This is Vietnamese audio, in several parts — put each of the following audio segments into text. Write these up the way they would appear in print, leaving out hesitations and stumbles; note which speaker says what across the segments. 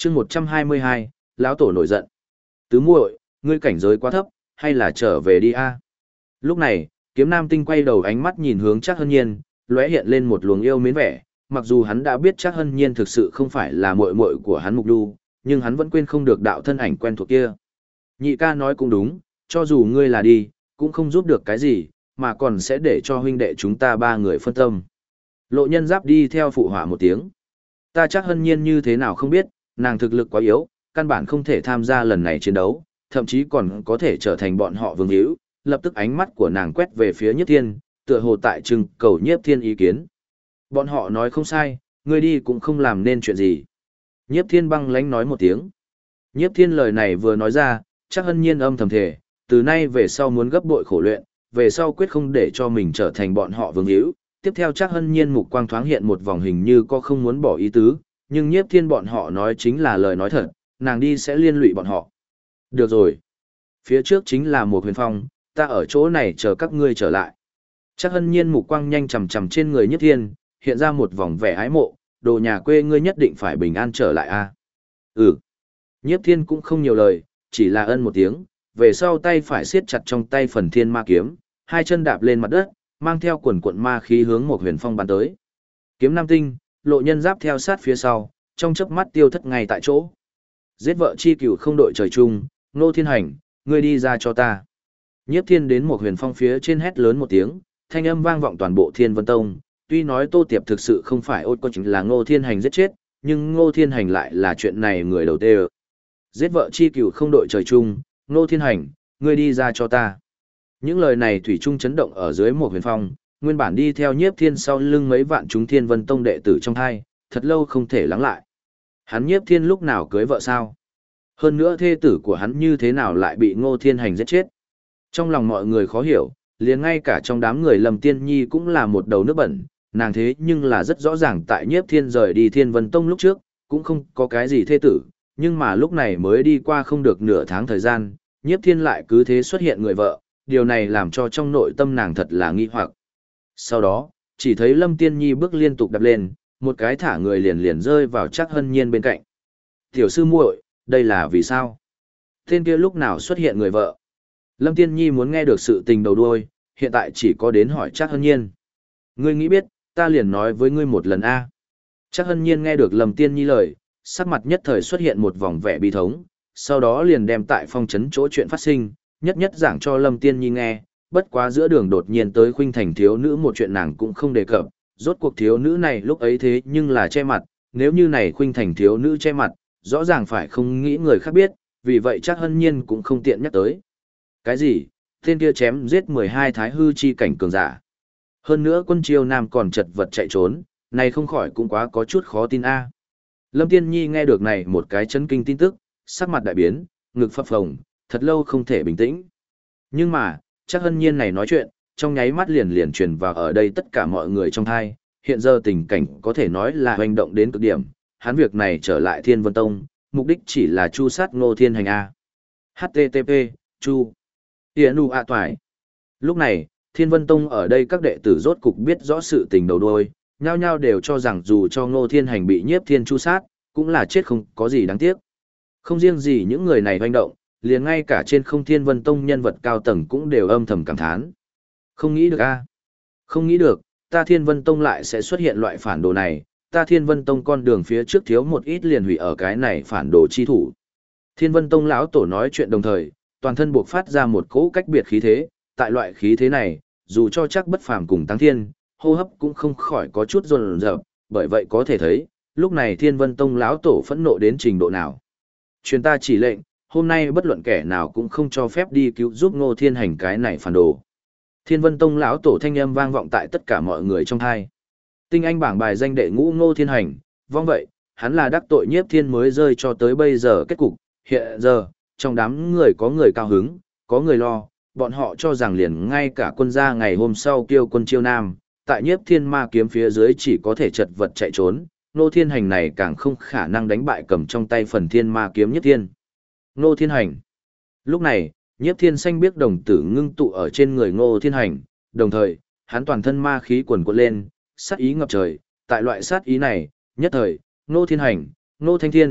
Speaker 1: chương 122, lão tổ nổi giận. Tứ muội, ngươi cảnh giới quá thấp, hay là trở về đi a? Lúc này, Kiếm Nam Tinh quay đầu ánh mắt nhìn hướng Trác Hân Nhiên, lóe hiện lên một luồng yêu mến vẻ, mặc dù hắn đã biết Trác Hân Nhiên thực sự không phải là muội muội của hắn Mục Đu, nhưng hắn vẫn quên không được đạo thân ảnh quen thuộc kia. Nhị ca nói cũng đúng, cho dù ngươi là đi, cũng không giúp được cái gì, mà còn sẽ để cho huynh đệ chúng ta ba người phân tâm. Lộ Nhân Giáp đi theo phụ họa một tiếng. Ta Trác Hân Nhiên như thế nào không biết, nàng thực lực quá yếu, căn bản không thể tham gia lần này chiến đấu, thậm chí còn có thể trở thành bọn họ vương hữu. Lập tức ánh mắt của nàng quét về phía Nhiếp Thiên, tựa hồ tại trưng cầu Nhiếp Thiên ý kiến. Bọn họ nói không sai, ngươi đi cũng không làm nên chuyện gì. Nhiếp Thiên băng lãnh nói một tiếng. Nhiếp Thiên lời này vừa nói ra, Trác Hân Nhiên âm thầm thề, từ nay về sau muốn gấp bội khổ luyện, về sau quyết không để cho mình trở thành bọn họ vương hữu. Tiếp theo Trác Hân Nhiên mục quang thoáng hiện một vòng hình như có không muốn bỏ ý tứ, nhưng Nhiếp Thiên bọn họ nói chính là lời nói thật, nàng đi sẽ liên lụy bọn họ. Được rồi. Phía trước chính là một huyền phong, ta ở chỗ này chờ các ngươi trở lại. Trác Hân Nhiên mục quang nhanh chằm chằm trên người Nhiếp Thiên, hiện ra một vòng vẻ ái mộ, đồ nhà quê ngươi nhất định phải bình an trở lại a. Ừ. Nhiếp Thiên cũng không nhiều lời, chỉ là ân một tiếng, về sau tay phải siết chặt trong tay phần thiên ma kiếm, hai chân đạp lên mặt đất, mang theo quần quận ma khí hướng một huyền phong bắn tới. Kiếm Nam Tinh, Lộ Nhân Giáp theo sát phía sau, trong chớp mắt tiêu thất ngay tại chỗ. Giết vợ chi cửu không đội trời chung, Ngô Thiên Hành, ngươi đi ra cho ta. Nhiếp Thiên đến một huyền phong phía trên hét lớn một tiếng, thanh âm vang vọng toàn bộ Thiên Vân Tông. Tuy nói Tô Tiệp thực sự không phải ôi có chính là Ngô Thiên Hành giết chết, nhưng Ngô Thiên Hành lại là chuyện này người đầu tiên. Giết vợ chi cửu không đội trời chung, Ngô Thiên Hành, ngươi đi ra cho ta. Những lời này thủy chung chấn động ở dưới một huyền phong, nguyên bản đi theo Nhiếp Thiên sau lưng mấy vạn chúng Thiên Vân Tông đệ tử trong hai, thật lâu không thể lắng lại. Hắn Nhiếp Thiên lúc nào cưới vợ sao? Hơn nữa thê tử của hắn như thế nào lại bị Ngô Thiên Hành giết chết? Trong lòng mọi người khó hiểu, liền ngay cả trong đám người Lâm Tiên Nhi cũng là một đầu nước bẩn, nàng thế nhưng là rất rõ ràng tại Nhiếp Thiên rời đi Thiên Vân Tông lúc trước, cũng không có cái gì thê tử, nhưng mà lúc này mới đi qua không được nửa tháng thời gian, Nhiếp Thiên lại cứ thế xuất hiện người vợ, điều này làm cho trong nội tâm nàng thật là nghi hoặc. Sau đó, chỉ thấy Lâm Tiên Nhi bước liên tục đạp lên, một cái thả người liền liền rơi vào Trác Hân Nhiên bên cạnh. Tiểu sư muội, đây là vì sao? Tên kia lúc nào xuất hiện người vợ? Lâm Tiên Nhi muốn nghe được sự tình đầu đuôi, hiện tại chỉ có đến hỏi Trác Hân Nhiên. Ngươi nghĩ biết, ta liền nói với ngươi một lần a. Trác Hân Nhiên nghe được Lâm Tiên Nhi lời, sắc mặt nhất thời xuất hiện một vòng vẻ bi thống, sau đó liền đem tại phong trấn chỗ chuyện phát sinh, nhất nhất giảng cho Lâm Tiên Nhi nghe, bất quá giữa đường đột nhiên tới Khuynh Thành thiếu nữ một chuyện nàng cũng không đề cập, rốt cuộc thiếu nữ này lúc ấy thế nhưng là che mặt, nếu như này Khuynh Thành thiếu nữ che mặt, rõ ràng phải không nghĩ người khác biết, vì vậy Trác Hân Nhiên cũng không tiện nhắc tới. Cái gì? Tên kia chém giết 12 thái hư chi cảnh cường giả. Hơn nữa Quân Chiêu Nam còn chật vật chạy trốn, này không khỏi cũng quá có chút khó tin a. Lâm Tiên Nhi nghe được này một cái chấn kinh tin tức, sắc mặt đại biến, ngực phập phồng, thật lâu không thể bình tĩnh. Nhưng mà, Trác Hân Nhiên này nói chuyện, trong nháy mắt liền liền truyền vào ở đây tất cả mọi người trong thai, hiện giờ tình cảnh có thể nói là hoành động đến cực điểm, hắn việc này trở lại Thiên Vân Tông, mục đích chỉ là chu sát Ngô Thiên Hành a. HTTP, chu. Tienu a toại. Lúc này, Thiên Vân Tông ở đây các đệ tử rốt cục biết rõ sự tình đầu đuôi, nhao nhao đều cho rằng dù cho Ngô Thiên Hành bị Nhiếp Thiên chu sát, cũng là chết không có gì đáng tiếc. Không riêng gì những người này hoành động, liền ngay cả trên không Thiên Vân Tông nhân vật cao tầng cũng đều âm thầm cảm thán. Không nghĩ được a, không nghĩ được, ta Thiên Vân Tông lại sẽ xuất hiện loại phản đồ này, ta Thiên Vân Tông con đường phía trước thiếu một ít liền hủy ở cái này phản đồ chi thủ. Thiên Vân Tông lão tổ nói chuyện đồng thời, toàn thân buộc phát ra một cỗ cách biệt khí thế, tại loại khí thế này, dù cho chắc bất phàm cùng Tăng Thiên, hô hấp cũng không khỏi có chút run rợn, bởi vậy có thể thấy, lúc này Thiên Vân Tông lão tổ phẫn nộ đến trình độ nào. Truyền ta chỉ lệnh, hôm nay bất luận kẻ nào cũng không cho phép đi cứu giúp Ngô Thiên Hành cái này phản đồ. Thiên Vân Tông lão tổ thanh âm vang vọng tại tất cả mọi người trong hai. Tinh anh bảng bài danh đệ ngũ Ngô Thiên Hành, vong vậy, hắn là đắc tội Nhiếp Thiên mới rơi cho tới bây giờ kết cục, hiện giờ, trong đám người có người cao hứng, có người lo, bọn họ cho rằng liền ngay cả quân gia ngày hôm sau kêu Quân Chiêu Nam, tại Nhiếp Thiên ma kiếm phía dưới chỉ có thể chật vật chạy trốn, Ngô Thiên Hành này càng không khả năng đánh bại cầm trong tay phần thiên ma kiếm Nhiếp Thiên. Ngô Thiên Hành. Lúc này, Nhiếp Thiên xanh biếc đồng tử ngưng tụ ở trên người Ngô Thiên Hành, đồng thời, hắn toàn thân ma khí quần quật lên, sát ý ngập trời, tại loại sát ý này, nhất thời, Ngô Thiên Hành, Ngô Thanh Thiên,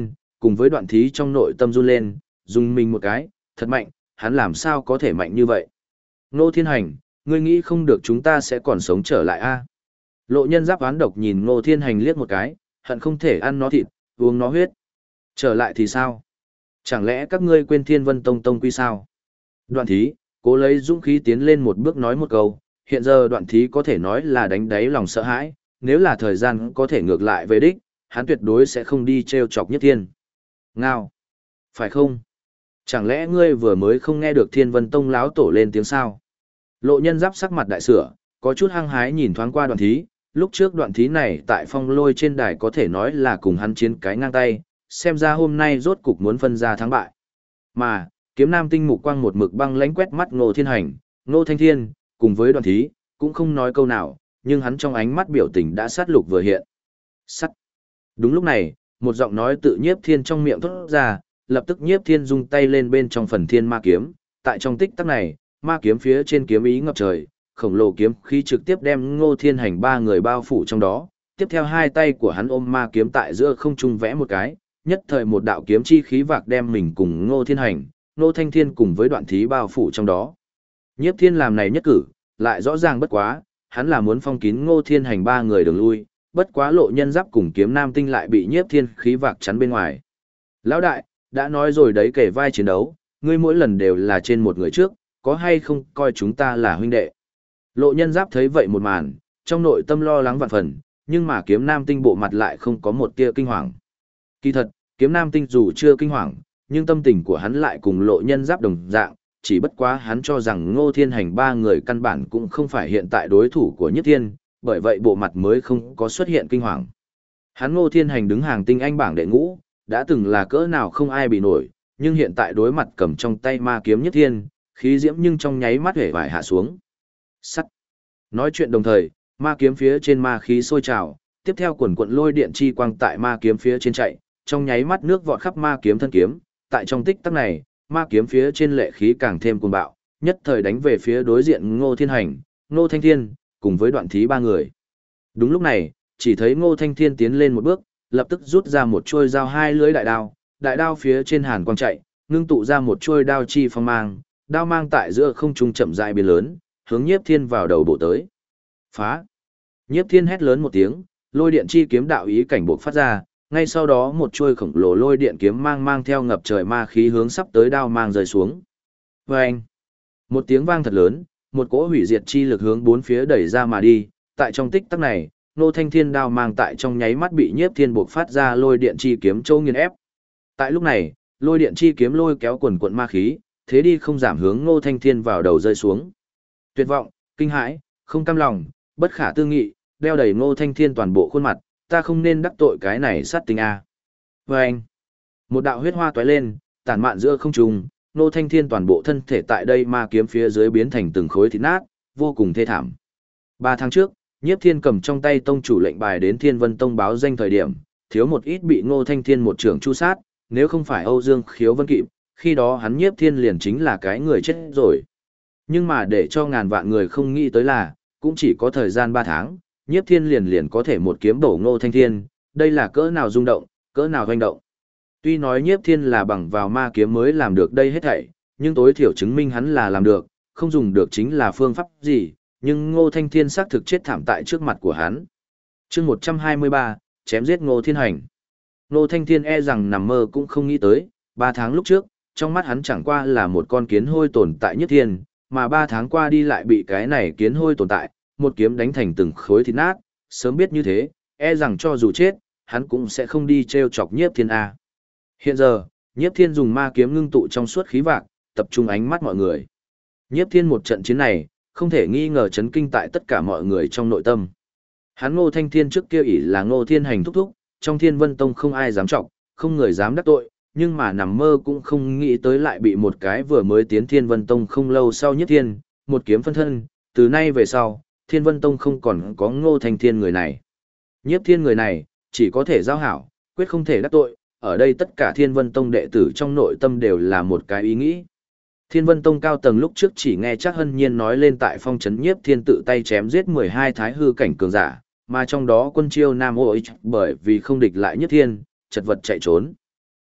Speaker 1: cùng với Đoạn Thí trong nội tâm run lên, dùng mình một cái, thật mạnh, hắn làm sao có thể mạnh như vậy. Ngô Thiên Hành, ngươi nghĩ không được chúng ta sẽ còn sống trở lại a? Lộ Nhân Giáp oán độc nhìn Ngô Thiên Hành liếc một cái, hận không thể ăn nó thịt, uống nó huyết. Trở lại thì sao? Chẳng lẽ các ngươi quên Thiên Vân Tông tông quy sao? Đoạn Thí, cố lấy dũng khí tiến lên một bước nói một câu, hiện giờ Đoạn Thí có thể nói là đánh đáy lòng sợ hãi, nếu là thời gian có thể ngược lại về đích, hắn tuyệt đối sẽ không đi trêu chọc Nhất Thiên. Ngao! Phải không? Chẳng lẽ ngươi vừa mới không nghe được Thiên Vân Tông láo tổ lên tiếng sao? Lộ Nhân Giáp sắc mặt đại sửa, có chút hăng hái nhìn thoáng qua Đoạn Thí, lúc trước Đoạn Thí này tại Phong Lôi trên đài có thể nói là cùng hắn chiến cái ngang tay, xem ra hôm nay rốt cục muốn phân ra thắng bại. Mà, Kiếm Nam Tinh mục quang một mực băng lãnh quét mắt Ngô Thiên Hành, Ngô Thanh Thiên, cùng với Đoạn Thí, cũng không nói câu nào, nhưng hắn trong ánh mắt biểu tình đã sát lục vừa hiện. Sắt. Đúng lúc này, một giọng nói tự Nhiếp Thiên trong miệng thốt ra, lập tức Nhiếp Thiên dung tay lên bên trong phần thiên ma kiếm, tại trong tích tắc này, ma kiếm phía trên kiếm ý ngập trời, khổng lồ kiếm khí trực tiếp đem Ngô Thiên Hành ba người bao phủ trong đó, tiếp theo hai tay của hắn ôm ma kiếm tại giữa không trung vẽ một cái, nhất thời một đạo kiếm chi khí vạc đem mình cùng Ngô Thiên Hành, Ngô Thanh Thiên cùng với Đoạn Thí bao phủ trong đó. Nhiếp Thiên làm này nhất cử, lại rõ ràng bất quá, hắn là muốn phong kín Ngô Thiên Hành ba người đường lui, bất quá Lộ Nhân Giáp cùng Kiếm Nam Tinh lại bị Nhiếp Thiên khí vạc chắn bên ngoài. Lão đại, đã nói rồi đấy, kể vai chiến đấu, ngươi mỗi lần đều là trên một người trước, có hay không coi chúng ta là huynh đệ. Lộ Nhân Giáp thấy vậy một màn, trong nội tâm lo lắng vạn phần, nhưng mà Kiếm Nam Tinh bộ mặt lại không có một tia kinh hoàng. Kỳ thật, Kiếm Nam Tinh dù chưa kinh hoàng, nhưng tâm tình của hắn lại cùng Lộ Nhân Giáp đồng dạng, chỉ bất quá hắn cho rằng Ngô Thiên Hành ba người căn bản cũng không phải hiện tại đối thủ của Nhất Thiên, bởi vậy bộ mặt mới không có xuất hiện kinh hoàng. Hắn Ngô Thiên Hành đứng hàng tinh anh bảng đệ ngũ, đã từng là cỡ nào không ai bị nổi, nhưng hiện tại đối mặt cầm trong tay ma kiếm Nhất Thiên, khí diễm nhưng trong nháy mắt hể vải hạ xuống. Sắt. Nói chuyện đồng thời, ma kiếm phía trên ma khí sôi trào, tiếp theo quần quận lôi điện chi quang tại ma kiếm phía trên chạy, trong nháy mắt nước vọt khắp ma kiếm thân kiếm, tại trong tích tắc này, ma kiếm phía trên lệ khí càng thêm cuồng bạo, nhất thời đánh về phía đối diện Ngô Thiên Hành, Ngô Thanh Thiên, cùng với Đoạn Thí ba người. Đúng lúc này, chỉ thấy Ngô Thanh Thiên tiến lên một bước, lập tức rút ra một chuôi dao hai lưỡi đại đao phía trên hàn quang chạy, ngưng tụ ra một chuôi đao chi phong mang, đao mang tại giữa không trung chậm rãi biến lớn, hướng Nhiếp Thiên vào đầu bổ tới. Phá! Nhiếp Thiên hét lớn một tiếng, lôi điện chi kiếm đạo ý cảnh bộc phát ra, ngay sau đó một chuôi khổng lồ lôi điện kiếm mang theo ngập trời ma khí hướng sắp tới đao mang rơi xuống. Vâng! Một tiếng vang thật lớn, một cỗ hủy diệt chi lực hướng bốn phía đẩy ra mà đi, tại trong tích tắc này, Ngô Thanh Thiên đao mang tại trong nháy mắt bị Nhiếp Thiên bộc phát ra lôi điện chi kiếm châu nghiền ép. Tại lúc này, lôi điện chi kiếm lôi kéo quần quận ma khí, thế đi không giảm hướng Ngô Thanh Thiên vào đầu rơi xuống. Tuyệt vọng, kinh hãi, không cam lòng, bất khả tư nghị, đeo đầy Ngô Thanh Thiên toàn bộ khuôn mặt, ta không nên đắc tội cái này sát tinh a. Vâng! Một đạo huyết hoa tóe lên, tản mạn giữa không trung, Ngô Thanh Thiên toàn bộ thân thể tại đây ma kiếm phía dưới biến thành từng khối thịt nát, vô cùng thê thảm. 3 tháng trước, Nhiếp Thiên cầm trong tay tông chủ lệnh bài đến Thiên Vân Tông báo danh thời điểm, thiếu một ít bị Ngô Thanh Thiên một trưởng chu sát, nếu không phải Âu Dương Khiếu Vân kịp, khi đó hắn Nhiếp Thiên liền chính là cái người chết rồi. Nhưng mà để cho ngàn vạn người không nghĩ tới là, cũng chỉ có thời gian 3 tháng, Nhiếp Thiên liền có thể một kiếm bổ Ngô Thanh Thiên, đây là cỡ nào rung động, cỡ nào hoành động. Tuy nói Nhiếp Thiên là bằng vào ma kiếm mới làm được đây hết thảy, nhưng tối thiểu chứng minh hắn là làm được, không dùng được chính là phương pháp gì, nhưng Ngô Thanh Thiên xác thực chết thảm tại trước mặt của hắn. Chương 123, chém giết Ngô Thiên Hành. Ngô Thanh Thiên e rằng nằm mơ cũng không nghĩ tới, 3 tháng lúc trước, trong mắt hắn chẳng qua là một con kiến hôi tồn tại Nhiếp Thiên, mà 3 tháng qua đi lại bị cái này kiến hôi tồn tại, một kiếm đánh thành từng khối thịt nát, sớm biết như thế, e rằng cho dù chết, hắn cũng sẽ không đi treo chọc Nhiếp Thiên A. Hiện giờ, Nhiếp Thiên dùng ma kiếm ngưng tụ trong suốt khí vạc, tập trung ánh mắt mọi người. Nhiếp Thiên một trận chiến này, không thể nghi ngờ chấn kinh tại tất cả mọi người trong nội tâm. Hắn Ngô Thanh Thiên trước kia ỷ là Ngô Thiên Hành thúc thúc, trong Thiên Vân Tông không ai dám trọng, không người dám đắc tội, nhưng mà nằm mơ cũng không nghĩ tới lại bị một cái vừa mới tiến Thiên Vân Tông không lâu sau Nhiếp Thiên, một kiếm phân thân, từ nay về sau, Thiên Vân Tông không còn có Ngô Thanh Thiên người này. Nhiếp Thiên người này, chỉ có thể giao hảo, quyết không thể đắc tội, ở đây tất cả Thiên Vân Tông đệ tử trong nội tâm đều là một cái ý nghĩ. Thiên Vân Tông cao tầng lúc trước chỉ nghe chắc Hân Nhiên nói lên tại phong trấn Nhiếp Thiên tự tay chém giết 12 thái hư cảnh cường giả, mà trong đó Quân Chiêu Nam Ô bởi vì không địch lại Nhiếp Thiên, chật vật chạy trốn.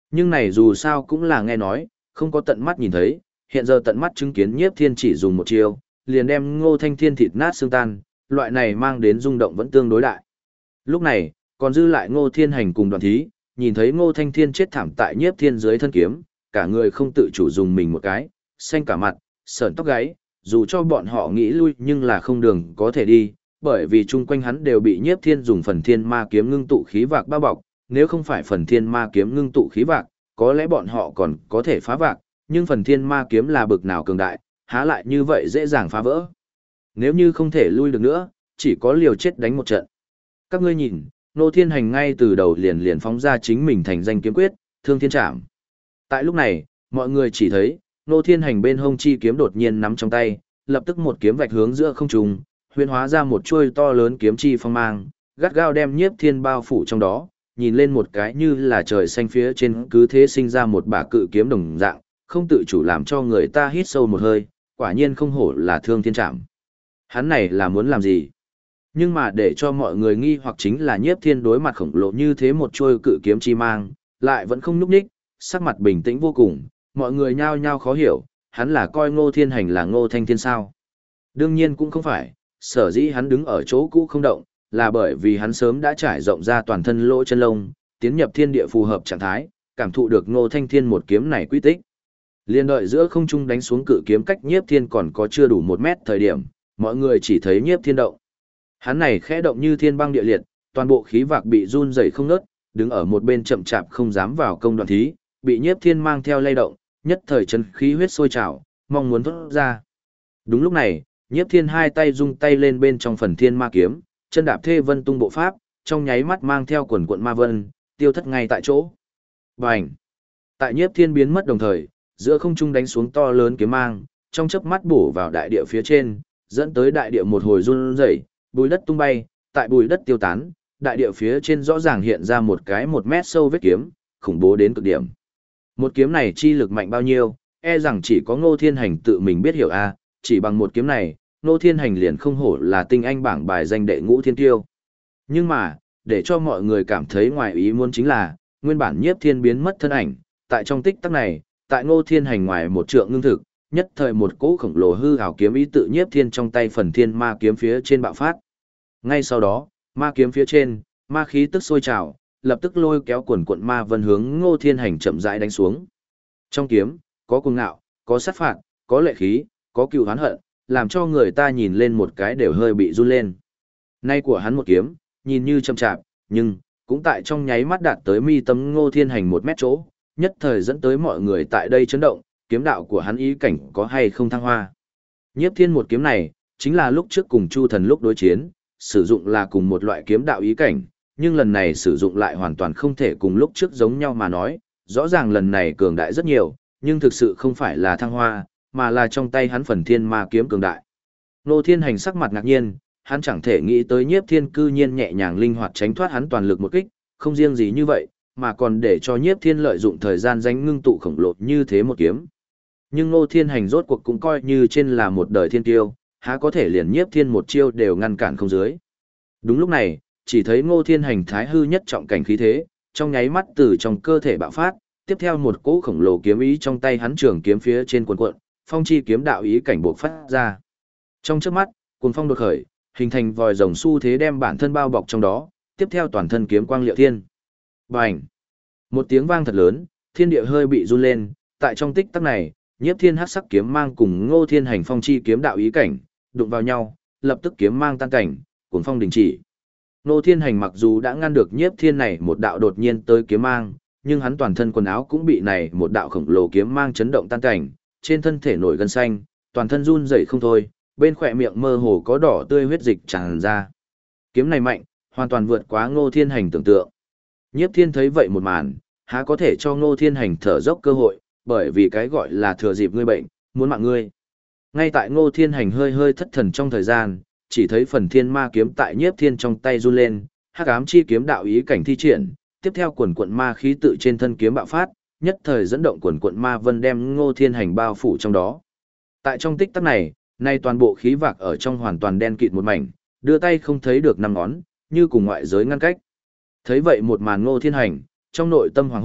Speaker 1: Nhưng này dù sao cũng là nghe nói, không có tận mắt nhìn thấy, hiện giờ tận mắt chứng kiến Nhiếp Thiên chỉ dùng một chiêu, liền đem Ngô Thanh Thiên thịt nát xương tan, loại này mang đến rung động vẫn tương đối đại. Lúc này, còn dư lại Ngô Thiên Hành cùng Đoàn Thí, nhìn thấy Ngô Thanh Thiên chết thảm tại Nhiếp Thiên dưới thân kiếm, cả người không tự chủ dùng mình một cái, xanh cả mặt, sởn tóc gáy, dù cho bọn họ nghĩ lui nhưng là không đường có thể đi, bởi vì chung quanh hắn đều bị Nhiếp Thiên dùng phần thiên ma kiếm ngưng tụ khí vạc bao bọc, nếu không phải phần thiên ma kiếm ngưng tụ khí vạc, có lẽ bọn họ còn có thể phá vạc, nhưng phần thiên ma kiếm là bực nào cường đại, há lại như vậy dễ dàng phá vỡ. Nếu như không thể lui được nữa, chỉ có liều chết đánh một trận. Các ngươi nhìn, Ngô Thiên Hành ngay từ đầu liền phóng ra chính mình thành danh kiếm quyết, Thương Thiên Trảm. Tại lúc này, mọi người chỉ thấy, Ngô Thiên Hành bên hông chi kiếm đột nhiên nắm trong tay, lập tức một kiếm vạch hướng giữa không trung, huyễn hóa ra một chuôi to lớn kiếm chi phong mang, gắt gao đem Nhiếp Thiên bao phủ trong đó, nhìn lên một cái như là trời xanh phía trên cứ thế sinh ra một bả cự kiếm đồng dạng, không tự chủ làm cho người ta hít sâu một hơi, quả nhiên không hổ là Thương Thiên Trảm. Hắn này là muốn làm gì? Nhưng mà để cho mọi người nghi hoặc chính là Nhiếp Thiên đối mặt khổng lồ như thế một chuôi cự kiếm chi mang, lại vẫn không nhúc nhích, sắc mặt bình tĩnh vô cùng, mọi người nhao nhao khó hiểu, hắn là coi Ngô Thiên Hành là Ngô Thanh Thiên sao? Đương nhiên cũng không phải, sở dĩ hắn đứng ở chỗ cũ không động, là bởi vì hắn sớm đã trải rộng ra toàn thân lỗ chân lông, tiến nhập thiên địa phù hợp trạng thái, cảm thụ được Ngô Thanh Thiên một kiếm này quy tích. Liên đợi giữa không trung đánh xuống cự kiếm cách Nhiếp Thiên còn có chưa đủ 1 mét thời điểm, mọi người chỉ thấy Nhiếp Thiên động. Hắn này khẽ động như thiên băng địa liệt, toàn bộ khí vạc bị run rẩy không ngớt, đứng ở một bên chậm chạp không dám vào công Đoàn Thí, bị Nhiếp Thiên mang theo lay động, nhất thời chân khí huyết sôi trào, mong muốn thoát ra. Đúng lúc này, Nhiếp Thiên hai tay rung tay lên bên trong phần thiên ma kiếm, chân đạp thê vân tung bộ pháp, trong nháy mắt mang theo quần quận ma vân, tiêu thất ngay tại chỗ. Bành! Tại Nhiếp Thiên biến mất đồng thời, giữa không trung đánh xuống to lớn kiếm mang, trong chớp mắt bổ vào đại địa phía trên, dẫn tới đại địa một hồi run rẩy, bùi đất tung bay, tại bùi đất tiêu tán, đại địa phía trên rõ ràng hiện ra một cái 1 mét sâu vết kiếm, khủng bố đến cực điểm. Một kiếm này chi lực mạnh bao nhiêu, e rằng chỉ có Ngô Thiên Hành tự mình biết hiểu a, chỉ bằng một kiếm này, Ngô Thiên Hành liền không hổ là tinh anh bảng bài danh đệ ngũ thiên tiêu. Nhưng mà, để cho mọi người cảm thấy ngoài ý muốn chính là, nguyên bản Nhiếp Thiên biến mất thân ảnh, tại trong tích tắc này, tại Ngô Thiên Hành ngoài một trượng ngưng thực, nhất thời một cỗ khổng lồ hư ảo kiếm ý tự Nhiếp Thiên trong tay phần thiên ma kiếm phía trên bạo phát. Ngay sau đó, ma kiếm phía trên, ma khí tức sôi trào, lập tức lôi kéo quần quận ma vân hướng Ngô Thiên Hành chậm rãi đánh xuống. Trong kiếm, có cuồng ngạo, có sát phạt, có lệ khí, có cừu oán hận, làm cho người ta nhìn lên một cái đều hơi bị run lên. Nay của hắn một kiếm, nhìn như chậm chạp, nhưng cũng tại trong nháy mắt đạt tới mi tâm Ngô Thiên Hành 1 mét chỗ, nhất thời dẫn tới mọi người tại đây chấn động, kiếm đạo của hắn ý cảnh có hay không thăng hoa. Nhiếp Thiên một kiếm này, chính là lúc trước cùng Chu Thần lúc đối chiến, sử dụng là cùng một loại kiếm đạo ý cảnh, nhưng lần này sử dụng lại hoàn toàn không thể cùng lúc trước giống nhau mà nói, rõ ràng lần này cường đại rất nhiều, nhưng thực sự không phải là thăng hoa, mà là trong tay hắn phần thiên ma kiếm cường đại. Ngô Thiên Hành sắc mặt ngạc nhiên, hắn chẳng thể nghĩ tới Nhiếp Thiên cư nhiên nhẹ nhàng linh hoạt tránh thoát hắn toàn lực một kích, không riêng gì như vậy, mà còn để cho Nhiếp Thiên lợi dụng thời gian danh ngưng tụ khổng lồ như thế một kiếm. Nhưng Ngô Thiên Hành rốt cuộc cũng coi như trên là một đời thiên tiêu, há có thể liền Nhiếp Thiên một chiêu đều ngăn cản không dưới. Đúng lúc này, chỉ thấy Ngô Thiên Hành thái hư nhất trọng cảnh khí thế, trong nháy mắt từ trong cơ thể bạo phát, tiếp theo một cỗ khổng lồ kiếm ý trong tay hắn trường kiếm phía trên cuộn cuộn, phong chi kiếm đạo ý cảnh bộc phát ra. Trong chớp mắt, cuồng phong đột khởi, hình thành vòi rồng xu thế đem bản thân bao bọc trong đó, tiếp theo toàn thân kiếm quang liệu thiên. Bành! Một tiếng vang thật lớn, thiên địa hơi bị run lên, tại trong tích tắc này, Nhiếp Thiên hắc sắc kiếm mang cùng Ngô Thiên Hành phong chi kiếm đạo ý cảnh, đụng vào nhau, lập tức kiếm mang tan cảnh, cuồng phong đình chỉ. Ngô Thiên Hành mặc dù đã ngăn được Nhiếp Thiên này một đạo đột nhiên tới kiếm mang, nhưng hắn toàn thân quần áo cũng bị này một đạo khổng lồ kiếm mang chấn động tan cảnh, trên thân thể nổi gân xanh, toàn thân run rẩy không thôi, bên khỏe miệng mơ hồ có đỏ tươi huyết dịch tràn ra. Kiếm này mạnh, hoàn toàn vượt quá Ngô Thiên Hành tưởng tượng. Nhiếp Thiên thấy vậy một màn, há có thể cho Ngô Thiên Hành thở dốc cơ hội, bởi vì cái gọi là thừa dịp ngươi bệnh, muốn mạng ngươi. Ngay tại Ngô Thiên Hành hơi hơi thất thần trong thời gian, chỉ thấy phần thiên ma kiếm tại Nhiếp Thiên trong tay run lên, hắc ám chi kiếm đạo ý cảnh thi triển, tiếp theo quần quận ma khí tự trên thân kiếm bạo phát, nhất thời dẫn động quần quận ma vân đem Ngô Thiên Hành bao phủ trong đó. Tại trong tích tắc này, nay toàn bộ khí vạc ở trong hoàn toàn đen kịt một mảnh, đưa tay không thấy được năm ngón, như cùng ngoại giới ngăn cách. Thấy vậy một màn Ngô Thiên Hành, trong nội tâm hoảng hốt,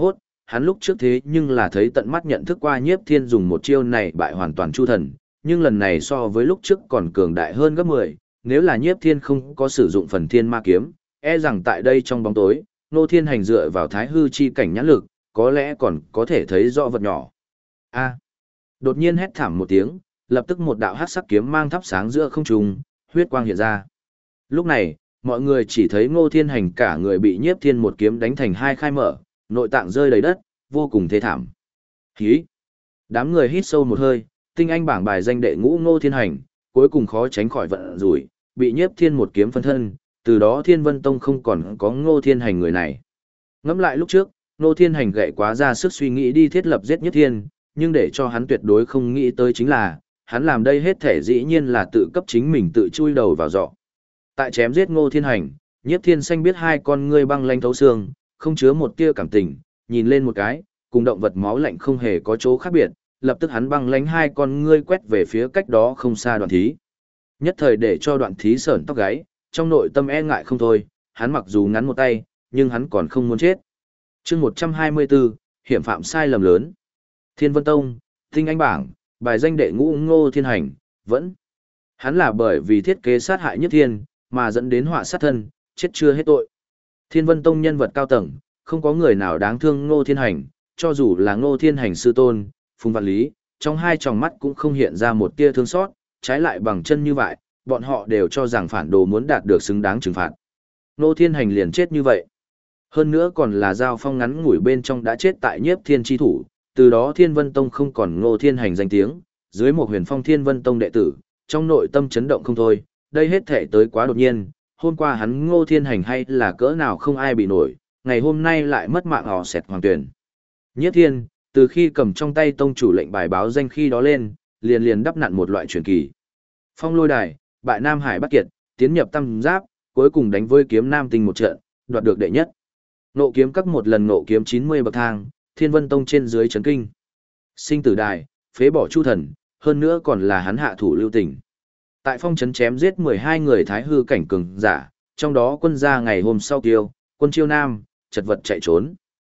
Speaker 1: hắn lúc trước thế nhưng là thấy tận mắt nhận thức qua Nhiếp Thiên dùng một chiêu này bại hoàn toàn Chu Thần, nhưng lần này so với lúc trước còn cường đại hơn gấp 10, nếu là Nhiếp Thiên không có sử dụng phần Thiên Ma kiếm, e rằng tại đây trong bóng tối, Ngô Thiên Hành dựa vào Thái Hư chi cảnh nhãn lực, có lẽ còn có thể thấy rõ vật nhỏ. A! Đột nhiên hét thảm một tiếng, lập tức một đạo hắc sắc kiếm mang thắp sáng giữa không trung, huyết quang hiện ra. Lúc này, mọi người chỉ thấy Ngô Thiên Hành cả người bị Nhiếp Thiên một kiếm đánh thành hai khai mở, nội tạng rơi đầy đất, vô cùng thê thảm. Hí! Đám người hít sâu một hơi, tinh anh bảng bài danh đệ ngũ Ngô Thiên Hành, cuối cùng khó tránh khỏi vận rủi, bị Nhiếp Thiên một kiếm phân thân, từ đó Thiên Vân Tông không còn có Ngô Thiên Hành người này. Ngẫm lại lúc trước, Ngô Thiên Hành gậy quá ra sức suy nghĩ đi thiết lập giết Nhiếp Thiên, nhưng để cho hắn tuyệt đối không nghĩ tới chính là, hắn làm đây hết thể dĩ nhiên là tự cấp chính mình tự chui đầu vào giỏ. Tại chém giết Ngô Thiên Hành, Nhiếp Thiên Xanh biết hai con ngươi băng lanh thấu xương, không chứa một tia cảm tình, nhìn lên một cái, cùng động vật máu lạnh không hề có chỗ khác biệt, lập tức hắn băng lánh hai con ngươi quét về phía cách đó không xa Đoạn Thí. Nhất thời để cho Đoạn Thí sởn tóc gáy, trong nội tâm e ngại không thôi, hắn mặc dù ngắn một tay, nhưng hắn còn không muốn chết. Chương 124, hiểm phạm sai lầm lớn. Thiên Vân Tông, tinh anh bảng, bài danh đệ ngũ Ngô Thiên Hành, vẫn. Hắn là bởi vì thiết kế sát hại Nhiếp Thiên, mà dẫn đến họa sát thân, chết chưa hết tội. Thiên Vân Tông nhân vật cao tầng, không có người nào đáng thương Ngô Thiên Hành, cho dù là Ngô Thiên Hành sư tôn, Phùng Vạn Lý, trong hai tròng mắt cũng không hiện ra một tia thương xót, trái lại bằng chân như vậy, bọn họ đều cho rằng phản đồ muốn đạt được xứng đáng trừng phạt. Ngô Thiên Hành liền chết như vậy. Hơn nữa còn là giao phong ngắn ngủi bên trong đã chết tại Nhiếp Thiên chi thủ, từ đó Thiên Vân Tông không còn Ngô Thiên Hành danh tiếng, dưới một huyền phong Thiên Vân Tông đệ tử, trong nội tâm chấn động không thôi, đây hết thể tới quá đột nhiên, hôm qua hắn Ngô Thiên Hành hay là cỡ nào không ai bị nổi, ngày hôm nay lại mất mạng họ xẹt hoàng tuyển. Nhiếp Thiên, từ khi cầm trong tay tông chủ lệnh bài báo danh khi đó lên, liền liền đắp nặn một loại truyền kỳ. Phong Lôi Đài, bại Nam Hải Bắc Kiệt, tiến nhập tam giáp, cuối cùng đánh với Kiếm Nam Tinh một trận, đoạt được đệ nhất. Nộ kiếm các một lần nộ kiếm 90 bậc thang, Thiên Vân Tông trên dưới chấn kinh. Sinh tử đài, phế bỏ Chu Thần, hơn nữa còn là hắn hạ thủ lưu tình. Tại phong trấn chém giết 12 người thái hư cảnh cường giả, trong đó quân gia ngày hôm sau kiêu, quân chiêu nam, chật vật chạy trốn.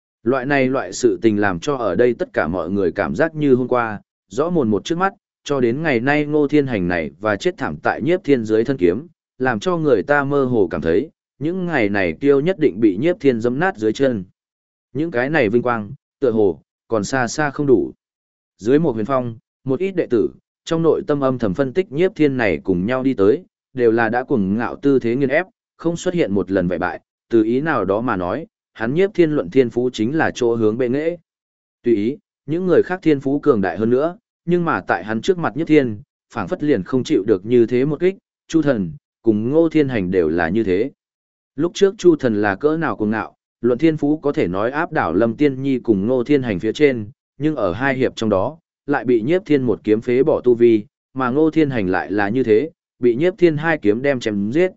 Speaker 1: Loại sự tình làm cho ở đây tất cả mọi người cảm giác như hôm qua, rõ mồn một trước mắt, cho đến ngày nay Ngô Thiên Hành này và chết thảm tại Nhiếp Thiên dưới thân kiếm, làm cho người ta mơ hồ cảm thấy, những ngày này kiêu nhất định bị Nhiếp Thiên giẫm nát dưới chân. Những cái này vinh quang, tựa hồ, còn xa xa không đủ. Dưới một huyền phong, một ít đệ tử, trong nội tâm âm thầm phân tích Nhiếp Thiên này cùng nhau đi tới, đều là đã cuồng ngạo tư thế nghiền ép, không xuất hiện một lần bại bại, từ ý nào đó mà nói, hắn Nhiếp Thiên luận thiên phú chính là chỗ hướng bệ nghệ. Tùy ý, những người khác thiên phú cường đại hơn nữa, nhưng mà tại hắn trước mặt Nhiếp Thiên, phảng phất liền không chịu được như thế một kích, Chu Thần, cùng Ngô Thiên Hành đều là như thế. Lúc trước Chu Thần là cỡ nào cuồng ngạo, luận thiên phú có thể nói áp đảo Lâm Tiên Nhi cùng Ngô Thiên Hành phía trên, nhưng ở hai hiệp trong đó, lại bị Nhiếp Thiên một kiếm phế bỏ tu vi, mà Ngô Thiên Hành lại là như thế, bị Nhiếp Thiên hai kiếm đem chém giết.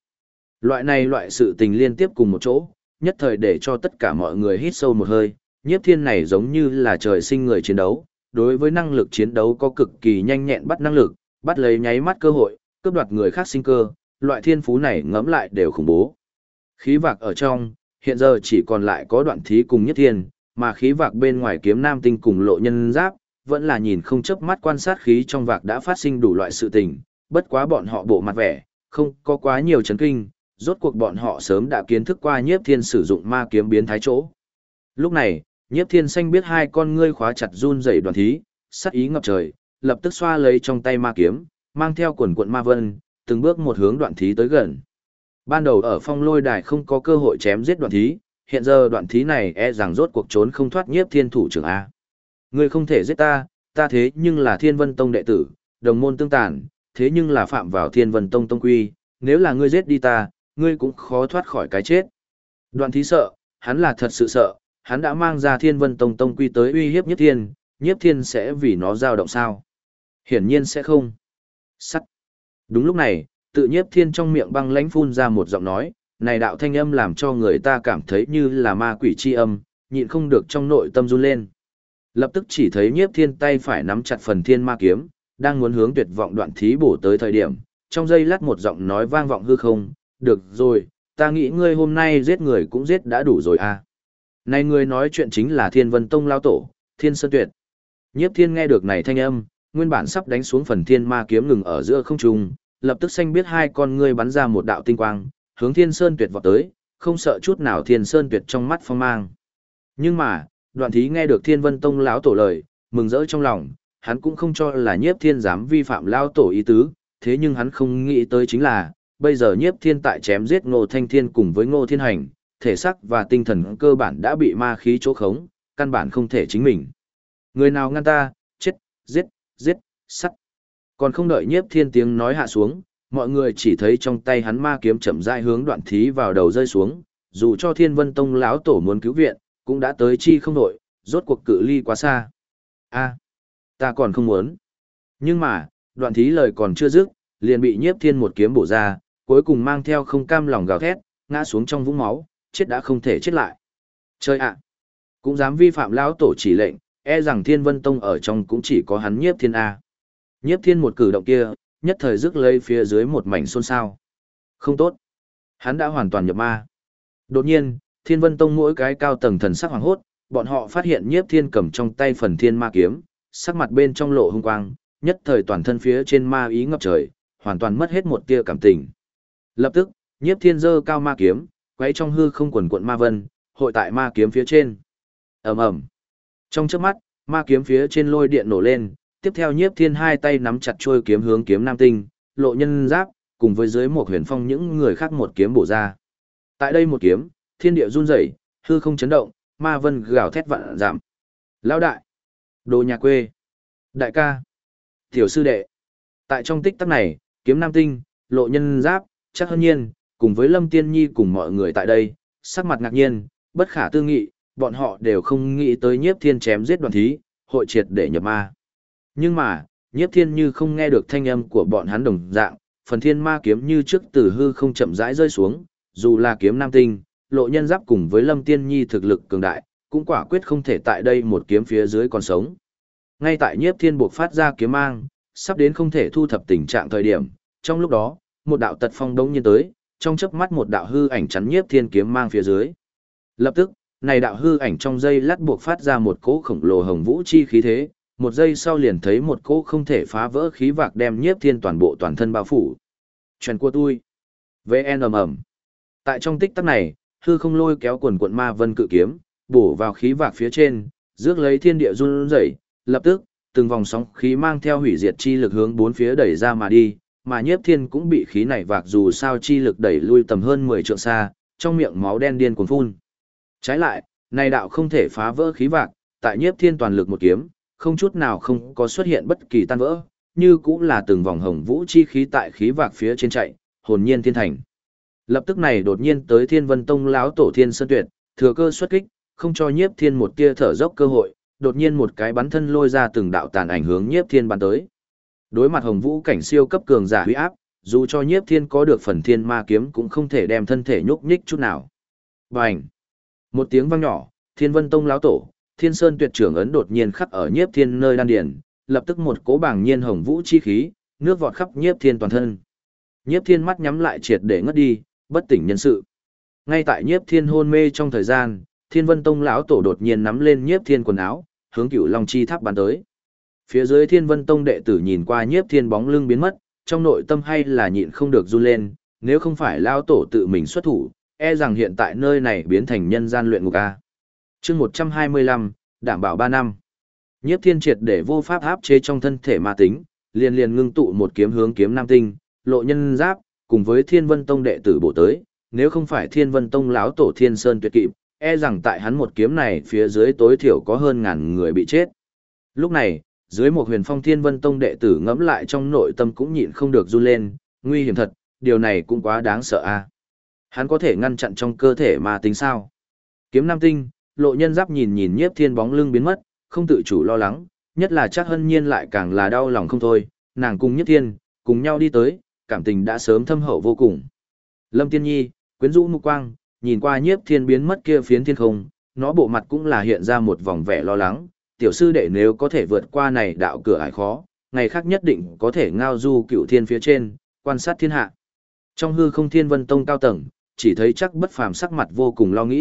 Speaker 1: Loại sự tình liên tiếp cùng một chỗ, nhất thời để cho tất cả mọi người hít sâu một hơi, Nhiếp Thiên này giống như là trời sinh người chiến đấu, đối với năng lực chiến đấu có cực kỳ nhanh nhẹn bắt năng lực, bắt lấy nháy mắt cơ hội, cướp đoạt người khác sinh cơ, loại thiên phú này ngẫm lại đều khủng bố. Khí vạc ở trong, hiện giờ chỉ còn lại có Đoạn Thí cùng Nhất Thiên, mà khí vạc bên ngoài Kiếm Nam Tinh cùng Lộ Nhân Giáp, vẫn là nhìn không chớp mắt quan sát khí trong vạc đã phát sinh đủ loại sự tình, bất quá bọn họ bộ mặt vẻ, không có quá nhiều chấn kinh, rốt cuộc bọn họ sớm đã kiến thức qua Nhiếp Thiên sử dụng ma kiếm biến thái chỗ. Lúc này, Nhiếp Thiên Xanh biết hai con ngươi khóa chặt run rẩy Đoạn Thí, sát ý ngập trời, lập tức xoa lấy trong tay ma kiếm, mang theo quần quận ma vân, từng bước một hướng Đoạn Thí tới gần. Ban đầu ở Phong Lôi Đài không có cơ hội chém giết Đoạn Thí, hiện giờ Đoạn Thí này e rằng rốt cuộc trốn không thoát Nhiếp Thiên thủ trưởng a. Ngươi không thể giết ta, ta thế nhưng là Thiên Vân Tông đệ tử, đồng môn tương tàn, thế nhưng là phạm vào Thiên Vân Tông tông quy, nếu là ngươi giết đi ta, ngươi cũng khó thoát khỏi cái chết. Đoạn Thí sợ, hắn là thật sự sợ, hắn đã mang ra Thiên Vân Tông tông quy tới uy hiếp Nhiếp Thiên sẽ vì nó dao động sao? Hiển nhiên sẽ không. Sắt. Đúng lúc này, tự Nhiếp Thiên trong miệng băng lãnh phun ra một giọng nói, này đạo thanh âm làm cho người ta cảm thấy như là ma quỷ chi âm, nhịn không được trong nội tâm run lên. Lập tức chỉ thấy Nhiếp Thiên tay phải nắm chặt phần thiên ma kiếm, đang muốn hướng tuyệt vọng Đoạn Thí bổ tới thời điểm, trong giây lát một giọng nói vang vọng hư không, được rồi, ta nghĩ ngươi hôm nay giết người cũng giết đã đủ rồi à. Này người nói chuyện chính là Thiên Vân Tông lão tổ, Thiên Sơn Tuyệt. Nhiếp Thiên nghe được này thanh âm, nguyên bản sắp đánh xuống phần thiên ma kiếm ngừng ở giữa không trung, lập tức xanh biết hai con ngươi bắn ra một đạo tinh quang, hướng Thiên Sơn Tuyệt vọt tới, không sợ chút nào Thiên Sơn Tuyệt trong mắt phong mang. Nhưng mà, Đoạn Thí nghe được Thiên Vân Tông lão tổ lời, mừng rỡ trong lòng, hắn cũng không cho là Nhiếp Thiên dám vi phạm lão tổ ý tứ, thế nhưng hắn không nghĩ tới chính là, bây giờ Nhiếp Thiên tại chém giết Ngô Thanh Thiên cùng với Ngô Thiên Hành, thể xác và tinh thần cơ bản đã bị ma khí chỗ khống, căn bản không thể chính mình. Người nào ngăn ta, chết, giết, giết, sắt. Còn không đợi Nhiếp Thiên tiếng nói hạ xuống, mọi người chỉ thấy trong tay hắn ma kiếm chậm rãi hướng Đoạn Thí vào đầu rơi xuống, dù cho Thiên Vân Tông lão tổ muốn cứu viện, cũng đã tới chi không đội, rốt cuộc cự ly quá xa. A, ta còn không muốn. Nhưng mà, Đoạn Thí lời còn chưa dứt, liền bị Nhiếp Thiên một kiếm bổ ra, cuối cùng mang theo không cam lòng gào thét, ngã xuống trong vũng máu, chết đã không thể chết lại. Chơi ạ, cũng dám vi phạm lão tổ chỉ lệnh, e rằng Thiên Vân Tông ở trong cũng chỉ có hắn Nhiếp Thiên A. Nhiếp Thiên một cử động kia, nhất thời rước lấy phía dưới một mảnh xôn xao. Không tốt, hắn đã hoàn toàn nhập ma. Đột nhiên, Thiên Vân Tông mỗi cái cao tầng thần sắc hoàng hốt, bọn họ phát hiện Nhiếp Thiên cầm trong tay phần thiên ma kiếm, sắc mặt bên trong lộ hung quang, nhất thời toàn thân phía trên ma ý ngập trời, hoàn toàn mất hết một tia cảm tình. Lập tức, Nhiếp Thiên giơ cao ma kiếm, quấy trong hư không quần quận ma vân, hội tại ma kiếm phía trên. Ầm ầm. Trong chớp mắt, ma kiếm phía trên lôi điện nổ lên, tiếp theo Nhiếp Thiên hai tay nắm chặt chuôi kiếm hướng kiếm Nam Tinh, Lộ Nhân Giáp, cùng với dưới một huyền phong những người khác một kiếm bổ ra. Tại đây một kiếm, thiên địa run rẩy, hư không chấn động, ma vân gào thét vạn dặm. Lão đại, đồ nhà quê, đại ca, tiểu sư đệ. Tại trong tích tắc này, kiếm Nam Tinh, Lộ Nhân Giáp, Trác Hân Nhiên, cùng với Lâm Tiên Nhi cùng mọi người tại đây, sắc mặt ngạc nhiên, bất khả tư nghị, bọn họ đều không nghĩ tới Nhiếp Thiên chém giết Đoạn Thí, hội triệt để nhập ma. Nhưng mà, Nhiếp Thiên như không nghe được thanh âm của bọn hắn đồng dạng, phần thiên ma kiếm như trước từ hư không chậm rãi rơi xuống, dù là kiếm Nam Tinh, Lộ Nhân Giáp cùng với Lâm Tiên Nhi thực lực cường đại, cũng quả quyết không thể tại đây một kiếm phía dưới còn sống. Ngay tại Nhiếp Thiên buộc phát ra kiếm mang, sắp đến không thể thu thập tình trạng thời điểm, trong lúc đó, một đạo tật phong đống nhiên tới, trong chớp mắt một đạo hư ảnh chắn Nhiếp Thiên kiếm mang phía dưới. Lập tức, này đạo hư ảnh trong giây lát buộc phát ra một cỗ khổng lồ hồng vũ chi khí thế, một giây sau liền thấy một cỗ không thể phá vỡ khí vạc đem Nhiếp Thiên toàn bộ toàn thân bao phủ. Chuyện của tôi. VN ầm ầm. Tại trong tích tắc này, hư không lôi kéo quần quận ma vân cự kiếm, bổ vào khí vạc phía trên, rước lấy thiên địa run rẩy, lập tức, từng vòng sóng khí mang theo hủy diệt chi lực hướng bốn phía đẩy ra mà đi, mà Nhiếp Thiên cũng bị khí này vạc dù sao chi lực đẩy lui tầm hơn 10 trượng xa, trong miệng máu đen điên cuồng phun. Trái lại, này đạo không thể phá vỡ khí vạc, tại Nhiếp Thiên toàn lực một kiếm, không chút nào không có xuất hiện bất kỳ tan vỡ, như cũng là từng vòng hồng vũ chi khí tại khí vạc phía trên chạy, hồn nhiên thiên thành. Lập tức này đột nhiên tới Thiên Vân Tông lão tổ Thiên Sơn Tuyệt, thừa cơ xuất kích, không cho Nhiếp Thiên một tia thở dốc cơ hội, đột nhiên một cái bắn thân lôi ra từng đạo tàn ảnh hướng Nhiếp Thiên bắn tới. Đối mặt hồng vũ cảnh siêu cấp cường giả uy áp, dù cho Nhiếp Thiên có được phần thiên ma kiếm cũng không thể đem thân thể nhúc nhích chút nào. Bành! Một tiếng vang nhỏ, Thiên Vân Tông lão tổ, Thiên Sơn Tuyệt trưởng ấn đột nhiên khắc ở Nhiếp Thiên nơi đan điền, lập tức một cỗ bàng nhiên hồng vũ chi khí, nước vọt khắp Nhiếp Thiên toàn thân. Nhiếp Thiên mắt nhắm lại triệt để ngất đi, bất tỉnh nhân sự. Ngay tại Nhiếp Thiên hôn mê trong thời gian, Thiên Vân Tông lão tổ đột nhiên nắm lên Nhiếp Thiên quần áo, hướng Cửu Long Chi Tháp bắn tới. Phía dưới Thiên Vân Tông đệ tử nhìn qua Nhiếp Thiên bóng lưng biến mất, trong nội tâm hay là nhịn không được run lên, nếu không phải lão tổ tự mình xuất thủ, e rằng hiện tại nơi này biến thành nhân gian luyện ngục a. Chương 125, đảm bảo 3 năm. Nhiếp Thiên triệt để vô pháp áp chế trong thân thể ma tính, liền liền ngưng tụ một kiếm hướng kiếm Nam Tinh, Lộ Nhân Giáp, cùng với Thiên Vân Tông đệ tử bổ tới, nếu không phải Thiên Vân Tông lão tổ Thiên Sơn Tuyệt kịp, e rằng tại hắn một kiếm này phía dưới tối thiểu có hơn ngàn người bị chết. Lúc này, dưới một huyền phong Thiên Vân Tông đệ tử ngẫm lại trong nội tâm cũng nhịn không được run lên, nguy hiểm thật, điều này cũng quá đáng sợ a. Hắn có thể ngăn chặn trong cơ thể ma tính sao? Kiếm Nam Tinh, Lộ Nhân Giáp nhìn nhìn Nhiếp Thiên bóng lưng biến mất, không tự chủ lo lắng, nhất là Trác Hân Nhiên lại càng là đau lòng không thôi, nàng cùng Nhiếp Thiên, cùng nhau đi tới, cảm tình đã sớm thâm hậu vô cùng. Lâm Tiên Nhi, quyến rũ mục quang, nhìn qua Nhiếp Thiên biến mất kia phiến thiên không, nó bộ mặt cũng là hiện ra một vòng vẻ lo lắng, tiểu sư đệ nếu có thể vượt qua này đạo cửa ải khó, ngày khác nhất định có thể ngao du cựu thiên phía trên, quan sát thiên hạ. Trong hư không Thiên Vân Tông cao tầng, chỉ thấy chắc bất phàm sắc mặt vô cùng lo nghĩ,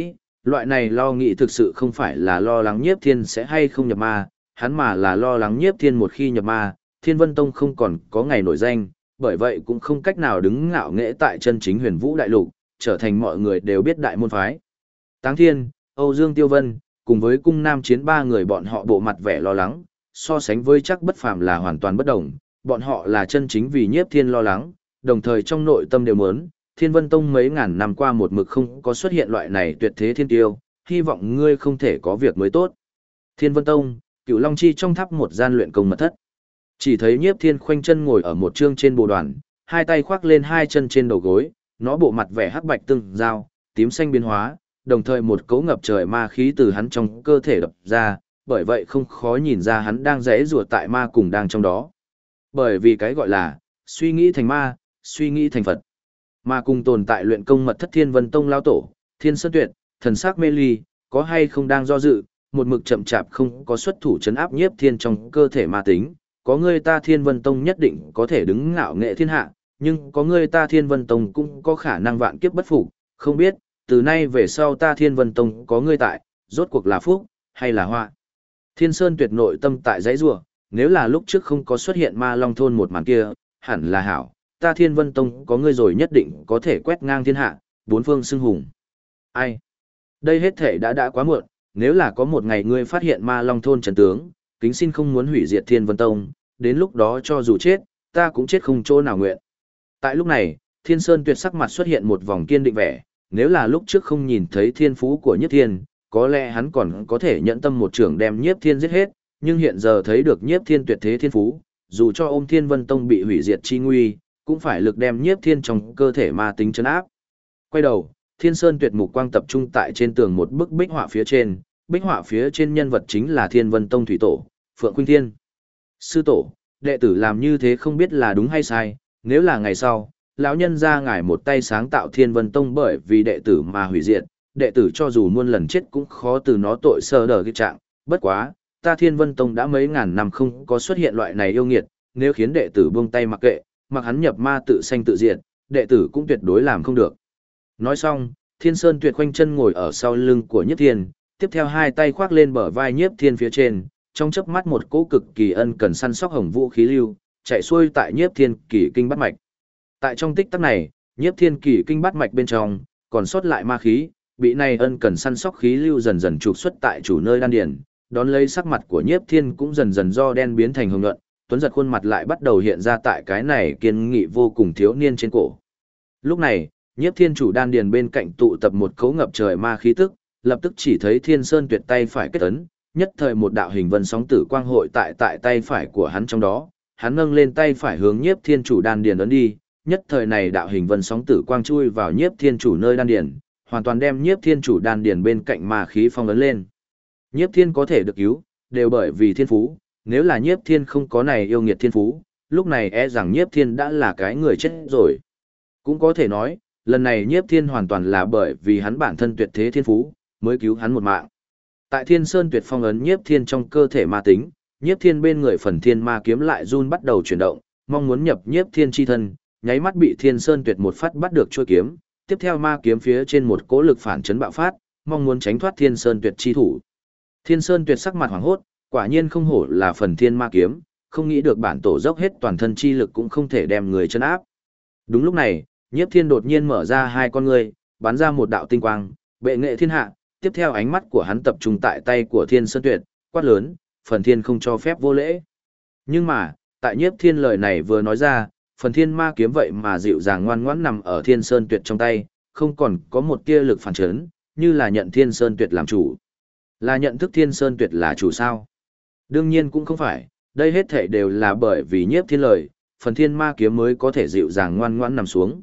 Speaker 1: Loại này lo nghĩ thực sự không phải là lo lắng Nhiếp Thiên sẽ hay không nhập ma, hắn mà là lo lắng Nhiếp Thiên một khi nhập ma, Thiên Vân Tông không còn có ngày nổi danh, bởi vậy cũng không cách nào đứng ngạo nghễ tại chân chính Huyền Vũ đại lục, trở thành mọi người đều biết đại môn phái. Táng Thiên, Âu Dương Tiêu Vân, cùng với cung nam chiến ba người bọn họ bộ mặt vẻ lo lắng, so sánh với chắc bất phàm là hoàn toàn bất đồng, bọn họ là chân chính vì Nhiếp Thiên lo lắng, đồng thời trong nội tâm đều muốn, Thiên Vân Tông mấy ngàn năm qua một mực không có xuất hiện loại này tuyệt thế thiên tiêu, hy vọng ngươi không thể có việc mới tốt. Thiên Vân Tông, Cửu Long Chi trong tháp một gian luyện công mật thất. Chỉ thấy Nhiếp Thiên khoanh chân ngồi ở một chương trên bồ đoàn, hai tay khoác lên hai chân trên đầu gối, nó bộ mặt vẻ hắc bạch tương giao, tím xanh biến hóa, đồng thời một cấu ngập trời ma khí từ hắn trong cơ thể đập ra, bởi vậy không khó nhìn ra hắn đang giãy giụa tại ma cùng đang trong đó. Bởi vì cái gọi là suy nghĩ thành ma, suy nghĩ thành Phật. Mà cùng tồn tại luyện công mật thất Thiên Vân Tông lão tổ, Thiên Sơn Tuyệt, thần sắc mê ly, có hay không đang do dự, một mực chậm chạp không có xuất thủ trấn áp Nhiếp Thiên trong cơ thể ma tính, có người ta Thiên Vân Tông nhất định có thể đứng ngạo nghệ thiên hạ, nhưng có người ta Thiên Vân Tông cũng có khả năng vạn kiếp bất phục, không biết, từ nay về sau ta Thiên Vân Tông có ngươi tại, rốt cuộc là phúc, hay là họa. Thiên Sơn Tuyệt nội tâm tại dãy rủa, nếu là lúc trước không có xuất hiện ma long thôn một màn kia, hẳn là hảo, ta Thiên Vân Tông có ngươi rồi nhất định có thể quét ngang thiên hạ, bốn phương xưng hùng. Ai? Đây hết thể đã quá muộn, nếu là có một ngày ngươi phát hiện ma long thôn trần tướng, kính xin không muốn hủy diệt Thiên Vân Tông, đến lúc đó cho dù chết, ta cũng chết không chỗ nào nguyện. Tại lúc này, Thiên Sơn Tuyệt sắc mặt xuất hiện một vòng kiên định vẻ, nếu là lúc trước không nhìn thấy thiên phú của Nhiếp Thiên, có lẽ hắn còn có thể nhẫn tâm một trưởng đem Nhiếp Thiên giết hết, nhưng hiện giờ thấy được Nhiếp Thiên tuyệt thế thiên phú, dù cho ôm Thiên Vân Tông bị hủy diệt chi nguy, cũng phải lực đem Nhiếp Thiên trong cơ thể ma tính trấn áp. Quay đầu, Thiên Sơn Tuyệt mục quang tập trung tại trên tường một bức bích họa phía trên, bích họa phía trên nhân vật chính là Thiên Vân Tông thủy tổ, Phượng Khuynh Thiên. Sư tổ, đệ tử làm như thế không biết là đúng hay sai, nếu là ngày sau, lão nhân ra ngài một tay sáng tạo Thiên Vân Tông bởi vì đệ tử mà hủy diệt, đệ tử cho dù muôn lần chết cũng khó từ nó tội sơ đờ cái trạng, bất quá, ta Thiên Vân Tông đã mấy ngàn năm không có xuất hiện loại này yêu nghiệt, nếu khiến đệ tử buông tay mặc kệ, mặc hắn nhập ma tự sanh tự diệt, đệ tử cũng tuyệt đối làm không được. Nói xong, Thiên Sơn Tuyệt khoanh chân ngồi ở sau lưng của Nhiếp Thiên, tiếp theo hai tay khoác lên bờ vai Nhiếp Thiên phía trên, trong chớp mắt một cỗ cực kỳ ân cần săn sóc hồng vũ khí lưu, chạy xuôi tại Nhiếp Thiên kỳ kinh bát mạch. Tại trong tích tắc này, Nhiếp Thiên kỳ kinh bát mạch bên trong, còn sót lại ma khí, bị này ân cần săn sóc khí lưu dần dần trục xuất tại chủ nơi đan điền, đón lấy sắc mặt của Nhiếp Thiên cũng dần dần do đen biến thành hồng nhuận, tuấn giật khuôn mặt lại bắt đầu hiện ra tại cái này kiên nghị vô cùng thiếu niên trên cổ. Lúc này, Nhiếp Thiên chủ đan điền bên cạnh tụ tập một cấu ngập trời ma khí tức, lập tức chỉ thấy Thiên Sơn Tuyệt tay phải kết ấn, nhất thời một đạo hình vân sóng tử quang hội tại tay phải của hắn trong đó, hắn nâng lên tay phải hướng Nhiếp Thiên chủ đan điền ấn đi, nhất thời này đạo hình vân sóng tử quang chui vào Nhiếp Thiên chủ nơi đan điền, hoàn toàn đem Nhiếp Thiên chủ đan điền bên cạnh ma khí phong ấn lên. Nhiếp Thiên có thể được cứu, đều bởi vì thiên phú, nếu là Nhiếp Thiên không có này yêu nghiệt thiên phú, lúc này e rằng Nhiếp Thiên đã là cái người chết rồi. Cũng có thể nói, lần này Nhiếp Thiên hoàn toàn là bởi vì hắn bản thân tuyệt thế thiên phú, mới cứu hắn một mạng. Tại Thiên Sơn Tuyệt phong ấn Nhiếp Thiên trong cơ thể ma tính, Nhiếp Thiên bên người phần thiên ma kiếm lại run bắt đầu chuyển động, mong muốn nhập Nhiếp Thiên chi thân, nháy mắt bị Thiên Sơn Tuyệt một phát bắt được chuôi kiếm, tiếp theo ma kiếm phía trên một cỗ lực phản chấn bạo phát, mong muốn tránh thoát Thiên Sơn Tuyệt chi thủ. Thiên Sơn Tuyệt sắc mặt hoảng hốt, quả nhiên không hổ là phần thiên ma kiếm, không nghĩ được bản tổ dốc hết toàn thân chi lực cũng không thể đem người chân áp. Đúng lúc này, Nhiếp Thiên đột nhiên mở ra hai con ngươi, bắn ra một đạo tinh quang, bệ nghệ thiên hạ, tiếp theo ánh mắt của hắn tập trung tại tay của Thiên Sơn Tuyệt, quát lớn, phần thiên không cho phép vô lễ. Nhưng mà, tại Nhiếp Thiên lời này vừa nói ra, phần thiên ma kiếm vậy mà dịu dàng ngoan ngoãn nằm ở Thiên Sơn Tuyệt trong tay, không còn có một tia lực phản chấn, như là nhận Thiên Sơn Tuyệt làm chủ. Là nhận thức Thiên Sơn Tuyệt là chủ sao? Đương nhiên cũng không phải, đây hết thảy đều là bởi vì Nhiếp Thiên lời, phần thiên ma kiếm mới có thể dịu dàng ngoan ngoãn nằm xuống.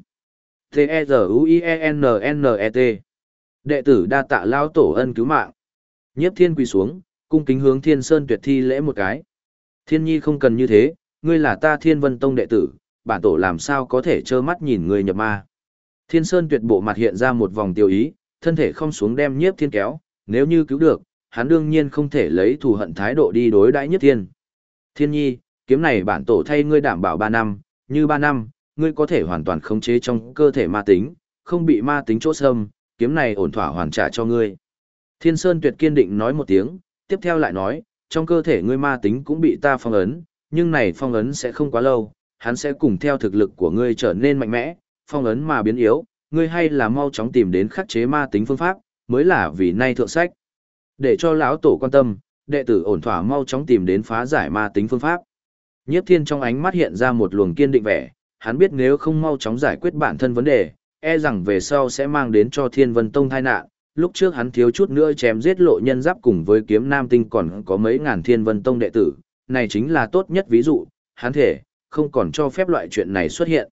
Speaker 1: T-E-Z-U-I-E-N-N-E-T Đệ tử đa tạ lao tổ ân cứu mạng. Nhiếp Thiên quỳ xuống, cung kính hướng Thiên Sơn Tuyệt thi lễ một cái. Thiên nhi không cần như thế, ngươi là ta Thiên Vân Tông đệ tử, bản tổ làm sao có thể trơ mắt nhìn ngươi nhập ma. Thiên Sơn Tuyệt bộ mặt hiện ra một vòng tiêu ý, thân thể không xuống đem Nhiếp Thiên kéo, nếu như cứu được, hắn đương nhiên không thể lấy thù hận thái độ đi đối đãi Nhiếp Thiên. Thiên nhi, kiếm này bản tổ thay ngươi đảm bảo 3 năm, như 3 năm, ngươi có thể hoàn toàn khống chế trong cơ thể ma tính, không bị ma tính chỗ xâm, kiếm này ổn thỏa hoàn trả cho ngươi. Thiên Sơn Tuyệt kiên định nói một tiếng, tiếp theo lại nói, trong cơ thể ngươi ma tính cũng bị ta phong ấn, nhưng này phong ấn sẽ không quá lâu, hắn sẽ cùng theo thực lực của ngươi trở nên mạnh mẽ, phong ấn mà biến yếu, ngươi hay là mau chóng tìm đến khắc chế ma tính phương pháp, mới là vì nay thượng sách. Để cho lão tổ quan tâm, đệ tử ổn thỏa mau chóng tìm đến phá giải ma tính phương pháp. Nhiếp Thiên trong ánh mắt hiện ra một luồng kiên định vẻ, hắn biết nếu không mau chóng giải quyết bản thân vấn đề, e rằng về sau sẽ mang đến cho Thiên Vân Tông tai nạn. Lúc trước hắn thiếu chút nữa chém giết Lộ Nhân Giáp cùng với Kiếm Nam Tinh còn có mấy ngàn Thiên Vân Tông đệ tử, này chính là tốt nhất ví dụ, hắn thể, không còn cho phép loại chuyện này xuất hiện.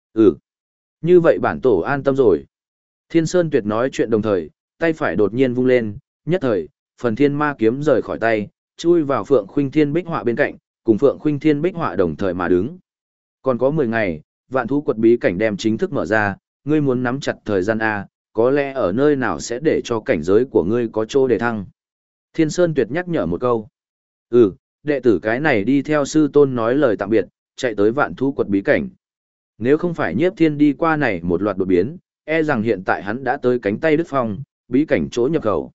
Speaker 1: Như vậy bản tổ an tâm rồi. Thiên Sơn Tuyệt nói chuyện đồng thời, tay phải đột nhiên vung lên, nhất thời, phần thiên ma kiếm rời khỏi tay, chui vào Phượng Khuynh Thiên bích họa bên cạnh, cùng Phượng Khuynh Thiên bích họa đồng thời mà đứng. Còn có 10 ngày, vạn thú quật bí cảnh đem chính thức mở ra, ngươi muốn nắm chặt thời gian A, có lẽ ở nơi nào sẽ để cho cảnh giới của ngươi có chỗ để thăng. Thiên Sơn Tuyệt nhắc nhở một câu. Đệ tử cái này đi theo sư tôn nói lời tạm biệt, chạy tới vạn thú quật bí cảnh. Nếu không phải Nhiếp Thiên đi qua này một loạt đột biến, e rằng hiện tại hắn đã tới cánh tay Đức Phong, bí cảnh chỗ nhập khẩu.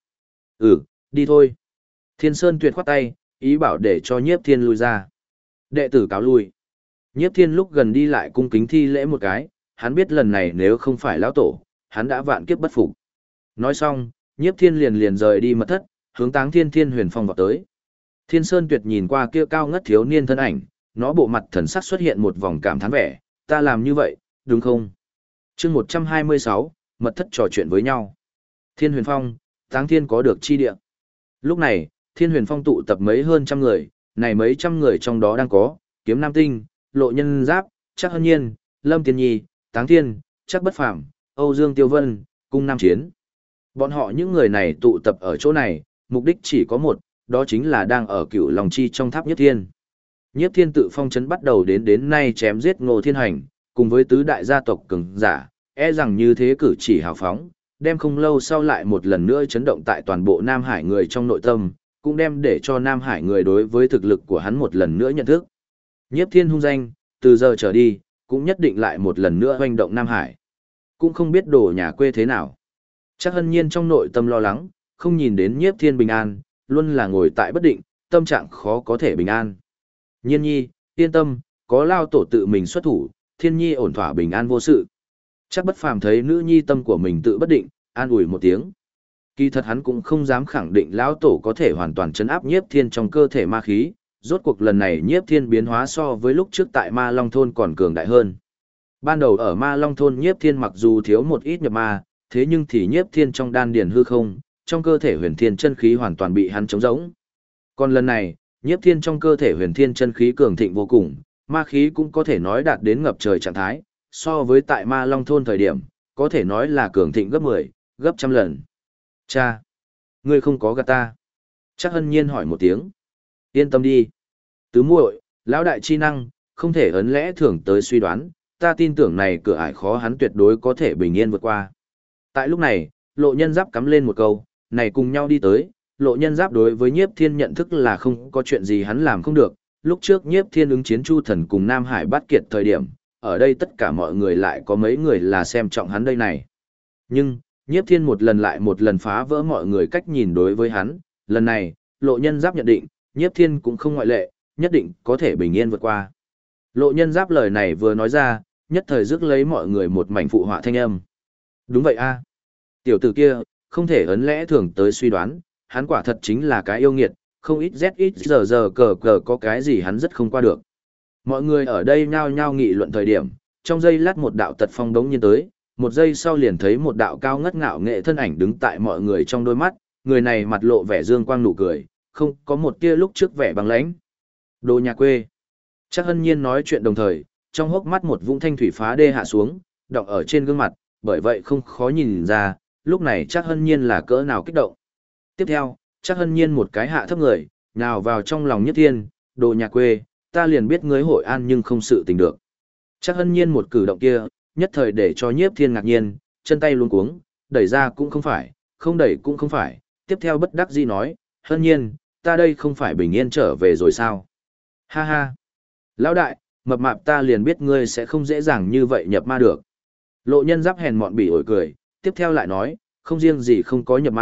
Speaker 1: Đi thôi. Thiên Sơn Tuyệt khoát tay, ý bảo để cho Nhiếp Thiên lui ra. Đệ tử cáo lui. Nhiếp Thiên lúc gần đi lại cung kính thi lễ một cái, hắn biết lần này nếu không phải lão tổ, hắn đã vạn kiếp bất phục. Nói xong, Nhiếp Thiên liền rời đi mật thất, hướng Táng Thiên Thiên Huyền Phong vào tới. Thiên Sơn Tuyệt nhìn qua kia cao ngất thiếu niên thân ảnh, nó bộ mặt thần sắc xuất hiện một vòng cảm thán vẻ, ta làm như vậy, đúng không? Chương 126, mật thất trò chuyện với nhau. Thiên Huyền Phong, Táng Thiên có được chi địa. Lúc này, Thiên Huyền Phong tụ tập mấy hơn trăm người, này mấy trăm người trong đó đang có Kiếm Nam Tinh, Lộ Nhân Giáp, Trác Hân Nhiên, Lâm Tiên Nhi, Táng Thiên, Trác Bất Phàm, Âu Dương Tiêu Vân, Cung Nam Chiến. Bọn họ những người này tụ tập ở chỗ này, mục đích chỉ có một, đó chính là đang ở Cửu Long Chi trong tháp Nhiếp Thiên. Nhiếp Thiên tự phong trấn bắt đầu đến nay chém giết Ngô Thiên Hành, cùng với tứ đại gia tộc cường giả, e rằng như thế cử chỉ hào phóng, đem không lâu sau lại một lần nữa chấn động tại toàn bộ Nam Hải người trong nội tâm, cũng đem để cho Nam Hải người đối với thực lực của hắn một lần nữa nhận thức. Nhiếp Thiên hung danh, từ giờ trở đi, cũng nhất định lại một lần nữa hoành động Nam Hải. Cũng không biết đổ nhà quê thế nào. Chắc Hân Nhiên trong nội tâm lo lắng, không nhìn đến Nhiếp Thiên bình an, luôn là ngồi tại bất định, tâm trạng khó có thể bình an. Nhiên nhi, yên tâm, có lao tổ tự mình xuất thủ, Thiên nhi ổn thỏa bình an vô sự. Chắc Bất Phàm thấy nữ nhi tâm của mình tự bất định, an ủi một tiếng. Kỳ thật hắn cũng không dám khẳng định lão tổ có thể hoàn toàn chấn áp Nhiếp Thiên trong cơ thể ma khí, rốt cuộc lần này Nhiếp Thiên biến hóa so với lúc trước tại Ma Long thôn còn cường đại hơn. Ban đầu ở Ma Long thôn Nhiếp Thiên mặc dù thiếu một ít nhập ma, thế nhưng thì Nhiếp Thiên trong đan điền hư không, trong cơ thể huyền thiên chân khí hoàn toàn bị hắn chống rỗng. Còn lần này, Nhiếp Thiên trong cơ thể huyền thiên chân khí cường thịnh vô cùng, ma khí cũng có thể nói đạt đến ngập trời trạng thái, so với tại Ma Long thôn thời điểm, có thể nói là cường thịnh gấp 10, gấp trăm lần. Cha, ngươi không có gạt ta. Chắc Hân Nhiên hỏi một tiếng. Yên tâm đi. Tứ muội, lão đại chi năng, không thể ấn lẽ thường tới suy đoán, ta tin tưởng này cửa ải khó hắn tuyệt đối có thể bình yên vượt qua. Tại lúc này, Lộ Nhân Giáp cắm lên một câu, này cùng nhau đi tới, Lộ Nhân Giáp đối với Nhiếp Thiên nhận thức là không có chuyện gì hắn làm không được, lúc trước Nhiếp Thiên ứng chiến Chu Thần cùng Nam Hải Bát Kiệt thời điểm, ở đây tất cả mọi người lại có mấy người là xem trọng hắn đây này. Nhưng, Nhiếp Thiên một lần lại một lần phá vỡ mọi người cách nhìn đối với hắn, lần này, Lộ Nhân Giáp nhận định, Nhiếp Thiên cũng không ngoại lệ, nhất định có thể bình yên vượt qua. Lộ Nhân Giáp lời này vừa nói ra, nhất thời rước lấy mọi người một mảnh phụ họa thanh âm. Đúng vậy a, tiểu tử kia, không thể ấn lẽ thường tới suy đoán, hắn quả thật chính là cái yêu nghiệt, không ít giờ cờ có cái gì hắn rất không qua được. Mọi người ở đây nhao nhao nghị luận thời điểm, trong giây lát một đạo tật phong đống nhiên tới, một giây sau liền thấy một đạo cao ngất ngạo nghệ thân ảnh đứng tại mọi người trong đôi mắt, người này mặt lộ vẻ dương quang nụ cười, không có một tia lúc trước vẻ băng lãnh. Đồ nhà quê. Chắc Hân Nhiên nói chuyện đồng thời, trong hốc mắt một vũng thanh thủy phá đê hạ xuống, đọng ở trên gương mặt, bởi vậy không khó nhìn ra, lúc này chắc Hân Nhiên là cỡ nào kích động. Tiếp theo, chắc Hân Nhiên một cái hạ thấp người, nào vào trong lòng Nhiếp Thiên, đồ nhà quê, ta liền biết ngươi Hội An nhưng không sự tình được. Chắc Hân Nhiên một cử động kia, nhất thời để cho Nhiếp Thiên ngạc nhiên, chân tay luống cuống, đẩy ra cũng không phải, không đẩy cũng không phải, tiếp theo bất đắc dĩ nói, Hân Nhiên, ta đây không phải bình yên trở về rồi sao? Ha ha! Lão đại, mập mạp ta liền biết ngươi sẽ không dễ dàng như vậy nhập ma được. Lộ Nhân Giáp hèn mọn bỉ ổi cười, tiếp theo lại nói, không riêng gì không có nhập ma,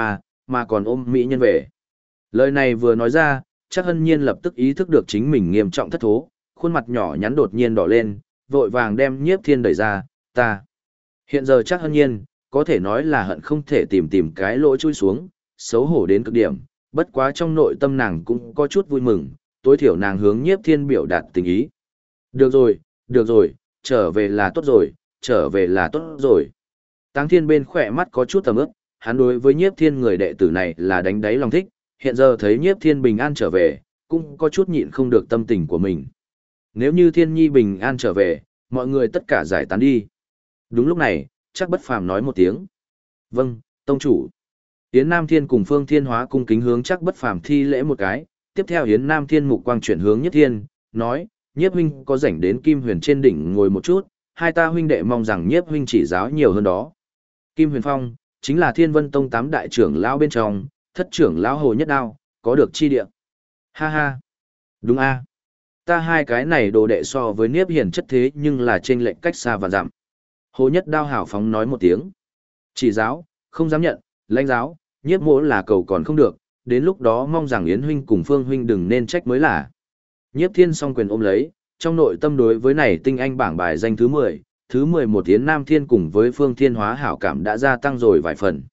Speaker 1: mà còn ôm mỹ nhân về. Lời này vừa nói ra, chắc hân nhiên lập tức ý thức được chính mình nghiêm trọng thất thố, khuôn mặt nhỏ nhắn đột nhiên đỏ lên, vội vàng đem Nhiếp Thiên đẩy ra, ta. Hiện giờ chắc hân nhiên, có thể nói là hận không thể tìm cái lỗ chui xuống, xấu hổ đến cực điểm, bất quá trong nội tâm nàng cũng có chút vui mừng, tối thiểu nàng hướng Nhiếp Thiên biểu đạt tình ý. Được rồi, trở về là tốt rồi, trở về là tốt rồi. Táng Thiên bên khỏe mắt có chút tầm ướp, hắn đối với Nhiếp Thiên người đệ tử này là đánh đáy lòng thích, hiện giờ thấy Nhiếp Thiên bình an trở về, cũng có chút nhịn không được tâm tình của mình. Nếu như Thiên Nhi bình an trở về, mọi người tất cả giải tán đi. Đúng lúc này, chắc Bất Phàm nói một tiếng. Vâng, tông chủ. Yến Nam Thiên cùng Phương Thiên Hóa cung kính hướng chắc Bất Phàm thi lễ một cái, tiếp theo Yến Nam Thiên mục quang chuyển hướng Nhiếp Thiên, nói, Nhiếp huynh có rảnh đến Kim Huyền trên đỉnh ngồi một chút, hai ta huynh đệ mong rằng Nhiếp huynh chỉ giáo nhiều hơn đó. Kim Huyền Phong, chính là Thiên Vân Tông 8 đại trưởng lão bên trong, thất trưởng lão Hồ Nhất Đao, có được chi địa. Ha ha. Đúng a. Ta hai cái này đồ đệ so với Niếp Hiền chất thế nhưng là chênh lệch cách xa và dặm. Hồ Nhất Đao hào phóng nói một tiếng. Chỉ giáo, không dám nhận, lãnh giáo, Nhiếp mỗ là cầu còn không được, đến lúc đó mong rằng Yến huynh cùng Phương huynh đừng nên trách mới là. Nhiếp Thiên song quyền ôm lấy, trong nội tâm đối với này tinh anh bảng bài danh thứ 10, thứ 11 Yến Nam Thiên cùng với Phương Thiên Hóa hảo cảm đã gia tăng rồi vài phần.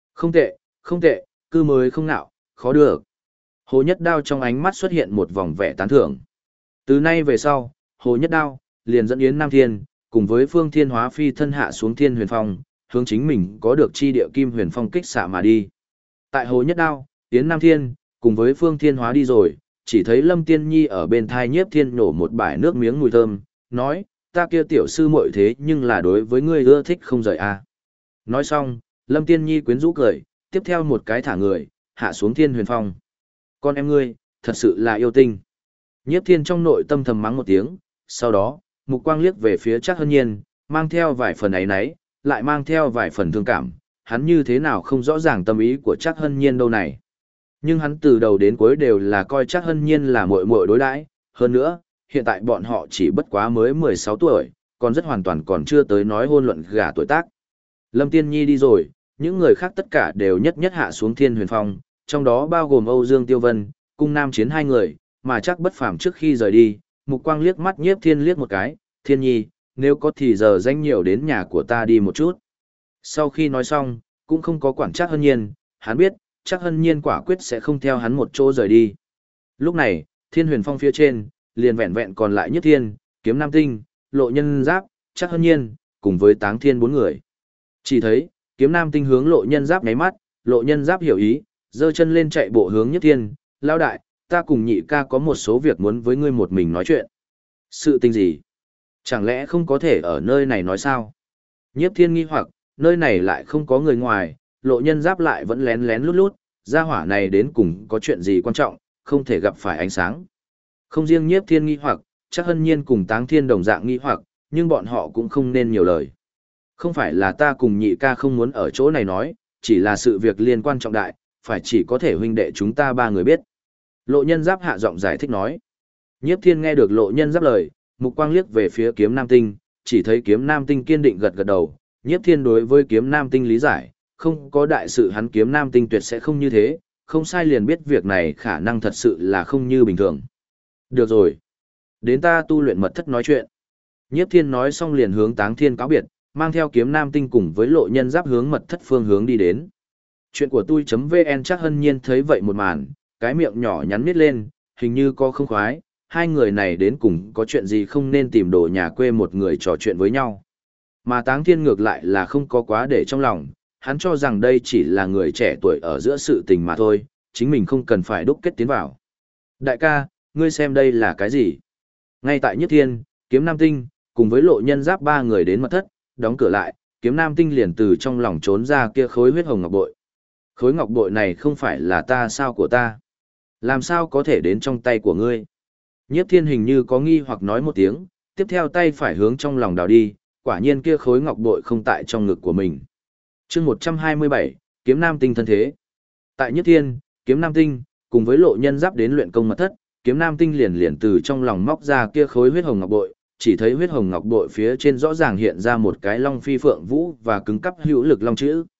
Speaker 1: Không tệ, cư mới không nạo, khó được. Hồ Nhất Đao trong ánh mắt xuất hiện một vòng vẻ tán thưởng. Từ nay về sau, Hồ Nhất Đao liền dẫn Yến Nam Thiên cùng với Phương Thiên Hóa phi thân hạ xuống Thiên Huyền Phong, hướng chính mình có được chi địa Kim Huyền Phong kích xạ mà đi. Tại Hồ Nhất Đao, Yến Nam Thiên cùng với Phương Thiên Hóa đi rồi, chỉ thấy Lâm Tiên Nhi ở bên thai Nhiếp Thiên nổ một bãi nước miếng mùi thơm, nói, ta kia tiểu sư muội thế nhưng là đối với ngươi ưa thích không rời à. Nói xong, Lâm Tiên Nhi quyến rũ cười, tiếp theo một cái thả người, hạ xuống Thiên Huyền Phong. Con em ngươi, thật sự là yêu tinh. Nhiếp Thiên trong nội tâm thầm mắng một tiếng, sau đó, mục quang liếc về phía Trác Hân Nhiên, mang theo vài phần ấy nấy, lại mang theo vài phần thương cảm, hắn như thế nào không rõ ràng tâm ý của Trác Hân Nhiên đâu này. Nhưng hắn từ đầu đến cuối đều là coi Trác Hân Nhiên là muội muội đối đãi, hơn nữa, hiện tại bọn họ chỉ bất quá mới 16 tuổi, còn rất hoàn toàn còn chưa tới nói hôn luận gả tuổi tác. Lâm Tiên Nhi đi rồi, những người khác tất cả đều nhất nhất hạ xuống Thiên Huyền Phong, trong đó bao gồm Âu Dương Tiêu Vân, Cung Nam Chiến hai người, mà Trác Bất Phàm trước khi rời đi, mục quang liếc mắt Nhiếp Thiên liếc một cái, Thiên Nhi, nếu có thì giờ danh nhiều đến nhà của ta đi một chút. Sau khi nói xong, cũng không có quản Trác Hân Nhiên, hắn biết, Trác Hân Nhiên quả quyết sẽ không theo hắn một chỗ rời đi. Lúc này, Thiên Huyền Phong phía trên, liền vẹn vẹn còn lại Nhiếp Thiên, Kiếm Nam Tinh, Lộ Nhân Giáp, Trác Hân Nhiên, cùng với Táng Thiên bốn người. Chỉ thấy, Kiếm Nam Tinh hướng Lộ Nhân Giáp nháy mắt, Lộ Nhân Giáp hiểu ý, giơ chân lên chạy bộ hướng Nhiếp Thiên, lao đại, ta cùng nhị ca có một số việc muốn với ngươi một mình nói chuyện. Sự tình gì? Chẳng lẽ không có thể ở nơi này nói sao? Nhiếp Thiên nghi hoặc, nơi này lại không có người ngoài, Lộ Nhân Giáp lại vẫn lén lén lút lút, gia hỏa này đến cùng có chuyện gì quan trọng, không thể gặp phải ánh sáng. Không riêng Nhiếp Thiên nghi hoặc, Trác Hân Nhiên cùng Táng Thiên đồng dạng nghi hoặc, nhưng bọn họ cũng không nên nhiều lời. Không phải là ta cùng nhị ca không muốn ở chỗ này nói, chỉ là sự việc liên quan trọng đại, phải chỉ có thể huynh đệ chúng ta ba người biết. Lộ Nhân Giáp hạ giọng giải thích nói. Nhiếp Thiên nghe được Lộ Nhân Giáp lời, mục quang liếc về phía Kiếm Nam Tinh, chỉ thấy Kiếm Nam Tinh kiên định gật gật đầu. Nhiếp Thiên đối với Kiếm Nam Tinh lý giải, không có đại sự hắn Kiếm Nam Tinh tuyệt sẽ không như thế, không sai liền biết việc này khả năng thật sự là không như bình thường. Được rồi, đến ta tu luyện mật thất nói chuyện. Nhiếp Thiên nói xong liền hướng Táng Thiên cáo biệt, mang theo Kiếm Nam Tinh cùng với Lộ Nhân Giáp hướng mật thất phương hướng đi đến. Chuyện của tôi.vn Trác Hân Nhiên thấy vậy một màn, cái miệng nhỏ nhắn nhếch lên, hình như có không khoái, hai người này đến cùng có chuyện gì không nên tìm đồ nhà quê một người trò chuyện với nhau. Mà Táng Thiên ngược lại là không có quá để trong lòng, hắn cho rằng đây chỉ là người trẻ tuổi ở giữa sự tình mà thôi, chính mình không cần phải đúc kết tiến vào. Đại ca, ngươi xem đây là cái gì? Ngay tại Nhất Thiên, Kiếm Nam Tinh, cùng với Lộ Nhân Giáp ba người đến mật thất, đóng cửa lại, Kiếm Nam Tinh liền từ trong lòng trốn ra kia khối huyết hồng ngọc bội. Khối ngọc bội này không phải là ta sao của ta? Làm sao có thể đến trong tay của ngươi? Nhiếp Thiên hình như có nghi hoặc nói một tiếng, tiếp theo tay phải hướng trong lòng đào đi, quả nhiên kia khối ngọc bội không tại trong ngực của mình. Chương 127, Kiếm Nam Tinh thân thế. Tại Nhiếp Thiên, Kiếm Nam Tinh, cùng với Lộ Nhân Giáp đến luyện công mật thất, Kiếm Nam Tinh liền từ trong lòng móc ra kia khối huyết hồng ngọc bội, chỉ thấy huyết hồng ngọc bội phía trên rõ ràng hiện ra một cái long phi phượng vũ và cứng cắp hữu lực long chữ.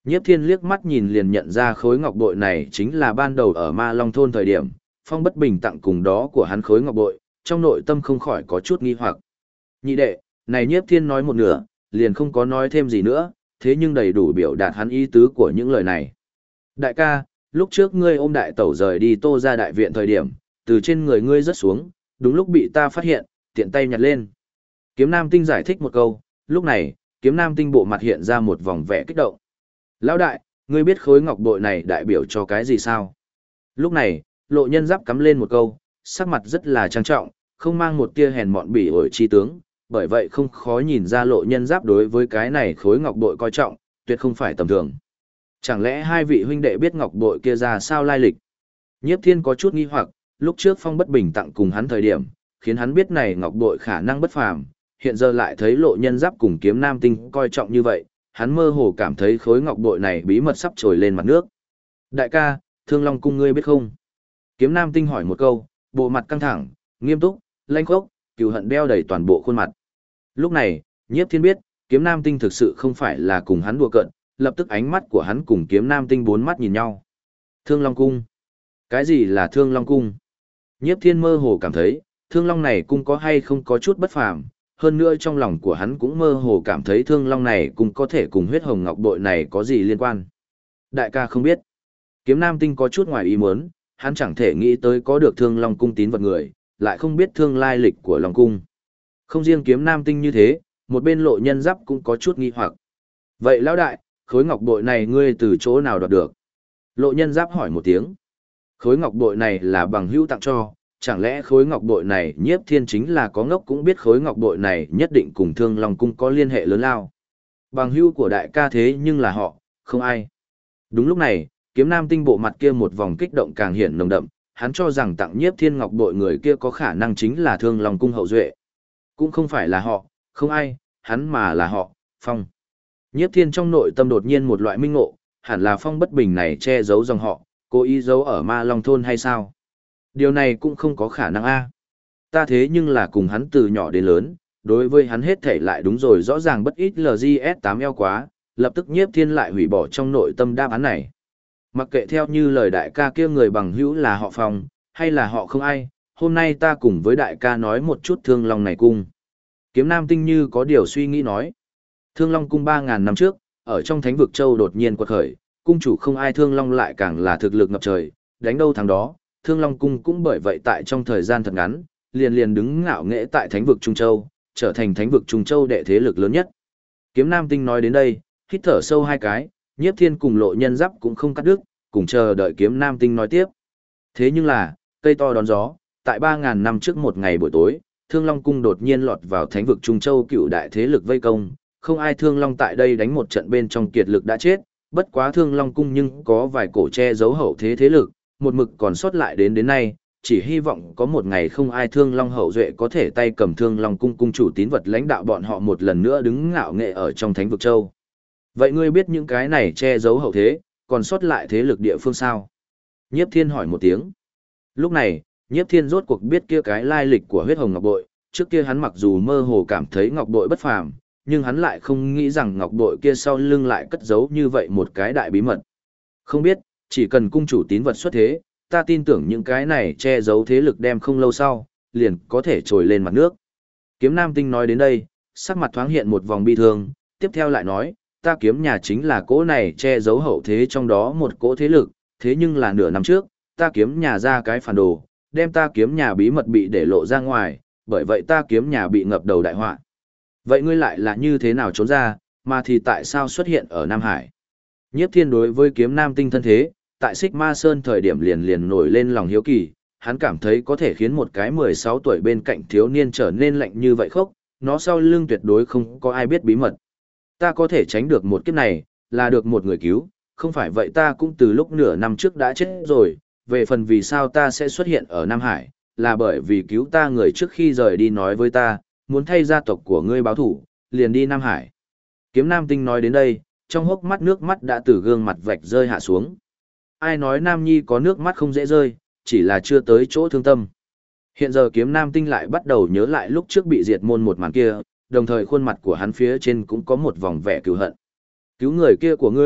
Speaker 1: Nhiếp Thiên liếc mắt nhìn liền nhận ra khối ngọc bội này chính là ban đầu ở Ma Long thôn thời điểm, Phong Bất Bình tặng cùng đó của hắn khối ngọc bội, trong nội tâm không khỏi có chút nghi hoặc. Nhị đệ, này Nhiếp Thiên nói một nửa, liền không có nói thêm gì nữa, thế nhưng đầy đủ biểu đạt hắn ý tứ của những lời này. Đại ca, lúc trước ngươi ôm đại tẩu rời đi Tô ra đại viện thời điểm, từ trên người ngươi rớt xuống, đúng lúc bị ta phát hiện, tiện tay nhặt lên. Kiếm Nam Tinh giải thích một câu, lúc này, Kiếm Nam Tinh bộ mặt hiện ra một vòng vẻ kích động. Lão đại, ngươi biết khối ngọc bội này đại biểu cho cái gì sao? Lúc này, Lộ Nhân Giáp cắm lên một câu, sắc mặt rất là trang trọng, không mang một tia hèn mọn bỉ ổi chi tướng, bởi vậy không khó nhìn ra Lộ Nhân Giáp đối với cái này khối ngọc bội coi trọng, tuyệt không phải tầm thường. Chẳng lẽ hai vị huynh đệ biết ngọc bội kia ra sao lai lịch? Nhiếp Thiên có chút nghi hoặc, lúc trước Phong Bất Bình tặng cùng hắn thời điểm, khiến hắn biết này ngọc bội khả năng bất phàm, hiện giờ lại thấy Lộ Nhân Giáp cùng Kiếm Nam Tinh coi trọng như vậy, hắn mơ hồ cảm thấy khối ngọc bội này bí mật sắp trồi lên mặt nước. Đại ca, Thương Long cung ngươi biết không? Kiếm Nam Tinh hỏi một câu, bộ mặt căng thẳng, nghiêm túc, lanh khốc, cừu hận đeo đầy toàn bộ khuôn mặt. Lúc này, Nhiếp Thiên biết, Kiếm Nam Tinh thực sự không phải là cùng hắn đùa cợt, lập tức ánh mắt của hắn cùng Kiếm Nam Tinh bốn mắt nhìn nhau. Thương Long cung? Cái gì là Thương Long cung? Nhiếp Thiên mơ hồ cảm thấy, Thương Long này cung có hay không có chút bất phàm, hơn nữa trong lòng của hắn cũng mơ hồ cảm thấy Thương Long này cũng có thể cùng huyết hồng ngọc bội này có gì liên quan. Đại ca không biết. Kiếm Nam Tinh có chút ngoài ý muốn, hắn chẳng thể nghĩ tới có được Thương Long cung tín vật người, lại không biết thương lai lịch của Long cung. Không riêng Kiếm Nam Tinh như thế, một bên Lộ Nhân Giáp cũng có chút nghi hoặc. Vậy lão đại, khối ngọc bội này ngươi từ chỗ nào đoạt được? Lộ Nhân Giáp hỏi một tiếng. Khối ngọc bội này là bằng hữu tặng cho, chẳng lẽ khối ngọc bội này Nhiếp Thiên chính là có ngốc cũng biết khối ngọc bội này nhất định cùng Thương Long cung có liên hệ lớn lao. Bằng hữu của đại ca thế nhưng là họ, không ai. Đúng lúc này, Kiếm Nam Tinh bộ mặt kia một vòng kích động càng hiện nồng đậm, hắn cho rằng tặng Nhiếp Thiên ngọc bội người kia có khả năng chính là Thương Long cung hậu duệ. Cũng không phải là họ, không ai, hắn mà là họ, Phong. Nhiếp Thiên trong nội tâm đột nhiên một loại minh ngộ, hẳn là Phong Bất Bình này che giấu dòng họ, cố ý giấu ở Ma Long thôn hay sao? Điều này cũng không có khả năng a. Ta thế nhưng là cùng hắn từ nhỏ đến lớn, đối với hắn hết thể lại đúng rồi rõ ràng bất ít LGS8L quá, lập tức Nhiếp Thiên lại hủy bỏ trong nội tâm đáp án này. Mặc kệ theo như lời đại ca kia người bằng hữu là họ Phong, hay là họ không ai, hôm nay ta cùng với đại ca nói một chút Thương Long này cung. Kiếm Nam Tinh như có điều suy nghĩ nói. Thương Long cung 3.000 năm trước, ở trong Thánh vực châu đột nhiên quật khởi, cung chủ không ai Thương Long lại càng là thực lực ngập trời, đánh đâu thắng đó, Thương Long cung cũng bởi vậy tại trong thời gian thật ngắn, liền liền đứng ngạo nghễ tại Thánh vực Trung Châu, trở thành Thánh vực Trung Châu đệ thế lực lớn nhất. Kiếm Nam Tinh nói đến đây, hít thở sâu hai cái, Nhiếp Thiên cùng Lộ Nhân Giáp cũng không cắt đứt, cùng chờ đợi Kiếm Nam Tinh nói tiếp. Thế nhưng là, cây to đón gió, tại 3.000 năm trước một ngày buổi tối, Thương Long cung đột nhiên lọt vào Thánh vực Trung Châu cựu đại thế lực vây công, không ai Thương Long tại đây đánh một trận bên trong kiệt lực đã chết, bất quá Thương Long cung nhưng có vài cổ che giấu hậu thế thế lực, một mực còn sót lại đến nay, chỉ hy vọng có một ngày không ai Thương Long hậu duệ có thể tay cầm Thương Long cung cung chủ tín vật lãnh đạo bọn họ một lần nữa đứng ngạo nghệ ở trong Thánh vực Châu. Vậy ngươi biết những cái này che giấu hậu thế, còn sót lại thế lực địa phương sao? Nhiếp Thiên hỏi một tiếng. Lúc này, Nhiếp Thiên rốt cuộc biết kia cái lai lịch của huyết hồng ngọc bội, trước kia hắn mặc dù mơ hồ cảm thấy ngọc bội bất phàm, nhưng hắn lại không nghĩ rằng ngọc bội kia sau lưng lại cất giấu như vậy một cái đại bí mật. Không biết, chỉ cần cung chủ tín vật xuất thế, ta tin tưởng những cái này che giấu thế lực đem không lâu sau, liền có thể trồi lên mặt nước. Kiếm Nam Tinh nói đến đây, sắc mặt thoáng hiện một vòng bi thương, tiếp theo lại nói, ta kiếm nhà chính là cỗ này che giấu hậu thế trong đó một cỗ thế lực, thế nhưng là nửa năm trước, ta kiếm nhà ra cái phản đồ, đem ta kiếm nhà bí mật bị để lộ ra ngoài, bởi vậy ta kiếm nhà bị ngập đầu đại họa. Vậy ngươi lại là như thế nào trốn ra, mà thì tại sao xuất hiện ở Nam Hải? Nhiếp Thiên đối với Kiếm Nam Tinh thân thế, tại Xích Ma Sơn thời điểm liền liền nổi lên lòng hiếu kỳ, hắn cảm thấy có thể khiến một cái 16 tuổi bên cạnh thiếu niên trở nên lạnh như vậy khốc, nó sau lưng tuyệt đối không có ai biết bí mật. Ta có thể tránh được một kiếp này, là được một người cứu, không phải vậy ta cũng từ lúc nửa năm trước đã chết rồi, về phần vì sao ta sẽ xuất hiện ở Nam Hải, là bởi vì cứu ta người trước khi rời đi nói với ta, muốn thay gia tộc của ngươi báo thủ, liền đi Nam Hải. Kiếm Nam Tinh nói đến đây, trong hốc mắt nước mắt đã từ gương mặt vạch rơi hạ xuống. Ai nói Nam Nhi có nước mắt không dễ rơi, chỉ là chưa tới chỗ thương tâm. Hiện giờ Kiếm Nam Tinh lại bắt đầu nhớ lại lúc trước bị diệt môn một màn kia, đồng thời khuôn mặt của hắn phía trên cũng có một vòng vẻ cừu hận. Cứu người kia của ngươi,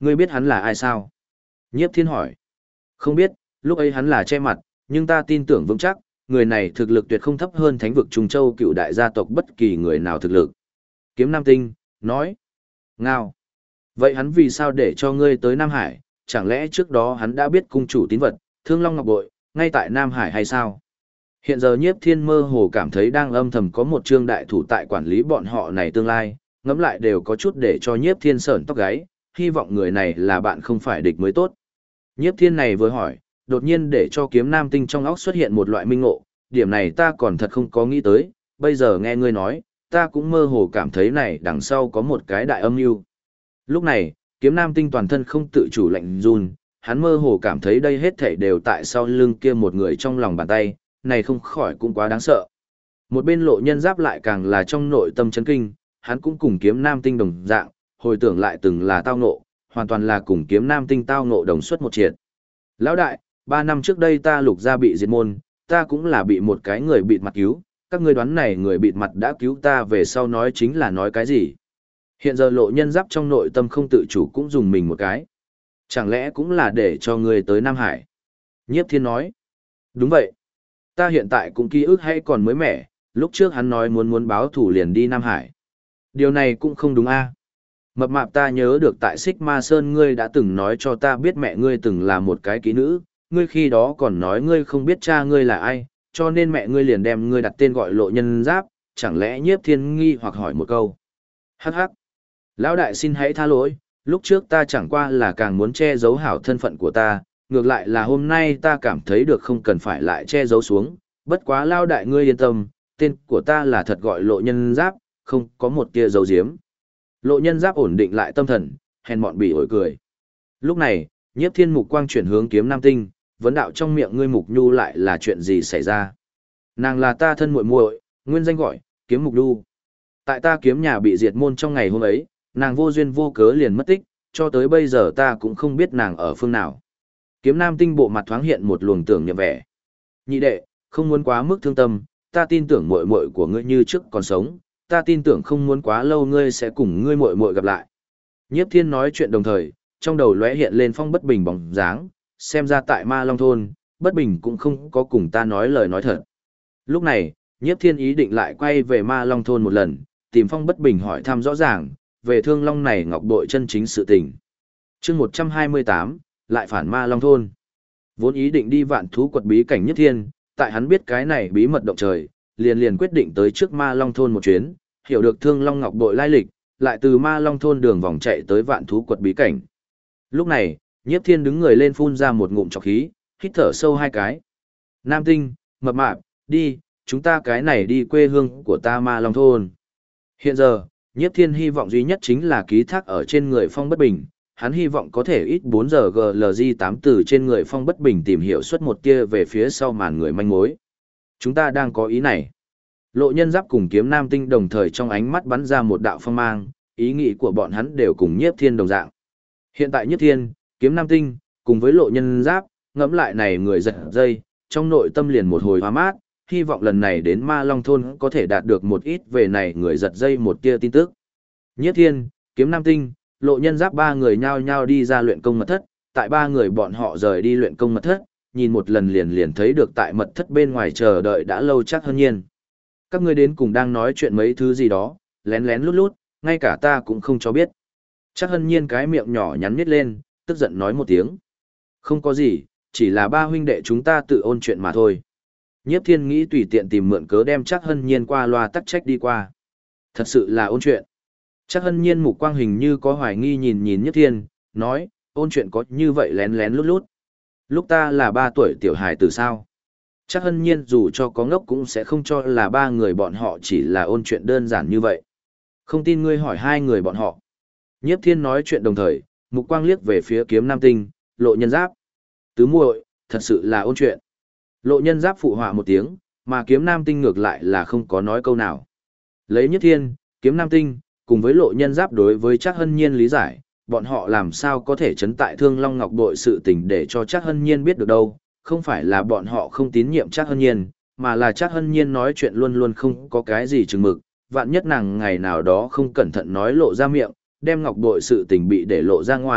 Speaker 1: Ngươi biết hắn là ai sao? Nhiếp Thiên hỏi. Không biết, lúc ấy hắn là che mặt, nhưng ta tin tưởng vững chắc, người này thực lực tuyệt không thấp hơn thánh vực Trung Châu cựu đại gia tộc bất kỳ người nào thực lực. Kiếm Nam Tinh, nói. Ngao. Vậy hắn vì sao để cho ngươi tới Nam Hải, chẳng lẽ trước đó hắn đã biết cung chủ tín vật, Thương Long Ngọc Bội, ngay tại Nam Hải hay sao? Hiện giờ Nhiếp Thiên mơ hồ cảm thấy đang âm thầm có một trương đại thủ tại quản lý bọn họ này tương lai, ngẫm lại đều có chút để cho Nhiếp Thiên sởn tóc gáy, hy vọng người này là bạn không phải địch mới tốt. Nhiếp Thiên này vừa hỏi, đột nhiên để cho Kiếm Nam Tinh trong óc xuất hiện một loại minh ngộ, điểm này ta còn thật không có nghĩ tới, bây giờ nghe ngươi nói, ta cũng mơ hồ cảm thấy này đằng sau có một cái đại âm mưu. Lúc này, Kiếm Nam Tinh toàn thân không tự chủ lạnh run, hắn mơ hồ cảm thấy đây hết thảy đều tại sau lưng kia một người trong lòng bàn tay, này không khỏi cũng quá đáng sợ. Một bên Lộ Nhân Giáp lại càng là trong nội tâm chấn kinh, hắn cũng cùng Kiếm Nam Tinh đồng dạng, hồi tưởng lại từng là tao ngộ, hoàn toàn là cùng Kiếm Nam Tinh tao ngộ đồng xuất một triệt. Lão đại, 3 năm trước đây ta Lục gia bị diệt môn, ta cũng là bị một cái người bịt mặt cứu, các ngươi đoán này người bịt mặt đã cứu ta về sau nói chính là nói cái gì? Hiện giờ Lộ Nhân Giáp trong nội tâm không tự chủ cũng dùng mình một cái. Chẳng lẽ cũng là để cho ngươi tới Nam Hải? Nhiếp Thiên nói. Đúng vậy. Ta hiện tại cũng ký ức hay còn mới mẻ, lúc trước hắn nói muốn báo thủ liền đi Nam Hải. Điều này cũng không đúng a. Mập mạp, ta nhớ được tại Xích Ma Sơn ngươi đã từng nói cho ta biết mẹ ngươi từng là một cái kỹ nữ, ngươi khi đó còn nói ngươi không biết cha ngươi là ai, cho nên mẹ ngươi liền đem ngươi đặt tên gọi Lộ Nhân Giáp, chẳng lẽ Nhiếp Thiên nghi hoặc hỏi một câu. Hắc hắc. Lão đại xin hãy tha lỗi, lúc trước ta chẳng qua là càng muốn che giấu hảo thân phận của ta, ngược lại là hôm nay ta cảm thấy được không cần phải lại che giấu xuống, bất quá Lão đại ngươi yên tâm, tên của ta là thật gọi Lộ Nhân Giáp, không có một tia giấu giếm. Lộ Nhân Giáp ổn định lại tâm thần, hèn mọn bỉ ổi cười. Lúc này, Nhiếp Thiên mục quang chuyển hướng Kiếm Nam Tinh, vấn đạo trong miệng ngươi Mục Nhu lại là chuyện gì xảy ra? Nàng là ta thân muội muội, nguyên danh gọi Kiếm Mục Nhu. Tại ta kiếm nhà bị diệt môn trong ngày hôm ấy, nàng vô duyên vô cớ liền mất tích, cho tới bây giờ ta cũng không biết nàng ở phương nào. Kiếm Nam Tinh bộ mặt thoáng hiện một luồng tưởng nhậm vẻ. Nhị đệ, không muốn quá mức thương tâm, ta tin tưởng muội muội của ngươi như trước còn sống, ta tin tưởng không muốn quá lâu ngươi sẽ cùng ngươi muội muội gặp lại. Nhiếp Thiên nói chuyện đồng thời, trong đầu lóe hiện lên Phong Bất Bình bóng dáng, xem ra tại Ma Long thôn, Bất Bình cũng không có cùng ta nói lời nói thật. Lúc này, Nhiếp Thiên ý định lại quay về Ma Long thôn một lần, tìm Phong Bất Bình hỏi thăm rõ ràng, về Thương Long này ngọc bội chân chính sự tình. Chương 128, lại phản Ma Long thôn. Vốn ý định đi Vạn Thú Quật bí cảnh Nhiếp Thiên, tại hắn biết cái này bí mật động trời, liền quyết định tới trước Ma Long thôn một chuyến, hiểu được Thương Long ngọc bội lai lịch, lại từ Ma Long thôn đường vòng chạy tới Vạn Thú Quật bí cảnh. Lúc này, Nhiếp Thiên đứng người lên phun ra một ngụm trọc khí, hít thở sâu 2 cái. Nam Tinh, mập mạp, đi, chúng ta cái này đi quê hương của ta Ma Long thôn. Hiện giờ, Nhiếp Thiên hy vọng duy nhất chính là ký thác ở trên người Phong Bất Bình, hắn hy vọng có thể ít 4 giờ GLG8 từ trên người Phong Bất Bình tìm hiểu suốt một tia về phía sau màn người manh mối. Chúng ta đang có ý này. Lộ Nhân Giáp cùng Kiếm Nam Tinh đồng thời trong ánh mắt bắn ra một đạo phong mang, ý nghĩ của bọn hắn đều cùng Nhiếp Thiên đồng dạng. Hiện tại Nhiếp Thiên, Kiếm Nam Tinh, cùng với Lộ Nhân Giáp, ngẫm lại này người giật dây, trong nội tâm liền một hồi hoa mát, hy vọng lần này đến Ma Long thôn có thể đạt được một ít về này người giật dây một tia tin tức. Nhiếp Thiên, Kiếm Nam Tinh, Lộ Nhân Giáp 3 người nhao nhao đi ra luyện công mật thất, tại 3 người bọn họ rời đi luyện công mật thất, nhìn một lần liền thấy được tại mật thất bên ngoài chờ đợi đã lâu Trác Hân Nhiên. Các ngươi đến cùng đang nói chuyện mấy thứ gì đó, lén lén lút lút, ngay cả ta cũng không cho biết. Trác Hân Nhiên cái miệng nhỏ nhắn nhếch lên, tức giận nói một tiếng. Không có gì, chỉ là 3 huynh đệ chúng ta tự ôn chuyện mà thôi. Nhiếp Thiên nghĩ tùy tiện tìm mượn cớ đem Trác Hân Nhiên qua loa tắc trách đi qua. Thật sự là ôn chuyện. Trác Hân Nhiên mục quang hình như có hoài nghi nhìn Nhiếp Thiên, nói, ôn chuyện có như vậy lén lén lút lút. Lúc ta là 3 tuổi tiểu hài từ sao? Trác Hân Nhiên dù cho có ngốc cũng sẽ không cho là 3 người bọn họ chỉ là ôn chuyện đơn giản như vậy. Không tin ngươi hỏi 2 người bọn họ. Nhiếp Thiên nói chuyện đồng thời, mục quang liếc về phía Kiếm Nam Tinh, Lộ Nhân Giáp. Tứ muội, thật sự là ôn chuyện. Lộ Nhân Giáp phụ họa một tiếng, mà Kiếm Nam Tinh ngược lại là không có nói câu nào. Lấy Nhiếp Thiên, Kiếm Nam Tinh, cùng với Lộ Nhân Giáp đối với Trác Hân Nhiên lý giải, bọn họ làm sao có thể chấn tại Thương Long Ngọc bội sự tình để cho Trác Hân Nhiên biết được đâu, không phải là bọn họ không tín nhiệm Trác Hân Nhiên, mà là Trác Hân Nhiên nói chuyện luôn luôn không có cái gì chừng mực, vạn nhất nàng ngày nào đó không cẩn thận nói lộ ra miệng, đem ngọc bội sự tình bị để lộ ra ngoài,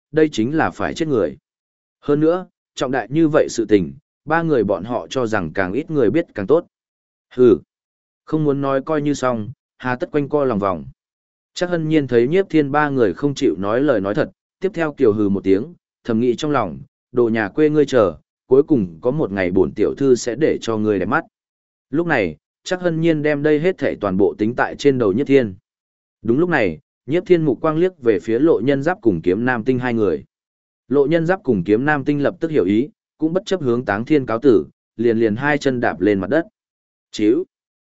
Speaker 1: đây chính là phải chết người. Hơn nữa, trọng đại như vậy sự tình, ba người bọn họ cho rằng càng ít người biết càng tốt. Hừ, không muốn nói coi như xong, hà tất quanh co lòng vòng. Chắc Hân Nhiên thấy Nhiếp Thiên ba người không chịu nói lời nói thật, tiếp theo kiều hừ một tiếng, thầm nghĩ trong lòng, đồ nhà quê ngươi chờ, cuối cùng có một ngày bổn tiểu thư sẽ để cho ngươi đẹp mắt. Lúc này, chắc Hân Nhiên đem đây hết thảy toàn bộ tính tại trên đầu Nhiếp Thiên. Đúng lúc này, Nhiếp Thiên mục quang liếc về phía Lộ Nhân Giáp cùng Kiếm Nam Tinh hai người. Lộ Nhân Giáp cùng Kiếm Nam Tinh lập tức hiểu ý, cũng bất chấp hướng Táng Thiên cáo tử, liền liền hai chân đạp lên mặt đất. Chíu,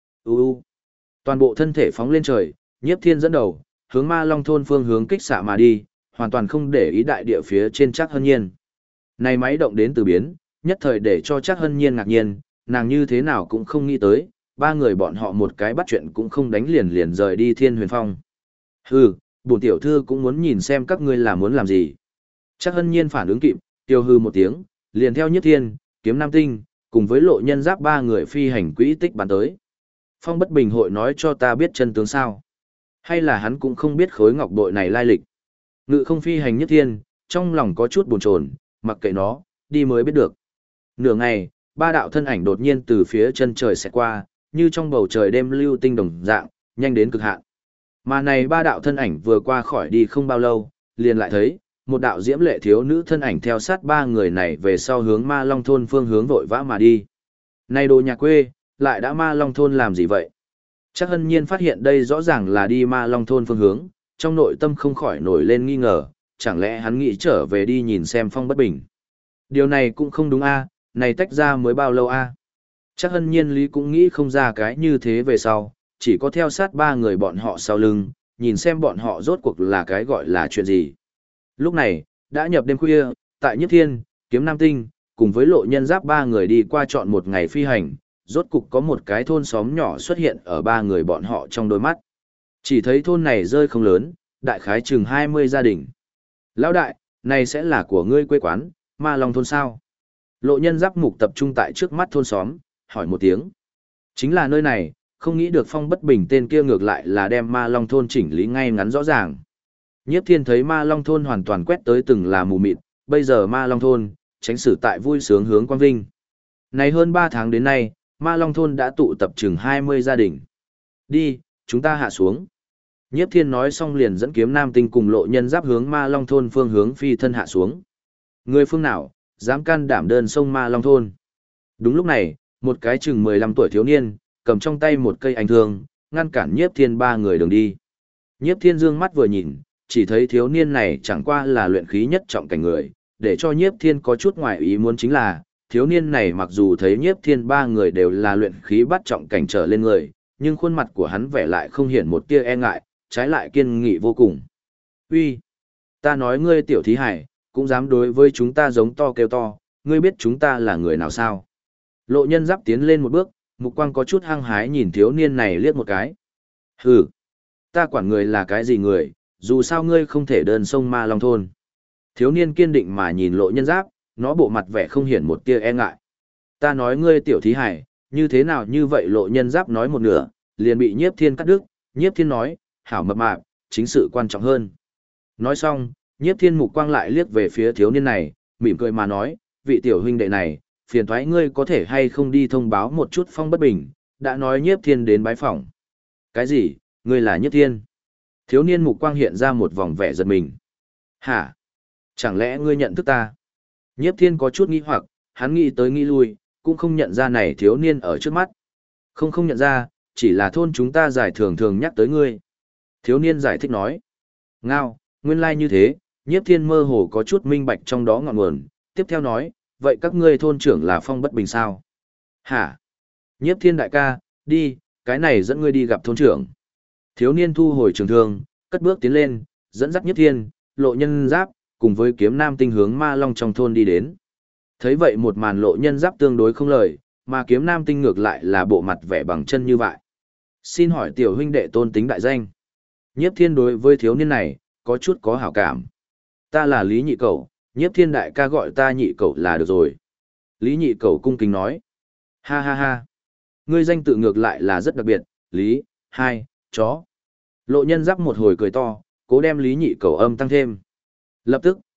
Speaker 1: toàn bộ thân thể phóng lên trời, Nhiếp Thiên dẫn đầu, hướng Ma Long thôn phương hướng kích xạ mà đi, hoàn toàn không để ý đại địa phía trên Trác Hân Nhiên. Này máy động đến từ biến, nhất thời để cho Trác Hân Nhiên ngạc nhiên, nàng như thế nào cũng không nghĩ tới, ba người bọn họ một cái bắt chuyện cũng không đánh liền liền rời đi Thiên Huyền Phong. Hừ, bổn tiểu thư cũng muốn nhìn xem các ngươi là muốn làm gì. Trác Hân Nhiên phản ứng kịp, tiêu hư một tiếng, liền theo Nhiếp Thiên, Kiếm Nam Tinh, cùng với Lộ Nhân Giáp ba người phi hành quỹ tích bắn tới. Phong Bất Bình hội nói cho ta biết chân tướng sao? Hay là hắn cũng không biết khối ngọc bội này lai lịch? Ngự không phi hành Nhiếp Thiên, trong lòng có chút buồn chồn, mặc kệ nó, đi mới biết được. Nửa ngày, ba đạo thân ảnh đột nhiên từ phía chân trời xẹt qua, như trong bầu trời đêm lưu tinh đồng dạng, nhanh đến cực hạn. Mà này ba đạo thân ảnh vừa qua khỏi đi không bao lâu, liền lại thấy một đạo diễm lệ thiếu nữ thân ảnh theo sát ba người này về sau hướng Ma Long thôn phương hướng vội vã mà đi. Này đồ nhà quê, lại đã Ma Long thôn làm gì vậy? Chắc Hân Nhiên phát hiện đây rõ ràng là đi Ma Long thôn phương hướng, trong nội tâm không khỏi nổi lên nghi ngờ, chẳng lẽ hắn nghĩ trở về đi nhìn xem Phong Bất Bình. Điều này cũng không đúng a, này tách ra mới bao lâu a? Chắc Hân Nhiên lý cũng nghĩ không ra cái như thế về sau, chỉ có theo sát ba người bọn họ sau lưng, nhìn xem bọn họ rốt cuộc là cái gọi là chuyện gì. Lúc này, đã nhập đêm khuya, tại Nhiếp Thiên, Kiếm Nam Tinh, cùng với Lộ Nhân Giáp ba người đi qua trọn một ngày phi hành, rốt cục có một cái thôn xóm nhỏ xuất hiện ở ba người bọn họ trong đôi mắt. Chỉ thấy thôn này rơi không lớn, đại khái chừng 20 gia đình. Lão đại, này sẽ là của ngươi quê quán, Ma Long thôn sao? Lộ Nhân Giáp mục tập trung tại trước mắt thôn xóm, hỏi một tiếng. Chính là nơi này, không nghĩ được Phong Bất Bình tên kia ngược lại là đem Ma Long thôn chỉnh lý ngay ngắn rõ ràng. Nhiếp Thiên thấy Ma Long thôn hoàn toàn quét tới từng là mù mịt, bây giờ Ma Long thôn, tránh xử tại vui sướng hướng quang vinh. Này hơn 3 tháng đến nay, Ma Long thôn đã tụ tập chừng 20 gia đình. Đi, chúng ta hạ xuống. Nhiếp Thiên nói xong liền dẫn Kiếm Nam Tinh cùng Lộ Nhân Giáp hướng Ma Long thôn phương hướng phi thân hạ xuống. Người phương nào, dám can đảm đơn sông Ma Long thôn. Đúng lúc này, một cái chừng 15 tuổi thiếu niên, cầm trong tay một cây anh thương, ngăn cản Nhiếp Thiên ba người đường đi. Nhiếp Thiên dương mắt vừa nhìn, chỉ thấy thiếu niên này chẳng qua là luyện khí nhất trọng cảnh người, để cho Nhiếp Thiên có chút ngoài ý muốn chính là, thiếu niên này mặc dù thấy Nhiếp Thiên ba người đều là luyện khí bắt trọng cảnh trở lên người, nhưng khuôn mặt của hắn vẻ lại không hiện một tia e ngại, trái lại kiên nghị vô cùng. Uy, ta nói ngươi tiểu thí hải, cũng dám đối với chúng ta giống to kêu to, ngươi biết chúng ta là người nào sao? Lộ Nhân Giáp tiến lên một bước, mục quang có chút hăng hái nhìn thiếu niên này liếc một cái. Hừ, ta quản người là cái gì người, dù sao ngươi không thể đơn sông Ma Long thôn. Thiếu niên kiên định mà nhìn Lộ Nhân Giáp, nó bộ mặt vẻ không hiển một tia e ngại. Ta nói ngươi tiểu thí hải, như thế nào như vậy? Lộ Nhân Giáp nói một nửa, liền bị Nhiếp Thiên cắt đứt. Nhiếp Thiên nói, hảo mập mạp, chính sự quan trọng hơn. Nói xong, Nhiếp Thiên mục quang lại liếc về phía thiếu niên này, mỉm cười mà nói, vị tiểu huynh đệ này, phiền thoái ngươi có thể hay không đi thông báo một chút Phong Bất Bình, đã nói Nhiếp Thiên đến bái phỏng. Cái gì, ngươi là Nhiếp Thiên? Thiếu niên mục quang hiện ra một vòng vẻ giật mình. Hả? Chẳng lẽ ngươi nhận thức ta? Nhiếp Thiên có chút nghi hoặc, hắn nghĩ tới nghĩ lui, cũng không nhận ra này thiếu niên ở trước mắt. Không nhận ra, chỉ là thôn chúng ta giải thường thường nhắc tới ngươi. Thiếu niên giải thích nói. Ngao, nguyên lai như thế, Nhiếp Thiên mơ hồ có chút minh bạch trong đó ngọn nguồn, tiếp theo nói, vậy các ngươi thôn trưởng là Phong Bất Bình sao? Hả? Nhiếp Thiên đại ca, đi, cái này dẫn ngươi đi gặp thôn trưởng. Thiếu niên thu hồi trường thương, cất bước tiến lên, dẫn dắt Nhiếp Thiên, Lộ Nhân Giáp, cùng với Kiếm Nam Tinh hướng Ma Long trong thôn đi đến. Thấy vậy một màn Lộ Nhân Giáp tương đối không lời, mà Kiếm Nam Tinh ngược lại là bộ mặt vẻ bằng chân như vậy. Xin hỏi tiểu huynh đệ tôn tính đại danh. Nhiếp Thiên đối với thiếu niên này, có chút có hảo cảm. Ta là Lý Nhị Cẩu, Nhiếp Thiên đại ca gọi ta Nhị Cẩu là được rồi. Lý Nhị Cẩu cung kính nói. Ha ha ha. Ngươi danh tự ngược lại là rất đặc biệt, Lý, hai, chó. Lộ Nhân Giáp một hồi cười to, cố đem Lý Nhị Cẩu âm tăng thêm. Lập tức,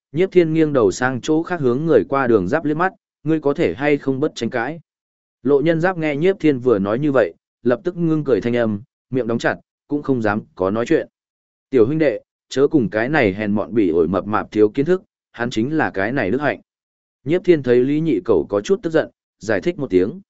Speaker 1: Nhiếp Thiên nghiêng đầu sang chỗ khác hướng người qua đường Giáp liếc mắt, ngươi có thể hay không bất tranh cãi. Lộ Nhân Giáp nghe Nhiếp Thiên vừa nói như vậy, lập tức ngưng cười thanh âm, miệng đóng chặt, cũng không dám có nói chuyện. Tiểu huynh đệ, chớ cùng cái này hèn mọn bỉ ổi mập mạp thiếu kiến thức, hắn chính là cái này đức hạnh. Nhiếp Thiên thấy Lý Nhị Cẩu có chút tức giận, giải thích một tiếng.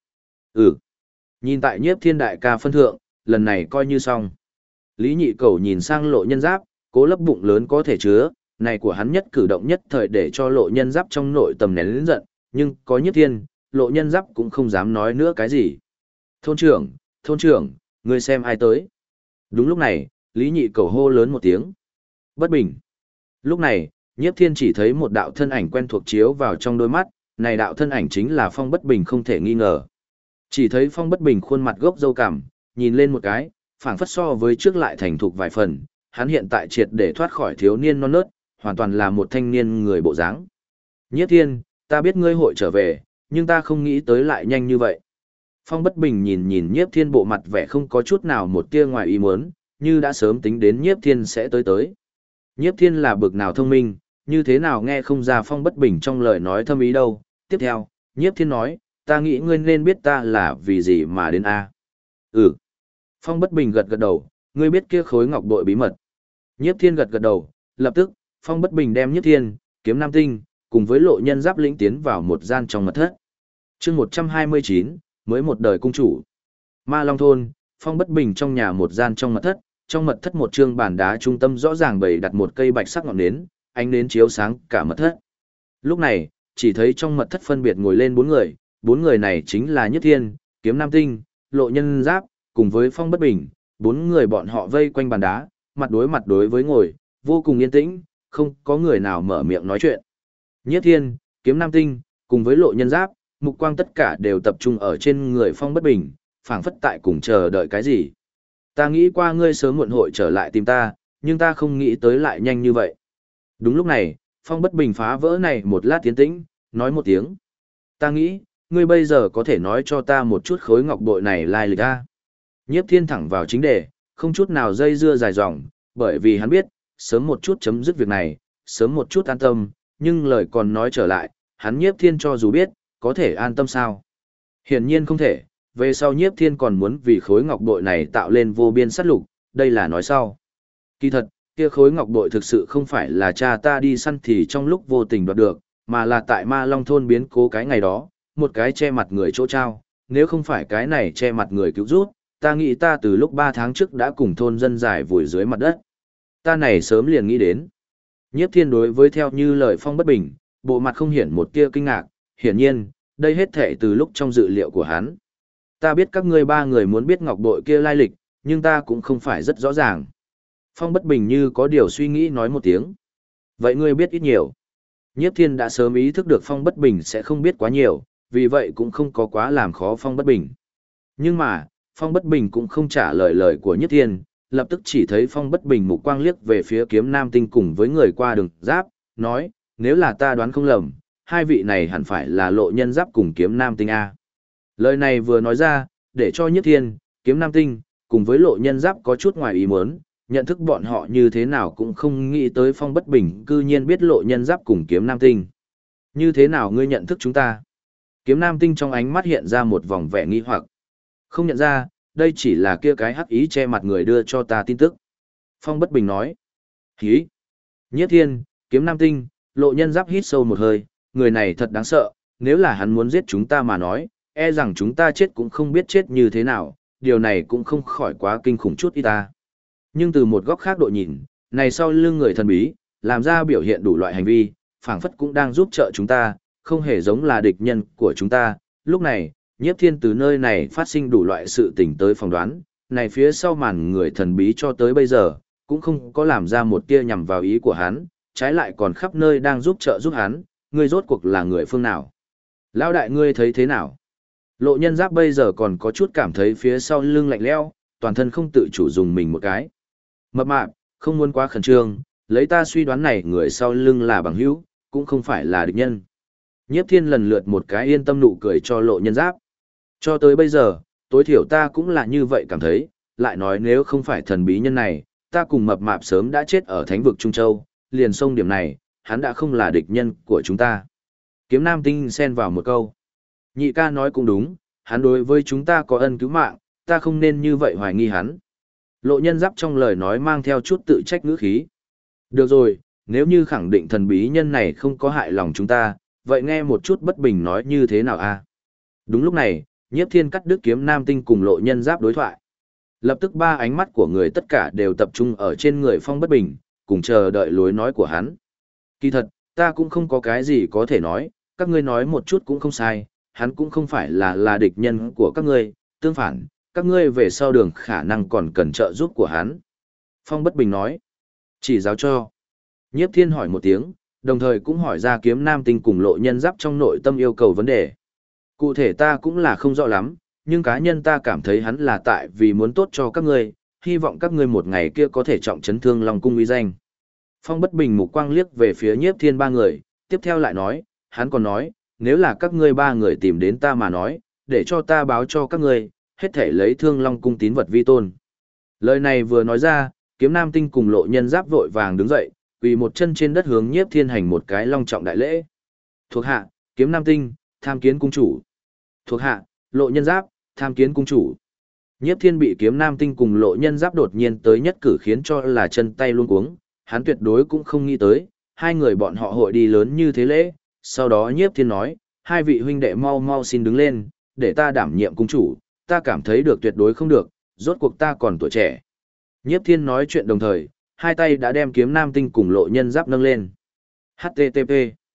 Speaker 1: Nhìn tại Nhiếp Thiên đại ca phân thượng, lần này coi như xong. Lý Nhị Cẩu nhìn sang Lộ Nhân Giáp, cố lấp bụng lớn có thể chứa, này của hắn nhất cử động nhất thời để cho Lộ Nhân Giáp trong nội tâm nén lớn giận, nhưng có Nhiếp Thiên, Lộ Nhân Giáp cũng không dám nói nữa cái gì. Thôn trưởng, ngươi xem ai tới. Đúng lúc này, Lý Nhị Cẩu hô lớn một tiếng. Bất bình. Lúc này, Nhiếp Thiên chỉ thấy một đạo thân ảnh quen thuộc chiếu vào trong đôi mắt, này đạo thân ảnh chính là Phong Bất Bình không thể nghi ngờ. Chỉ thấy Phong Bất Bình khuôn mặt gốc râu cằm, nhìn lên một cái, phảng phất so với trước lại thành thục vài phần, hắn hiện tại triệt để thoát khỏi thiếu niên non nớt, hoàn toàn là một thanh niên người bộ dáng. Nhiếp Thiên, ta biết ngươi hội trở về, nhưng ta không nghĩ tới lại nhanh như vậy. Phong Bất Bình nhìn nhìn Nhiếp Thiên bộ mặt vẻ không có chút nào một tia ngoài ý muốn, như đã sớm tính đến Nhiếp Thiên sẽ tới. Nhiếp Thiên là bực nào thông minh, như thế nào nghe không ra Phong Bất Bình trong lời nói thâm ý đâu. Tiếp theo, Nhiếp Thiên nói, ta nghĩ ngươi nên biết ta là vì gì mà đến A. Phong Bất Bình gật gật đầu, ngươi biết kia khối ngọc bội bí mật. Nhiếp Thiên gật gật đầu, lập tức, Phong Bất Bình đem Nhiếp Thiên, Kiếm Nam Tinh, cùng với Lộ Nhân Giáp lĩnh tiến vào một gian trong mật thất. Chương 129, mới một đời cung chủ. Ma Long thôn, Phong Bất Bình trong nhà một gian trong mật thất một trương bàn đá trung tâm rõ ràng bày đặt một cây bạch sắc ngọn nến, ánh nến chiếu sáng cả mật thất. Lúc này, chỉ thấy trong mật thất phân biệt ngồi lên bốn người này chính là Nhiếp Thiên, Kiếm Nam Tinh, Lộ Nhân Giáp, cùng với Phong Bất Bình, bốn người bọn họ vây quanh bàn đá, mặt đối với ngồi, vô cùng yên tĩnh, không có người nào mở miệng nói chuyện. Nhiếp Thiên, Kiếm Nam Tinh, cùng với Lộ Nhân Giáp, mục quang tất cả đều tập trung ở trên người Phong Bất Bình, phảng phất tại cùng chờ đợi cái gì. Ta nghĩ qua ngươi sớm muộn hội trở lại tìm ta, nhưng ta không nghĩ tới lại nhanh như vậy. Đúng lúc này, Phong Bất Bình phá vỡ này một lát tiến tĩnh, nói một tiếng. Ta nghĩ, ngươi bây giờ có thể nói cho ta một chút khối ngọc bội này lai lịch a. Nhiếp Thiên thẳng vào chính đề, không chút nào dây dưa dài dòng, bởi vì hắn biết, sớm một chút chấm dứt việc này, sớm một chút an tâm, nhưng lời còn nói trở lại, hắn Nhiếp Thiên cho dù biết, có thể an tâm sao? Hiển nhiên không thể, về sau Nhiếp Thiên còn muốn vì khối ngọc bội này tạo lên vô biên sát lục, đây là nói sau. Kỳ thật, kia khối ngọc bội thực sự không phải là cha ta đi săn thì trong lúc vô tình đoạt được, mà là tại Ma Long thôn biến cố cái ngày đó, một cái che mặt người chỗ trao, nếu không phải cái này che mặt người cứu rút, ta nghĩ ta từ lúc 3 tháng trước đã cùng thôn dân giải vùi dưới mặt đất. Ta này sớm liền nghĩ đến. Nhiếp Thiên đối với theo như lời Phong Bất Bình, bộ mặt không hiển một tia kinh ngạc, hiển nhiên, đây hết thảy từ lúc trong dự liệu của hắn. Ta biết các ngươi ba người muốn biết ngọc bội kia lai lịch, nhưng ta cũng không phải rất rõ ràng. Phong Bất Bình như có điều suy nghĩ nói một tiếng. Vậy ngươi biết ít nhiều. Nhiếp Thiên đã sớm ý thức được Phong Bất Bình sẽ không biết quá nhiều, vì vậy cũng không có quá làm khó Phong Bất Bình. Nhưng mà, Phong Bất Bình cũng không trả lời của Nhiếp Thiên, lập tức chỉ thấy Phong Bất Bình mục quang liếc về phía Kiếm Nam Tinh cùng với người qua đường Giáp, nói, nếu là ta đoán không lầm, hai vị này hẳn phải là Lộ Nhân Giáp cùng Kiếm Nam Tinh A. Lời này vừa nói ra, để cho Nhiếp Thiên, Kiếm Nam Tinh, cùng với Lộ Nhân Giáp có chút ngoài ý muốn, nhận thức bọn họ như thế nào cũng không nghĩ tới Phong Bất Bình cư nhiên biết Lộ Nhân Giáp cùng Kiếm Nam Tinh. Như thế nào ngươi nhận thức chúng ta? Kiếm Nam Tinh trong ánh mắt hiện ra một vòng vẻ nghi hoặc. Không nhận ra, đây chỉ là kia cái hắc ý che mặt người đưa cho ta tin tức. Phong Bất Bình nói. Hí! Nhiếp Thiên, Kiếm Nam Tinh, Lộ Nhân Giáp hít sâu một hơi, người này thật đáng sợ, nếu là hắn muốn giết chúng ta mà nói, e rằng chúng ta chết cũng không biết chết như thế nào, điều này cũng không khỏi quá kinh khủng chút ít ta. Nhưng từ một góc khác độ nhìn, này sau lưng người thần bí, làm ra biểu hiện đủ loại hành vi, phảng phất cũng đang giúp trợ chúng ta, không hề giống là địch nhân của chúng ta. Lúc này, Nhiếp Thiên từ nơi này phát sinh đủ loại sự tình tới phỏng đoán, này phía sau màn người thần bí cho tới bây giờ, cũng không có làm ra một tia nhằm vào ý của hắn, trái lại còn khắp nơi đang giúp hắn, ngươi rốt cuộc là người phương nào? Lão đại ngươi thấy thế nào? Lộ Nhân Giáp bây giờ còn có chút cảm thấy phía sau lưng lạnh lẽo, toàn thân không tự chủ dùng mình một cái. Mập mạp, không muốn quá khẩn trương, lấy ta suy đoán này người sau lưng là bằng hữu, cũng không phải là địch nhân. Nhiếp Thiên lần lượt một cái yên tâm nụ cười cho Lộ Nhân Giáp. Cho tới bây giờ, tối thiểu ta cũng là như vậy cảm thấy, lại nói nếu không phải thần bí nhân này, ta cùng mập mạp sớm đã chết ở thánh vực Trung Châu, liền sông điểm này, hắn đã không là địch nhân của chúng ta. Kiếm Nam Tinh xen vào một câu. Nhị ca nói cũng đúng, hắn đối với chúng ta có ân cứu mạng, ta không nên như vậy hoài nghi hắn. Lộ Nhân Giáp trong lời nói mang theo chút tự trách ngữ khí. Được rồi, nếu như khẳng định thần bí nhân này không có hại lòng chúng ta, vậy nghe một chút Bất Bình nói như thế nào a? Đúng lúc này, Nhiếp Thiên cắt đứt Kiếm Nam Tinh cùng Lộ Nhân Giáp đối thoại. Lập tức ba ánh mắt của người tất cả đều tập trung ở trên người Phong Bất Bình, cùng chờ đợi lối nói của hắn. Kỳ thật, ta cũng không có cái gì có thể nói, các ngươi nói một chút cũng không sai, hắn cũng không phải là địch nhân của các ngươi, tương phản, các ngươi về sau đường khả năng còn cần trợ giúp của hắn. Phong Bất Bình nói, chỉ giáo cho. Nhiếp Thiên hỏi một tiếng, đồng thời cũng hỏi ra Kiếm Nam Tinh cùng Lộ Nhân Giáp trong nội tâm yêu cầu vấn đề. Cụ thể ta cũng là không rõ lắm, nhưng cá nhân ta cảm thấy hắn là tại vì muốn tốt cho các ngươi, hy vọng các ngươi một ngày kia có thể trọng trấn Thương Long cung uy danh. Phong Bất Bình mục quang liếc về phía Nhiếp Thiên ba người, tiếp theo lại nói, hắn còn nói, nếu là các ngươi ba người tìm đến ta mà nói, để cho ta báo cho các ngươi, hết thể lấy Thương Long cung tín vật vi tôn. Lời này vừa nói ra, Kiếm Nam Tinh cùng Lộ Nhân Giáp vội vàng đứng dậy, quỳ một chân trên đất hướng Nhiếp Thiên hành một cái long trọng đại lễ. Thuộc hạ, Kiếm Nam Tinh, tham kiến cung chủ. Thuộc hạ, Lộ Nhân Giáp, tham kiến cung chủ. Nhiếp Thiên bị Kiếm Nam Tinh cùng Lộ Nhân Giáp đột nhiên tới nhất cử khiến cho là chân tay luống cuống, hắn tuyệt đối cũng không nghĩ tới, hai người bọn họ hội đi lớn như thế lễ. Sau đó Nhiếp Thiên nói, hai vị huynh đệ mau mau xin đứng lên, để ta đảm nhiệm cung chủ, ta cảm thấy được tuyệt đối không được, rốt cuộc ta còn tuổi trẻ. Nhiếp Thiên nói chuyện đồng thời, hai tay đã đem Kiếm Nam Tinh cùng Lộ Nhân Giáp nâng lên. HTTP.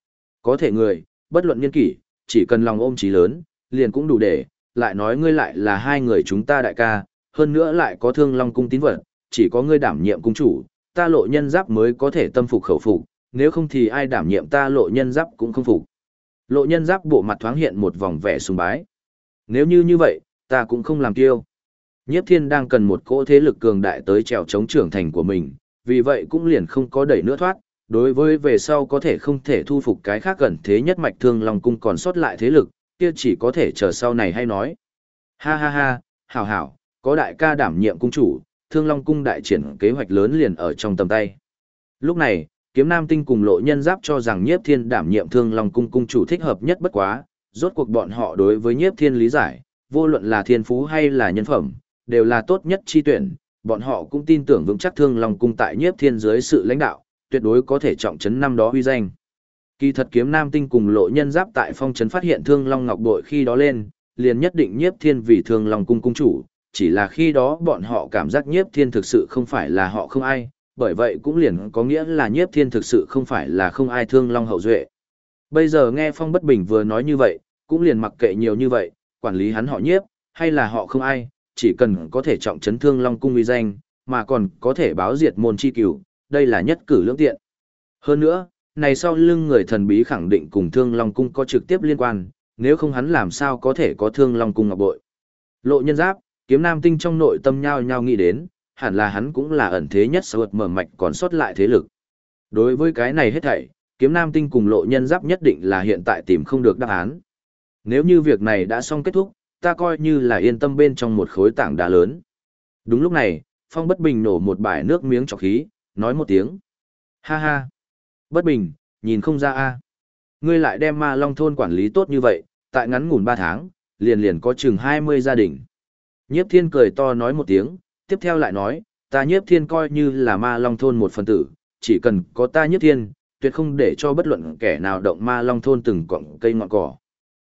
Speaker 1: Có thể người, bất luận niên kỷ, chỉ cần lòng ôm chí lớn, liền cũng đủ để, lại nói ngươi lại là hai người chúng ta đại ca, hơn nữa lại có Thương Long cung tín vật, chỉ có ngươi đảm nhiệm cung chủ, ta Lộ Nhân Giáp mới có thể tâm phục khẩu phục, nếu không thì ai đảm nhiệm ta Lộ Nhân Giáp cũng không phục. Lộ Nhân Giáp bộ mặt thoáng hiện một vòng vẻ sùng bái. Nếu như vậy, ta cũng không làm kiêu. Nhiếp Thiên đang cần một cỗ thế lực cường đại tới trèo chống trưởng thành của mình, vì vậy cũng liền không có đẩy nữa thoát. Đối với về sau có thể không thể thu phục cái khác gần thế nhất mạch Thương Long cung còn sót lại thế lực, kia chỉ có thể chờ sau này hay nói. Ha ha ha, hảo hảo, có đại ca đảm nhiệm cung chủ, Thương Long cung đại triển kế hoạch lớn liền ở trong tầm tay. Lúc này, Kiếm Nam Tinh cùng Lộ Nhân Giáp cho rằng Nhiếp Thiên đảm nhiệm Thương Long cung cung chủ thích hợp nhất bất quá, rốt cuộc bọn họ đối với Nhiếp Thiên lý giải, vô luận là thiên phú hay là nhân phẩm, đều là tốt nhất chi tuyển, bọn họ cũng tin tưởng vững chắc Thương Long cung tại Nhiếp Thiên dưới sự lãnh đạo, tuyệt đối có thể trọng trấn năm đó uy danh. Kỳ thật Kiếm Nam Tinh cùng Lộ Nhân Giáp tại phong trấn phát hiện Thương Long Ngọc bội khi đó lên, liền nhất định Nhiếp Thiên vì Thương Long cung cung chủ, chỉ là khi đó bọn họ cảm giác Nhiếp Thiên thực sự không phải là họ không ai, bởi vậy cũng liền có nghĩa là Nhiếp Thiên thực sự không phải là không ai Thương Long hậu duệ. Bây giờ nghe Phong Bất Bình vừa nói như vậy, cũng liền mặc kệ nhiều như vậy, quản lý hắn họ Nhiếp, hay là họ không ai, chỉ cần có thể trọng trấn Thương Long cung uy danh, mà còn có thể báo diệt môn chi cửu, đây là nhất cử lưỡng tiện. Hơn nữa, này sau lưng người thần bí khẳng định cùng Thương Long cung có trực tiếp liên quan, nếu không hắn làm sao có thể có Thương Long cung ngọc bội. Lộ Nhân Giáp, Kiếm Nam Tinh trong nội tâm nhao nhao nghĩ đến, hẳn là hắn cũng là ẩn thế nhất sợt mở mạch còn sót lại thế lực. Đối với cái này hết thảy, Kiếm Nam Tinh cùng Lộ Nhân Giáp nhất định là hiện tại tìm không được đáp án. Nếu như việc này đã xong kết thúc, ta coi như là yên tâm bên trong một khối tảng đá lớn. Đúng lúc này, Phong Bất Bình nổ một bãi nước miếng trọc khí, nói một tiếng. Ha ha. Bất Bình, nhìn không ra a, ngươi lại đem Ma Long thôn quản lý tốt như vậy, tại ngắn ngủn 3 tháng, liền có chừng 20 gia đình. Nhiếp Thiên cười to nói một tiếng, tiếp theo lại nói, ta Nhiếp Thiên coi như là Ma Long thôn một phần tử, chỉ cần có ta Nhiếp Thiên, tuyệt không để cho bất luận kẻ nào động Ma Long thôn từng cọng cây ngọn cỏ.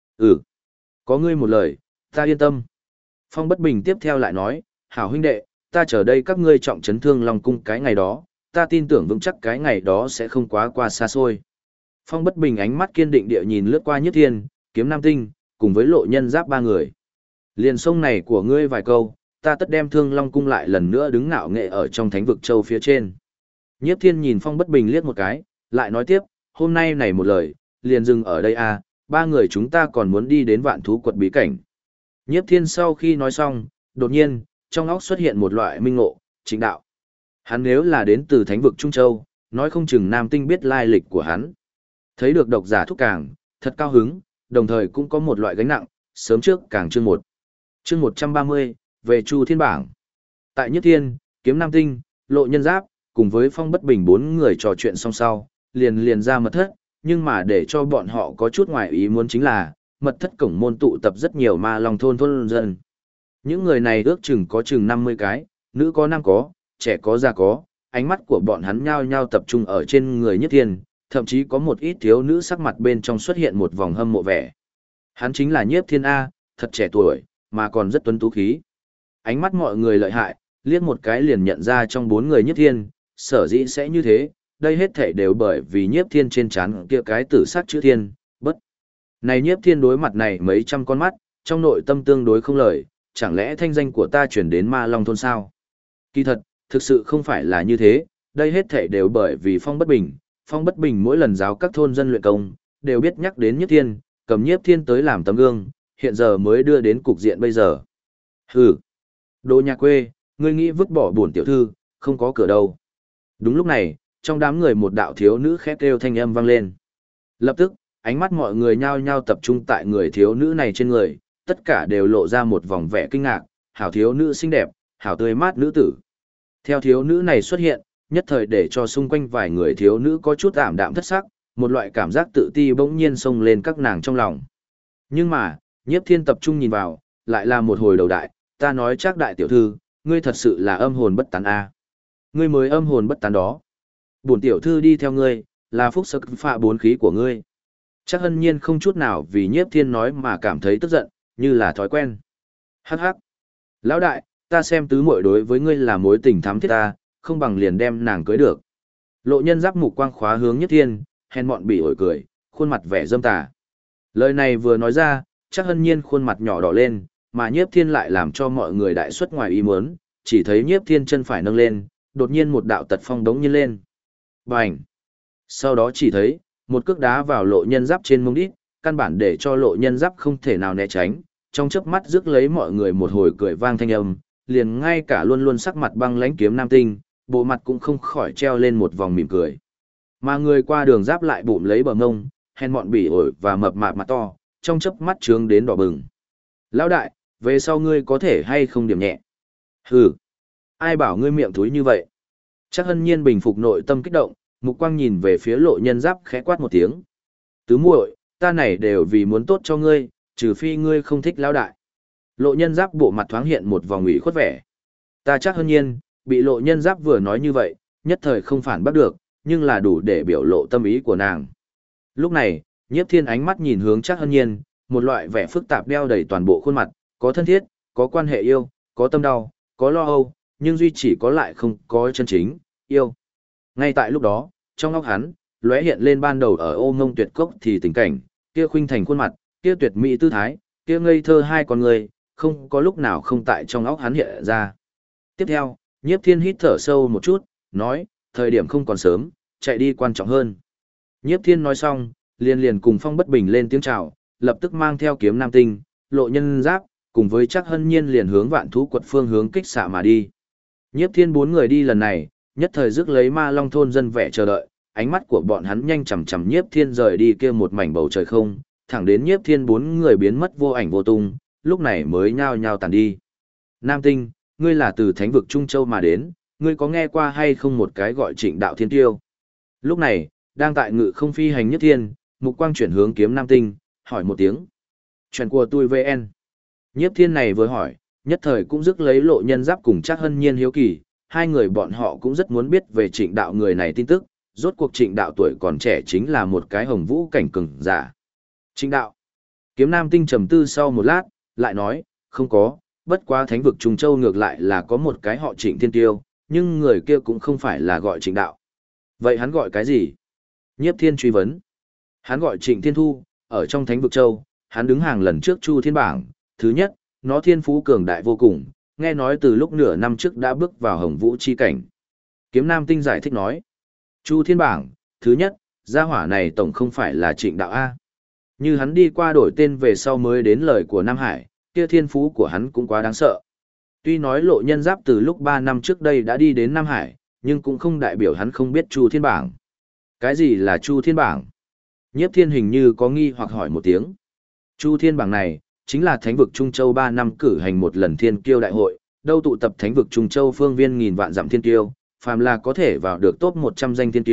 Speaker 1: Có ngươi một lời, ta yên tâm. Phong Bất Bình tiếp theo lại nói, hảo huynh đệ, ta chờ đây các ngươi trọng trấn Thương Long cung cái ngày đó, ta tin tưởng vững chắc cái ngày đó sẽ không quá qua xa xôi. Phong Bất Bình ánh mắt kiên định địa nhìn lướt qua Nhiếp Thiên, Kiếm Nam Tinh, cùng với Lộ Nhân Giáp ba người. Liền sông này của ngươi vài câu, ta tất đem Thương Long cung lại lần nữa đứng ngạo nghệ ở trong thánh vực châu phía trên. Nhiếp Thiên nhìn Phong Bất Bình liếc một cái, lại nói tiếp, hôm nay này một lời, liền dừng ở đây à, ba người chúng ta còn muốn đi đến Vạn Thú quật bí cảnh. Nhiếp Thiên sau khi nói xong, đột nhiên, trong óc xuất hiện một loại minh ngộ, chính đạo. Hắn nếu là đến từ thánh vực Trung Châu, nói không chừng Nam Tinh biết lai lịch của hắn. Thấy được độc giả thúc càng, thật cao hứng, đồng thời cũng có một loại gánh nặng, sớm trước càng chương 1. Chương 130, về Chu Thiên bảng. Tại Nhất Thiên, Kiếm Nam Tinh, Lộ Nhân Giáp, cùng với Phong Bất Bình 4 người trò chuyện xong sau, liền ra mật thất, nhưng mà để cho bọn họ có chút ngoài ý muốn chính là, mật thất cổng môn tụ tập rất nhiều ma long thôn dân. Những người này ước chừng có chừng 50 cái, nữ có nam có, trẻ có già có, ánh mắt của bọn hắn nhao nhao tập trung ở trên người Nhiếp Thiên, thậm chí có một ít thiếu nữ sắc mặt bên trong xuất hiện một vòng hâm mộ vẻ. Hắn chính là Nhiếp Thiên A, thật trẻ tuổi, mà còn rất tuấn tú khí. Ánh mắt mọi người lợi hại, liếc một cái liền nhận ra trong 4 người Nhiếp Thiên, sở dĩ sẽ như thế, đây hết thảy đều bởi vì Nhiếp Thiên trên trán kia cái tử sắc chữ Thiên, bất. Này Nhiếp Thiên đối mặt này mấy trăm con mắt, trong nội tâm tương đối không lời, chẳng lẽ thanh danh của ta chuyển đến Ma Long thôn sao? Kỳ thật, thực sự không phải là như thế, đây hết thảy đều bởi vì Phong Bất Bình. Phong Bất Bình mỗi lần giáo các thôn dân luyện công, đều biết nhắc đến Nhiếp Thiên, cầm Nhiếp Thiên tới làm tấm gương, hiện giờ mới đưa đến cục diện bây giờ. Hừ, đồ nhà quê, ngươi nghĩ vứt bỏ bổn tiểu thư, không có cửa đâu. Đúng lúc này, trong đám người một đạo thiếu nữ khét kêu thanh âm vang lên. Lập tức, ánh mắt mọi người nhao nhao tập trung tại người thiếu nữ này trên người, tất cả đều lộ ra một vòng vẻ kinh ngạc, hảo thiếu nữ xinh đẹp, hảo tươi mát nữ tử. Theo thiếu nữ này xuất hiện, nhất thời để cho xung quanh vài người thiếu nữ có chút ảm đạm thất sắc, một loại cảm giác tự ti bỗng nhiên xông lên các nàng trong lòng. Nhưng mà, Nhiếp Thiên tập trung nhìn vào, lại là một hồi đầu đại, ta nói chắc đại tiểu thư, ngươi thật sự là âm hồn bất tán a. Ngươi mới âm hồn bất tán đó. Bổn tiểu thư đi theo ngươi, là phúc sắc phạ 4 khí của ngươi. Chắc Hân Nhiên không chút nào vì Nhiếp Thiên nói mà cảm thấy tức giận, như là thói quen. Hắc hắc. Lão đại, ta xem tứ muội đối với ngươi là mối tình thắm thiết ta, không bằng liền đem nàng cưới được. Lộ Nhân Giáp mục quang khóa hướng Nhiếp Thiên, hèn mọn bị ổi cười, khuôn mặt vẻ dâm tà. Lời này vừa nói ra, chắc Hân Nhiên khuôn mặt nhỏ đỏ lên, mà Nhiếp Thiên lại làm cho mọi người đại xuất ngoài ý muốn, chỉ thấy Nhiếp Thiên chân phải nâng lên, đột nhiên một đạo tật phong đống nhiên lên. Bành! Sau đó chỉ thấy, một cước đá vào Lộ Nhân Giáp trên mông đít, căn bản để cho Lộ Nhân Giáp không thể nào né tránh, trong chớp mắt rước lấy mọi người một hồi cười vang thanh âm, liền ngay cả luôn luôn sắc mặt băng lãnh Kiếm Nam Tinh, bộ mặt cũng không khỏi treo lên một vòng mỉm cười. Mà người qua đường Giáp lại bụm lấy bờ ngông, hèn mọn bỉ ổi và mập mạp mặt to, trong chớp mắt trướng đến đỏ bừng. Lão đại, về sau ngươi có thể hay không điểm nhẹ? Hừ, ai bảo ngươi miệng thúi như vậy? Chắc Hân Nhiên bình phục nội tâm kích động, mục quang nhìn về phía Lộ Nhân Giáp khẽ quát một tiếng. Tứ muội, ta này đều vì muốn tốt cho ngươi, trừ phi ngươi không thích lão đại. Lộ Nhân Giáp bộ mặt thoáng hiện một vòng ủy khuất vẻ. Ta Chắc Hân Nhiên, bị Lộ Nhân Giáp vừa nói như vậy, nhất thời không phản bắt được, nhưng là đủ để biểu lộ tâm ý của nàng. Lúc này, Nhiếp Thiên ánh mắt nhìn hướng Chắc Hân Nhiên, một loại vẻ phức tạp đeo đầy toàn bộ khuôn mặt, có thân thiết, có quan hệ yêu, có tâm đau, có lo âu, nhưng duy chỉ có lại không có chân chính, yêu. Ngay tại lúc đó, trong óc hắn, lóe hiện lên ban đầu ở Ô Ngông Tuyệt Cốc thì tình cảnh, kia khuynh thành khuôn mặt, kia tuyệt mỹ tư thái, kia ngây thơ hai con người, không có lúc nào không tại trong óc hắn hiện ra. Tiếp theo, Nhiếp Thiên hít thở sâu một chút, nói, thời điểm không còn sớm, chạy đi quan trọng hơn. Nhiếp Thiên nói xong, liền cùng Phong Bất Bình lên tiếng chào, lập tức mang theo Kiếm Nam Tinh, Lộ Nhân Giáp, cùng với Chắc Hân Nhiên liền hướng Vạn Thú Quật phương hướng kích xạ mà đi. Nhiếp Thiên 4 người đi lần này, nhất thời rước lấy Ma Long thôn dân vẻ chờ đợi, ánh mắt của bọn hắn nhanh chằm chằm Nhiếp Thiên rời đi kia một mảnh bầu trời không, thẳng đến Nhiếp Thiên 4 người biến mất vô ảnh vô tung, lúc này mới nhao nhao tàn đi. Nam Tinh, ngươi là từ Thánh vực Trung Châu mà đến, ngươi có nghe qua hay không một cái gọi Trịnh Đạo Thiên Tiêu? Lúc này, đang tại ngự không phi hành Nhiếp Thiên, mục quang chuyển hướng Kiếm Nam Tinh, hỏi một tiếng. Chuyện của tôi VN. Nhiếp Thiên này vừa hỏi, nhất thời cũng rước lấy Lộ Nhân Giáp cùng Chắc Hân Nhiên hiếu kỳ, hai người bọn họ cũng rất muốn biết về Trịnh Đạo người này tin tức, rốt cuộc Trịnh Đạo tuổi còn trẻ chính là một cái hồng vũ cảnh cường giả. Trịnh Đạo. Kiếm Nam Tinh trầm tư sau một lát, lại nói, không có, bất quá Thánh vực Trung Châu ngược lại là có một cái họ Trịnh Thiên Tiêu, nhưng người kia cũng không phải là gọi Trịnh Đạo. Vậy hắn gọi cái gì? Nhiếp Thiên truy vấn. Hắn gọi Trịnh Thiên Thu, ở trong Thánh vực Châu, hắn đứng hàng lần trước Chu Thiên Bảng, thứ nhất, nó thiên phú cường đại vô cùng, nghe nói từ lúc nửa năm trước đã bước vào hồng vũ chi cảnh. Kiếm Nam Tinh giải thích nói, Chu Thiên Bảng, thứ nhất, gia hỏa này tổng không phải là Trịnh Đạo A. Như hắn đi qua đổi tên về sau mới đến lời của Nam Hải, kia thiên phú của hắn cũng quá đáng sợ. Tuy nói Lộ Nhân Giáp từ lúc 3 năm trước đây đã đi đến Nam Hải, nhưng cũng không đại biểu hắn không biết Chu Thiên Bảng. Cái gì là Chu Thiên Bảng? Nhiếp Thiên hình như có nghi hoặc hỏi một tiếng. Chu Thiên Bảng này, chính là Thánh vực Trung Châu 3 năm cử hành một lần thiên kiêu đại hội, đâu tụ tập Thánh vực Trung Châu phương viên nghìn vạn dặm thiên kiêu, phàm là có thể vào được top 100 danh thiên kiêu,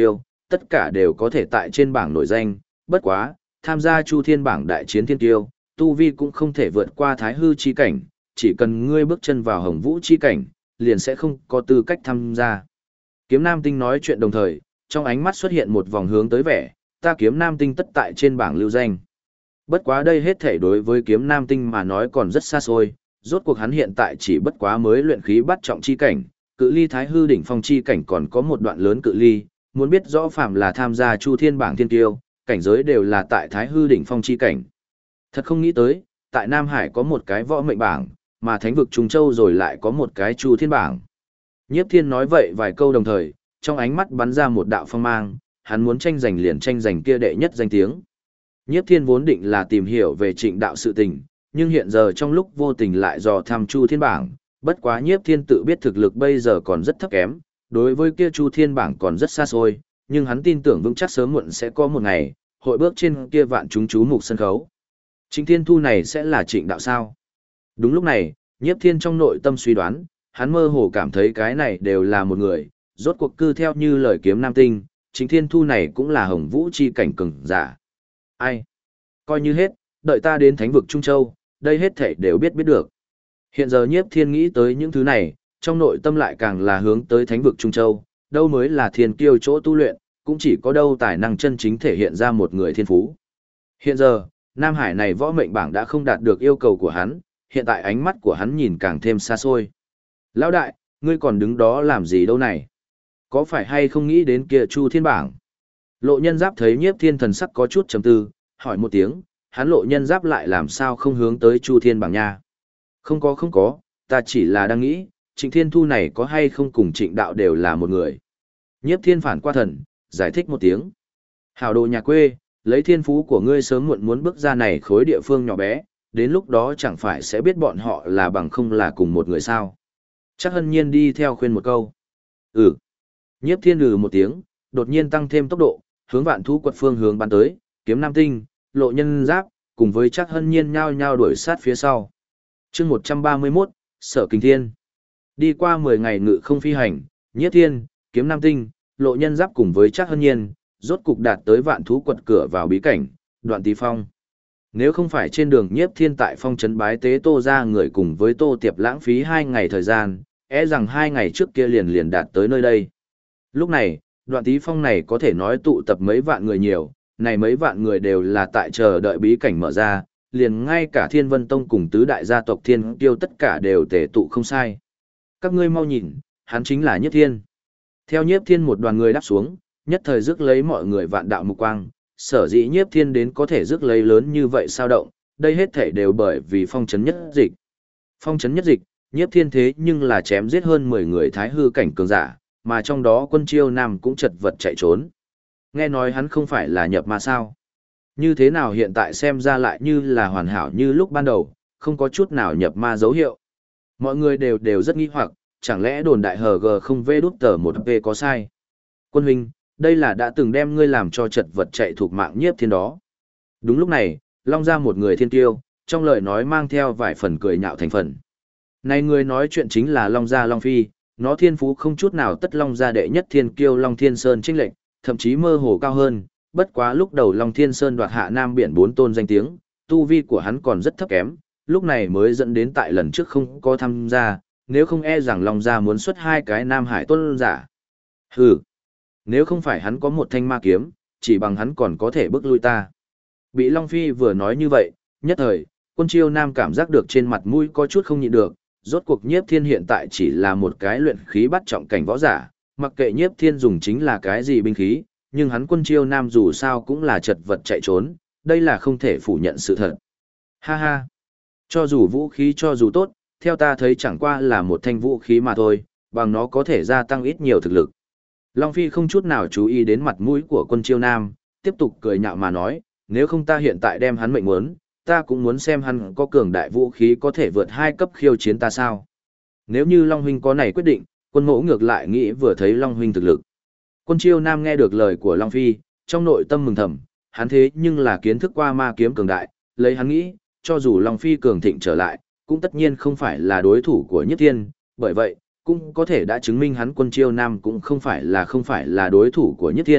Speaker 1: tất cả đều có thể tại trên bảng nổi danh, bất quá, tham gia Chu Thiên bảng đại chiến thiên tiêu, tu vi cũng không thể vượt qua Thái hư chi cảnh, chỉ cần ngươi bước chân vào Hồng Vũ chi cảnh, liền sẽ không có tư cách tham gia. Kiếm Nam Tinh nói chuyện đồng thời, trong ánh mắt xuất hiện một vòng hướng tới vẻ, ta Kiếm Nam Tinh tất tại trên bảng lưu danh. Bất quá đây hết thể đối với Kiếm Nam Tinh mà nói còn rất xa xôi, rốt cuộc hắn hiện tại chỉ bất quá mới luyện khí bắt trọng chi cảnh, cự ly Thái hư đỉnh phong chi cảnh còn có một đoạn lớn cự ly, muốn biết rõ phạm là tham gia Chu Thiên bảng thiên tiêu, cảnh giới đều là tại Thái hư đỉnh phong chi cảnh. Thật không nghĩ tới, tại Nam Hải có một cái võ mệnh bảng, mà Thánh vực Trung Châu rồi lại có một cái Chu Thiên bảng. Nhiếp Thiên nói vậy vài câu đồng thời, trong ánh mắt bắn ra một đạo phong mang, hắn muốn tranh giành liền tranh giành kia đệ nhất danh tiếng. Nhiếp Thiên vốn định là tìm hiểu về Trịnh đạo sự tình, nhưng hiện giờ trong lúc vô tình lại dò thăm Chu Thiên bảng, bất quá Nhiếp Thiên tự biết thực lực bây giờ còn rất thấp kém, đối với kia Chu Thiên bảng còn rất xa xôi, nhưng hắn tin tưởng vững chắc sớm muộn sẽ có một ngày, hội bước trên kia vạn chúng chú mục sân khấu. Trịnh Thiên Thu này sẽ là Trịnh đạo sao? Đúng lúc này, Nhiếp Thiên trong nội tâm suy đoán, hắn mơ hồ cảm thấy cái này đều là một người, rốt cuộc cư theo như lời Kiếm Nam Tinh, Trịnh Thiên Thu này cũng là Hồng Vũ chi cảnh cường giả. Ai? Coi như hết, đợi ta đến Thánh vực Trung Châu, đây hết thảy đều biết được. Hiện giờ Nhiếp Thiên nghĩ tới những thứ này, trong nội tâm lại càng là hướng tới Thánh vực Trung Châu, đâu mới là thiên kiêu chỗ tu luyện, cũng chỉ có đâu tài năng chân chính thể hiện ra một người thiên phú. Hiện giờ, Nam Hải này võ mệnh bảng đã không đạt được yêu cầu của hắn, hiện tại ánh mắt của hắn nhìn càng thêm xa xôi. Lão đại, ngươi còn đứng đó làm gì đâu này? Có phải hay không nghĩ đến kia Chu Thiên bảng? Lộ Nhân Giáp thấy Nhiếp Thiên thần sắc có chút trầm tư, hỏi một tiếng, hắn Lộ Nhân Giáp lại làm sao không hướng tới Chu Thiên bảng nha? Không có, ta chỉ là đang nghĩ, Trịnh Thiên Thu này có hay không cùng Trịnh đạo đều là một người. Nhiếp Thiên phản qua thần, giải thích một tiếng. Hảo đồ nhà quê, lấy thiên phú của ngươi sớm muộn muốn bước ra này khối địa phương nhỏ bé, đến lúc đó chẳng phải sẽ biết bọn họ là bằng không là cùng một người sao. Chắc Hân Nhiên đi theo khuyên một câu. Ừ. Nhiếp Thiên một tiếng, đột nhiên tăng thêm tốc độ, hướng Vạn Thú Quật phương hướng bắn tới, Kiếm Nam Tinh, Lộ Nhân Giáp, cùng với Chắc Hân Nhiên nhao nhao đuổi sát phía sau. Chương 131, Sở Kình Thiên. Đi qua 10 ngày ngự không phi hành, Nhiếp Thiên, Kiếm Nam Tinh, Lộ Nhân Giáp cùng với Trác Hân Nhiên, rốt cục đạt tới Vạn Thú Quật cửa vào bí cảnh, Đoạn Tý Phong. Nếu không phải trên đường Nhiếp Thiên tại phong trấn bái tế Tô ra người cùng với Tô Tiệp lãng phí 2 ngày thời gian, rằng 2 ngày trước kia liền đạt tới nơi đây. Lúc này, Đoạn Tý Phong này có thể nói tụ tập mấy vạn người nhiều, này mấy vạn người đều là tại chờ đợi bí cảnh mở ra, liền ngay cả Thiên Vân Tông cùng tứ đại gia tộc Thiên Kiêu tất cả đều tề tụ không sai. Các ngươi mau nhìn, hắn chính là Nhiếp Thiên. Theo Nhiếp Thiên một đoàn người đáp xuống, nhất thời rước lấy mọi người vạn đạo mục quang, sở dĩ Nhiếp Thiên đến có thể rước lấy lớn như vậy sao động, đây hết thể đều bởi vì phong trấn nhất dịch. Phong trấn nhất dịch, Nhiếp Thiên thế nhưng là chém giết hơn 10 người thái hư cảnh cường giả, mà trong đó Quân Chiêu Nam cũng chật vật chạy trốn. Nghe nói hắn không phải là nhập ma sao? Như thế nào hiện tại xem ra lại như là hoàn hảo như lúc ban đầu, không có chút nào nhập ma dấu hiệu. Mọi người đều rất nghi hoặc, chẳng lẽ đồn đại hờ gờ không vê đút tờ một v có sai? Quân huynh, đây là đã từng đem ngươi làm cho chật vật chạy thuộc mạng Nhiếp Thiên đó. Đúng lúc này, long ra một người thiên tiêu, trong lời nói mang theo vài phần cười nhạo thành phần. Này người nói chuyện chính là Long Gia Long Phi, nó thiên phú không chút nào tất Long Gia đệ nhất thiên kiêu Long Thiên Sơn chênh lệch, thậm chí mơ hồ cao hơn, bất quá lúc đầu Long Thiên Sơn đoạt hạ Nam biển 4 tôn danh tiếng, tu vi của hắn còn rất thấp kém, lúc này mới dẫn đến tại lần trước không có tham gia, nếu không e rằng Long Gia muốn xuất 2 cái Nam Hải tôn giả. Hừ, nếu không phải hắn có một thanh ma kiếm, chỉ bằng hắn còn có thể bức lui ta. Bị Long Phi vừa nói như vậy, nhất thời, Quân Chiêu Nam cảm giác được trên mặt mũi có chút không nhịn được, rốt cuộc Nhiếp Thiên hiện tại chỉ là một cái luyện khí bắt trọng cảnh võ giả, mặc kệ Nhiếp Thiên dùng chính là cái gì binh khí, nhưng hắn Quân Chiêu Nam dù sao cũng là chật vật chạy trốn, đây là không thể phủ nhận sự thật. Ha ha, cho dù vũ khí cho dù tốt, theo ta thấy chẳng qua là một thanh vũ khí mà thôi, bằng nó có thể gia tăng ít nhiều thực lực. Long Phi không chút nào chú ý đến mặt mũi của Quân Chiêu Nam, tiếp tục cười nhạo mà nói, nếu không ta hiện tại đem hắn mệnh muốn, ta cũng muốn xem hắn có cường đại vũ khí có thể vượt 2 cấp khiêu chiến ta sao. Nếu như Long Huynh có này quyết định, Quân Mỗ ngược lại nghĩ vừa thấy Long Huynh thực lực. Quân Chiêu Nam nghe được lời của Long Phi, trong nội tâm mừng thầm, hắn thế nhưng là kiến thức qua ma kiếm cường đại, lấy hắn nghĩ, cho dù Long Phi cường thịnh trở lại, cũng tất nhiên không phải là đối thủ của Nhiếp Thiên, bởi vậy, cũng có thể đã chứng minh hắn Quân Chiêu Nam cũng không phải là đối thủ của Nhiếp Thiên,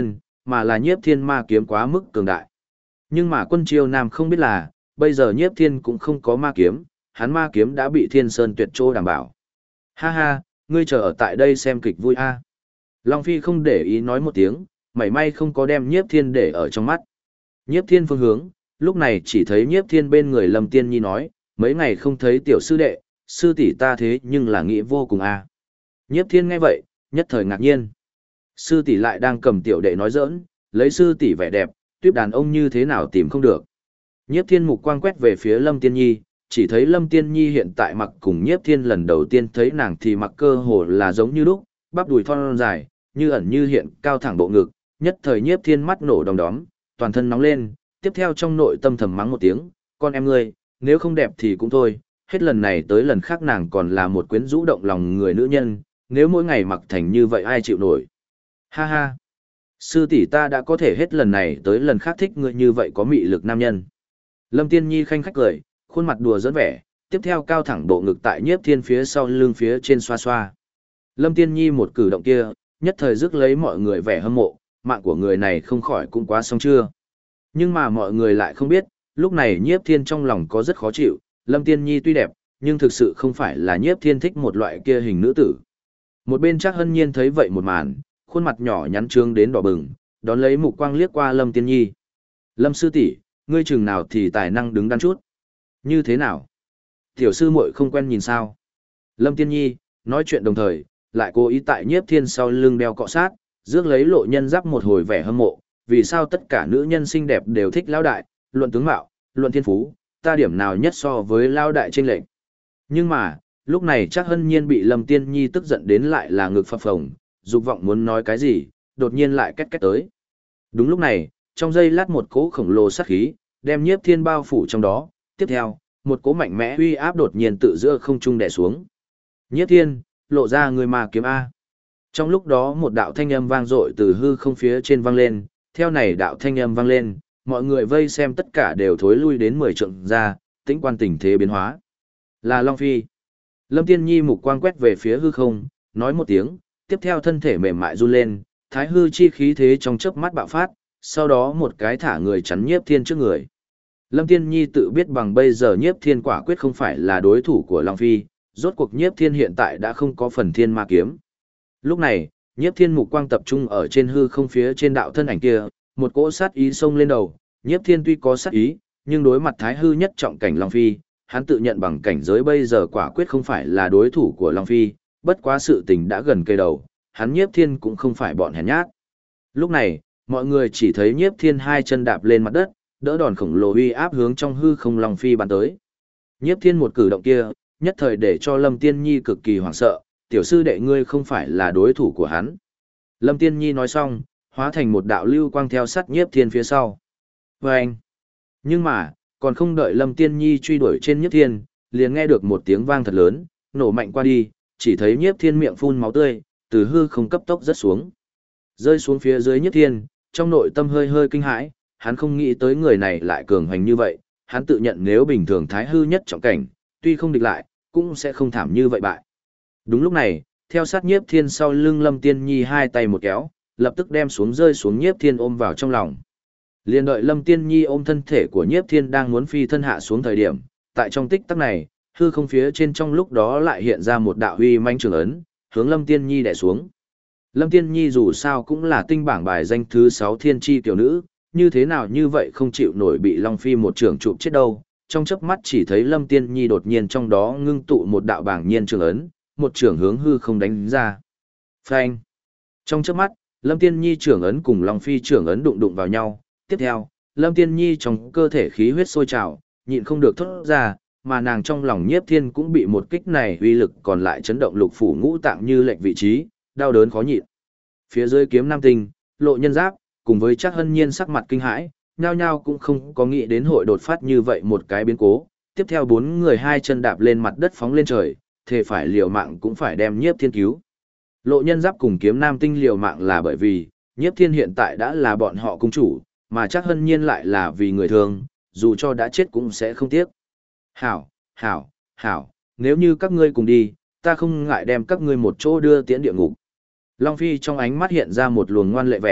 Speaker 1: mà là Nhiếp Thiên ma kiếm quá mức cường đại. Nhưng mà Quân Chiêu Nam không biết là, bây giờ Nhiếp Thiên cũng không có ma kiếm, hắn ma kiếm đã bị Thiên Sơn Tuyệt Trô đảm bảo. Ha ha, ngươi chờ ở tại đây xem kịch vui a. Long Phi không để ý nói một tiếng, mảy may không có đem Nhiếp Thiên để ở trong mắt. Nhiếp Thiên phương hướng, lúc này chỉ thấy Nhiếp Thiên bên người Lâm Tiên Nhi nói, mấy ngày không thấy tiểu sư đệ, sư tỷ ta thế nhưng là nghĩ vô cùng a. Nhiếp Thiên nghe vậy, nhất thời ngạc nhiên. Sư tỷ lại đang cầm tiểu đệ nói giỡn, lấy sư tỷ vẻ đẹp, tuyếp đàn ông như thế nào tìm không được. Nhiếp Thiên mục quang quét về phía Lâm Tiên Nhi, chỉ thấy Lâm Tiên Nhi hiện tại mặc cùng Nhiếp Thiên lần đầu tiên thấy nàng thì mặc cơ hồ là giống như lúc, bắp đùi thon dài, như ẩn như hiện, cao thẳng bộ ngực, nhất thời Nhiếp Thiên mắt nổ đom đóm, toàn thân nóng lên, tiếp theo trong nội tâm thầm mắng một tiếng, con em ngươi, nếu không đẹp thì cũng thôi, hết lần này tới lần khác nàng còn là một quyến rũ động lòng người nữ nhân, nếu mỗi ngày mặc thành như vậy ai chịu nổi. Ha ha, sư tỷ ta đã có thể hết lần này tới lần khác thích ngươi như vậy có mị lực nam nhân. Lâm Tiên Nhi khanh khách cười, khuôn mặt đùa dẫn vẻ, tiếp theo cao thẳng bộ ngực tại Nhiếp Thiên phía sau lưng phía trên xoa xoa. Lâm Tiên Nhi một cử động kia, nhất thời rước lấy mọi người vẻ hâm mộ, mạng của người này không khỏi cũng quá xong chưa. Nhưng mà mọi người lại không biết, lúc này Nhiếp Thiên trong lòng có rất khó chịu, Lâm Tiên Nhi tuy đẹp, nhưng thực sự không phải là Nhiếp Thiên thích một loại kia hình nữ tử. Một bên Trác Hân Nhiên thấy vậy một màn, khuôn mặt nhỏ nhắn trương đến đỏ bừng, đón lấy mục quang liếc qua Lâm Tiên Nhi. Lâm sư tỷ, ngươi chừng nào thì tài năng đứng đắn chút. Như thế nào? Tiểu sư muội không quen nhìn sao? Lâm Tiên Nhi, nói chuyện đồng thời, lại cố ý tại Nhiếp Thiên sau lưng đeo cọ sát, rước lấy Lộ Nhân Giáp một hồi vẻ hâm mộ, vì sao tất cả nữ nhân xinh đẹp đều thích lão đại, luận tướng mạo, luận thiên phú, ta điểm nào nhất so với lão đại trên lệnh. Nhưng mà, lúc này chắc Hân Nhiên bị Lâm Tiên Nhi tức giận đến lại là ngực phập phồng, dục vọng muốn nói cái gì, đột nhiên lại két két tới. Đúng lúc này, trong giây lát một cỗ khổng lồ sát khí, đem Nhiếp Thiên bao phủ trong đó, tiếp theo, một cỗ mạnh mẽ uy áp đột nhiên tự giữa không trung đè xuống. Nhiếp Thiên, lộ ra người mà kiếm A. Trong lúc đó một đạo thanh âm vang dội từ hư không phía trên vang lên, theo này đạo thanh âm vang lên, mọi người vây xem tất cả đều thối lui đến 10 trượng ra, tĩnh quan tình thế biến hóa. Là Long Phi. Lâm Tiên Nhi mục quang quét về phía hư không, nói một tiếng, tiếp theo thân thể mềm mại run lên, thái hư chi khí thế trong chớp mắt bạo phát, sau đó một cái thả người chắn Nhiếp Thiên trước người. Lâm Tiên Nhi tự biết bằng bây giờ Nhiếp Thiên quả quyết không phải là đối thủ của Long Phi, rốt cuộc Nhiếp Thiên hiện tại đã không có phần thiên ma kiếm. Lúc này, Nhiếp Thiên mục quang tập trung ở trên hư không phía trên đạo thân ảnh kia, một cỗ sát ý xông lên đầu, Nhiếp Thiên tuy có sát ý, nhưng đối mặt thái hư nhất trọng cảnh Long Phi, hắn tự nhận bằng cảnh giới bây giờ quả quyết không phải là đối thủ của Long Phi, bất quá sự tình đã gần cây đầu, hắn Nhiếp Thiên cũng không phải bọn hèn nhát. Lúc này, mọi người chỉ thấy Nhiếp Thiên hai chân đạp lên mặt đất, đỡ đòn khổng lồ uy áp hướng trong hư không Long Phi bắn tới. Nhiếp Thiên một cử động kia, nhất thời để cho Lâm Tiên Nhi cực kỳ hoảng sợ, tiểu sư đệ ngươi không phải là đối thủ của hắn. Lâm Tiên Nhi nói xong, hóa thành một đạo lưu quang theo sát Nhiếp Thiên phía sau. Vâng! Nhưng mà, còn không đợi Lâm Tiên Nhi truy đuổi trên Nhiếp Thiên, liền nghe được một tiếng vang thật lớn, nổ mạnh qua đi, chỉ thấy Nhiếp Thiên miệng phun máu tươi, từ hư không cấp tốc rớt xuống. Rơi xuống phía dưới Nhiếp Thiên, trong nội tâm hơi hơi kinh hãi, hắn không nghĩ tới người này lại cường hành như vậy, hắn tự nhận nếu bình thường thái hư nhất trọng cảnh, tuy không địch lại, cũng sẽ không thảm như vậy bại. Đúng lúc này, theo sát Nhiếp Thiên sau lưng Lâm Tiên Nhi hai tay một kéo, lập tức đem xuống rơi xuống Nhiếp Thiên ôm vào trong lòng. Liền đợi Lâm Tiên Nhi ôm thân thể của Nhiếp Thiên đang muốn phi thân hạ xuống thời điểm, tại trong tích tắc này, hư không phía trên trong lúc đó lại hiện ra một đạo huy manh trường ấn, hướng Lâm Tiên Nhi đè xuống. Lâm Tiên Nhi dù sao cũng là tinh bảng bài danh thứ 6 thiên chi tiểu nữ, như thế nào như vậy không chịu nổi bị Long Phi một trường chụp chết đâu. Trong chớp mắt chỉ thấy Lâm Tiên Nhi đột nhiên trong đó ngưng tụ một đạo bảng nhiên trường ấn, một trường hướng hư không đánh ra. Phanh! Trong chớp mắt, Lâm Tiên Nhi trường ấn cùng Long Phi trường ấn đụng đụng vào nhau. Tiếp theo, Lâm Tiên Nhi trong cơ thể khí huyết sôi trào, nhịn không được thốt ra, mà nàng trong lòng Nhiếp Thiên cũng bị một kích này uy lực còn lại chấn động lục phủ ngũ tạng như lệch vị trí, đau đớn khó nhịn. Phía dưới Kiếm Nam Tinh, Lộ Nhân Giáp, cùng với Trác Hân Nhiên sắc mặt kinh hãi, nhao nhao cũng không có nghĩ đến hội đột phát như vậy một cái biến cố. Tiếp theo bốn người hai chân đạp lên mặt đất phóng lên trời, thề phải liều mạng cũng phải đem Nhiếp Thiên cứu. Lộ Nhân Giáp cùng Kiếm Nam Tinh liều mạng là bởi vì, Nhiếp Thiên hiện tại đã là bọn họ cung chủ, mà Trác Hân Nhiên lại là vì người thường, dù cho đã chết cũng sẽ không tiếc. Hảo, hảo, hảo, nếu như các ngươi cùng đi, ta không ngại đem các ngươi một chỗ đưa tiễn địa ngục. Long Phi trong ánh mắt hiện ra một luồng ngoan lệ vẻ,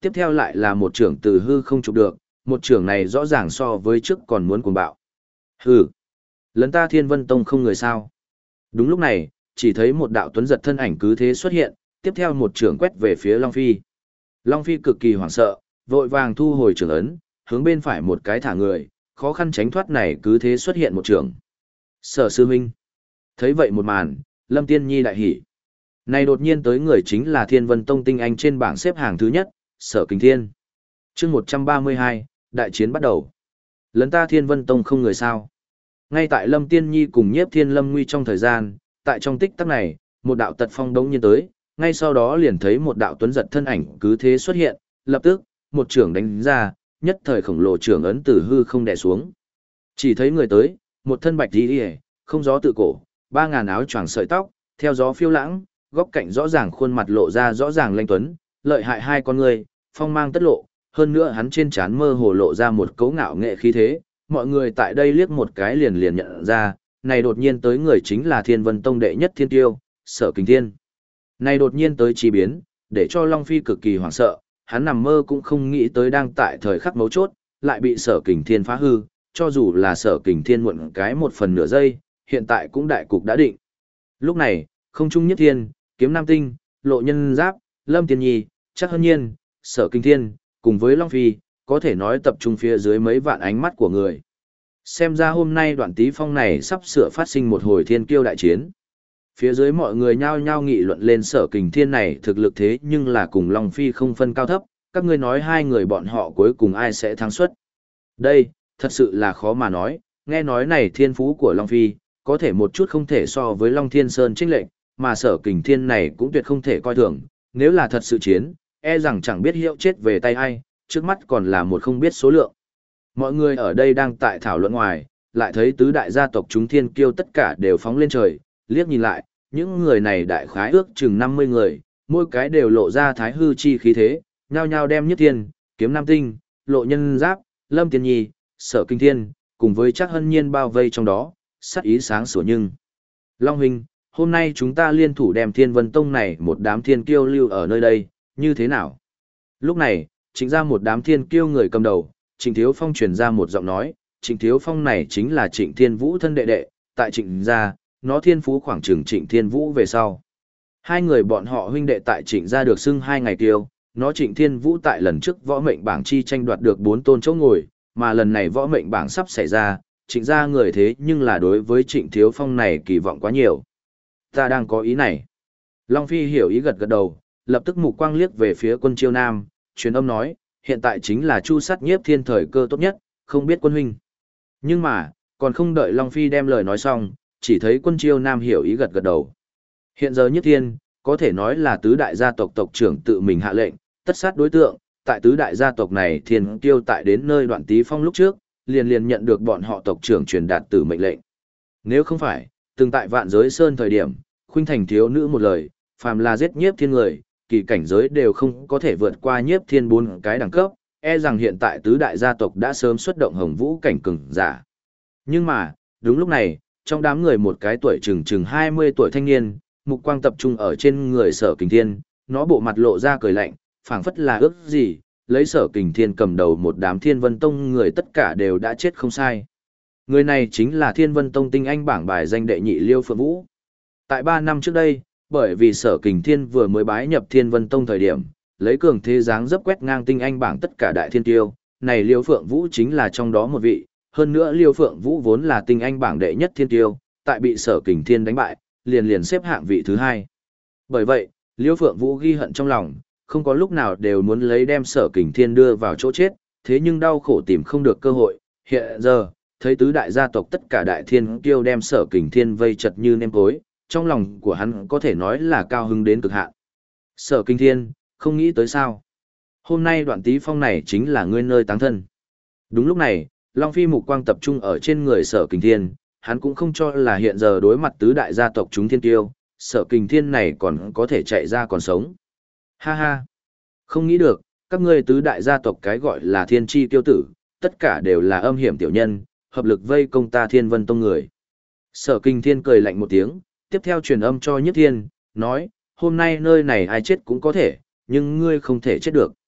Speaker 1: Tiếp theo lại là một trưởng từ hư không chụp được, một trưởng này rõ ràng so với trước còn muốn cuồng bạo. Hừ, lấn ta Thiên Vân Tông không người sao. Đúng lúc này, chỉ thấy một đạo tuấn giật thân ảnh cứ thế xuất hiện, tiếp theo một trưởng quét về phía Long Phi. Long Phi cực kỳ hoảng sợ, vội vàng thu hồi trưởng ấn, hướng bên phải một cái thả người, khó khăn tránh thoát này cứ thế xuất hiện một trưởng. Sở sư huynh. Thấy vậy một màn, Lâm Tiên Nhi đại hỉ. Này đột nhiên tới người chính là Thiên Vân Tông tinh anh trên bảng xếp hàng thứ nhất, Sở Kình Thiên. Chương 132, đại chiến bắt đầu. Lấn ta Thiên Vân Tông không người sao. Ngay tại Lâm Tiên Nhi cùng Nhiếp Thiên Lâm Nguy trong thời gian, tại trong tích tắc này, một đạo tật phong đống nhiên tới, ngay sau đó liền thấy một đạo tuấn giật thân ảnh cứ thế xuất hiện, lập tức, một trưởng đánh ra, nhất thời khổng lồ trưởng ấn từ hư không đè xuống. Chỉ thấy người tới, một thân bạch y, không gió tự cổ, 3000 áo choàng sợi tóc, theo gió phiêu lãng, góc cạnh rõ ràng, khuôn mặt lộ ra rõ ràng lanh tuấn, lợi hại hai con người, phong mang tất lộ, hơn nữa hắn trên trán mơ hồ lộ ra một cấu ngạo nghệ khí thế, mọi người tại đây liếc một cái liền liền nhận ra, này đột nhiên tới người chính là Thiên Vân Tông đệ nhất thiên tiêu, Sở Kình Thiên. Này đột nhiên tới chi biến, để cho Long Phi cực kỳ hoảng sợ, hắn nằm mơ cũng không nghĩ tới đang tại thời khắc mấu chốt, lại bị Sở Kình Thiên phá hư, cho dù là Sở Kình Thiên muộn cái một phần nửa giây, hiện tại cũng đại cục đã định. Lúc này, không trung nhất thiên, Kiếm Nam Tinh, Lộ Nhân Giáp, Lâm Tiên Nhi, Chắc Hân Nhiên, Sở Kình Thiên, cùng với Long Phi, có thể nói tập trung phía dưới mấy vạn ánh mắt của người. Xem ra hôm nay Đoạn Tý Phong này sắp sửa phát sinh một hồi thiên kiêu đại chiến. Phía dưới mọi người nhao nhao nghị luận lên Sở Kình Thiên này thực lực thế nhưng là cùng Long Phi không phân cao thấp, các ngươi nói hai người bọn họ cuối cùng ai sẽ thắng suất. Đây, thật sự là khó mà nói, nghe nói này thiên phú của Long Phi, có thể một chút không thể so với Long Thiên Sơn chênh lệnh, mà Sở Kình Thiên này cũng tuyệt không thể coi thường, nếu là thật sự chiến, e rằng chẳng biết hiệu chết về tay ai, trước mắt còn là một không biết số lượng. Mọi người ở đây đang tại thảo luận ngoài, lại thấy tứ đại gia tộc chúng thiên kiêu tất cả đều phóng lên trời, liếc nhìn lại, những người này đại khái ước chừng 50 người, mỗi cái đều lộ ra thái hư chi khí thế, nhao nhao đem Nhất Thiên, Kiếm Nam Tinh, Lộ Nhân Giáp, Lâm Tiên Nhi, Sở Kình Thiên, cùng với Chắc Hân Nhiên bao vây trong đó, sắc ý sáng sủa nhưng. Long huynh, hôm nay chúng ta liên thủ đem Thiên Vân Tông này một đám thiên kiêu lưu ở nơi đây, như thế nào? Lúc này, Trịnh ra một đám thiên kiêu người cầm đầu, Trịnh Thiếu Phong truyền ra một giọng nói, Trịnh Thiếu Phong này chính là Trịnh Thiên Vũ thân đệ đệ, tại Trịnh gia, nó thiên phú khoảng chừng Trịnh Thiên Vũ về sau. Hai người bọn họ huynh đệ tại Trịnh gia được xưng 2 ngày kiêu, nó Trịnh Thiên Vũ tại lần trước võ mệnh bảng chi tranh đoạt được 4 tôn chỗ ngồi, mà lần này võ mệnh bảng sắp xảy ra, Trịnh gia người thế nhưng là đối với Trịnh Thiếu Phong này kỳ vọng quá nhiều. Ta đang có ý này. Long Phi hiểu ý gật gật đầu, lập tức mục quang liếc về phía Quân Chiêu Nam, truyền âm nói, hiện tại chính là chu sát Nhiếp Thiên thời cơ tốt nhất, không biết quân huynh. Nhưng mà, còn không đợi Long Phi đem lời nói xong, chỉ thấy Quân Chiêu Nam hiểu ý gật gật đầu. Hiện giờ Nhiếp Thiên, có thể nói là tứ đại gia tộc tộc trưởng tự mình hạ lệnh, tất sát đối tượng, tại tứ đại gia tộc này Thiên Kiêu tại đến nơi Đoạn Tý Phong lúc trước, liền liền nhận được bọn họ tộc trưởng truyền đạt tử mệnh lệnh. Nếu không phải, từng tại Vạn Giới Sơn thời điểm, khuynh thành thiếu nữ một lời, phàm là giết Nhiếp Thiên người, kỳ cảnh giới đều không có thể vượt qua Nhiếp Thiên 4 cái đẳng cấp, e rằng hiện tại tứ đại gia tộc đã sớm xuất động hồng vũ cảnh cường giả. Nhưng mà, đúng lúc này, trong đám người một cái tuổi chừng 20 tuổi thanh niên, mục quang tập trung ở trên người Sở Kình Thiên, nó bộ mặt lộ ra cười lạnh, phảng phất là ước gì, lấy Sở Kình Thiên cầm đầu một đám Thiên Vân Tông người tất cả đều đã chết không sai. Người này chính là Thiên Vân Tông tinh anh bảng bài danh đệ nhị Liêu Phượng Vũ. Tại 3 năm trước đây, bởi vì Sở Kình Thiên vừa mới bái nhập Thiên Vân Tông thời điểm, lấy cường thế dáng dấp quét ngang tinh anh bảng tất cả đại thiên tiêu, này Liêu Phượng Vũ chính là trong đó một vị, hơn nữa Liêu Phượng Vũ vốn là tinh anh bảng đệ nhất thiên tiêu, tại bị Sở Kình Thiên đánh bại, liền liền xếp hạng vị thứ 2. Bởi vậy, Liêu Phượng Vũ ghi hận trong lòng, không có lúc nào đều muốn lấy đem Sở Kình Thiên đưa vào chỗ chết, thế nhưng đau khổ tìm không được cơ hội, hiện giờ, thấy tứ đại gia tộc tất cả đại thiên kiêu đem Sở Kình Thiên vây chật như nêm cối, trong lòng của hắn có thể nói là cao hứng đến cực hạn. Sở Kình Thiên, không nghĩ tới sao? Hôm nay Đoạn Tý Phong này chính là ngươi nơi táng thân. Đúng lúc này, Long Phi mục quang tập trung ở trên người Sở Kình Thiên, hắn cũng không cho là hiện giờ đối mặt tứ đại gia tộc chúng thiên kiêu, Sở Kình Thiên này còn có thể chạy ra còn sống. Ha ha! Không nghĩ được, các ngươi tứ đại gia tộc cái gọi là thiên chi tiêu tử, tất cả đều là âm hiểm tiểu nhân, hợp lực vây công ta Thiên Vân Tông người. Sở Kình Thiên cười lạnh một tiếng, tiếp theo truyền âm cho Nhất Thiên, nói, hôm nay nơi này ai chết cũng có thể, nhưng ngươi không thể chết được.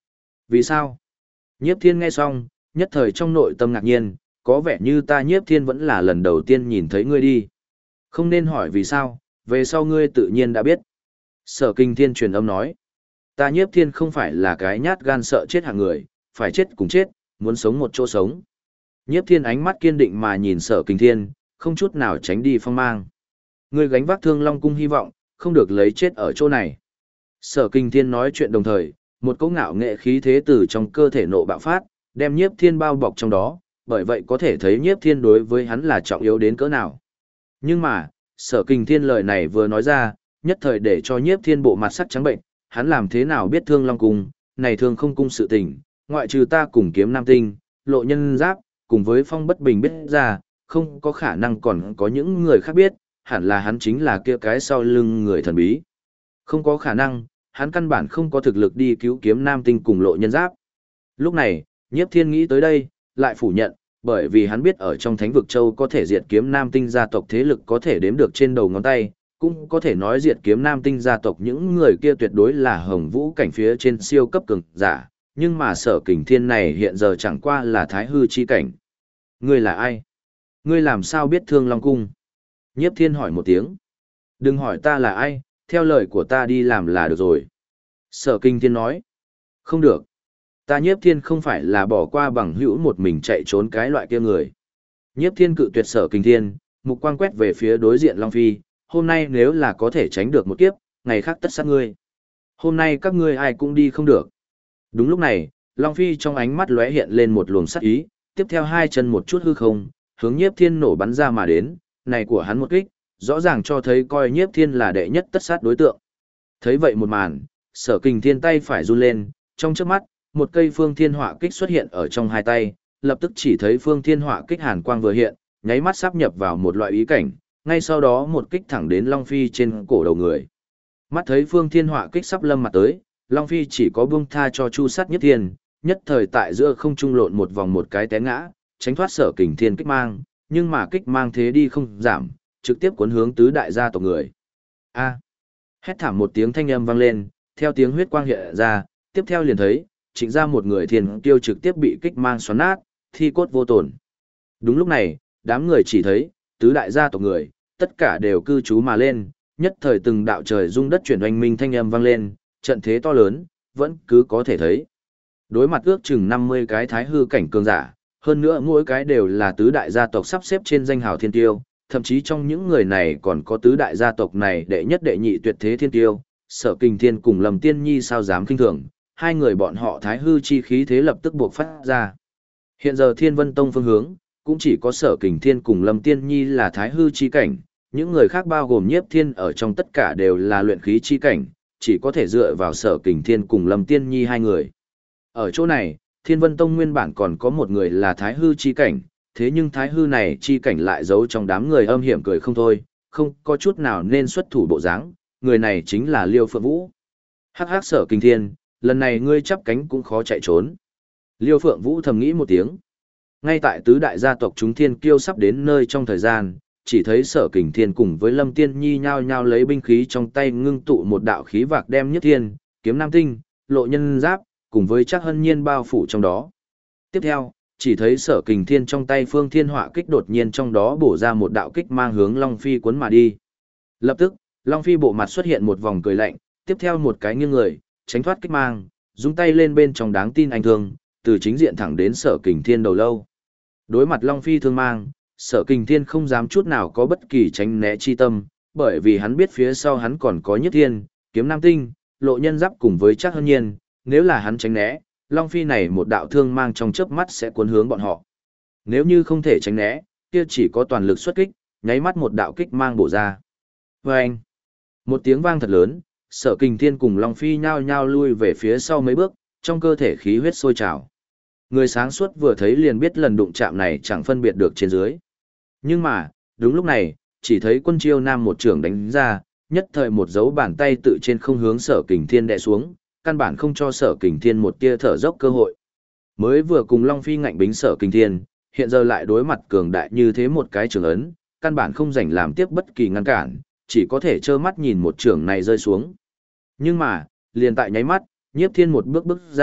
Speaker 1: Vì sao? Nhiếp thiên nghe xong, nhất thời trong nội tâm ngạc nhiên, có vẻ như ta nhiếp thiên vẫn là lần đầu tiên nhìn thấy ngươi đi. Không nên hỏi vì sao, về sau ngươi tự nhiên đã biết. Sở Kinh Thiên truyền âm nói, ta nhiếp thiên không phải là cái nhát gan sợ chết hạng người, phải chết cùng chết, muốn sống một chỗ sống. Nhiếp thiên ánh mắt kiên định mà nhìn Sở Kinh Thiên, không chút nào tránh đi phong mang. Ngươi gánh vác Thương Long cung hy vọng, không được lấy chết ở chỗ này. Sở Kinh Thiên nói chuyện đồng thời, một cỗ ngạo nghệ khí thế từ trong cơ thể nộ bạo phát, đem nhiếp thiên bao bọc trong đó, bởi vậy có thể thấy nhiếp thiên đối với hắn là trọng yếu đến cỡ nào. Nhưng mà, Sở Kinh Thiên lời này vừa nói ra, nhất thời để cho nhiếp thiên bộ mặt sắc trắng bệnh, hắn làm thế nào biết Thương Long cung, này Thương không cung sự tình, ngoại trừ ta cùng Kiếm Nam Tinh, Lộ Nhân Giáp, cùng với Phong Bất Bình biết ra, không có khả năng còn có những người khác biết, hẳn là hắn chính là kia cái sau lưng người thần bí. Không có khả năng, hắn căn bản không có thực lực đi cứu Kiếm Nam Tinh cùng Lộ Nhân Giáp. Lúc này, Nhiếp Thiên nghĩ tới đây, lại phủ nhận, bởi vì hắn biết ở trong Thánh vực châu có thể diệt Kiếm Nam Tinh gia tộc thế lực có thể đếm được trên đầu ngón tay, cũng có thể nói diệt Kiếm Nam Tinh gia tộc những người kia tuyệt đối là hồng vũ cảnh phía trên siêu cấp cường giả, nhưng mà Sở Kình Thiên này hiện giờ chẳng qua là thái hư chi cảnh. Ngươi là ai? Ngươi làm sao biết Thương Long cung? Nhiếp Thiên hỏi một tiếng. Đừng hỏi ta là ai, theo lời của ta đi làm là được rồi. Sở Kinh Thiên nói. Không được. Ta Nhiếp Thiên không phải là bỏ qua bằng hữu một mình chạy trốn cái loại kia người. Nhiếp Thiên cự tuyệt Sở Kinh Thiên, mục quang quét về phía đối diện Long Phi, hôm nay nếu là có thể tránh được một kiếp, ngày khác tất sát ngươi. Hôm nay các ngươi ai cũng đi không được. Đúng lúc này, Long Phi trong ánh mắt lóe hiện lên một luồng sát ý, tiếp theo hai chân một chút hư không, hướng Nhiếp Thiên nổ bắn ra mà đến, này của hắn một kích, rõ ràng cho thấy coi Nhiếp Thiên là đệ nhất tất sát đối tượng. Thấy vậy một màn, Sở Kình Thiên tay phải run lên, trong chớp mắt, một cây Phương Thiên Họa kích xuất hiện ở trong hai tay, lập tức chỉ thấy Phương Thiên Họa kích hàn quang vừa hiện, nháy mắt sáp nhập vào một loại ý cảnh, ngay sau đó một kích thẳng đến Long Phi trên cổ đầu người. Mắt thấy Phương Thiên Họa kích sắp lâm mặt tới, Long Phi chỉ có buông tha cho chu sát Nhiếp Thiên, nhất thời tại giữa không trung lộn một vòng một cái té ngã, tránh thoát Sở Kình Thiên kích mang, nhưng mà kích mang thế đi không giảm, trực tiếp cuốn hướng tứ đại gia tộc người. A! Hét thảm một tiếng thanh âm vang lên, theo tiếng huyết quang hiện ra, tiếp theo liền thấy, Trịnh ra một người thiên kiêu trực tiếp bị kích mang xoắn nát, thi cốt vô tổn. Đúng lúc này, đám người chỉ thấy, tứ đại gia tộc người, tất cả đều cư trú mà lên, nhất thời từng đạo trời rung đất chuyển oanh minh thanh âm vang lên, trận thế to lớn, vẫn cứ có thể thấy. Đối mặt ước chừng 50 cái thái hư cảnh cường giả, hơn nữa mỗi cái đều là tứ đại gia tộc sắp xếp trên danh hào thiên tiêu, thậm chí trong những người này còn có tứ đại gia tộc này đệ nhất đệ nhị tuyệt thế thiên tiêu, Sở Kình Thiên cùng Lâm Tiên Nhi sao dám kinh thường, hai người bọn họ thái hư chi khí thế lập tức buộc phát ra. Hiện giờ Thiên Vân Tông phương hướng, cũng chỉ có Sở Kình Thiên cùng Lâm Tiên Nhi là thái hư chi cảnh, những người khác bao gồm Nhiếp Thiên ở trong tất cả đều là luyện khí chi cảnh, chỉ có thể dựa vào Sở Kình Thiên cùng Lâm Tiên Nhi hai người. Ở chỗ này, Thiên Vân Tông nguyên bản còn có một người là thái hư chi cảnh, thế nhưng thái hư này chi cảnh lại giấu trong đám người âm hiểm cười không thôi, không có chút nào nên xuất thủ bộ dáng, người này chính là Liêu Phượng Vũ. Hắc hắc Sở Kình Thiên, lần này ngươi chắp cánh cũng khó chạy trốn. Liêu Phượng Vũ thầm nghĩ một tiếng. Ngay tại tứ đại gia tộc chúng thiên kiêu sắp đến nơi trong thời gian, chỉ thấy Sở Kình Thiên cùng với Lâm Tiên Nhi nhao nhao lấy binh khí trong tay ngưng tụ một đạo khí vạc đem Nhất Thiên, Kiếm Nam Tinh, Lộ Nhân Giáp, cùng với Trác Hân Nhiên bao phủ trong đó. Tiếp theo, chỉ thấy Sở Kình Thiên trong tay Phương Thiên Họa kích đột nhiên trong đó bổ ra một đạo kích mang hướng Long Phi cuốn mà đi. Lập tức, Long Phi bộ mặt xuất hiện một vòng cười lạnh, tiếp theo một cái nghiêng người, tránh thoát kích mang, dung tay lên bên trong đáng tin anh thương, từ chính diện thẳng đến Sở Kình Thiên đầu lâu. Đối mặt Long Phi thương mang, Sở Kình Thiên không dám chút nào có bất kỳ tránh né chi tâm, bởi vì hắn biết phía sau hắn còn có Nhất Thiên, Kiếm Nam Tinh, Lộ Nhân Giáp cùng với Trác Hân Nhiên, nếu là hắn tránh né, Long Phi này một đạo thương mang trong chớp mắt sẽ cuốn hướng bọn họ. Nếu như không thể tránh né, kia chỉ có toàn lực xuất kích, nháy mắt một đạo kích mang bổ ra. Vâng! Một tiếng vang thật lớn, Sở Kình Thiên cùng Long Phi nhao nhao lui về phía sau mấy bước, trong cơ thể khí huyết sôi trào. Người sáng suốt vừa thấy liền biết lần đụng chạm này chẳng phân biệt được trên dưới. Nhưng mà, đúng lúc này, chỉ thấy Quân Chiêu Nam một trưởng đánh ra, nhất thời một dấu bàn tay tự trên không hướng Sở Kình Thiên đè xuống, căn bản không cho Sở Kình Thiên một tia thở dốc cơ hội. Mới vừa cùng Long Phi ngạnh bính Sở Kình Thiên, hiện giờ lại đối mặt cường đại như thế một cái trường ấn, căn bản không rảnh làm tiếp bất kỳ ngăn cản, chỉ có thể trơ mắt nhìn một trưởng này rơi xuống. Nhưng mà, liền tại nháy mắt, Nhiếp Thiên một bước bước ra,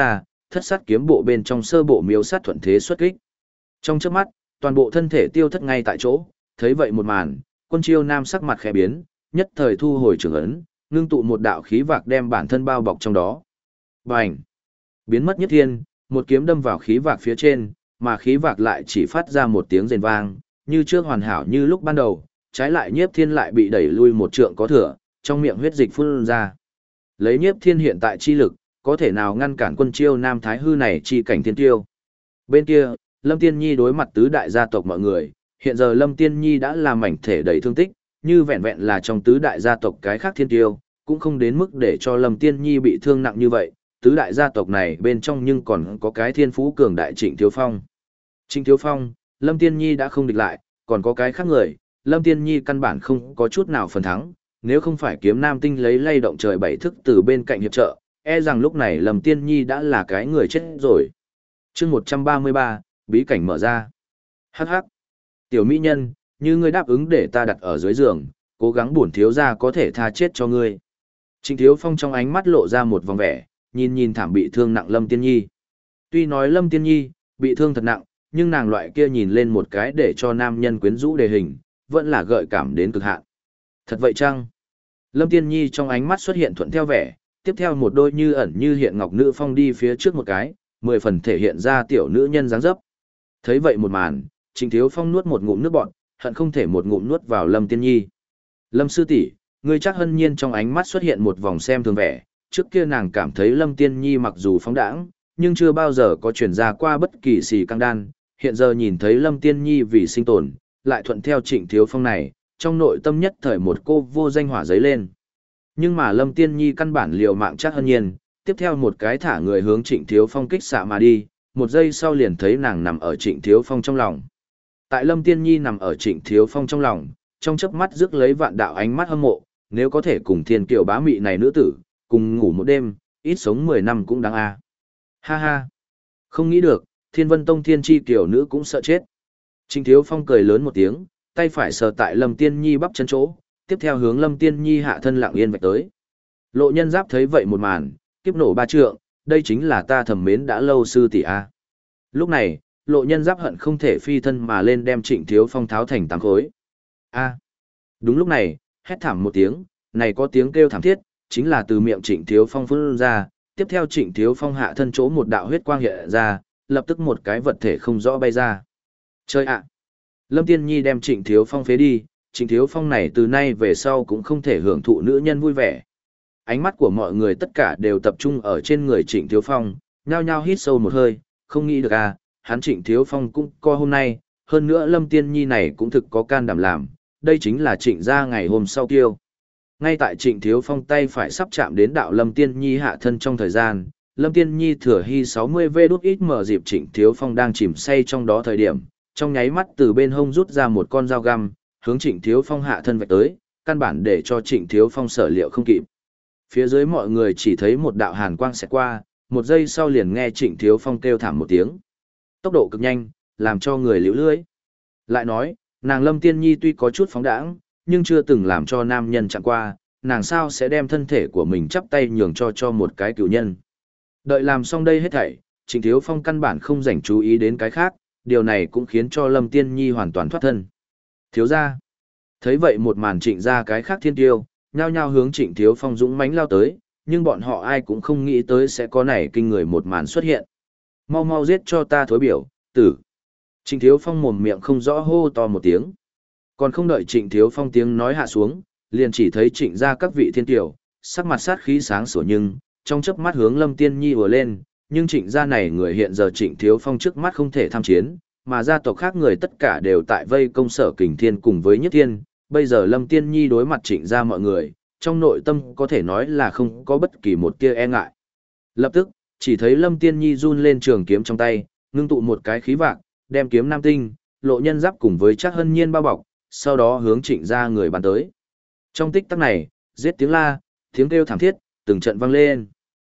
Speaker 1: thất sát kiếm bộ bên trong sơ bộ miếu sát thuận thế xuất kích. Trong chớp mắt, toàn bộ thân thể tiêu thất ngay tại chỗ, thấy vậy một màn, Quân Chiêu Nam sắc mặt khẽ biến, nhất thời thu hồi trường ấn, ngưng tụ một đạo khí vạc đem bản thân bao bọc trong đó. Bành! Biến mất nhất thiên, một kiếm đâm vào khí vạc phía trên, mà khí vạc lại chỉ phát ra một tiếng rền vang, như trước hoàn hảo như lúc ban đầu, trái lại Nhiếp Thiên lại bị đẩy lui một trượng có thừa, trong miệng huyết dịch phun ra. Lấy Nhiếp Thiên hiện tại chi lực, có thể nào ngăn cản Quân Chiêu Nam thái hư này chi cảnh thiên tiêu. Bên kia, Lâm Tiên Nhi đối mặt tứ đại gia tộc mọi người, hiện giờ Lâm Tiên Nhi đã làm mảnh thể đầy thương tích, như vẹn vẹn là trong tứ đại gia tộc cái khác thiên tiêu, cũng không đến mức để cho Lâm Tiên Nhi bị thương nặng như vậy, tứ đại gia tộc này bên trong nhưng còn có cái thiên phú cường đại Trịnh Thiếu Phong. Trịnh Thiếu Phong, Lâm Tiên Nhi đã không địch lại, còn có cái khác người, Lâm Tiên Nhi căn bản không có chút nào phần thắng, nếu không phải kiếm nam tinh lấy lay động trời bảy thức từ bên cạnh hiệp trợ, e rằng lúc này Lâm Tiên Nhi đã là cái người chết rồi. Chương 133, bí cảnh mở ra. Hắc hắc. Tiểu mỹ nhân, như ngươi đáp ứng để ta đặt ở dưới giường, cố gắng bổn thiếu gia có thể tha chết cho ngươi. Trịnh Thiếu Phong trong ánh mắt lộ ra một vòng vẻ, nhìn thảm bị thương nặng Lâm Tiên Nhi. Tuy nói Lâm Tiên Nhi bị thương thật nặng, nhưng nàng loại kia nhìn lên một cái để cho nam nhân quyến rũ đề hình, vẫn là gợi cảm đến cực hạn. Thật vậy chăng? Lâm Tiên Nhi trong ánh mắt xuất hiện thuận theo vẻ, tiếp theo một đôi như ẩn như hiện ngọc nữ phong đi phía trước một cái, 10 phần thể hiện ra tiểu nữ nhân dáng dấp. Thấy vậy một màn, Trịnh Thiếu Phong nuốt một ngụm nước bọt, hận không thể một ngụm nuốt vào Lâm Tiên Nhi. Lâm sư tỷ, ngươi chắc hân nhiên trong ánh mắt xuất hiện một vòng xem thường vẻ, trước kia nàng cảm thấy Lâm Tiên Nhi mặc dù phóng đãng, nhưng chưa bao giờ có truyền ra qua bất kỳ xì căng đan, hiện giờ nhìn thấy Lâm Tiên Nhi vì sinh tồn, lại thuận theo Trịnh Thiếu Phong này, trong nội tâm nhất thời một cô vô danh hỏa giấy lên. Nhưng mà Lâm Tiên Nhi căn bản liều mạng chắc hân nhiên, tiếp theo một cái thả người hướng Trịnh Thiếu Phong kích xạ mà đi, một giây sau liền thấy nàng nằm ở Trịnh Thiếu Phong trong lòng. Tại Lâm Tiên Nhi nằm ở Trịnh Thiếu Phong trong lòng, trong chớp mắt rước lấy vạn đạo ánh mắt hâm mộ, nếu có thể cùng thiên kiều bá mị này nữ tử, cùng ngủ một đêm, ít sống 10 năm cũng đáng a. Ha ha. Không nghĩ được, Thiên Vân Tông thiên chi kiều nữ cũng sợ chết. Trịnh Thiếu Phong cười lớn một tiếng, tay phải sờ tại Lâm Tiên Nhi bắp chân chỗ, tiếp theo hướng Lâm Tiên Nhi hạ thân lặng yên vạch tới. Lộ Nhân Giáp thấy vậy một màn, kiếp nổ ba trượng, đây chính là ta thầm mến đã lâu sư tỷ a. Lúc này, Lộ Nhân Giáp hận không thể phi thân mà lên đem Trịnh Thiếu Phong tháo thành tám khối. A. Đúng lúc này, hét thảm một tiếng, này có tiếng kêu thảm thiết, chính là từ miệng Trịnh Thiếu Phong phun ra, tiếp theo Trịnh Thiếu Phong hạ thân chỗ một đạo huyết quang hiện ra, lập tức một cái vật thể không rõ bay ra. Chơi ạ. Lâm Tiên Nhi đem Trịnh Thiếu Phong phế đi, Trịnh Thiếu Phong này từ nay về sau cũng không thể hưởng thụ nữ nhân vui vẻ. Ánh mắt của mọi người tất cả đều tập trung ở trên người Trịnh Thiếu Phong, nhao nhao hít sâu một hơi, không nghĩ được à, hắn Trịnh Thiếu Phong cũng co hôm nay, hơn nữa Lâm Tiên Nhi này cũng thực có can đảm làm, đây chính là Trịnh gia ngày hôm sau tiêu. Ngay tại Trịnh Thiếu Phong tay phải sắp chạm đến đạo Lâm Tiên Nhi hạ thân trong thời gian, Lâm Tiên Nhi thừa hy 60V đút ít mở dịp Trịnh Thiếu Phong đang chìm say trong đó thời điểm, trong nháy mắt từ bên hông rút ra một con dao găm, hướng Trịnh Thiếu Phong hạ thân vạch tới, căn bản để cho Trịnh Thiếu Phong sở liệu không kịp. Phía dưới mọi người chỉ thấy một đạo hàn quang xẹt qua, một giây sau liền nghe Trịnh Thiếu Phong kêu thảm một tiếng. Tốc độ cực nhanh, làm cho người liễu lưỡi. Lại nói, nàng Lâm Tiên Nhi tuy có chút phóng đãng, nhưng chưa từng làm cho nam nhân chạm qua, nàng sao sẽ đem thân thể của mình chắp tay nhường cho một cái cựu nhân. Đợi làm xong đây hết thảy, Trịnh Thiếu Phong căn bản không dành chú ý đến cái khác, điều này cũng khiến cho Lâm Tiên Nhi hoàn toàn thoát thân. Thiếu gia. Thấy vậy một màn Trịnh gia cái khác thiên tiêu, nhao nhao hướng Trịnh Thiếu Phong dũng mãnh lao tới, nhưng bọn họ ai cũng không nghĩ tới sẽ có này kinh người một màn xuất hiện. Mau mau giết cho ta thối biểu, tử. Trịnh Thiếu Phong mồm miệng không rõ hô to một tiếng. Còn không đợi Trịnh Thiếu Phong tiếng nói hạ xuống, liền chỉ thấy Trịnh gia các vị thiên tiểu, sắc mặt sát khí sáng sủa nhưng, trong chớp mắt hướng Lâm Tiên Nhi ùa lên, nhưng Trịnh gia này người hiện giờ Trịnh Thiếu Phong trước mắt không thể tham chiến, mà gia tộc khác người tất cả đều tại vây công Sở Kình Thiên cùng với Nhất Thiên, bây giờ Lâm Tiên Nhi đối mặt Trịnh gia mọi người, trong nội tâm có thể nói là không có bất kỳ một tia e ngại. Lập tức, chỉ thấy Lâm Tiên Nhi run lên trường kiếm trong tay, ngưng tụ một cái khí vạc, đem kiếm nam tinh, Lộ Nhân Giáp cùng với Trác Hân Nhiên bao bọc, sau đó hướng Trịnh gia người bắn tới. Trong tích tắc này, giết tiếng la, tiếng kêu thảm thiết, từng trận vang lên.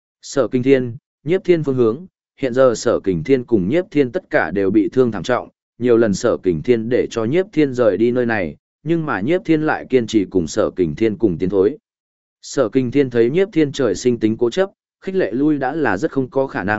Speaker 1: Sở Kình Thiên, Nhiếp Thiên phương hướng, hiện giờ Sở Kình Thiên cùng Nhiếp Thiên tất cả đều bị thương thảm trọng, nhiều lần Sở Kình Thiên để cho Nhiếp Thiên rời đi nơi này, nhưng mà Nhiếp Thiên lại kiên trì cùng Sở Kình Thiên cùng tiến thối. Sở Kình Thiên thấy Nhiếp Thiên trời sinh tính cố chấp, khích lệ lui đã là rất không có khả năng,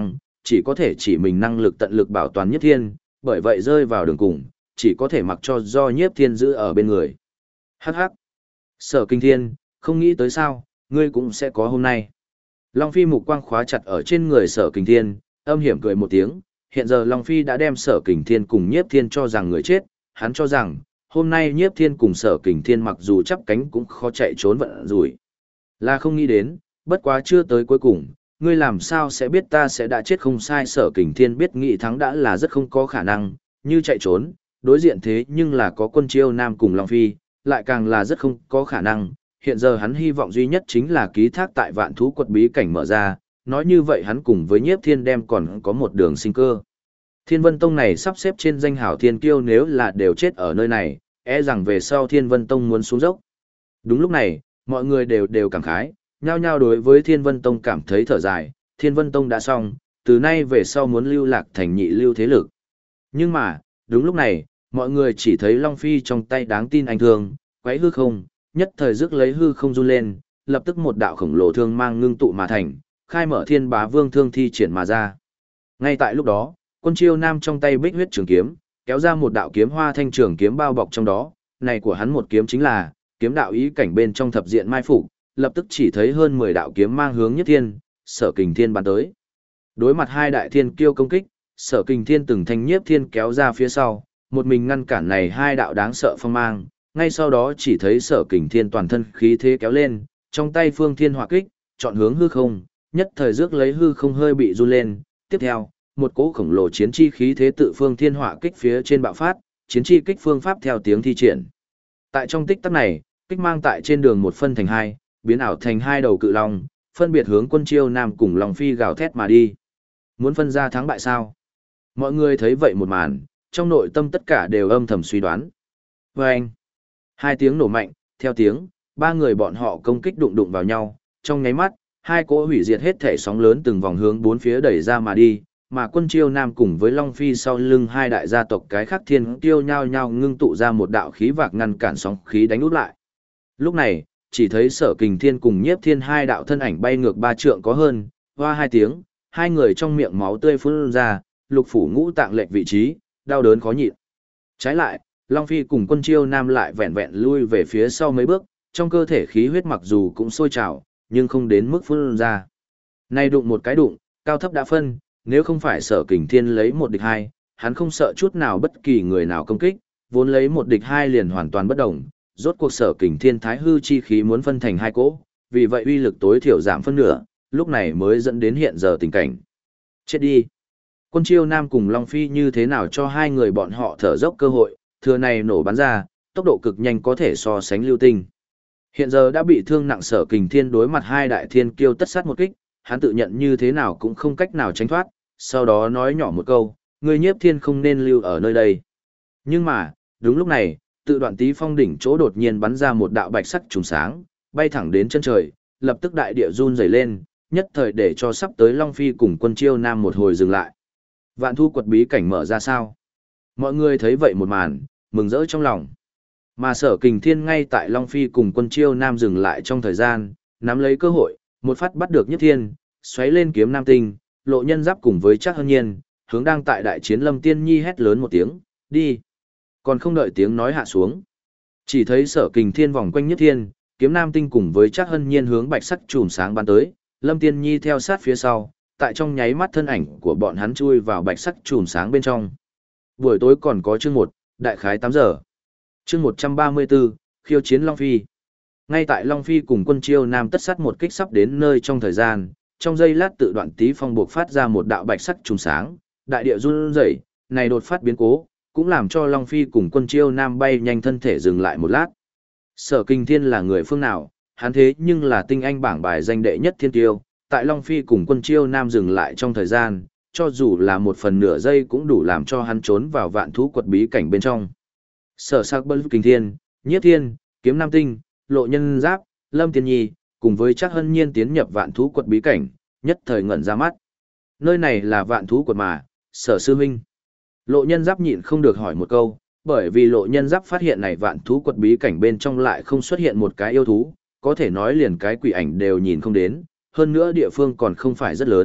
Speaker 1: chỉ có thể chỉ mình năng lực tận lực bảo toàn Nhiếp Thiên, bởi vậy rơi vào đường cùng, chỉ có thể mặc cho do Nhiếp Thiên giữ ở bên người. Hắc hắc. Sở Kinh Thiên, không nghĩ tới sao, ngươi cũng sẽ có hôm nay. Long Phi mục quang khóa chặt ở trên người Sở Kinh Thiên, âm hiểm cười một tiếng, hiện giờ Long Phi đã đem Sở Kinh Thiên cùng Nhiếp Thiên cho rằng người chết, hắn cho rằng, hôm nay Nhiếp Thiên cùng Sở Kinh Thiên mặc dù chắp cánh cũng khó chạy trốn vận rủi. Là không nghĩ đến, bất quá chưa tới cuối cùng, ngươi làm sao sẽ biết ta sẽ đã chết không sai. Sở Kình Thiên biết nghị thắng đã là rất không có khả năng, như chạy trốn, đối diện thế nhưng là có Quân Chiêu Nam cùng Long Phi, lại càng là rất không có khả năng. Hiện giờ hắn hy vọng duy nhất chính là ký thác tại Vạn Thú Quật bí cảnh mở ra, nói như vậy hắn cùng với Nhiếp Thiên đem còn có một đường sinh cơ. Thiên Vân Tông này sắp xếp trên danh hảo thiên kiêu nếu là đều chết ở nơi này, e rằng về sau Thiên Vân Tông muốn xuống dốc. Đúng lúc này, mọi người đều cảm khái, nhao nhao đối với Thiên Vân Tông cảm thấy thở dài, Thiên Vân Tông đã xong, từ nay về sau muốn lưu lạc thành nhị lưu thế lực. Nhưng mà, đúng lúc này, mọi người chỉ thấy Long Phi trong tay đáng tin anh thương, quấy hư không, nhất thời rước lấy hư không run lên, lập tức một đạo khổng lồ thương mang ngưng tụ mà thành, khai mở Thiên Bá Vương thương thi triển mà ra. Ngay tại lúc đó, Quân Chiêu Nam trong tay bích huyết trường kiếm, kéo ra một đạo kiếm hoa thanh trường kiếm bao bọc trong đó, này của hắn một kiếm chính là kiếm đạo ý cảnh bên trong thập diện mai phục, lập tức chỉ thấy hơn 10 đạo kiếm mang hướng Nhất Thiên, Sở Kình Thiên bắn tới. Đối mặt hai đại thiên kiêu công kích, Sở Kình Thiên từng thanh Nhiếp Thiên kéo ra phía sau, một mình ngăn cản này hai đạo đáng sợ phong mang, ngay sau đó chỉ thấy Sở Kình Thiên toàn thân khí thế kéo lên, trong tay Phương Thiên Hỏa Kích, chọn hướng hư không, nhất thời rước lấy hư không hơi bị run lên, tiếp theo, một cỗ khổng lồ chiến chi khí thế tự Phương Thiên Hỏa Kích phía trên bạo phát, chiến chi kích phương pháp theo tiếng thi triển. Tại trong tích tắc này, kích mang tại trên đường một phân thành hai, biến ảo thành hai đầu cự long, phân biệt hướng Quân Chiêu Nam cùng Long Phi gào thét mà đi. Muốn phân ra thắng bại sao? Mọi người thấy vậy một màn, trong nội tâm tất cả đều âm thầm suy đoán. Vâng! Hai tiếng nổ mạnh, theo tiếng, ba người bọn họ công kích đụng đụng vào nhau, trong nháy mắt, hai cỗ hủy diệt hết thể sóng lớn từng vòng hướng bốn phía đẩy ra mà đi, mà Quân Chiêu Nam cùng với Long Phi sau lưng hai đại gia tộc cái khác thiên tiêu nhau nhau ngưng tụ ra một đạo khí vạc ngăn cản sóng khí đánh úp lại. Lúc này, chỉ thấy Sở Kình Thiên cùng Nhiếp Thiên hai đạo thân ảnh bay ngược 3 trượng có hơn, hoa hai tiếng, hai người trong miệng máu tươi phun ra, lục phủ ngũ tạng lệch vị trí, đau đớn khó nhịn. Trái lại, Long Phi cùng Quân Chiêu Nam lại vẹn vẹn lui về phía sau mấy bước, trong cơ thể khí huyết mặc dù cũng sôi trào, nhưng không đến mức phun ra. Nay đụng một cái đụng, cao thấp đã phân, nếu không phải Sở Kình Thiên lấy một địch hai, hắn không sợ chút nào bất kỳ người nào công kích, vốn lấy một địch hai liền hoàn toàn bất động. Rốt cuộc Sở Kình Thiên thái hư chi khí muốn phân thành hai cỗ, vì vậy uy lực tối thiểu giảm phân nửa, lúc này mới dẫn đến hiện giờ tình cảnh. Chết đi! Quân Chiêu Nam cùng Long Phi như thế nào cho hai người bọn họ thở dốc cơ hội, thừa này nổ bắn ra, tốc độ cực nhanh có thể so sánh lưu tinh. Hiện giờ đã bị thương nặng Sở Kình Thiên đối mặt hai đại thiên kiêu tất sát một kích, hắn tự nhận như thế nào cũng không cách nào tránh thoát, sau đó nói nhỏ một câu, người Nhiếp Thiên không nên lưu ở nơi đây. Nhưng mà, đúng lúc này, tự đoạn tí phong đỉnh chỗ đột nhiên bắn ra một đạo bạch sắc trùng sáng, bay thẳng đến chân trời, lập tức đại địa run rẩy lên, nhất thời để cho sắp tới Long Phi cùng Quân Chiêu Nam một hồi dừng lại. Vạn Thu Quật bí cảnh mở ra sao? Mọi người thấy vậy một màn, mừng rỡ trong lòng. Mà Sở Kình Thiên ngay tại Long Phi cùng Quân Chiêu Nam dừng lại trong thời gian, nắm lấy cơ hội, một phát bắt được Nhất Thiên, xoáy lên kiếm Nam Tinh, Lộ Nhân Giáp cùng với Trác Hân Nhiên, hướng đang tại đại chiến Lâm Tiên Nhi hét lớn một tiếng, đi. Còn không đợi tiếng nói hạ xuống. Chỉ thấy Sở Kình Thiên vòng quanh Nhất Thiên, kiếm Nam Tinh cùng với Trác Hân Nhiên hướng bạch sắc chùm sáng bắn tới, Lâm Tiên Nhi theo sát phía sau, tại trong nháy mắt thân ảnh của bọn hắn chui vào bạch sắc chùm sáng bên trong. Buổi tối còn có chương 1, đại khái 8 giờ. Chương 134, khiêu chiến Long Phi. Ngay tại Long Phi cùng Quân Chiêu Nam tất sát một kích sắp đến nơi trong thời gian, trong giây lát tự đoạn tí phong buộc phát ra một đạo bạch sắc chùm sáng, đại địa run rẩy, này đột phát biến cố, cũng làm cho Long Phi cùng Quân Chiêu Nam bay nhanh thân thể dừng lại một lát. Sở Kình Thiên là người phương nào, hắn thế nhưng là tinh anh bảng bài danh đệ nhất thiên tiêu, tại Long Phi cùng Quân Chiêu Nam dừng lại trong thời gian, cho dù là một phần nửa giây cũng đủ làm cho hắn trốn vào Vạn Thú Quật bí cảnh bên trong. Sở Sắc Bân Kình Thiên, Nhiếp Thiên, Kiếm Nam Tinh, Lộ Nhân Giáp, Lâm Tiên Nhi, cùng với Trác Hân Nhiên tiến nhập Vạn Thú Quật bí cảnh, nhất thời ngẩn ra mắt. Nơi này là Vạn Thú Quật mà, Sở sư huynh. Lộ Nhân Giáp nhịn không được hỏi một câu, bởi vì Lộ Nhân Giáp phát hiện này Vạn Thú Quật bí cảnh bên trong lại không xuất hiện một cái yêu thú, có thể nói liền cái quỷ ảnh đều nhìn không đến, hơn nữa địa phương còn không phải rất lớn,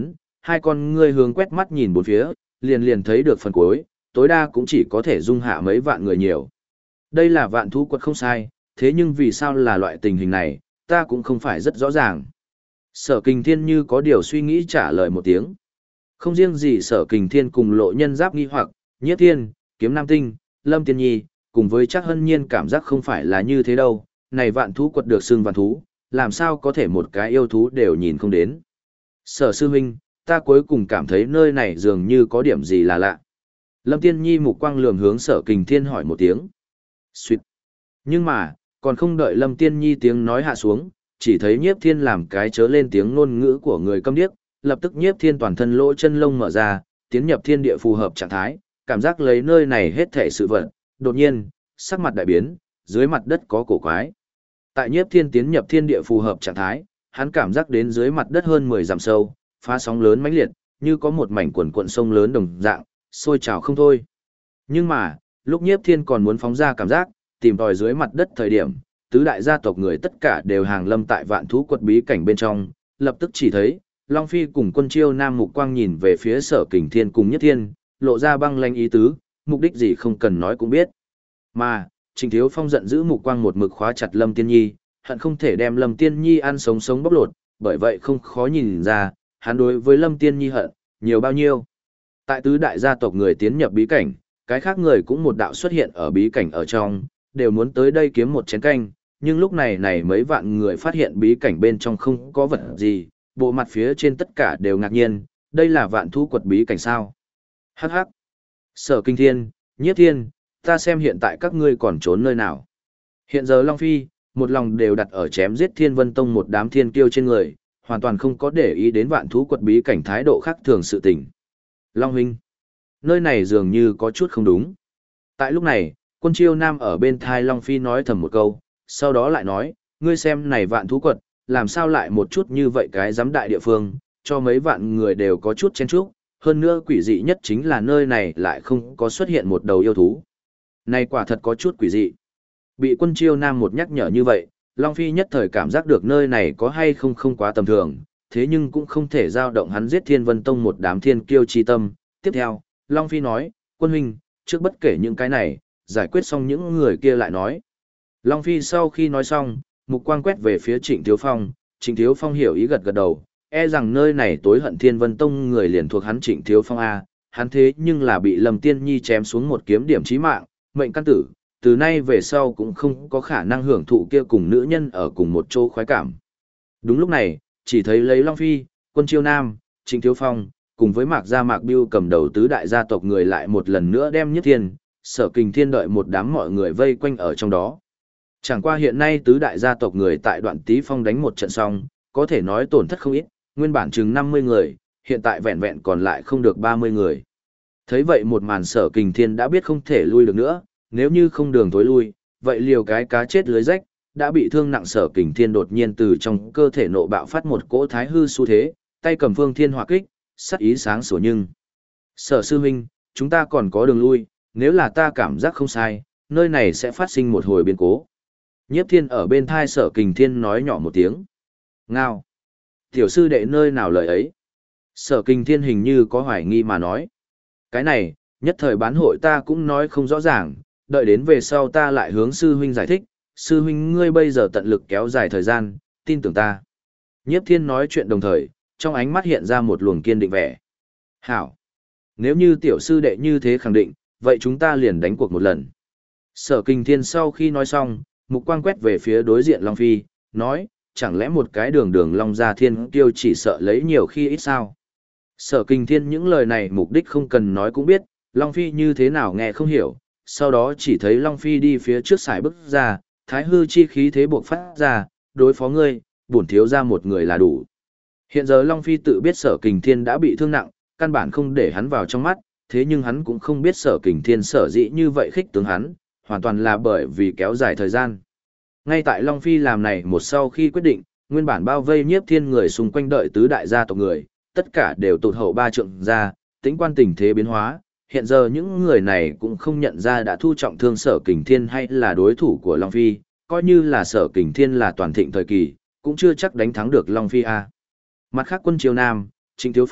Speaker 1: hai con ngươi hướng quét mắt nhìn bốn phía, liền liền thấy được phần cuối, tối đa cũng chỉ có thể dung hạ mấy vạn người nhiều. Đây là vạn thú quật không sai, thế nhưng vì sao là loại tình hình này, ta cũng không phải rất rõ ràng. Sở Kình Thiên như có điều suy nghĩ trả lời một tiếng. Không riêng gì Sở Kình Thiên cùng Lộ Nhân Giáp nghi hoặc, Nhiếp Thiên, Kiếm Nam Tinh, Lâm Tiên Nhi, cùng với Trác Hân Nhiên cảm giác không phải là như thế đâu, này vạn thú quật được xưng vạn thú, làm sao có thể một cái yêu thú đều nhìn không đến. Sở sư huynh, ta cuối cùng cảm thấy nơi này dường như có điểm gì là lạ. Lâm Tiên Nhi mục quang lườm hướng Sở Kình Thiên hỏi một tiếng. Xuyệt. Nhưng mà, còn không đợi Lâm Tiên Nhi tiếng nói hạ xuống, chỉ thấy Nhiếp Thiên làm cái chớ lên tiếng ngôn ngữ của người câm điếc, lập tức Nhiếp Thiên toàn thân lỗ chân lông mở ra, tiến nhập thiên địa phù hợp trạng thái, cảm giác lấy nơi này hết thảy sự vật, đột nhiên, sắc mặt đại biến, dưới mặt đất có cổ quái. Tại Nhiếp Thiên tiến nhập thiên địa phù hợp trạng thái, hắn cảm giác đến dưới mặt đất hơn 10 dặm sâu, phá sóng lớn mãnh liệt, như có một mảnh quần cuộn sông lớn đồng dạng, sôi trào không thôi. Nhưng mà, lúc Nhiếp Thiên còn muốn phóng ra cảm giác, tìm tòi dưới mặt đất thời điểm, tứ đại gia tộc người tất cả đều hàng lâm tại vạn thú quật bí cảnh bên trong, lập tức chỉ thấy, Long Phi cùng Quân Chiêu Nam mục quang nhìn về phía Sở Kình Thiên cùng Nhất Thiên, lộ ra băng lãnh ý tứ, mục đích gì không cần nói cũng biết. Mà, Trình Thiếu Phong giận dữ mục quang một mực khóa chặt Lâm Tiên Nhi, hận không thể đem Lâm Tiên Nhi ăn sống sống bóc lột, bởi vậy không khó nhìn ra, hắn đối với Lâm Tiên Nhi hận, nhiều bao nhiêu. Tại tứ đại gia tộc người tiến nhập bí cảnh, cái khác người cũng một đạo xuất hiện ở bí cảnh ở trong, đều muốn tới đây kiếm một chén canh, nhưng lúc này mấy vạn người phát hiện bí cảnh bên trong không có vật gì, bộ mặt phía trên tất cả đều ngạc nhiên, đây là vạn thú quật bí cảnh sao. Hắc hắc. Sở Kinh Thiên, Nhiếp Thiên, ta xem hiện tại các ngươi còn trốn nơi nào. Hiện giờ Long Phi, một lòng đều đặt ở chém giết Thiên Vân Tông một đám thiên kiêu trên người, hoàn toàn không có để ý đến vạn thú quật bí cảnh thái độ khác thường sự tình. Long huynh, nơi này dường như có chút không đúng. Tại lúc này, Quân Chiêu Nam ở bên thai Long Phi nói thầm một câu, sau đó lại nói, ngươi xem này vạn thú quật, làm sao lại một chút như vậy cái giám đại địa phương, cho mấy vạn người đều có chút chen chúc, hơn nữa quỷ dị nhất chính là nơi này lại không có xuất hiện một đầu yêu thú. Này quả thật có chút quỷ dị. Bị Quân Chiêu Nam một nhắc nhở như vậy, Long Phi nhất thời cảm giác được nơi này có hay không quá tầm thường, thế nhưng cũng không thể giao động hắn giết Thiên Vân Tông một đám thiên kiêu chi tâm. Tiếp theo, Long Phi nói, Quân huynh, trước bất kể những cái này, giải quyết xong những người kia lại nói. Long Phi sau khi nói xong, mục quang quét về phía Trịnh Thiếu Phong, Trịnh Thiếu Phong hiểu ý gật gật đầu, e rằng nơi này tối hận Thiên Vân Tông người liền thuộc hắn Trịnh Thiếu Phong A, hắn thế nhưng là bị Lâm Tiên Nhi chém xuống một kiếm điểm chí mạng, mệnh căn tử, từ nay về sau cũng không có khả năng hưởng thụ kia cùng nữ nhân ở cùng một chỗ khoái cảm. Đúng lúc này, chỉ thấy lấy Long Phi, Quân Chiêu Nam, Trịnh Thiếu Phong, cùng với Mạc Gia Mạc Biêu cầm đầu tứ đại gia tộc người lại một lần nữa đem Nhất Thiên, Sở Kình Thiên đợi một đám mọi người vây quanh ở trong đó. Chẳng qua hiện nay tứ đại gia tộc người tại Đoạn Tý Phong đánh một trận xong, có thể nói tổn thất không ít, nguyên bản chừng 50 người, hiện tại vẹn vẹn còn lại không được 30 người. Thấy vậy một màn Sở Kình Thiên đã biết không thể lui được nữa, nếu như không đường tối lui, vậy liều cái cá chết lưới rách, đã bị thương nặng Sở Kình Thiên đột nhiên từ trong cơ thể nộ bạo phát một cỗ thái hư xu thế, tay cầm phương thiên hỏa kích, sắc ý sáng sủa nhưng. Sở sư huynh, chúng ta còn có đường lui, nếu là ta cảm giác không sai, nơi này sẽ phát sinh một hồi biến cố. Nhiếp Thiên ở bên thai Sở Kình Thiên nói nhỏ một tiếng. Ngao. Tiểu sư đệ nơi nào lời ấy? Sở Kình Thiên hình như có hoài nghi mà nói. Cái này, nhất thời bán hội ta cũng nói không rõ ràng, đợi đến về sau ta lại hướng sư huynh giải thích, sư huynh ngươi bây giờ tận lực kéo dài thời gian, tin tưởng ta. Nhiếp Thiên nói chuyện đồng thời, trong ánh mắt hiện ra một luồng kiên định vẻ. Hảo! Nếu như tiểu sư đệ như thế khẳng định, vậy chúng ta liền đánh cuộc một lần. Sở Kình Thiên sau khi nói xong, mục quang quét về phía đối diện Long Phi, nói, chẳng lẽ một cái đường Long gia thiên kiêu chỉ sợ lấy nhiều khi ít sao? Sở Kình Thiên những lời này mục đích không cần nói cũng biết, Long Phi như thế nào nghe không hiểu, sau đó chỉ thấy Long Phi đi phía trước sải bước ra, thái hư chi khí thế buộc phát ra, đối phó ngươi, bổn thiếu ra một người là đủ. Hiện giờ Long Phi tự biết Sở Kình Thiên đã bị thương nặng, căn bản không để hắn vào trong mắt, thế nhưng hắn cũng không biết Sở Kình Thiên sở dĩ như vậy khích tướng hắn, hoàn toàn là bởi vì kéo dài thời gian. Ngay tại Long Phi làm này một sau khi quyết định, nguyên bản bao vây Nhiếp Thiên người xung quanh đợi tứ đại gia tộc người, tất cả đều tụt hậu ba trượng ra, tính quan tình thế biến hóa. Hiện giờ những người này cũng không nhận ra đã thu trọng thương Sở Kình Thiên hay là đối thủ của Long Phi, coi như là Sở Kình Thiên là toàn thịnh thời kỳ, cũng chưa chắc đánh thắng được Long Phi a. Mặt khác Quân Chiêu Nam, Trịnh Thiếu Phong,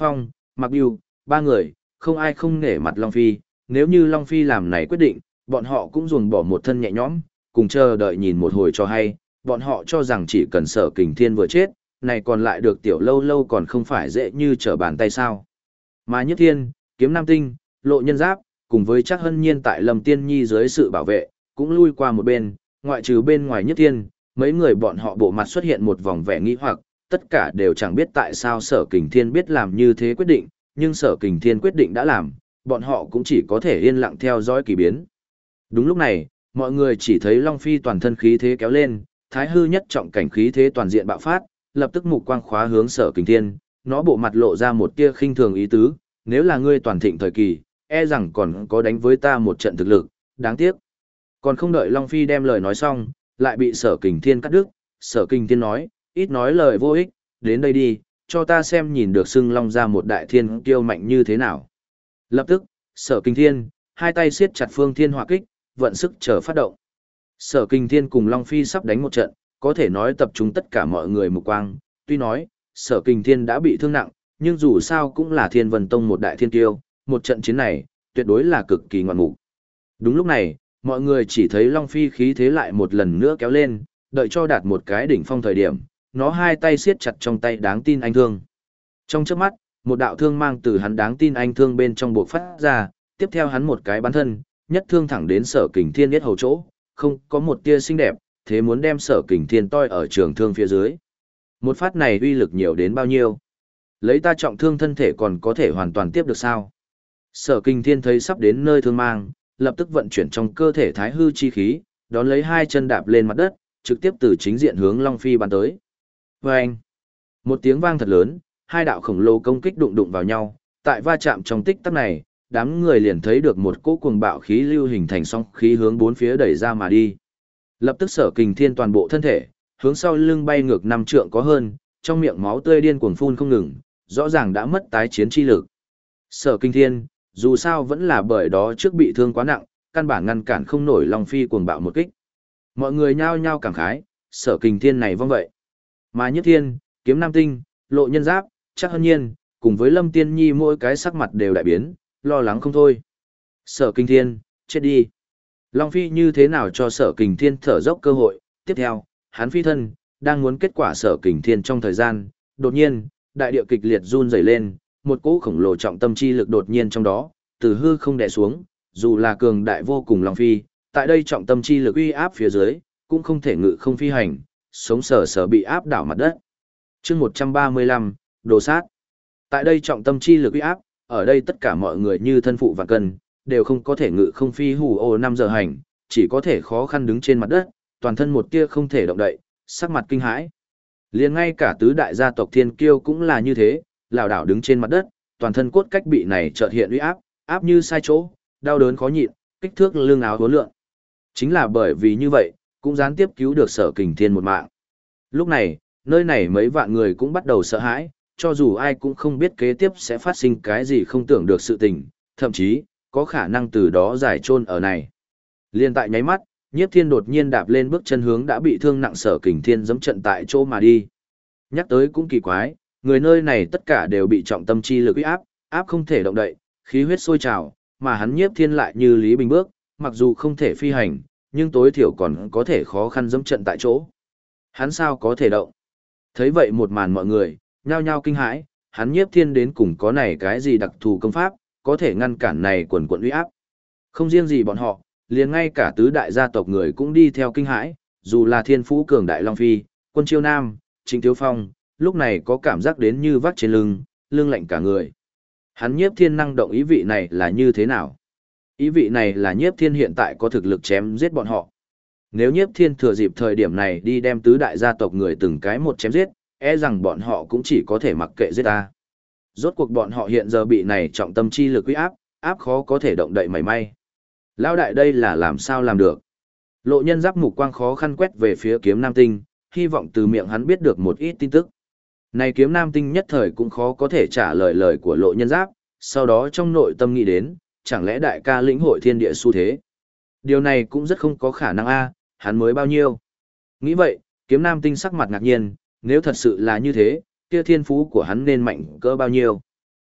Speaker 1: Mạc Biêu, ba người, không ai không nể mặt Long Phi, nếu như Long Phi làm này quyết định, bọn họ cũng ruồng bỏ một thân nhẹ nhõm, cùng chờ đợi nhìn một hồi cho hay, bọn họ cho rằng chỉ cần Sở Kình Thiên vừa chết, này còn lại được Tiểu Lâu Lâu còn không phải dễ như trở bàn tay sao. Mà Nhất Thiên, Kiếm Nam Tinh, Lộ Nhân Giáp, cùng với Trác Hân Nhiên tại Lâm Tiên Nhi dưới sự bảo vệ, cũng lui qua một bên, ngoại trừ bên ngoài Nhất Thiên, mấy người bọn họ bộ mặt xuất hiện một vòng vẻ nghi hoặc, tất cả đều chẳng biết tại sao Sở Kình Thiên biết làm như thế quyết định, nhưng Sở Kình Thiên quyết định đã làm, bọn họ cũng chỉ có thể yên lặng theo dõi kỳ biến. Đúng lúc này, mọi người chỉ thấy Long Phi toàn thân khí thế kéo lên, thái hư nhất trọng cảnh khí thế toàn diện bạo phát, lập tức mục quang khóa hướng Sở Kình Thiên, nó bộ mặt lộ ra một tia khinh thường ý tứ, nếu là ngươi toàn thịnh thời kỳ, e rằng còn có đánh với ta một trận thực lực, đáng tiếc. Còn không đợi Long Phi đem lời nói xong, lại bị Sở Kình Thiên cắt đứt, Sở Kình Thiên nói, ít nói lời vô ích, đến đây đi, cho ta xem nhìn được xưng Long ra một đại thiên kiêu mạnh như thế nào. Lập tức, Sở Kình Thiên, hai tay siết chặt phương thiên hỏa kích, vận sức chờ phát động. Sở Kình Thiên cùng Long Phi sắp đánh một trận, có thể nói tập trung tất cả mọi người mục quang, tuy nói, Sở Kình Thiên đã bị thương nặng, nhưng dù sao cũng là Thiên Vân Tông một đại thiên kiêu, một trận chiến này, tuyệt đối là cực kỳ ngoạn mục. Đúng lúc này, mọi người chỉ thấy Long Phi khí thế lại một lần nữa kéo lên, đợi cho đạt một cái đỉnh phong thời điểm, nó hai tay siết chặt trong tay đáng tin anh thương. Trong chớp mắt, một đạo thương mang từ hắn đáng tin anh thương bên trong buộc phát ra, tiếp theo hắn một cái bắn thân, nhất thương thẳng đến Sở Kình Thiên yết hầu chỗ, không có một tia xinh đẹp, thế muốn đem Sở Kình Thiên toi ở trường thương phía dưới. Một phát này uy lực nhiều đến bao nhiêu? Lấy ta trọng thương thân thể còn có thể hoàn toàn tiếp được sao? Sở Kình Thiên thấy sắp đến nơi thương mang, lập tức vận chuyển trong cơ thể thái hư chi khí, đón lấy hai chân đạp lên mặt đất, trực tiếp từ chính diện hướng Long Phi bắn tới. Vâng! Một tiếng vang thật lớn, hai đạo khổng lồ công kích đụng đụng vào nhau, tại va chạm trong tích tắc này, đám người liền thấy được một cỗ cuồng bạo khí lưu hình thành sóng khí hướng bốn phía đẩy ra mà đi. Lập tức Sở Kình Thiên toàn bộ thân thể, hướng sau lưng bay ngược 5 trượng có hơn, trong miệng máu tươi điên cuồng phun không ngừng, rõ ràng đã mất tái chiến chi lực. Sở Kình Thiên, dù sao vẫn là bởi đó trước bị thương quá nặng, căn bản ngăn cản không nổi Long Phi cuồng bạo một kích. Mọi người nhao nhao cảm khái, Sở Kình Thiên này vong vậy. Mà Nhất Thiên, Kiếm Nam Tinh, Lộ Nhân Giáp, Trác Hân Nhiên, cùng với Lâm Tiên Nhi mỗi cái sắc mặt đều đại biến, lo lắng không thôi. Sở Kình Thiên, chết đi. Long Phi như thế nào cho Sở Kình Thiên thở dốc cơ hội, tiếp theo, hắn phi thân, đang muốn kết quả Sở Kình Thiên trong thời gian, đột nhiên, đại địa kịch liệt run rẩy lên, một cỗ khổng lồ trọng tâm chi lực đột nhiên trong đó, từ hư không đè xuống, dù là cường đại vô cùng Long Phi, tại đây trọng tâm chi lực uy áp phía dưới, cũng không thể ngự không phi hành, sống sờ sờ bị áp đảo mặt đất. Chương 135, đồ sát. Tại đây trọng tâm chi lực uy áp, ở đây tất cả mọi người như thân phụ và cân, đều không có thể ngự không phi hù ô 5 giờ hành, chỉ có thể khó khăn đứng trên mặt đất, toàn thân một tia không thể động đậy, sắc mặt kinh hãi. Liền ngay cả tứ đại gia tộc Thiên Kiêu cũng là như thế, lảo đảo đứng trên mặt đất, toàn thân cốt cách bị này chợt hiện uy áp, áp như sai chỗ, đau đớn khó nhịn, kích thước lưng áo hối lượng. Chính là bởi vì như vậy, cũng gián tiếp cứu được Sở Kình Thiên một mạng. Lúc này, nơi này mấy vạn người cũng bắt đầu sợ hãi, cho dù ai cũng không biết kế tiếp sẽ phát sinh cái gì không tưởng được sự tình, thậm chí, có khả năng từ đó giải chôn ở này. Liên tại nháy mắt, Nhiếp Thiên đột nhiên đạp lên bước chân hướng đã bị thương nặng Sở Kình Thiên giẫm trận tại chỗ mà đi. Nhắc tới cũng kỳ quái, người nơi này tất cả đều bị trọng tâm chi lực uy áp, áp không thể động đậy, khí huyết sôi trào, mà hắn Nhiếp Thiên lại như Lý Bình bước, mặc dù không thể phi hành, nhưng tối thiểu còn có thể khó khăn giẫm trận tại chỗ. Hắn sao có thể động? Thấy vậy một màn mọi người, nhao nhao kinh hãi, hắn Nhiếp Thiên đến cùng có này cái gì đặc thù công pháp, có thể ngăn cản này quần quần uy áp. Không riêng gì bọn họ, liền ngay cả tứ đại gia tộc người cũng đi theo kinh hãi, dù là Thiên Phú cường đại Long Phi, Quân Chiêu Nam, Trịnh Tiếu Phong, lúc này có cảm giác đến như vắt trên lưng, lưng lạnh cả người. Hắn Nhiếp Thiên năng động ý vị này là như thế nào? Ý vị này là Nhiếp Thiên hiện tại có thực lực chém giết bọn họ. Nếu Nhiếp Thiên thừa dịp thời điểm này đi đem tứ đại gia tộc người từng cái một chém giết, e rằng bọn họ cũng chỉ có thể mặc kệ giết ta. Rốt cuộc bọn họ hiện giờ bị này trọng tâm chi lực uy áp, áp khó có thể động đậy mảy may. Lão đại đây là làm sao làm được? Lộ Nhân Giáp mục quang khó khăn quét về phía Kiếm Nam Tinh, hy vọng từ miệng hắn biết được một ít tin tức. Này Kiếm Nam Tinh nhất thời cũng khó có thể trả lời lời của Lộ Nhân Giáp, sau đó trong nội tâm nghĩ đến, chẳng lẽ đại ca lĩnh hội thiên địa xu thế? Điều này cũng rất không có khả năng a, hắn mới bao nhiêu? Nghĩ vậy, Kiếm Nam Tinh sắc mặt ngạc nhiên, nếu thật sự là như thế, kia thiên phú của hắn nên mạnh cỡ bao nhiêu?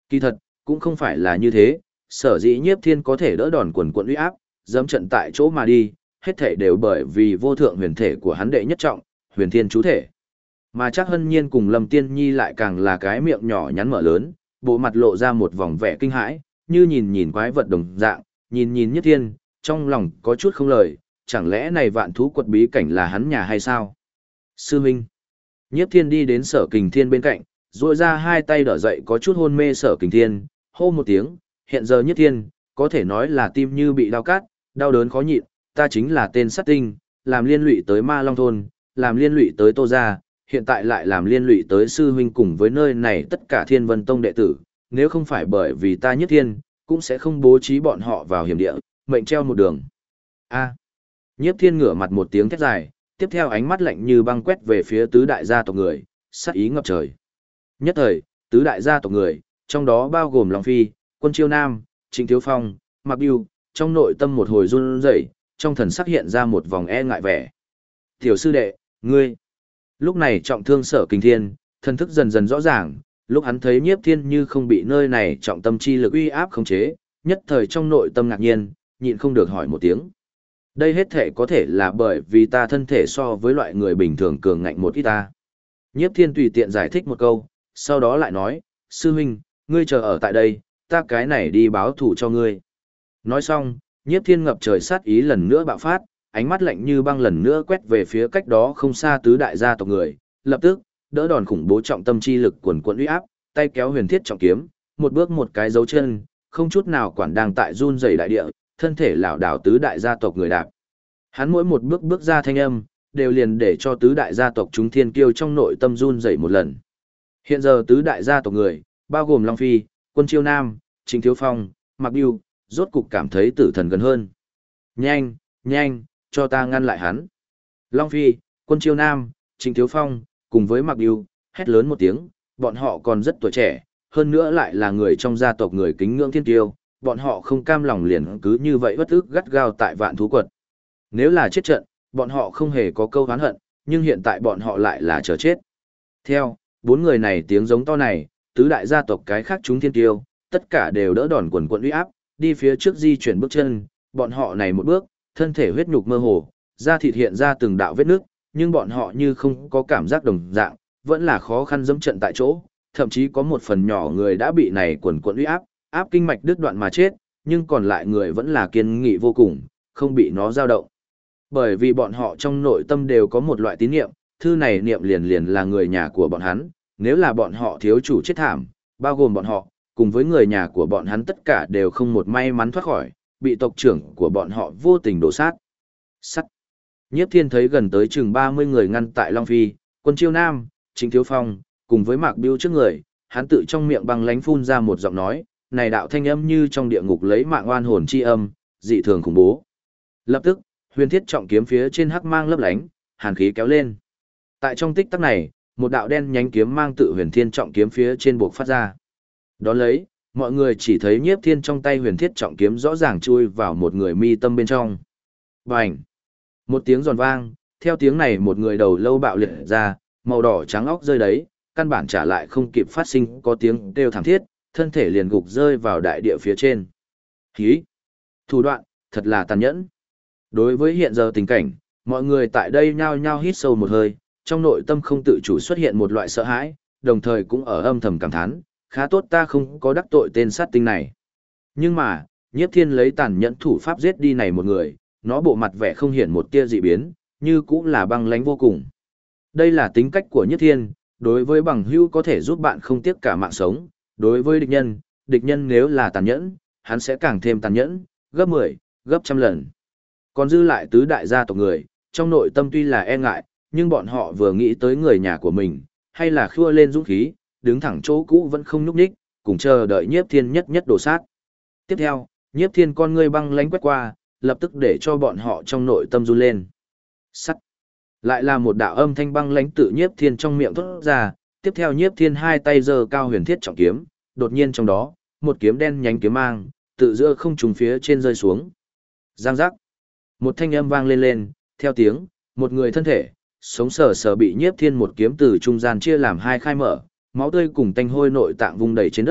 Speaker 1: Kỳ thật, cũng không phải là như thế, sở dĩ Nhiếp Thiên có thể đỡ đòn quần quận uy áp, dẫm trận tại chỗ mà đi, hết thảy đều bởi vì vô thượng huyền thể của hắn đệ nhất trọng, huyền thiên chú thể. Mà chắc Hân Nhiên cùng Lâm Tiên Nhi lại càng là cái miệng nhỏ nhắn mở lớn, bộ mặt lộ ra một vòng vẻ kinh hãi, như nhìn nhìn quái vật đồng dạng, nhìn nhìn Nhiếp Thiên, trong lòng có chút không lời, chẳng lẽ này vạn thú quật bí cảnh là hắn nhà hay sao? Sư Minh. Nhiếp Thiên đi đến Sở Kình Thiên bên cạnh, duỗi ra hai tay đỡ dậy có chút hôn mê Sở Kình Thiên, hô một tiếng, hiện giờ Nhiếp Thiên, có thể nói là tim như bị đau cắt, đau đớn khó nhịn, ta chính là tên sát tinh, làm liên lụy tới Ma Long Thôn, làm liên lụy tới Tô Gia, hiện tại lại làm liên lụy tới sư huynh cùng với nơi này tất cả Thiên Vân Tông đệ tử, nếu không phải bởi vì ta Nhiếp Thiên, cũng sẽ không bố trí bọn họ vào hiểm địa, mệnh treo một đường. A. Nhiếp Thiên ngửa mặt một tiếng thét dài, tiếp theo ánh mắt lạnh như băng quét về phía tứ đại gia tộc người, sát ý ngập trời. Nhất thời, tứ đại gia tộc người, trong đó bao gồm Long Phi, Quân Chiêu Nam, Trịnh Thiếu Phong, Mạc Biêu, trong nội tâm một hồi run rẩy, trong thần sắc hiện ra một vòng e ngại vẻ. Tiểu sư đệ, ngươi. Lúc này trọng thương Sở Kình Thiên, thần thức dần dần rõ ràng, lúc hắn thấy Nhiếp Thiên như không bị nơi này trọng tâm chi lực uy áp khống chế, nhất thời trong nội tâm ngạc nhiên, nhịn không được hỏi một tiếng. Đây hết thể có thể là bởi vì ta thân thể so với loại người bình thường cường ngạnh một ít ta. Nhiếp Thiên tùy tiện giải thích một câu, sau đó lại nói, sư huynh, ngươi chờ ở tại đây, ta cái này đi báo thủ cho ngươi. Nói xong, Nhiếp Thiên ngập trời sát ý lần nữa bạo phát, ánh mắt lạnh như băng lần nữa quét về phía cách đó không xa tứ đại gia tộc người, lập tức, đỡ đòn khủng bố trọng tâm chi lực quần quần uy áp, tay kéo huyền thiết trọng kiếm, một bước một cái dấu chân, không chút nào quản đang tại run rẩy đại địa, thân thể lảo đảo tứ đại gia tộc người đạp. Hắn mỗi một bước bước ra thanh âm, đều liền để cho tứ đại gia tộc chúng thiên kiêu trong nội tâm run rẩy một lần. Hiện giờ tứ đại gia tộc người, bao gồm Long Phi, Quân Chiêu Nam, Trịnh Thiếu Phong, Mạc Biêu, rốt cục cảm thấy tử thần gần hơn. Nhanh, nhanh, cho ta ngăn lại hắn. Long Phi, Quân Chiêu Nam, Trịnh Thiếu Phong, cùng với Mạc Biêu, hét lớn một tiếng, bọn họ còn rất tuổi trẻ, hơn nữa lại là người trong gia tộc người kính ngưỡng thiên kiêu, bọn họ không cam lòng liền cứ như vậy bất ức gắt gao tại vạn thú quật. Nếu là chết trận, bọn họ không hề có câu oán hận, nhưng hiện tại bọn họ lại là chờ chết. Theo, bốn người này tiếng giống to này, tứ đại gia tộc cái khác chúng thiên tiêu, tất cả đều đỡ đòn quần quận uy áp, đi phía trước di chuyển bước chân, bọn họ này một bước, thân thể huyết nhục mơ hồ, da thịt hiện ra từng đạo vết nước, nhưng bọn họ như không có cảm giác đồng dạng, vẫn là khó khăn dẫm trận tại chỗ, thậm chí có một phần nhỏ người đã bị này quần quận uy áp, áp kinh mạch đứt đoạn mà chết, nhưng còn lại người vẫn là kiên nghị vô cùng, không bị nó dao động. Bởi vì bọn họ trong nội tâm đều có một loại tín niệm, thư này niệm liền liền là người nhà của bọn hắn, nếu là bọn họ thiếu chủ chết thảm, bao gồm bọn họ, cùng với người nhà của bọn hắn tất cả đều không một may mắn thoát khỏi, bị tộc trưởng của bọn họ vô tình đổ sát. Sắt. Nhiếp Thiên thấy gần tới chừng 30 người ngăn tại Long Phi, Quân Chiêu Nam, Trịnh Thiếu Phong, cùng với Mạc Biêu trước người, hắn tự trong miệng băng lánh phun ra một giọng nói, này đạo thanh âm như trong địa ngục lấy mạng oan hồn chi âm, dị thường khủng bố. Lập tức, huyền thiết trọng kiếm phía trên hắc mang lấp lánh, hàn khí kéo lên. Tại trong tích tắc này, một đạo đen nhánh kiếm mang tự huyền thiên trọng kiếm phía trên buộc phát ra. Đón lấy, mọi người chỉ thấy Nhiếp Thiên trong tay huyền thiết trọng kiếm rõ ràng chui vào một người mi tâm bên trong. Bành! Một tiếng giòn vang, theo tiếng này một người đầu lâu bạo liệt ra, màu đỏ trắng óc rơi đấy, căn bản trả lại không kịp phát sinh có tiếng kêu thảm thiết, thân thể liền gục rơi vào đại địa phía trên. Hí! Thủ đoạn, thật là tàn nhẫn. Đối với hiện giờ tình cảnh, mọi người tại đây nhao nhao hít sâu một hơi, trong nội tâm không tự chủ xuất hiện một loại sợ hãi, đồng thời cũng ở âm thầm cảm thán, khá tốt ta không có đắc tội tên sát tinh này. Nhưng mà, Nhiếp Thiên lấy tàn nhẫn thủ pháp giết đi này một người, nó bộ mặt vẻ không hiện một tia dị biến, như cũng là băng lãnh vô cùng. Đây là tính cách của Nhiếp Thiên, đối với bằng hữu có thể giúp bạn không tiếc cả mạng sống, đối với địch nhân nếu là tàn nhẫn, hắn sẽ càng thêm tàn nhẫn, gấp 10, gấp trăm lần. Còn dư lại tứ đại gia tộc người, trong nội tâm tuy là e ngại, nhưng bọn họ vừa nghĩ tới người nhà của mình, hay là khua lên dũng khí, đứng thẳng chỗ cũ vẫn không nhúc nhích, cùng chờ đợi Nhiếp Thiên nhất nhất đổ sát. Tiếp theo, Nhiếp Thiên con ngươi băng lánh quét qua, lập tức để cho bọn họ trong nội tâm run lên. Sắt. Lại là một đạo âm thanh băng lánh tự Nhiếp Thiên trong miệng thốt ra, tiếp theo Nhiếp Thiên hai tay giơ cao huyền thiết trọng kiếm, đột nhiên trong đó, một kiếm đen nhánh kiếm mang, tự giữa không trùng phía trên rơi xuống. Giang giác. Một thanh âm vang lên lên, theo tiếng, một người thân thể, sống sờ sờ bị Nhiếp Thiên một kiếm từ trung gian chia làm hai khai mở, máu tươi cùng tanh hôi nội tạng vung đầy trên đất,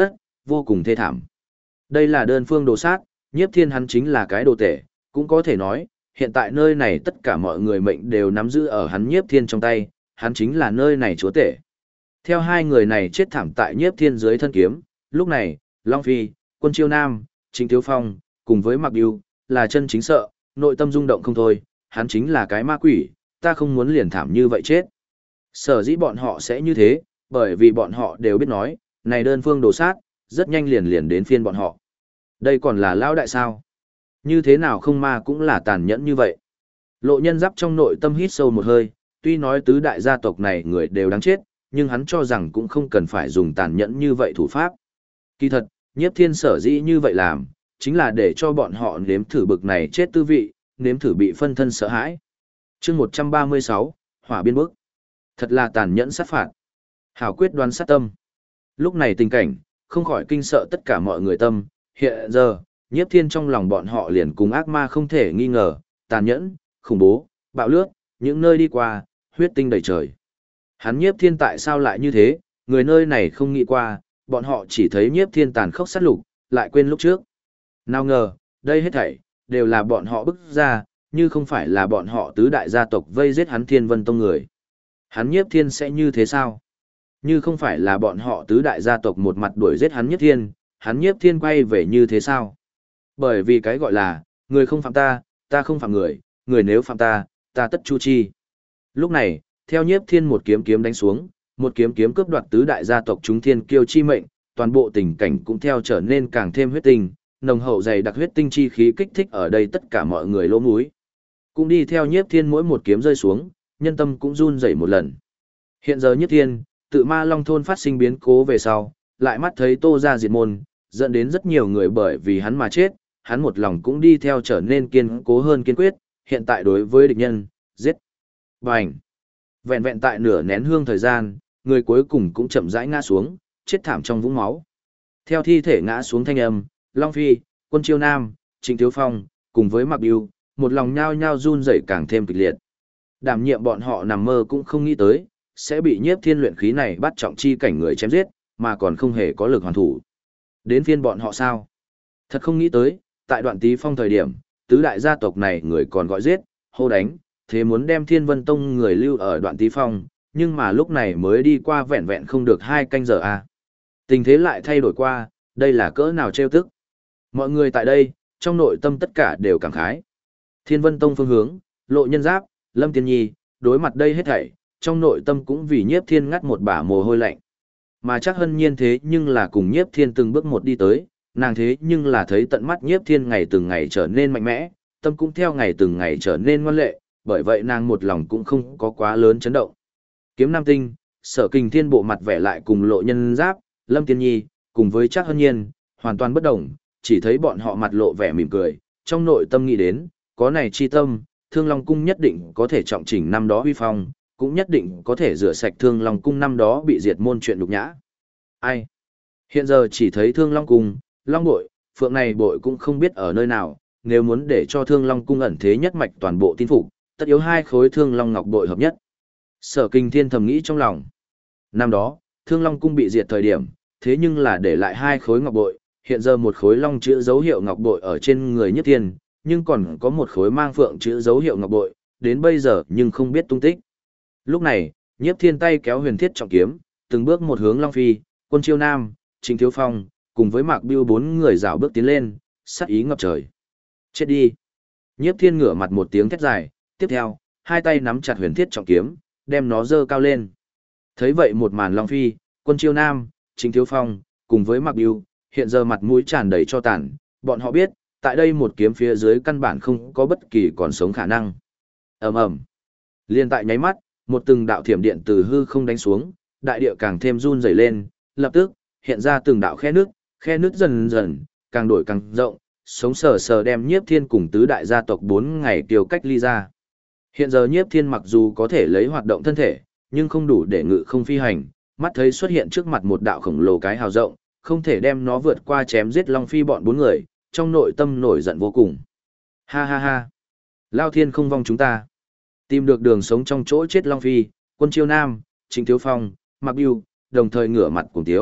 Speaker 1: vô cùng thê thảm. Đây là đơn phương đồ sát, Nhiếp Thiên hắn chính là cái đồ tể, cũng có thể nói, hiện tại nơi này tất cả mọi người mệnh đều nắm giữ ở hắn Nhiếp Thiên trong tay, hắn chính là nơi này chúa tể. Theo hai người này chết thảm tại Nhiếp Thiên dưới thân kiếm, lúc này, Long Phi, Quân Chiêu Nam, Trịnh Thiếu Phong, cùng với Mạc Biêu, là chân chính sợ, nội tâm rung động không thôi, hắn chính là cái ma quỷ, ta không muốn liền thảm như vậy chết. Sở dĩ bọn họ sẽ như thế, bởi vì bọn họ đều biết nói, này đơn phương đồ sát, rất nhanh liền đến phiên bọn họ. Đây còn là lão đại sao? Như thế nào không ma cũng là tàn nhẫn như vậy. Lộ Nhân Giáp trong nội tâm hít sâu một hơi, tuy nói tứ đại gia tộc này người đều đáng chết, nhưng hắn cho rằng cũng không cần phải dùng tàn nhẫn như vậy thủ pháp. Kỳ thật, Nhiếp Thiên sở dĩ như vậy làm, chính là để cho bọn họ nếm thử bực này chết tư vị, nếm thử bị phân thân sợ hãi. Chương 136, Hỏa biên bức. Thật là tàn nhẫn sát phạt. Hảo quyết đoán sát tâm. Lúc này tình cảnh, không khỏi kinh sợ tất cả mọi người tâm, hiện giờ, Nhiếp Thiên trong lòng bọn họ liền cùng ác ma không thể nghi ngờ, tàn nhẫn, khủng bố, bạo lướt, những nơi đi qua, huyết tinh đầy trời. Hắn Nhiếp Thiên tại sao lại như thế, người nơi này không nghĩ qua, bọn họ chỉ thấy Nhiếp Thiên tàn khốc sát lục, lại quên lúc trước. Nào ngờ, đây hết thảy, đều là bọn họ bức ra, như không phải là bọn họ tứ đại gia tộc vây giết hắn Thiên Vân Tông người. Hắn Nhiếp Thiên sẽ như thế sao? Như không phải là bọn họ tứ đại gia tộc một mặt đuổi giết hắn Nhiếp Thiên quay về như thế sao? Bởi vì cái gọi là, người không phạm ta, ta không phạm người, người nếu phạm ta, ta tất chu chi. Lúc này, theo Nhiếp Thiên một kiếm kiếm đánh xuống, một kiếm kiếm cướp đoạt tứ đại gia tộc chúng thiên kiêu chi mệnh, toàn bộ tình cảnh cũng theo trở nên càng thêm huyết tinh, nồng hậu dày đặc huyết tinh chi khí kích thích ở đây tất cả mọi người lỗ mũi. Cũng đi theo Nhiếp Thiên mỗi một kiếm rơi xuống, nhân tâm cũng run rẩy một lần. Hiện giờ Nhiếp Thiên, tự Ma Long thôn phát sinh biến cố về sau, lại mắt thấy Tô gia diệt môn, dẫn đến rất nhiều người bởi vì hắn mà chết, hắn một lòng cũng đi theo trở nên kiên cố hơn kiên quyết, hiện tại đối với địch nhân, giết. Bành! Vẹn vẹn tại nửa nén hương thời gian, người cuối cùng cũng chậm rãi ngã xuống, chết thảm trong vũng máu. Theo thi thể ngã xuống thanh âm, Long Phi, Quân Chiêu Nam, Trịnh Thiếu Phong, cùng với Mạc Biêu, một lòng nhao nhao run rẩy càng thêm kịch liệt. Đảm nhiệm bọn họ nằm mơ cũng không nghĩ tới, sẽ bị Nhiếp Thiên luyện khí này bắt trọng chi cảnh người chém giết, mà còn không hề có lực hoàn thủ. Đến phiên bọn họ sao? Thật không nghĩ tới, tại Đoạn Tý Phong thời điểm, tứ đại gia tộc này người còn gọi giết, hô đánh, thế muốn đem Thiên Vân Tông người lưu ở Đoạn Tý Phong, nhưng mà lúc này mới đi qua vẹn vẹn không được 2 canh giờ à. Tình thế lại thay đổi qua, đây là cỡ nào trêu tức. Mọi người tại đây, trong nội tâm tất cả đều cảm khái. Thiên Vân Tông phương hướng, Lộ Nhân Giáp, Lâm Tiên Nhi, đối mặt đây hết thảy, trong nội tâm cũng vì Nhiếp Thiên ngắt một bả mồ hôi lạnh. Mà chắc Hân Nhiên thế nhưng là cùng Nhiếp Thiên từng bước một đi tới, nàng thế nhưng là thấy tận mắt Nhiếp Thiên ngày từng ngày trở nên mạnh mẽ, tâm cũng theo ngày từng ngày trở nên ngoan lệ, bởi vậy nàng một lòng cũng không có quá lớn chấn động. Kiếm Nam Tinh, Sở Kình Thiên bộ mặt vẻ lại cùng Lộ Nhân Giáp, Lâm Tiên Nhi, cùng với Trác Hân Nhiên, hoàn toàn bất động, chỉ thấy bọn họ mặt lộ vẻ mỉm cười, trong nội tâm nghĩ đến, có này chi tâm, Thương Long Cung nhất định có thể trọng chỉnh năm đó uy phong, cũng nhất định có thể rửa sạch Thương Long Cung năm đó bị diệt môn chuyện nhục nhã. Ai? Hiện giờ chỉ thấy Thương Long Cung, Long Bội, Phượng này bội cũng không biết ở nơi nào, nếu muốn để cho Thương Long Cung ẩn thế nhất mạch toàn bộ tin phục, tất yếu 2 khối Thương Long Ngọc bội hợp nhất. Sở Kình Thiên thầm nghĩ trong lòng. Năm đó, Thương Long Cung bị diệt thời điểm, thế nhưng là để lại 2 khối ngọc bội, hiện giờ một khối long chữ dấu hiệu ngọc bội ở trên người Nhiếp Thiên, nhưng còn có một khối mang phượng chữ dấu hiệu ngọc bội, đến bây giờ nhưng không biết tung tích. Lúc này, Nhiếp Thiên tay kéo huyền thiết trọng kiếm, từng bước một hướng Long Phi, Quân Chiêu Nam, Trịnh Thiếu Phong, cùng với Mạc Biêu 4 người rảo bước tiến lên, sát ý ngập trời. Chết đi! Nhiếp Thiên ngửa mặt một tiếng thét dài, tiếp theo, 2 tay nắm chặt huyền thiết trọng kiếm, đem nó dơ cao lên. Thấy vậy một màn Long Phi, Quân Chiêu Nam, Trịnh Thiếu Phong, cùng với Mạc Biêu, hiện giờ mặt mũi tràn đầy cho tàn, bọn họ biết, tại đây một kiếm phía dưới căn bản không có bất kỳ còn sống khả năng. Ầm ầm. Liên tại nháy mắt, một từng đạo thiểm điện từ hư không đánh xuống, đại địa càng thêm run rẩy lên, lập tức hiện ra từng đạo khe nước dần dần, càng đổi càng rộng, sống sờ sờ đem Nhiếp Thiên cùng tứ đại gia tộc 4 ngày tiêu cách ly ra. Hiện giờ Nhiếp Thiên mặc dù có thể lấy hoạt động thân thể, nhưng không đủ để ngự không phi hành, mắt thấy xuất hiện trước mặt một đạo khổng lồ cái hào rộng, không thể đem nó vượt qua chém giết Long Phi bọn 4 người, trong nội tâm nổi giận vô cùng. Ha ha ha! Lao Thiên không vong chúng ta. Tìm được đường sống trong chỗ chết Long Phi, Quân Chiêu Nam, Trịnh Thiếu Phong, Mạc Biêu, đồng thời ngửa mặt cùng tiếu,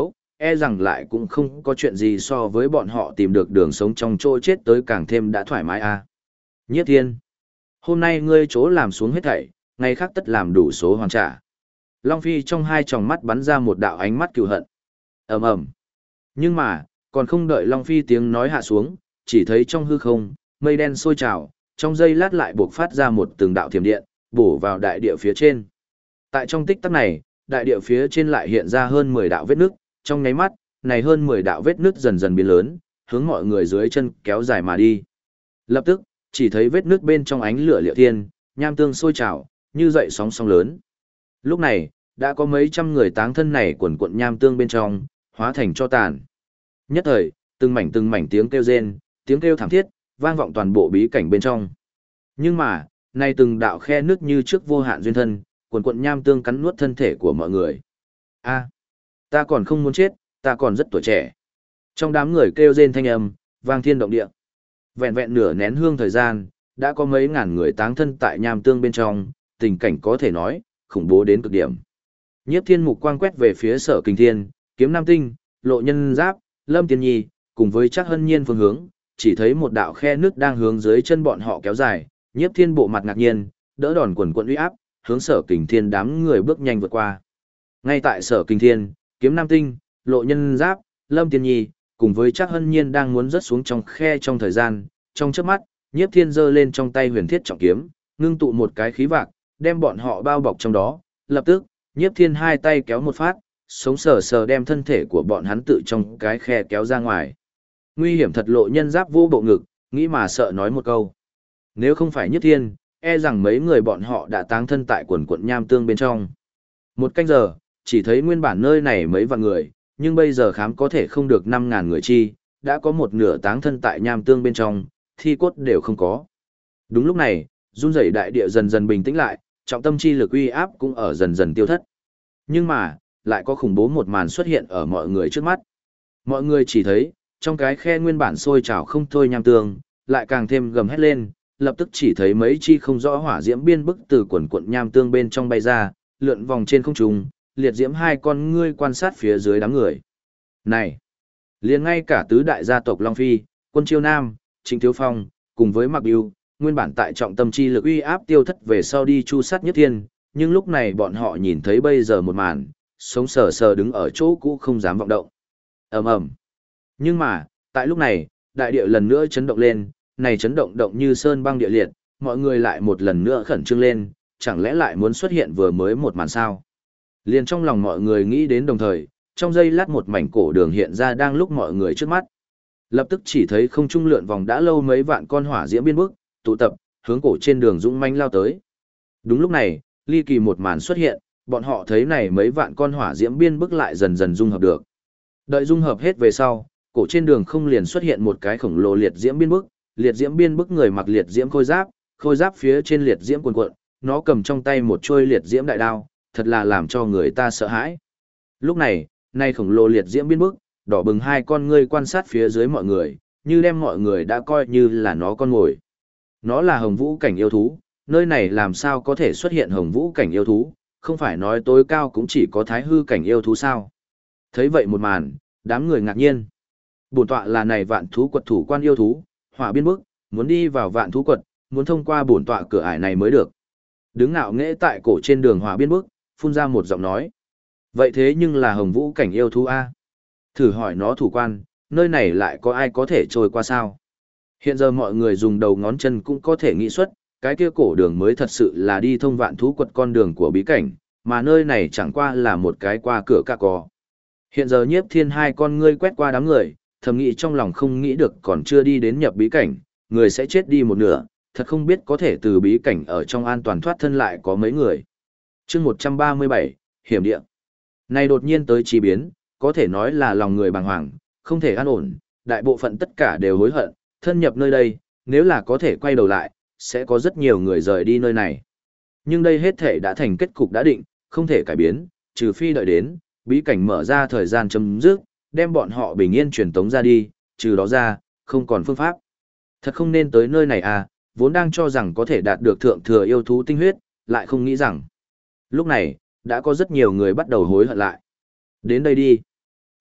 Speaker 1: e rằng lại cũng không có chuyện gì so với bọn họ tìm được đường sống trong chỗ chết tới càng thêm đã thoải mái a. Nhiếp Thiên, hôm nay ngươi chỗ làm xuống hết thảy, ngày khác tất làm đủ số hoàn trả. Long Phi trong hai tròng mắt bắn ra một đạo ánh mắt cừu hận. Ầm ầm. Nhưng mà, còn không đợi Long Phi tiếng nói hạ xuống, chỉ thấy trong hư không, mây đen sôi trào, trong giây lát lại buộc phát ra một từng đạo thiểm điện, bổ vào đại địa phía trên. Tại trong tích tắc này, đại địa phía trên lại hiện ra hơn 10 đạo vết nước, trong nháy mắt, này hơn 10 đạo vết nước dần dần biến lớn, hướng mọi người dưới chân kéo dài mà đi. Lập tức, chỉ thấy vết nước bên trong ánh lửa liệu thiên, nham tương sôi trào, như dậy sóng sóng lớn. Lúc này, đã có mấy trăm người táng thân này quần quận nham tương bên trong, hóa thành cho tàn. Nhất thời, từng mảnh tiếng kêu rên, tiếng kêu thảm thiết, vang vọng toàn bộ bí cảnh bên trong. Nhưng mà, nay từng đạo khe nước như trước vô hạn duyên thân, quần quận nham tương cắn nuốt thân thể của mọi người. A, ta còn không muốn chết, ta còn rất tuổi trẻ. Trong đám người kêu rên thanh âm, vang thiên động địa. Vẹn vẹn nửa nén hương thời gian, đã có mấy ngàn người táng thân tại nham tương bên trong, tình cảnh có thể nói, khủng bố đến cực điểm. Nhiếp Thiên mục quang quét về phía Sở Kình Thiên, Kiếm Nam Tinh, Lộ Nhân Giáp, Lâm Tiên Nhi, cùng với Trác Hân Nhiên phương hướng, chỉ thấy một đạo khe nước đang hướng dưới chân bọn họ kéo dài, Nhiếp Thiên bộ mặt ngạc nhiên, đỡ đòn quần quận uy áp, hướng Sở Kình Thiên đám người bước nhanh vượt qua. Ngay tại Sở Kình Thiên, Kiếm Nam Tinh, Lộ Nhân Giáp, Lâm Tiên Nhi, cùng với Trác Hân Nhiên đang muốn rớt xuống trong khe trong thời gian, trong chớp mắt, Nhiếp Thiên giơ lên trong tay Huyền Thiết trọng kiếm, ngưng tụ một cái khí vạc, đem bọn họ bao bọc trong đó, lập tức, Nhiếp Thiên hai tay kéo một phát, sống sờ sờ đem thân thể của bọn hắn tự trong cái khe kéo ra ngoài. Nguy hiểm thật. Lộ Nhân Giáp vô bộ ngực, nghĩ mà sợ nói một câu. Nếu không phải Nhiếp Thiên, e rằng mấy người bọn họ đã táng thân tại quần quận nham tương bên trong. Một canh giờ, chỉ thấy nguyên bản nơi này mấy vạn người, nhưng bây giờ khám có thể không được 5.000 người chi, đã có một nửa táng thân tại nham tương bên trong, thi cốt đều không có. Đúng lúc này, run rẩy đại địa dần dần bình tĩnh lại, trọng tâm chi lực uy áp cũng ở dần dần tiêu thất. Nhưng mà, lại có khủng bố một màn xuất hiện ở mọi người trước mắt. Mọi người chỉ thấy, trong cái khe nguyên bản sôi trào không thôi nham tương, lại càng thêm gầm hét lên, lập tức chỉ thấy mấy chi không rõ hỏa diễm biên bức từ quần quận nham tương bên trong bay ra, lượn vòng trên không trung, liệt diễm hai con ngươi quan sát phía dưới đám người. Này, liền ngay cả tứ đại gia tộc Long Phi, Quân Chiêu Nam, Trịnh Thiếu Phong, cùng với Mạc Biêu, nguyên bản tại trọng tâm chi lực uy áp tiêu thất về sau đi chu sát Nhất Thiên, nhưng lúc này bọn họ nhìn thấy bây giờ một màn, sống sờ sờ đứng ở chỗ cũ không dám vọng động. Ầm ầm. Nhưng mà, tại lúc này, đại địa lần nữa chấn động lên, này chấn động động như sơn băng địa liệt, mọi người lại một lần nữa khẩn trương lên, chẳng lẽ lại muốn xuất hiện vừa mới một màn sao? Liền trong lòng mọi người nghĩ đến đồng thời, trong giây lát một mảnh cổ đường hiện ra đang lúc mọi người trước mắt. Lập tức chỉ thấy không trung lượn vòng đã lâu mấy vạn con hỏa diễm biên bức, tụ tập, hướng cổ trên đường dũng manh lao tới. Đúng lúc này, ly kỳ một màn xuất hiện, bọn họ thấy này mấy vạn con hỏa diễm biên bức lại dần dần dung hợp được. Đợi dung hợp hết về sau, cổ trên đường không liền xuất hiện một cái khổng lồ liệt diễm biên bức người mặc liệt diễm khôi giáp phía trên liệt diễm cuồn cuộn, nó cầm trong tay một trôi liệt diễm đại đao, thật là làm cho người ta sợ hãi. Lúc này, nay khổng lồ liệt diễm biên bức, đỏ bừng hai con ngươi quan sát phía dưới mọi người, như đem mọi người đã coi như là nó con mồi. Nó là hồng vũ cảnh yêu thú, nơi này làm sao có thể xuất hiện hồng vũ cảnh yêu thú, không phải nói tối cao cũng chỉ có thái hư cảnh yêu thú sao. Thấy vậy một màn, đám người ngạc nhiên. Bổn tọa là này vạn thú quật thủ quan yêu thú, hỏa biên bức, muốn đi vào vạn thú quật, muốn thông qua bổn tọa cửa ải này mới được. Đứng ngạo nghễ tại cổ trên đường hỏa biên bức, phun ra một giọng nói. Vậy thế nhưng là hồng vũ cảnh yêu thú A. Thử hỏi nó thủ quan, nơi này lại có ai có thể trôi qua sao? Hiện giờ mọi người dùng đầu ngón chân cũng có thể nghĩ xuất, cái kia cổ đường mới thật sự là đi thông vạn thú quật con đường của bí cảnh, mà nơi này chẳng qua là một cái qua cửa cạ cò. Hiện giờ Nhiếp Thiên hai con ngươi quét qua đám người, thầm nghĩ trong lòng không nghĩ được còn chưa đi đến nhập bí cảnh, người sẽ chết đi một nửa, thật không biết có thể từ bí cảnh ở trong an toàn thoát thân lại có mấy người. Chương 137, hiểm địa. Này đột nhiên tới chi biến, có thể nói là lòng người bàng hoàng, không thể an ổn, đại bộ phận tất cả đều hối hận, thân nhập nơi đây, nếu là có thể quay đầu lại, sẽ có rất nhiều người rời đi nơi này. Nhưng đây hết thể đã thành kết cục đã định, không thể cải biến, trừ phi đợi đến, bí cảnh mở ra thời gian chấm dứt, đem bọn họ bình yên truyền tống ra đi, trừ đó ra, không còn phương pháp. Thật không nên tới nơi này à, vốn đang cho rằng có thể đạt được thượng thừa yêu thú tinh huyết, lại không nghĩ rằng. Lúc này, đã có rất nhiều người bắt đầu hối hận lại. Đến đây đi.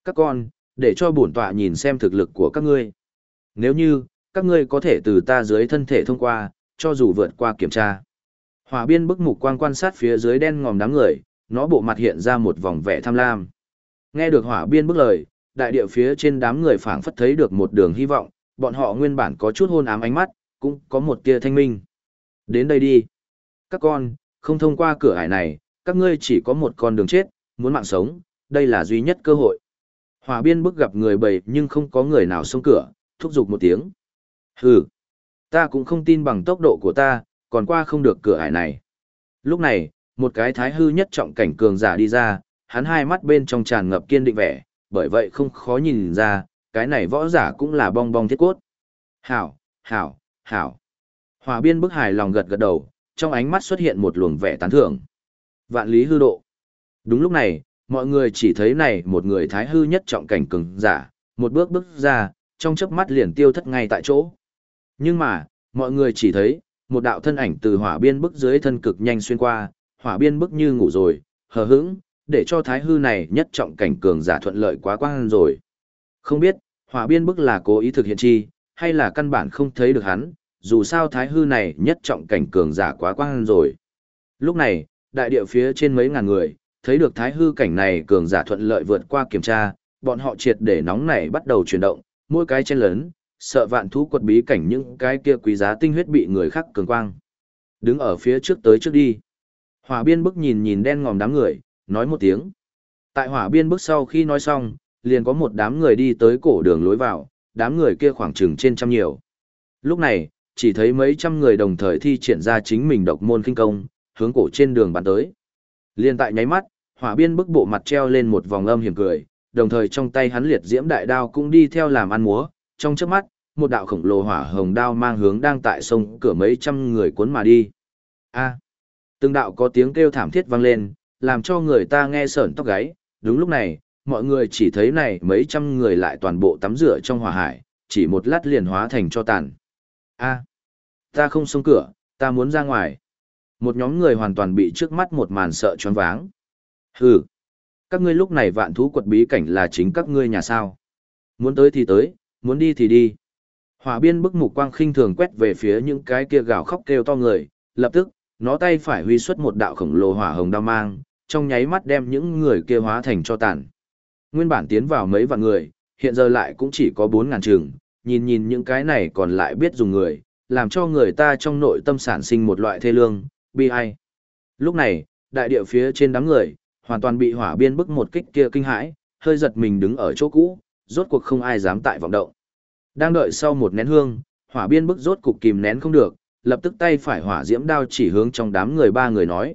Speaker 1: Các con, để cho bổn tọa nhìn xem thực lực của các ngươi. Nếu như, các ngươi có thể từ ta dưới thân thể thông qua, cho dù vượt qua kiểm tra. Hỏa biên bức mục quang quan sát phía dưới đen ngòm đám người, nó bộ mặt hiện ra một vòng vẻ tham lam. Nghe được hỏa biên bức lời, đại địa phía trên đám người phảng phất thấy được một đường hy vọng, bọn họ nguyên bản có chút hôn ám ánh mắt, cũng có một tia thanh minh. Đến đây đi. Các con, không thông qua cửa ải này, các ngươi chỉ có một con đường chết, muốn mạng sống, đây là duy nhất cơ hội. Hỏa biên bức gặp người bầy nhưng không có người nào xông cửa, thúc giục một tiếng. Hừ, ta cũng không tin bằng tốc độ của ta, còn qua không được cửa ải này. Lúc này, một cái thái hư nhất trọng cảnh cường giả đi ra, hắn hai mắt bên trong tràn ngập kiên định vẻ, bởi vậy không khó nhìn ra, cái này võ giả cũng là bong bong thiết cốt. Hảo, hảo, hảo. Hỏa biên bức hài lòng gật gật đầu, trong ánh mắt xuất hiện một luồng vẻ tán thưởng. Vạn lý hư độ. Đúng lúc này, mọi người chỉ thấy này một người thái hư nhất trọng cảnh cường giả, một bước bước ra, trong chớp mắt liền tiêu thất ngay tại chỗ. Nhưng mà, mọi người chỉ thấy, một đạo thân ảnh từ hỏa biên bức dưới thân cực nhanh xuyên qua, hỏa biên bức như ngủ rồi, hờ hững, để cho thái hư này nhất trọng cảnh cường giả thuận lợi quá quang rồi. Không biết, hỏa biên bức là cố ý thực hiện chi, hay là căn bản không thấy được hắn, dù sao thái hư này nhất trọng cảnh cường giả quá quang rồi. Lúc này, đại địa phía trên mấy ngàn người, thấy được thái hư cảnh này cường giả thuận lợi vượt qua kiểm tra, bọn họ triệt để nóng nảy bắt đầu chuyển động, mỗi cái chen lớn, sợ vạn thú quật bí cảnh những cái kia quý giá tinh huyết bị người khác cường quang. Đứng ở phía trước tới trước đi. Hỏa biên bức nhìn nhìn đen ngòm đám người, nói một tiếng. Tại hỏa biên bức sau khi nói xong, liền có một đám người đi tới cổ đường lối vào, đám người kia khoảng chừng trên trăm nhiều. Lúc này, chỉ thấy mấy trăm người đồng thời thi triển ra chính mình độc môn kinh công, hướng cổ trên đường bắn tới. Liên tại nháy mắt, hỏa biên bức bộ mặt treo lên một vòng âm hiểm cười, đồng thời trong tay hắn liệt diễm đại đao cũng đi theo làm ăn múa, trong chớp mắt, một đạo khổng lồ hỏa hồng đao mang hướng đang tại sông cửa mấy trăm người cuốn mà đi. A, từng đạo có tiếng kêu thảm thiết vang lên, làm cho người ta nghe sởn tóc gáy. Đúng lúc này, mọi người chỉ thấy này mấy trăm người lại toàn bộ tắm rửa trong hỏa hải, chỉ một lát liền hóa thành tro tàn. A, ta không xông cửa, ta muốn ra ngoài. Một nhóm người hoàn toàn bị trước mắt một màn sợ choáng váng. Hừ, các ngươi lúc này vạn thú quật bí cảnh là chính các ngươi nhà sao? Muốn tới thì tới, muốn đi thì đi. Hỏa biên bức mục quang khinh thường quét về phía những cái kia gào khóc kêu to người, lập tức, nó tay phải huy xuất một đạo khổng lồ hỏa hồng đao mang, trong nháy mắt đem những người kia hóa thành tro tàn. Nguyên bản tiến vào mấy vạn người, hiện giờ lại cũng chỉ có 4.000 chừng, nhìn nhìn những cái này còn lại biết dùng người, làm cho người ta trong nội tâm sản sinh một loại thê lương, bi ai. Lúc này, đại địa phía trên đám người, hoàn toàn bị hỏa biên bức một kích kia kinh hãi, hơi giật mình đứng ở chỗ cũ, rốt cuộc không ai dám tại vọng động. Đang đợi sau một nén hương, hỏa biên bức rốt cục kìm nén không được, lập tức tay phải hỏa diễm đao chỉ hướng trong đám người ba người nói,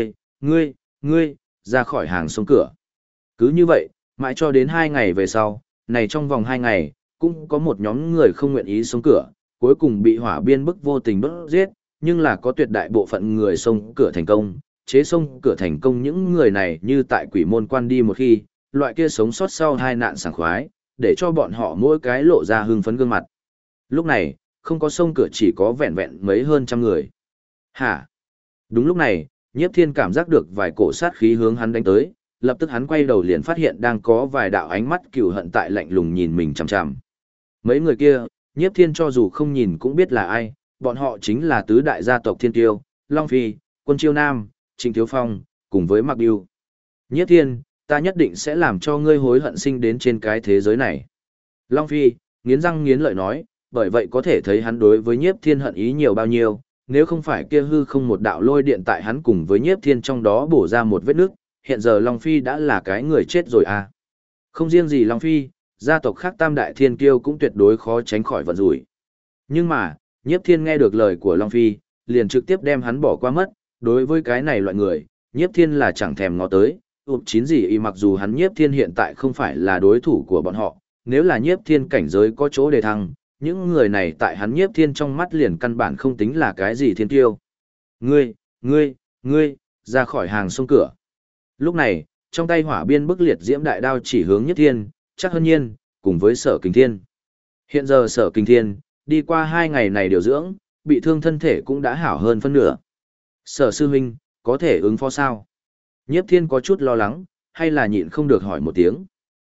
Speaker 1: ngươi, ra khỏi hàng sông cửa. Cứ như vậy, mãi cho đến 2 ngày về sau, này trong vòng 2 ngày, cũng có một nhóm người không nguyện ý sông cửa, cuối cùng bị hỏa biên bức vô tình đốt giết, nhưng là có tuyệt đại bộ phận người sông cửa thành công, chế sông cửa thành công những người này như tại quỷ môn quan đi một khi, loại kia sống sót sau hai nạn sảng khoái, để cho bọn họ mỗi cái lộ ra hưng phấn gương mặt. Lúc này, không có sông cửa chỉ có vẹn vẹn mấy hơn trăm người. Hả? Đúng lúc này, Nhiếp Thiên cảm giác được vài cổ sát khí hướng hắn đánh tới, lập tức hắn quay đầu liền phát hiện đang có vài đạo ánh mắt cừu hận tại lạnh lùng nhìn mình chằm chằm. Mấy người kia, Nhiếp Thiên cho dù không nhìn cũng biết là ai, bọn họ chính là tứ đại gia tộc Thiên Tiêu, Long Phi, Quân Chiêu Nam, Trịnh Thiếu Phong, cùng với Mạc Biêu. Nhiếp Thiên, ta nhất định sẽ làm cho ngươi hối hận sinh đến trên cái thế giới này. Long Phi, nghiến răng nghiến lợi nói, bởi vậy có thể thấy hắn đối với Nhiếp Thiên hận ý nhiều bao nhiêu, nếu không phải kia hư không một đạo lôi điện tại hắn cùng với Nhiếp Thiên trong đó bổ ra một vết nước, hiện giờ Long Phi đã là cái người chết rồi à. Không riêng gì Long Phi, gia tộc khác Tam Đại Thiên Kiêu cũng tuyệt đối khó tránh khỏi vận rủi. Nhưng mà, Nhiếp Thiên nghe được lời của Long Phi, liền trực tiếp đem hắn bỏ qua mất, đối với cái này loại người, Nhiếp Thiên là chẳng thèm ngó tới, chín gì y mặc dù hắn Nhiếp Thiên hiện tại không phải là đối thủ của bọn họ, nếu là Nhiếp Thiên cảnh giới có chỗ đề thăng, những người này tại hắn Nhiếp Thiên trong mắt liền căn bản không tính là cái gì thiên tiêu. Ngươi, ra khỏi hàng sông cửa. Lúc này, trong tay hỏa biên bức liệt diễm đại đao chỉ hướng Nhiếp Thiên, chắc hơn nhiên, cùng với Sở Kình Thiên. Hiện giờ Sở Kình Thiên, đi qua 2 ngày này điều dưỡng, bị thương thân thể cũng đã hảo hơn phân nửa. Sở sư huynh, có thể ứng phó sao? Nhiếp Thiên có chút lo lắng, hay là nhịn không được hỏi một tiếng.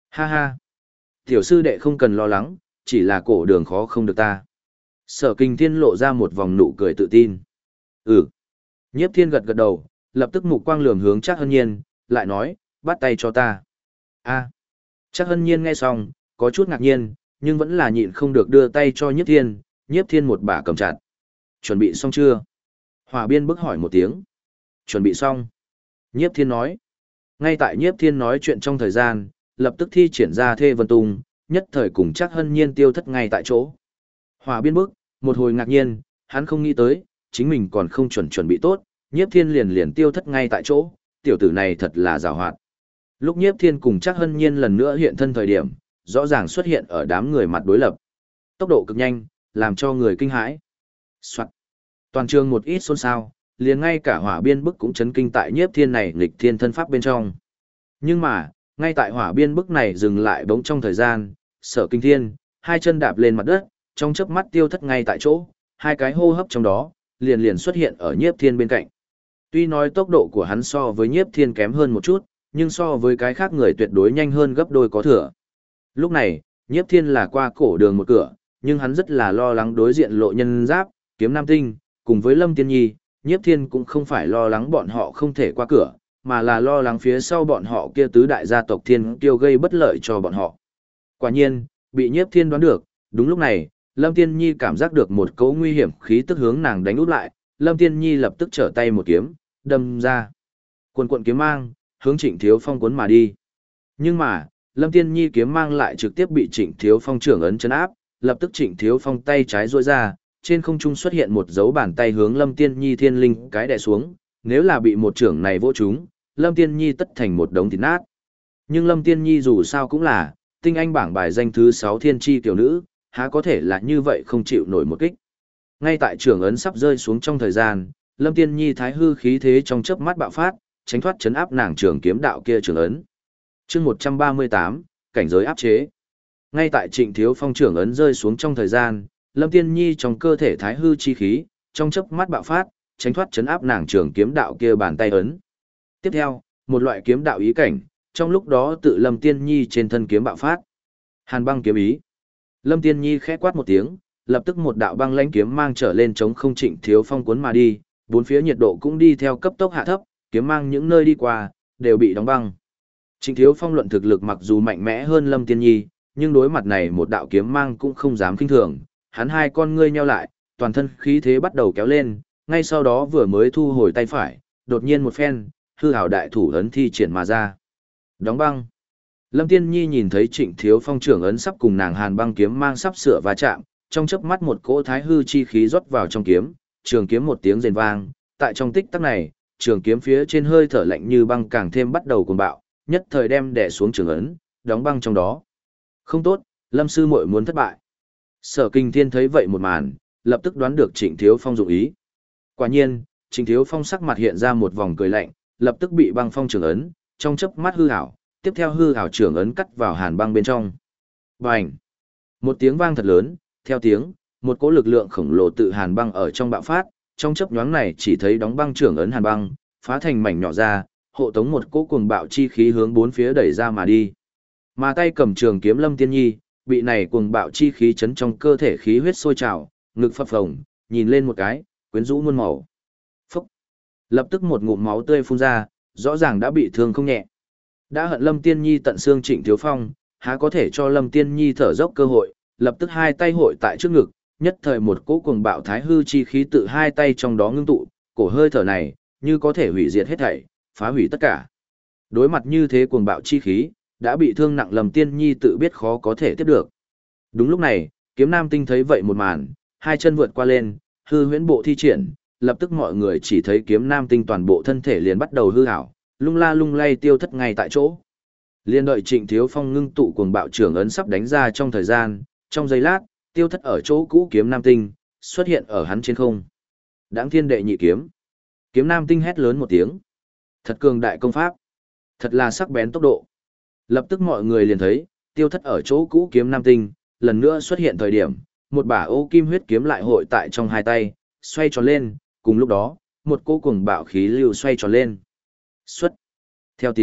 Speaker 1: Ha ha. Tiểu sư đệ không cần lo lắng, chỉ là cổ đường khó không được ta. Sở Kinh Thiên lộ ra một vòng nụ cười tự tin. Ừ. Nhiếp Thiên gật gật đầu, lập tức mục quang lườm hướng Trác Hân Nhiên, lại nói, bắt tay cho ta. A. Trác Hân Nhiên nghe xong, có chút ngạc nhiên, nhưng vẫn là nhịn không được đưa tay cho Nhiếp Thiên một bả cầm chặt. Chuẩn bị xong chưa? Hỏa Biên bức hỏi một tiếng. Chuẩn bị xong. Nhiếp Thiên nói. Ngay tại Nhiếp Thiên nói chuyện trong thời gian, lập tức thi triển ra Thê Vân Tung, nhất thời cùng Trác Hân Nhiên tiêu thất ngay tại chỗ. Hỏa Biên bức, một hồi ngạc nhiên, hắn không nghĩ tới, chính mình còn không chuẩn bị tốt, Nhiếp Thiên liền tiêu thất ngay tại chỗ, tiểu tử này thật là giàu hoạt. Lúc Nhiếp Thiên cùng Trác Hân Nhiên lần nữa hiện thân thời điểm, rõ ràng xuất hiện ở đám người mặt đối lập. Tốc độ cực nhanh, làm cho người kinh hãi. Soạt. Toàn trường một ít xôn xao, liền ngay cả Hỏa Biên bức cũng chấn kinh tại Nhiếp Thiên này nghịch thiên thân pháp bên trong. Nhưng mà, ngay tại Hỏa Biên bức này dừng lại bỗng trong thời gian, Sở Kinh Thiên, hai chân đạp lên mặt đất, trong chớp mắt tiêu thất ngay tại chỗ, hai cái hô hấp trong đó, liền xuất hiện ở Nhiếp Thiên bên cạnh. Tuy nói tốc độ của hắn so với Nhiếp Thiên kém hơn một chút, nhưng so với cái khác người tuyệt đối nhanh hơn gấp đôi có thừa. Lúc này, Nhiếp Thiên là qua cổ đường một cửa, nhưng hắn rất là lo lắng đối diện Lộ Nhân Giáp, Kiếm Nam Tinh, cùng với Lâm Tiên Nhi, Nhiếp Thiên cũng không phải lo lắng bọn họ không thể qua cửa, mà là lo lắng phía sau bọn họ kia tứ đại gia tộc Thiên Kiêu gây bất lợi cho bọn họ. Quả nhiên, bị Nhiếp Thiên đoán được, đúng lúc này, Lâm Tiên Nhi cảm giác được một cỗ nguy hiểm khí tức hướng nàng đánh úp lại, Lâm Tiên Nhi lập tức trở tay một kiếm, đâm ra. Quần quận kiếm mang, hướng Trịnh Thiếu Phong cuốn mà đi. Nhưng mà, Lâm Tiên Nhi kiếm mang lại trực tiếp bị Trịnh Thiếu Phong trưởng ấn chấn áp, lập tức Trịnh Thiếu Phong tay trái duỗi ra, trên không trung xuất hiện một dấu bàn tay hướng Lâm Tiên Nhi thiên linh cái đè xuống, nếu là bị một trưởng này vỗ trúng, Lâm Tiên Nhi tất thành một đống thịt nát. Nhưng Lâm Tiên Nhi dù sao cũng là tinh anh bảng bài danh thứ 6 thiên chi tiểu nữ, há có thể là như vậy không chịu nổi một kích. Ngay tại trưởng ấn sắp rơi xuống trong thời gian, Lâm Tiên Nhi thái hư khí thế trong chớp mắt bạo phát, tránh thoát chấn áp nàng trường kiếm đạo kia trưởng ấn. Chương 138, cảnh giới áp chế. Ngay tại Trịnh Thiếu Phong trưởng ấn rơi xuống trong thời gian, Lâm Tiên Nhi trong cơ thể thái hư chi khí, trong chớp mắt bạo phát, tránh thoát chấn áp nàng trường kiếm đạo kia bàn tay ấn. Tiếp theo, một loại kiếm đạo ý cảnh, trong lúc đó tự Lâm Tiên Nhi trên thân kiếm bạo phát. Hàn băng kiếm ý. Lâm Tiên Nhi khẽ quát một tiếng, lập tức một đạo băng lãnh kiếm mang trở lên chống không Trịnh Thiếu Phong cuốn mà đi, bốn phía nhiệt độ cũng đi theo cấp tốc hạ thấp, kiếm mang những nơi đi qua đều bị đóng băng. Trịnh Thiếu Phong luận thực lực mặc dù mạnh mẽ hơn Lâm Tiên Nhi, nhưng đối mặt này một đạo kiếm mang cũng không dám khinh thường, hắn hai con ngươi nheo lại, toàn thân khí thế bắt đầu kéo lên, ngay sau đó vừa mới thu hồi tay phải, đột nhiên một phen, hư hảo đại thủ ấn thi triển mà ra. Đóng băng. Lâm Tiên Nhi nhìn thấy Trịnh Thiếu Phong trưởng ấn sắp cùng nàng hàn băng kiếm mang sắp sửa va chạm, trong chớp mắt một cỗ thái hư chi khí rót vào trong kiếm, trường kiếm một tiếng rền vang, tại trong tích tắc này, trường kiếm phía trên hơi thở lạnh như băng càng thêm bắt đầu cuồng bạo, nhất thời đem đè xuống trường ấn, đóng băng trong đó. Không tốt, Lâm sư muội muốn thất bại. Sở Kinh Thiên thấy vậy một màn, lập tức đoán được Trịnh Thiếu Phong dụng ý. Quả nhiên, Trịnh Thiếu Phong sắc mặt hiện ra một vòng cười lạnh, lập tức bị băng phong trường ấn, trong chớp mắt hư ảo, tiếp theo hư ảo trường ấn cắt vào hàn băng bên trong. Bành! Một tiếng vang thật lớn, theo tiếng, một cỗ lực lượng khổng lồ tự hàn băng ở trong bạo phát, trong chớp nhoáng này chỉ thấy đóng băng trường ấn hàn băng, phá thành mảnh nhỏ ra, hộ tống một cỗ cuồng bạo chi khí hướng bốn phía đẩy ra mà đi. Mà tay cầm trường kiếm Lâm Tiên Nhi, bị này cuồng bạo chi khí chấn trong cơ thể khí huyết sôi trào, ngực phập phồng, nhìn lên một cái, quyến rũ muôn màu. Phúc! Lập tức một ngụm máu tươi phun ra, rõ ràng đã bị thương không nhẹ. Đã hận Lâm Tiên Nhi tận xương Trịnh Thiếu Phong, há có thể cho Lâm Tiên Nhi thở dốc cơ hội, lập tức hai tay hội tại trước ngực, nhất thời một cỗ cuồng bạo thái hư chi khí tự hai tay trong đó ngưng tụ, cổ hơi thở này, như có thể hủy diệt hết thảy, phá hủy tất cả. Đối mặt như thế cuồng bạo chi khí, đã bị thương nặng Lâm Tiên Nhi tự biết khó có thể tiếp được. Đúng lúc này, Kiếm Nam Tinh thấy vậy một màn, hai chân vượt qua lên, hư huyễn bộ thi triển, lập tức mọi người chỉ thấy Kiếm Nam Tinh toàn bộ thân thể liền bắt đầu hư ảo, lung la lung lay tiêu thất ngay tại chỗ. Liên đợi Trịnh Thiếu Phong ngưng tụ cuồng bạo trưởng ấn sắp đánh ra trong thời gian, trong giây lát, tiêu thất ở chỗ cũ Kiếm Nam Tinh, xuất hiện ở hắn trên không. Đãng thiên đệ nhị kiếm. Kiếm Nam Tinh hét lớn một tiếng. Thật cường đại công pháp. Thật là sắc bén tốc độ. Lập tức mọi người liền thấy, tiêu thất ở chỗ cũ Kiếm Nam Tinh, lần nữa xuất hiện thời điểm, một bả ô kim huyết kiếm lại hội tại trong hai tay, xoay tròn lên, cùng lúc đó, một cỗ cuồng bạo khí lưu xoay tròn lên. Xuất. Theo tiếng,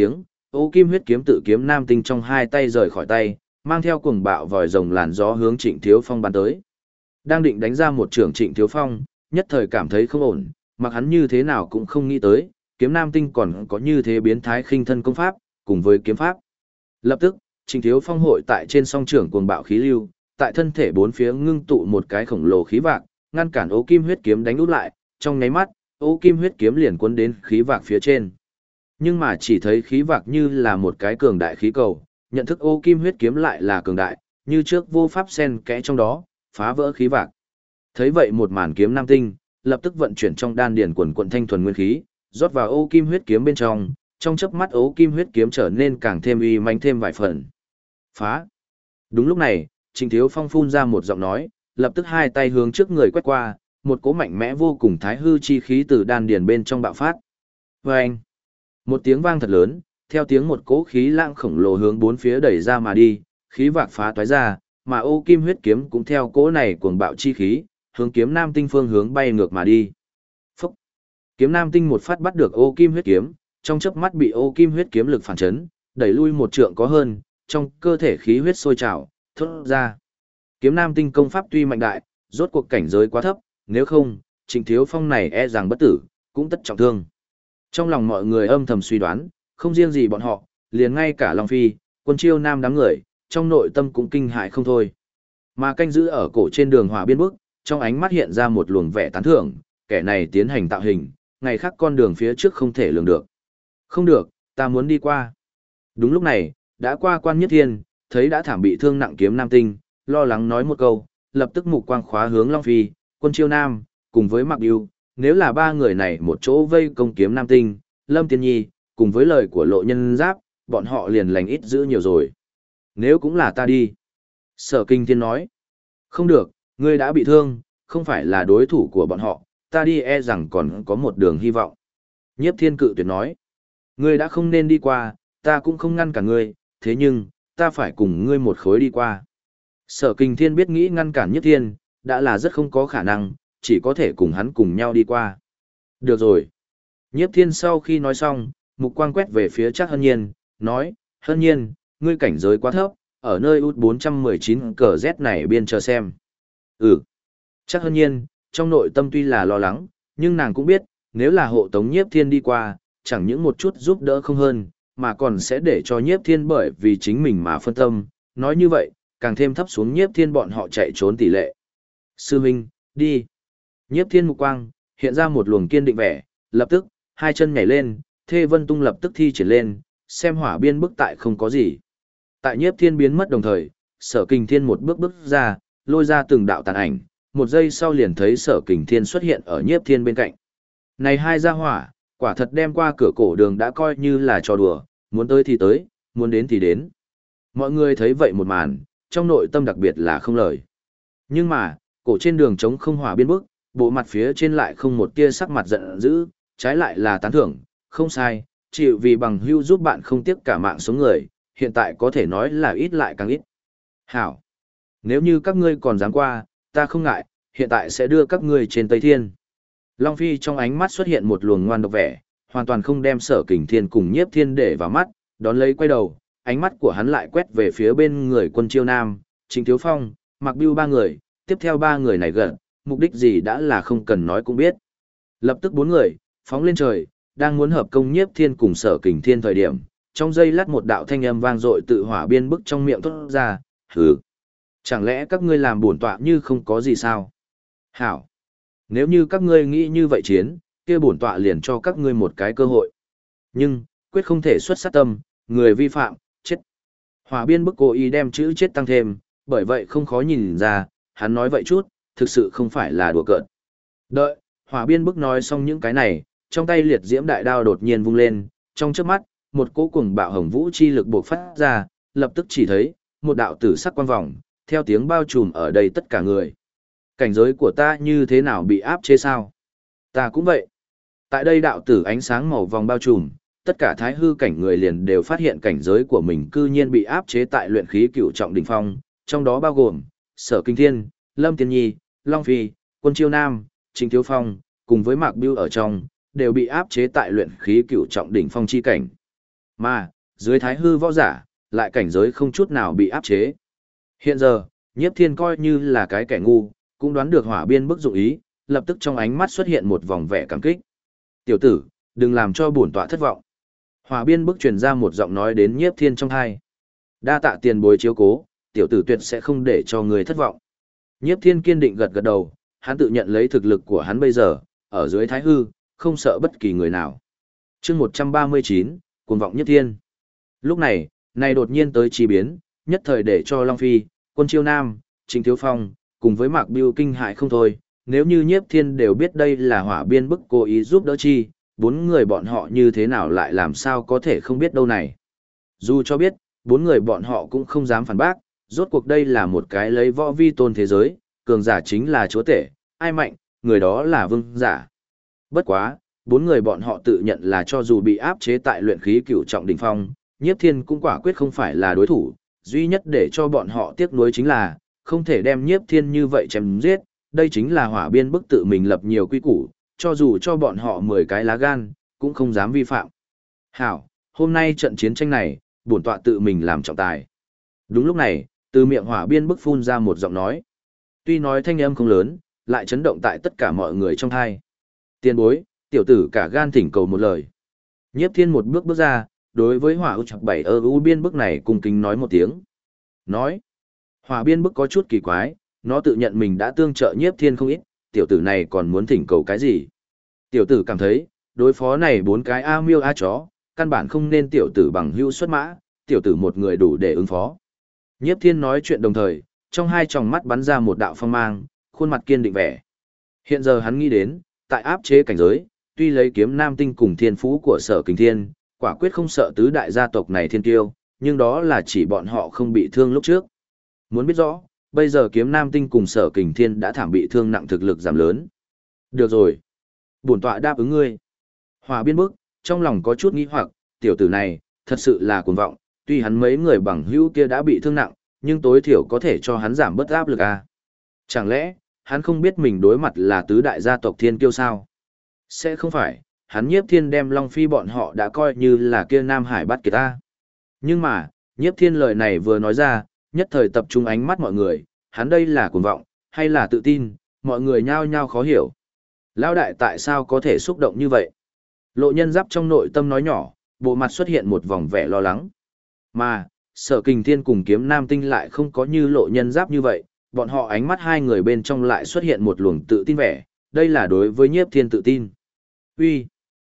Speaker 1: Ô kim huyết kiếm tự kiếm nam tinh trong hai tay rời khỏi tay, mang theo cuồng bạo vòi rồng làn gió hướng Trịnh Thiếu Phong bắn tới. Đang định đánh ra một trường Trịnh Thiếu Phong, nhất thời cảm thấy không ổn, mặc hắn như thế nào cũng không nghĩ tới, kiếm nam tinh còn có như thế biến thái khinh thân công pháp, cùng với kiếm pháp. Lập tức, Trịnh Thiếu Phong hội tại trên song trưởng cuồng bạo khí lưu, tại thân thể bốn phía ngưng tụ một cái khổng lồ khí vạc, ngăn cản Ô kim huyết kiếm đánh út lại, trong nháy mắt, Ô kim huyết kiếm liền cuốn đến khí vạc phía trên. Nhưng mà chỉ thấy khí vạc như là một cái cường đại khí cầu, nhận thức Ô kim huyết kiếm lại là cường đại, như trước vô pháp xen kẽ trong đó, phá vỡ khí vạc. Thấy vậy một màn kiếm nam tinh, lập tức vận chuyển trong đan điền quần quần thanh thuần nguyên khí, rót vào Ô kim huyết kiếm bên trong chớp mắt Ô kim huyết kiếm trở nên càng thêm uy mãnh thêm vài phần. Phá! Đúng lúc này, Trịnh Thiếu Phong phun ra một giọng nói, lập tức hai tay hướng trước người quét qua, một cỗ mạnh mẽ vô cùng thái hư chi khí từ đan điền bên trong bạo phát. Vâng! Một tiếng vang thật lớn, theo tiếng một cỗ khí lãng khổng lồ hướng bốn phía đẩy ra mà đi, khí vạc phá toái ra, mà Ô kim huyết kiếm cũng theo cỗ này cuồng bạo chi khí, hướng kiếm nam tinh phương hướng bay ngược mà đi. Phúc! Kiếm nam tinh một phát bắt được Ô kim huyết kiếm, trong chớp mắt bị Ô kim huyết kiếm lực phản chấn, đẩy lui một trượng có hơn, trong cơ thể khí huyết sôi trào, thốt ra. Kiếm nam tinh công pháp tuy mạnh đại, rốt cuộc cảnh giới quá thấp, nếu không, Trịnh Thiếu Phong này e rằng bất tử, cũng tất trọng thương. Trong lòng mọi người âm thầm suy đoán, không riêng gì bọn họ, liền ngay cả Long Phi, Quân Chiêu Nam đám người, trong nội tâm cũng kinh hại không thôi. Mà canh giữ ở cổ trên đường Hỏa Biên Bức, trong ánh mắt hiện ra một luồng vẻ tán thưởng, kẻ này tiến hành tạo hình, ngày khác con đường phía trước không thể lường được. Không được, ta muốn đi qua. Đúng lúc này, đã qua Quan Nhất Thiên, thấy đã thảm bị thương nặng kiếm nam tinh, lo lắng nói một câu, lập tức mục quang khóa hướng Long Phi, Quân Chiêu Nam, cùng với Mạc Biêu, nếu là ba người này một chỗ vây công kiếm nam tinh, Lâm Tiên Nhi, cùng với lời của Lộ Nhân Giáp, bọn họ liền lành ít giữ nhiều rồi. Nếu cũng là ta đi. Sở Kinh Thiên nói, không được, ngươi đã bị thương, không phải là đối thủ của bọn họ, ta đi e rằng còn có một đường hy vọng. Nhiếp Thiên cự tuyệt nói, ngươi đã không nên đi qua, ta cũng không ngăn cả ngươi, thế nhưng, ta phải cùng ngươi một khối đi qua. Sở Kinh Thiên biết nghĩ ngăn cản Nhiếp Thiên, đã là rất không có khả năng, chỉ có thể cùng hắn cùng nhau đi qua. Được rồi. Nhiếp Thiên sau khi nói xong, mục quang quét về phía Trác Hân Nhiên, nói, Hân Nhiên, ngươi cảnh giới quá thấp, ở nơi út 419 cờ Z này biên chờ xem. Trác Hân Nhiên, trong nội tâm tuy là lo lắng, nhưng nàng cũng biết, nếu là hộ tống Nhiếp Thiên đi qua, chẳng những một chút giúp đỡ không hơn, mà còn sẽ để cho Nhiếp Thiên bởi vì chính mình mà phân tâm, nói như vậy, càng thêm thấp xuống Nhiếp Thiên bọn họ chạy trốn tỷ lệ. Sư Minh, đi. Nhiếp Thiên mục quang, hiện ra một luồng kiên định vẻ, lập tức, hai chân nhảy lên, Thê Vân Tung lập tức thi triển lên, xem Hỏa Biên Bức tại không có gì. Tại Nhiếp Thiên biến mất đồng thời, Sở Kình Thiên một bước bước ra, lôi ra từng đạo tàn ảnh, một giây sau liền thấy Sở Kình Thiên xuất hiện ở Nhiếp Thiên bên cạnh. Này hai gia hỏa, quả thật đem qua cửa cổ đường đã coi như là trò đùa, muốn tới thì tới, muốn đến thì đến. Mọi người thấy vậy một màn, trong nội tâm đặc biệt là không lời. Nhưng mà, cổ trên đường trống không Hỏa Biên Bức, bộ mặt phía trên lại không một tia sắc mặt giận dữ, trái lại là tán thưởng, không sai, chịu vì bằng hữu giúp bạn không tiếc cả mạng sống người, hiện tại có thể nói là ít lại càng ít. Hảo! Nếu như các ngươi còn dám qua, ta không ngại, hiện tại sẽ đưa các ngươi trên Tây Thiên. Long Phi trong ánh mắt xuất hiện một luồng ngoan độc vẻ, hoàn toàn không đem Sở Kình Thiên cùng Nhiếp Thiên để vào mắt, đón lấy quay đầu, ánh mắt của hắn lại quét về phía bên người Quân Chiêu Nam, Trịnh Thiếu Phong, Mạc Biêu ba người, tiếp theo ba người này gần, mục đích gì đã là không cần nói cũng biết. Lập tức bốn người, phóng lên trời, đang muốn hợp công Nhiếp Thiên cùng Sở Kình Thiên thời điểm, trong giây lát một đạo thanh âm vang dội tự Hỏa Biên Bức trong miệng thốt ra, hừ. Chẳng lẽ các ngươi làm bổn tọa như không có gì sao? Hảo. Nếu như các ngươi nghĩ như vậy chiến, kia bổn tọa liền cho các ngươi một cái cơ hội. Nhưng, quyết không thể xuất sát tâm, người vi phạm, chết. Hỏa Biên Bức cố ý đem chữ chết tăng thêm, bởi vậy không khó nhìn ra, hắn nói vậy chút, thực sự không phải là đùa cợt. Đợi, Hỏa Biên Bức nói xong những cái này, trong tay liệt diễm đại đao đột nhiên vung lên, trong chớp mắt, một cỗ cuồng bạo hồng vũ chi lực bộc phát ra, lập tức chỉ thấy một đạo tử sắc quang vòng, theo tiếng bao trùm ở đây tất cả người. Cảnh giới của ta như thế nào bị áp chế sao? Ta cũng vậy. Tại đây đạo tử ánh sáng màu vòng bao trùm, tất cả thái hư cảnh người liền đều phát hiện cảnh giới của mình cư nhiên bị áp chế tại luyện khí cửu trọng đỉnh phong, trong đó bao gồm Sở Kinh Thiên, Lâm Tiên Nhi, Long Phi, Quân Chiêu Nam, Trịnh Thiếu Phong, cùng với Mạc Biêu ở trong, đều bị áp chế tại luyện khí cửu trọng đỉnh phong chi cảnh. Mà, dưới thái hư võ giả, lại cảnh giới không chút nào bị áp chế. Hiện giờ, Nhiếp Thiên coi như là cái kẻ ngu, cũng đoán được Hỏa Biên Bức dụng ý, lập tức trong ánh mắt xuất hiện một vòng vẻ cảm kích. "Tiểu tử, đừng làm cho bổn tọa thất vọng." Hỏa Biên Bức truyền ra một giọng nói đến Nhiếp Thiên trong tai. "Đa tạ tiền bối chiếu cố, tiểu tử tuyệt sẽ không để cho người thất vọng." Nhiếp Thiên kiên định gật gật đầu, hắn tự nhận lấy thực lực của hắn bây giờ, ở dưới thái hư, không sợ bất kỳ người nào. Chương 139, cuồng vọng Nhiếp Thiên. Lúc này, đột nhiên tới chi biến, nhất thời để cho Long Phi, Quân Chiêu Nam, Trịnh Thiếu Phong, cùng với Mạc Bưu kinh hại không thôi. Nếu như Nhiếp Thiên đều biết đây là Hỏa Biên Bức cố ý giúp đỡ chi, bốn người bọn họ như thế nào lại làm sao có thể không biết đâu này. Dù cho biết, bốn người bọn họ cũng không dám phản bác, rốt cuộc đây là một cái lấy võ vi tôn thế giới, cường giả chính là chúa tể, ai mạnh, người đó là vương giả. Bất quá, bốn người bọn họ tự nhận là cho dù bị áp chế tại luyện khí cửu trọng đỉnh phong, Nhiếp Thiên cũng quả quyết không phải là đối thủ, duy nhất để cho bọn họ tiếc nuối chính là không thể đem Nhiếp Thiên như vậy chém giết, đây chính là Hỏa Biên Bức tự mình lập nhiều quy củ, cho dù cho bọn họ 10 cái lá gan, cũng không dám vi phạm. Hảo, hôm nay trận chiến tranh này, bổn tọa tự mình làm trọng tài. Đúng lúc này, từ miệng Hỏa Biên Bức phun ra một giọng nói. Tuy nói thanh âm không lớn, lại chấn động tại tất cả mọi người trong tai. Tiền bối, tiểu tử cả gan thỉnh cầu một lời. Nhiếp Thiên một bước bước ra, đối với Hỏa Chập 7 Biên Bức này cung kính nói một tiếng. Nói, Hỏa Biên Bức có chút kỳ quái, nó tự nhận mình đã tương trợ Nhiếp Thiên không ít, tiểu tử này còn muốn thỉnh cầu cái gì? Tiểu tử cảm thấy, đối phó này bốn cái a miêu a chó, căn bản không nên tiểu tử bằng hữu xuất mã, tiểu tử một người đủ để ứng phó. Nhiếp Thiên nói chuyện đồng thời, trong hai tròng mắt bắn ra một đạo phong mang, khuôn mặt kiên định vẻ. Hiện giờ hắn nghĩ đến, tại áp chế cảnh giới, tuy lấy Kiếm Nam Tinh cùng thiên phú của Sở Kình Thiên, quả quyết không sợ tứ đại gia tộc này thiên tiêu, nhưng đó là chỉ bọn họ không bị thương lúc trước. Muốn biết rõ, bây giờ Kiếm Nam Tinh cùng Sở Kình Thiên đã thảm bị thương nặng thực lực giảm lớn. Được rồi. Bổn tọa đáp ứng ngươi. Hỏa Biên Bức, trong lòng có chút nghi hoặc, tiểu tử này, thật sự là cuồng vọng, tuy hắn mấy người bằng hữu kia đã bị thương nặng, nhưng tối thiểu có thể cho hắn giảm bớt áp lực à. Chẳng lẽ, hắn không biết mình đối mặt là tứ đại gia tộc thiên kiêu sao? Sẽ không phải, hắn Nhiếp Thiên đem Long Phi bọn họ đã coi như là kia Nam Hải bắt kiệt ta. Nhưng mà, Nhiếp Thiên lời này vừa nói ra, nhất thời tập trung ánh mắt mọi người, hắn đây là cuồng vọng, hay là tự tin, mọi người nhao nhao khó hiểu. Lão đại tại sao có thể xúc động như vậy? Lộ Nhân Giáp trong nội tâm nói nhỏ, bộ mặt xuất hiện một vòng vẻ lo lắng. Mà, Sở Kình Thiên cùng Kiếm Nam Tinh lại không có như Lộ Nhân Giáp như vậy, bọn họ ánh mắt hai người bên trong lại xuất hiện một luồng tự tin vẻ, đây là đối với Nhiếp Thiên tự tin. Uy,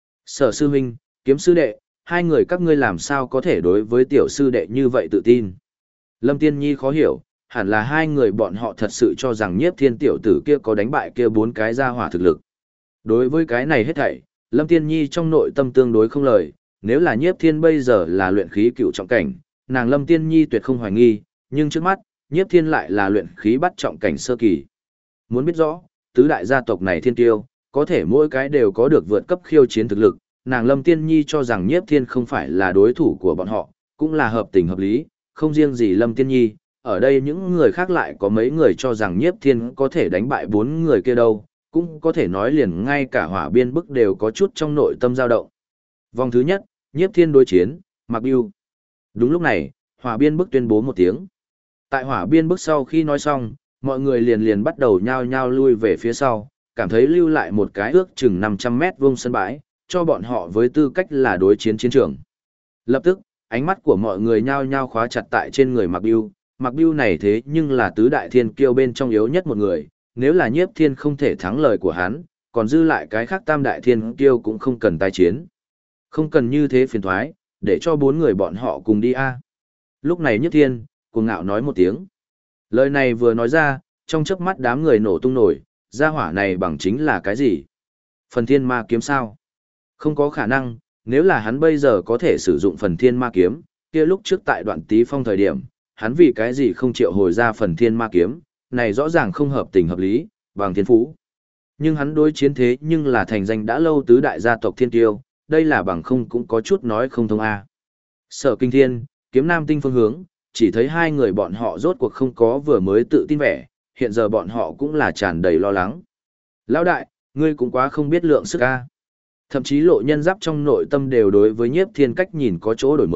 Speaker 1: Sở sư huynh, Kiếm sư đệ, hai người các ngươi làm sao có thể đối với tiểu sư đệ như vậy tự tin? Lâm Tiên Nhi khó hiểu, hẳn là hai người bọn họ thật sự cho rằng Nhiếp Thiên tiểu tử kia có đánh bại kia bốn cái gia hỏa thực lực. Đối với cái này hết thảy, Lâm Tiên Nhi trong nội tâm tương đối không lời, nếu là Nhiếp Thiên bây giờ là luyện khí cựu trọng cảnh, nàng Lâm Tiên Nhi tuyệt không hoài nghi, nhưng trước mắt, Nhiếp Thiên lại là luyện khí bắt trọng cảnh sơ kỳ. Muốn biết rõ, tứ đại gia tộc này thiên tiêu, có thể mỗi cái đều có được vượt cấp khiêu chiến thực lực, nàng Lâm Tiên Nhi cho rằng Nhiếp Thiên không phải là đối thủ của bọn họ, cũng là hợp tình hợp lý, không riêng gì Lâm Tiên Nhi, ở đây những người khác lại có mấy người cho rằng Nhiếp Thiên có thể đánh bại bốn người kia đâu, cũng có thể nói liền ngay cả Hỏa Biên Bức đều có chút trong nội tâm dao động. Vòng thứ nhất, Nhiếp Thiên đối chiến, Mạc Bưu. Đúng lúc này, Hỏa Biên Bức tuyên bố một tiếng. Tại Hỏa Biên Bức sau khi nói xong, mọi người liền bắt đầu nhao nhao lui về phía sau, cảm thấy lưu lại một cái ước chừng 500 mét vuông sân bãi, cho bọn họ với tư cách là đối chiến chiến trường. Lập tức, ánh mắt của mọi người nhao nhao khóa chặt tại trên người Mạc Bưu. Mạc Bưu này thế nhưng là tứ đại thiên kiêu bên trong yếu nhất một người, nếu là Nhiếp Thiên không thể thắng lời của hắn, còn dư lại cái khác tam đại thiên kiêu cũng không cần tái chiến. Không cần như thế phiền thoái, để cho bốn người bọn họ cùng đi a. Lúc này Nhiếp Thiên, cuồng ngạo nói một tiếng. Lời này vừa nói ra, trong chớp mắt đám người nổ tung nổi, gia hỏa này bằng chính là cái gì? Phần thiên ma kiếm sao? Không có khả năng, nếu là hắn bây giờ có thể sử dụng phần thiên ma kiếm, kia lúc trước tại đoạn Tý Phong thời điểm, hắn vì cái gì không chịu hồi ra phần thiên ma kiếm, này rõ ràng không hợp tình hợp lý, bằng thiên phú. Nhưng hắn đối chiến thế nhưng là thành danh đã lâu tứ đại gia tộc thiên tiêu, đây là bằng không cũng có chút nói không thông a. Sở Kinh Thiên, Kiếm Nam Tinh phương hướng, chỉ thấy hai người bọn họ rốt cuộc không có vừa mới tự tin vẻ, hiện giờ bọn họ cũng là tràn đầy lo lắng. Lão đại, ngươi cũng quá không biết lượng sức a. Thậm chí Lộ Nhân Giáp trong nội tâm đều đối với Nhiếp Thiên cách nhìn có chỗ đổi mới,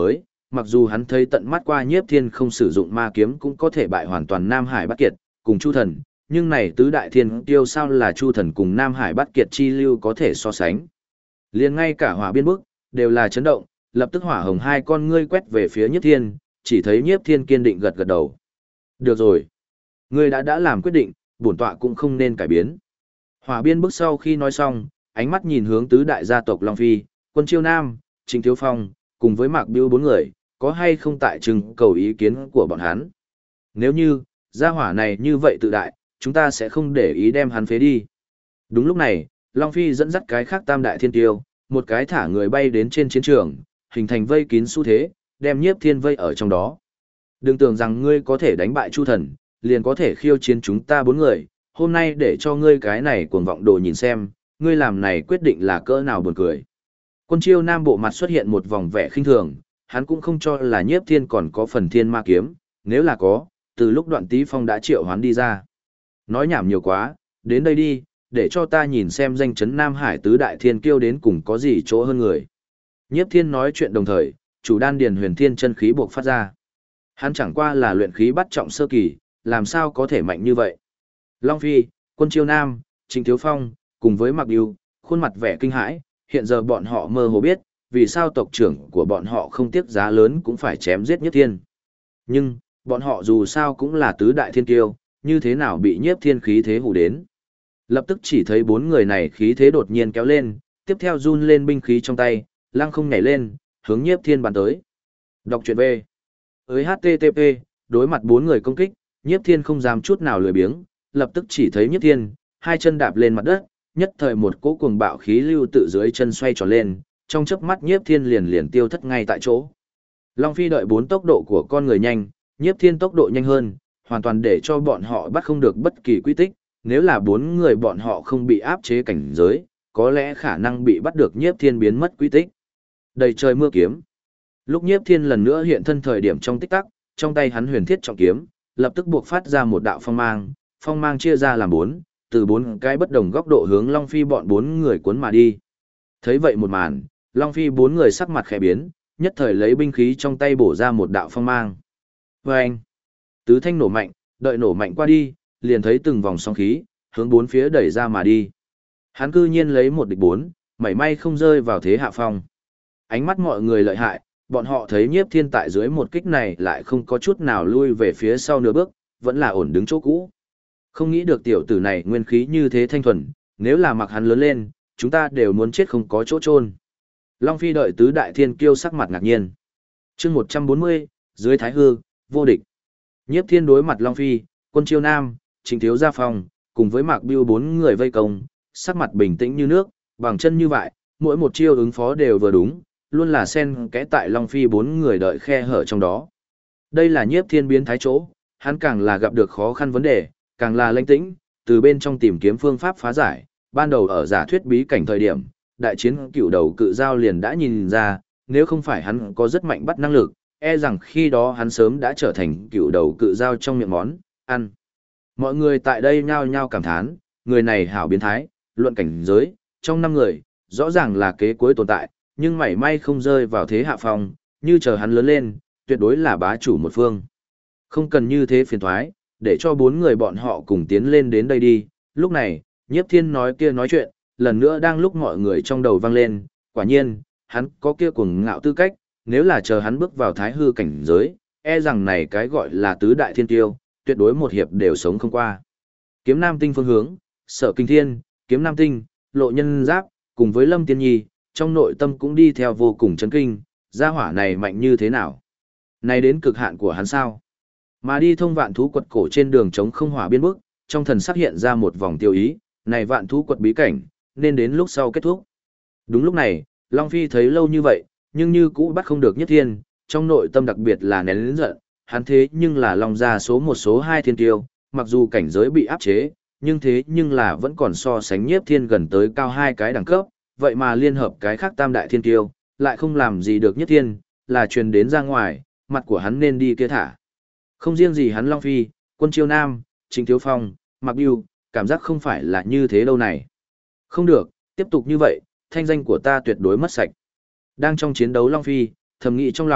Speaker 1: mặc dù hắn thấy tận mắt qua Nhiếp Thiên không sử dụng ma kiếm cũng có thể bại hoàn toàn Nam Hải Bát Kiệt, cùng Chu Thần, nhưng này tứ đại thiên tiêu sao là Chu Thần cùng Nam Hải Bát Kiệt chi lưu có thể so sánh. Liền ngay cả hỏa biên bức, đều là chấn động, lập tức hỏa hồng hai con ngươi quét về phía Nhiếp Thiên, chỉ thấy Nhiếp Thiên kiên định gật gật đầu. Được rồi. Ngươi đã làm quyết định, bổn tọa cũng không nên cải biến. Hỏa biên bức sau khi nói xong, ánh mắt nhìn hướng tứ đại gia tộc Long Phi, Quân Chiêu Nam, Trịnh Thiếu Phong, cùng với Mạc Biêu bốn người, có hay không tại trưng cầu ý kiến của bọn hắn. Nếu như, gia hỏa này như vậy tự đại, chúng ta sẽ không để ý đem hắn phế đi. Đúng lúc này, Long Phi dẫn dắt cái khác tam đại thiên tiêu, một cái thả người bay đến trên chiến trường, hình thành vây kín xu thế, đem Nhiếp Thiên vây ở trong đó. Đừng tưởng rằng ngươi có thể đánh bại Chu Thần, liền có thể khiêu chiến chúng ta bốn người, hôm nay để cho ngươi cái này cuồng vọng đồ nhìn xem, ngươi làm này quyết định là cỡ nào buồn cười. Quân Chiêu Nam bộ mặt xuất hiện một vòng vẻ khinh thường, hắn cũng không cho là Nhiếp Thiên còn có phần thiên ma kiếm, nếu là có, từ lúc Đoạn Tý Phong đã triệu hoán đi ra. Nói nhảm nhiều quá, đến đây đi, để cho ta nhìn xem danh chấn Nam Hải tứ đại thiên kiêu đến cùng có gì chỗ hơn người. Nhiếp Thiên nói chuyện đồng thời, chủ đan điền huyền thiên chân khí buộc phát ra. Hắn chẳng qua là luyện khí bắt trọng sơ kỳ, làm sao có thể mạnh như vậy. Long Phi, Quân Chiêu Nam, Trịnh Thiếu Phong, cùng với Mạc Biêu, khuôn mặt vẻ kinh hãi, hiện giờ bọn họ mơ hồ biết, vì sao tộc trưởng của bọn họ không tiếc giá lớn cũng phải chém giết Nhiếp Thiên. Nhưng, bọn họ dù sao cũng là tứ đại thiên kiêu, như thế nào bị Nhiếp Thiên khí thế hù đến. Lập tức chỉ thấy bốn người này khí thế đột nhiên kéo lên, tiếp theo run lên binh khí trong tay, lăng không nhảy lên, hướng Nhiếp Thiên bắn tới. Đọc truyện về. Ới HTTP, đối mặt bốn người công kích, Nhiếp Thiên không dám chút nào lười biếng, lập tức chỉ thấy Nhiếp Thiên, hai chân đạp lên mặt đất, nhất thời một cỗ cuồng bạo khí lưu tự dưới chân xoay tròn lên, trong chớp mắt Nhiếp Thiên liền tiêu thất ngay tại chỗ. Long Phi đợi bốn tốc độ của con người nhanh, Nhiếp Thiên tốc độ nhanh hơn, hoàn toàn để cho bọn họ bắt không được bất kỳ quy tích, nếu là bốn người bọn họ không bị áp chế cảnh giới, có lẽ khả năng bị bắt được Nhiếp Thiên biến mất quy tích. Đầy trời mưa kiếm. Lúc Nhiếp Thiên lần nữa hiện thân thời điểm trong tích tắc, trong tay hắn huyền thiết trọng kiếm, lập tức buộc phát ra một đạo phong mang chia ra làm bốn, từ bốn cái bất đồng góc độ hướng Long Phi bọn bốn người cuốn mà đi. Thấy vậy một màn, Long Phi bốn người sắc mặt khẽ biến, nhất thời lấy binh khí trong tay bổ ra một đạo phong mang. Vâng! Tứ thanh nổ mạnh, đợi nổ mạnh qua đi, liền thấy từng vòng sóng khí, hướng bốn phía đẩy ra mà đi. Hắn cư nhiên lấy một địch bốn, mảy may không rơi vào thế hạ phong. Ánh mắt mọi người lợi hại, bọn họ thấy Nhiếp Thiên tại dưới một kích này lại không có chút nào lui về phía sau nửa bước, vẫn là ổn đứng chỗ cũ. Không nghĩ được tiểu tử này nguyên khí như thế thanh thuần, nếu là mặc hắn lớn lên, chúng ta đều muốn chết không có chỗ chôn. Long Phi đợi tứ đại thiên kiêu sắc mặt ngạc nhiên. Chương 140, dưới Thái Hư, vô địch. Nhiếp Thiên đối mặt Long Phi, Quân Chiêu Nam, Trịnh Thiếu Gia Phong, cùng với Mạc Biêu bốn người vây công, sắc mặt bình tĩnh như nước, bằng chân như vậy, mỗi một chiêu ứng phó đều vừa đúng, luôn là xen kẽ tại Long Phi bốn người đợi khe hở trong đó. Đây là Nhiếp Thiên biến thái chỗ, hắn càng là gặp được khó khăn vấn đề, càng là lanh tĩnh, từ bên trong tìm kiếm phương pháp phá giải, ban đầu ở giả thuyết bí cảnh thời điểm, đại chiến cựu đầu cự giao liền đã nhìn ra, nếu không phải hắn có rất mạnh bắt năng lực, e rằng khi đó hắn sớm đã trở thành cựu đầu cự giao trong miệng món, ăn. Mọi người tại đây nhao nhao cảm thán, người này hảo biến thái, luận cảnh giới, trong 5 người, rõ ràng là kế cuối tồn tại, nhưng mảy may không rơi vào thế hạ phong, như chờ hắn lớn lên, tuyệt đối là bá chủ một phương. Không cần như thế phiền thoái, để cho 4 người bọn họ cùng tiến lên đến đây đi. Lúc này, Nhiếp Thiên nói kia nói chuyện, lần nữa đang lúc mọi người trong đầu vang lên, quả nhiên, hắn có kia cuồng ngạo tư cách, nếu là chờ hắn bước vào thái hư cảnh giới, e rằng này cái gọi là tứ đại thiên tiêu, tuyệt đối một hiệp đều sống không qua. Kiếm Nam Tinh phương hướng, Sở Kinh Thiên, Kiếm Nam Tinh, Lộ Nhân Giáp, cùng với Lâm Tiên Nhi, trong nội tâm cũng đi theo vô cùng chấn kinh, gia hỏa này mạnh như thế nào? Này đến cực hạn của hắn sao? Mà đi thông vạn thú quật cổ trên đường trống không hỏa biên bức, trong thần sắc hiện ra một vòng tiêu ý, này vạn thú quật bí cảnh, nên đến lúc sau kết thúc. Đúng lúc này, Long Phi thấy lâu như vậy, nhưng như cũ bắt không được Nhất Thiên, trong nội tâm đặc biệt là nén lớn giận, hắn thế nhưng là Long gia số 1 số 2 thiên tiêu, mặc dù cảnh giới bị áp chế, nhưng thế nhưng là vẫn còn so sánh Nhiếp Thiên gần tới cao 2 cái đẳng cấp, vậy mà liên hợp cái khác tam đại thiên tiêu, lại không làm gì được Nhất Thiên, là truyền đến ra ngoài, mặt của hắn nên đi kia thả. Không riêng gì hắn Long Phi, Quân Chiêu Nam, Trịnh Thiếu Phong, Mạc Biêu, cảm giác không phải là như thế đâu này. Không được, tiếp tục như vậy, thanh danh của ta tuyệt đối mất sạch. Đang trong chiến đấu Long Phi, thầm nghĩ trong lòng,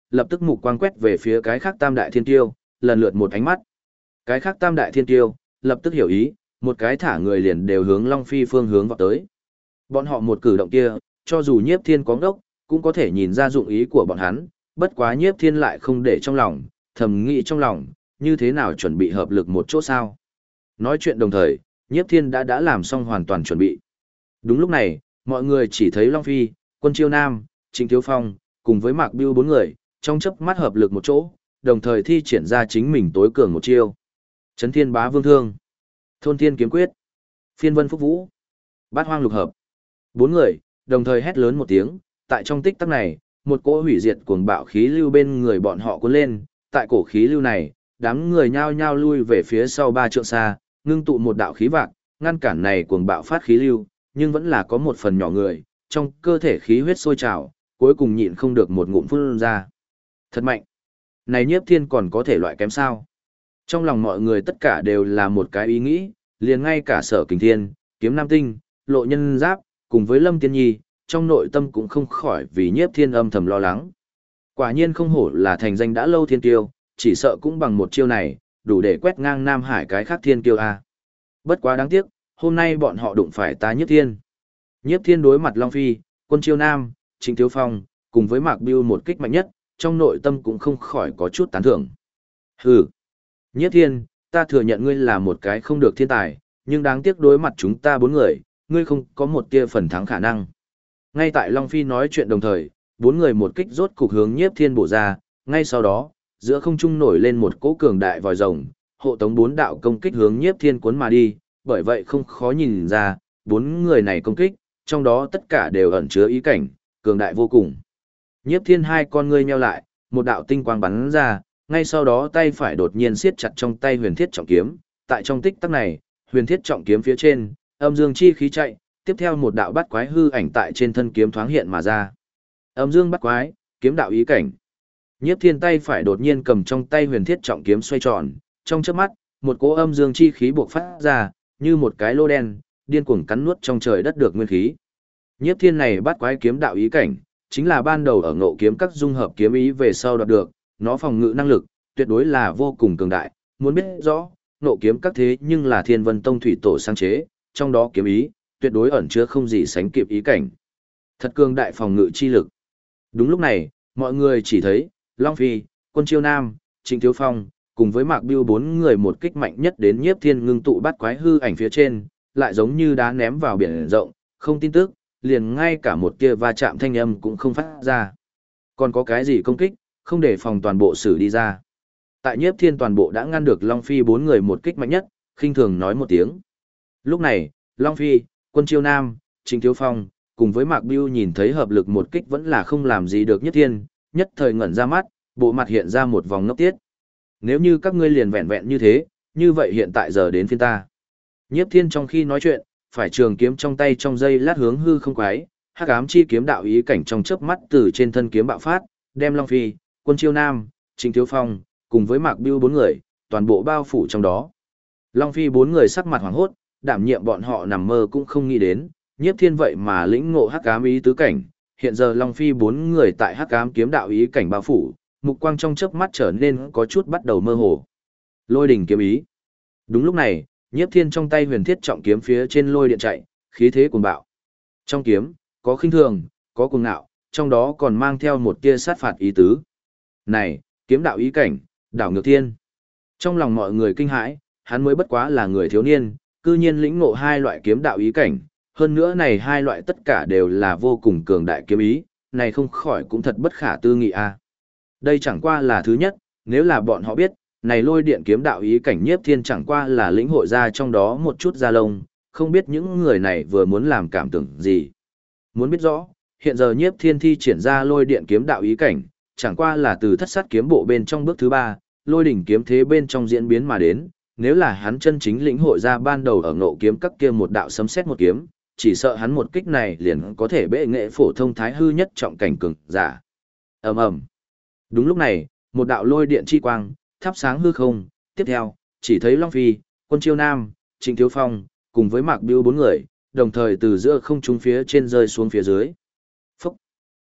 Speaker 1: lập tức mục quang quét về phía cái khác tam đại thiên tiêu, lần lượt một ánh mắt. Cái khác tam đại thiên tiêu, lập tức hiểu ý, một cái thả người liền đều hướng Long Phi phương hướng vào tới. Bọn họ một cử động kia, cho dù Nhiếp Thiên có ngốc, cũng có thể nhìn ra dụng ý của bọn hắn, bất quá Nhiếp Thiên lại không để trong lòng, thầm nghĩ trong lòng, như thế nào chuẩn bị hợp lực một chỗ sao. Nói chuyện đồng thời, Nhiếp Thiên đã làm xong hoàn toàn chuẩn bị. Đúng lúc này, mọi người chỉ thấy Long Phi, Quân Chiêu Nam, Trịnh Thiếu Phong, cùng với Mạc Bưu bốn người, trong chớp mắt hợp lực một chỗ, đồng thời thi triển ra chính mình tối cường một chiêu. Chấn Thiên Bá Vương Thương, Thôn Thiên Kiếm Quyết, Phiên Vân Phúc Vũ, Bát Hoang Lục Hợp. Bốn người, đồng thời hét lớn một tiếng, tại trong tích tắc này, một cỗ hủy diệt cuồng bạo khí lưu bên người bọn họ cuốn lên, tại cổ khí lưu này, đám người nhao nhao lui về phía sau 3 trượng xa, ngưng tụ một đạo khí vạc, ngăn cản này cuồng bạo phát khí lưu, nhưng vẫn là có một phần nhỏ người, trong cơ thể khí huyết sôi trào, cuối cùng nhịn không được một ngụm phun ra. Thật mạnh. Này Nhiếp Thiên còn có thể loại kém sao? Trong lòng mọi người tất cả đều là một cái ý nghĩ, liền ngay cả Sở Kình Thiên, Kiếm Nam Tinh, Lộ Nhân Giáp, cùng với Lâm Tiên Nhi, trong nội tâm cũng không khỏi vì Nhiếp Thiên âm thầm lo lắng. Quả nhiên không hổ là thành danh đã lâu thiên kiêu, chỉ sợ cũng bằng một chiêu này, đủ để quét ngang Nam Hải cái khác thiên kiêu a. Bất quá đáng tiếc, hôm nay bọn họ đụng phải ta Nhiếp Thiên. Nhiếp Thiên đối mặt Long Phi, Quân Chiêu Nam, Trịnh Thiếu Phong, cùng với Mạc Bưu một kích mạnh nhất, trong nội tâm cũng không khỏi có chút tán thưởng. Hừ, Nhiếp Thiên, ta thừa nhận ngươi là một cái không được thiên tài, nhưng đáng tiếc đối mặt chúng ta 4 người, ngươi không có một tia phần thắng khả năng. Ngay tại Long Phi nói chuyện đồng thời, 4 người một kích rốt cục hướng Nhiếp Thiên bổ ra, ngay sau đó, giữa không trung nổi lên một cỗ cường đại vòi rồng, hộ tống 4 đạo công kích hướng Nhiếp Thiên cuốn mà đi, bởi vậy không khó nhìn ra, 4 người này công kích, trong đó tất cả đều ẩn chứa ý cảnh, cường đại vô cùng. Nhiếp Thiên hai con ngươi nheo lại, một đạo tinh quang bắn ra, ngay sau đó tay phải đột nhiên siết chặt trong tay huyền thiết trọng kiếm, tại trong tích tắc này, huyền thiết trọng kiếm phía trên, âm dương chi khí chạy, tiếp theo một đạo bắt quái hư ảnh tại trên thân kiếm thoáng hiện mà ra. Âm dương bắt quái, kiếm đạo ý cảnh. Nhiếp Thiên tay phải đột nhiên cầm trong tay huyền thiết trọng kiếm xoay tròn, trong chớp mắt, một cỗ âm dương chi khí bộc phát ra, như một cái lô đen, điên cuồng cắn nuốt trong trời đất được nguyên khí. Nhiếp Thiên này bắt quái kiếm đạo ý cảnh, chính là ban đầu ở Ngộ Kiếm Các dung hợp kiếm ý về sau đoạt được, nó phòng ngự năng lực, tuyệt đối là vô cùng cường đại, muốn biết rõ, Ngộ Kiếm Các thế nhưng là Thiên Vân Tông thủy tổ sáng chế, trong đó kiếm ý, tuyệt đối ẩn chứa không gì sánh kịp ý cảnh. Thật cường đại phòng ngự chi lực. Đúng lúc này, mọi người chỉ thấy, Long Phi, Quân Chiêu Nam, Trịnh Thiếu Phong, cùng với Mạc Bưu 4 người một kích mạnh nhất đến Nhiếp Thiên ngưng tụ bắt quái hư ảnh phía trên, lại giống như đá ném vào biển rộng, không tin tức, liền ngay cả một tia va chạm thanh âm cũng không phát ra. Còn có cái gì công kích, không để phòng toàn bộ xử đi ra. Tại Nhiếp Thiên toàn bộ đã ngăn được Long Phi 4 người một kích mạnh nhất, khinh thường nói một tiếng. Lúc này, Long Phi, Quân Chiêu Nam, Trịnh Thiếu Phong, cùng với Mạc Bưu nhìn thấy hợp lực một kích vẫn là không làm gì được Nhiếp Thiên, nhất thời ngẩn ra mắt, bộ mặt hiện ra một vòng ngốc tiết. Nếu như các ngươi liền vẹn vẹn như thế, như vậy hiện tại giờ đến phiên ta. Nhiếp Thiên trong khi nói chuyện, phải trường kiếm trong tay trong giây lát hướng hư không quái, hắc ám chi kiếm đạo ý cảnh trong chớp mắt từ trên thân kiếm bạo phát, đem Long Phi, Quân Chiêu Nam, Trịnh Thiếu Phong, cùng với Mạc Bưu 4 người, toàn bộ bao phủ trong đó. Long Phi 4 người sắc mặt hoảng hốt, đảm nhiệm bọn họ nằm mơ cũng không nghĩ đến, Nhiếp Thiên vậy mà lĩnh ngộ hắc ám ý tứ cảnh, hiện giờ Long Phi 4 người tại hắc ám kiếm đạo ý cảnh bao phủ, mục quang trong chớp mắt trở nên có chút bắt đầu mơ hồ. Lôi đỉnh kiếm ý. Đúng lúc này, Nhiếp Thiên trong tay huyền thiết trọng kiếm phía trên lôi điện chạy, khí thế cuồng bạo. Trong kiếm, có khinh thường, có cuồng ngạo, trong đó còn mang theo một tia sát phạt ý tứ. Này, kiếm đạo ý cảnh, đảo ngược thiên. Trong lòng mọi người kinh hãi, hắn mới bất quá là người thiếu niên, cư nhiên lĩnh ngộ hai loại kiếm đạo ý cảnh, hơn nữa này hai loại tất cả đều là vô cùng cường đại kiếm ý, này không khỏi cũng thật bất khả tư nghị a. Đây chẳng qua là thứ nhất, nếu là bọn họ biết, này lôi điện kiếm đạo ý cảnh Nhiếp Thiên chẳng qua là lĩnh hội ra trong đó một chút da lông, không biết những người này vừa muốn làm cảm tưởng gì. Muốn biết rõ, hiện giờ Nhiếp Thiên thi triển ra lôi điện kiếm đạo ý cảnh, chẳng qua là từ thất sát kiếm bộ bên trong bước thứ 3, lôi đỉnh kiếm thế bên trong diễn biến mà đến, nếu là hắn chân chính lĩnh hội ra ban đầu ở Ngộ Kiếm Các kia một đạo sấm sét một kiếm, chỉ sợ hắn một kích này liền có thể bệ nghệ phổ thông thái hư nhất trọng cảnh cường giả. Ầm ầm. Đúng lúc này, một đạo lôi điện chi quang thắp sáng hư không, tiếp theo, chỉ thấy Long Phi, Quân Chiêu Nam, Trịnh Thiếu Phong, cùng với Mạc Bưu 4 người, đồng thời từ giữa không trung phía trên rơi xuống phía dưới. Phúc!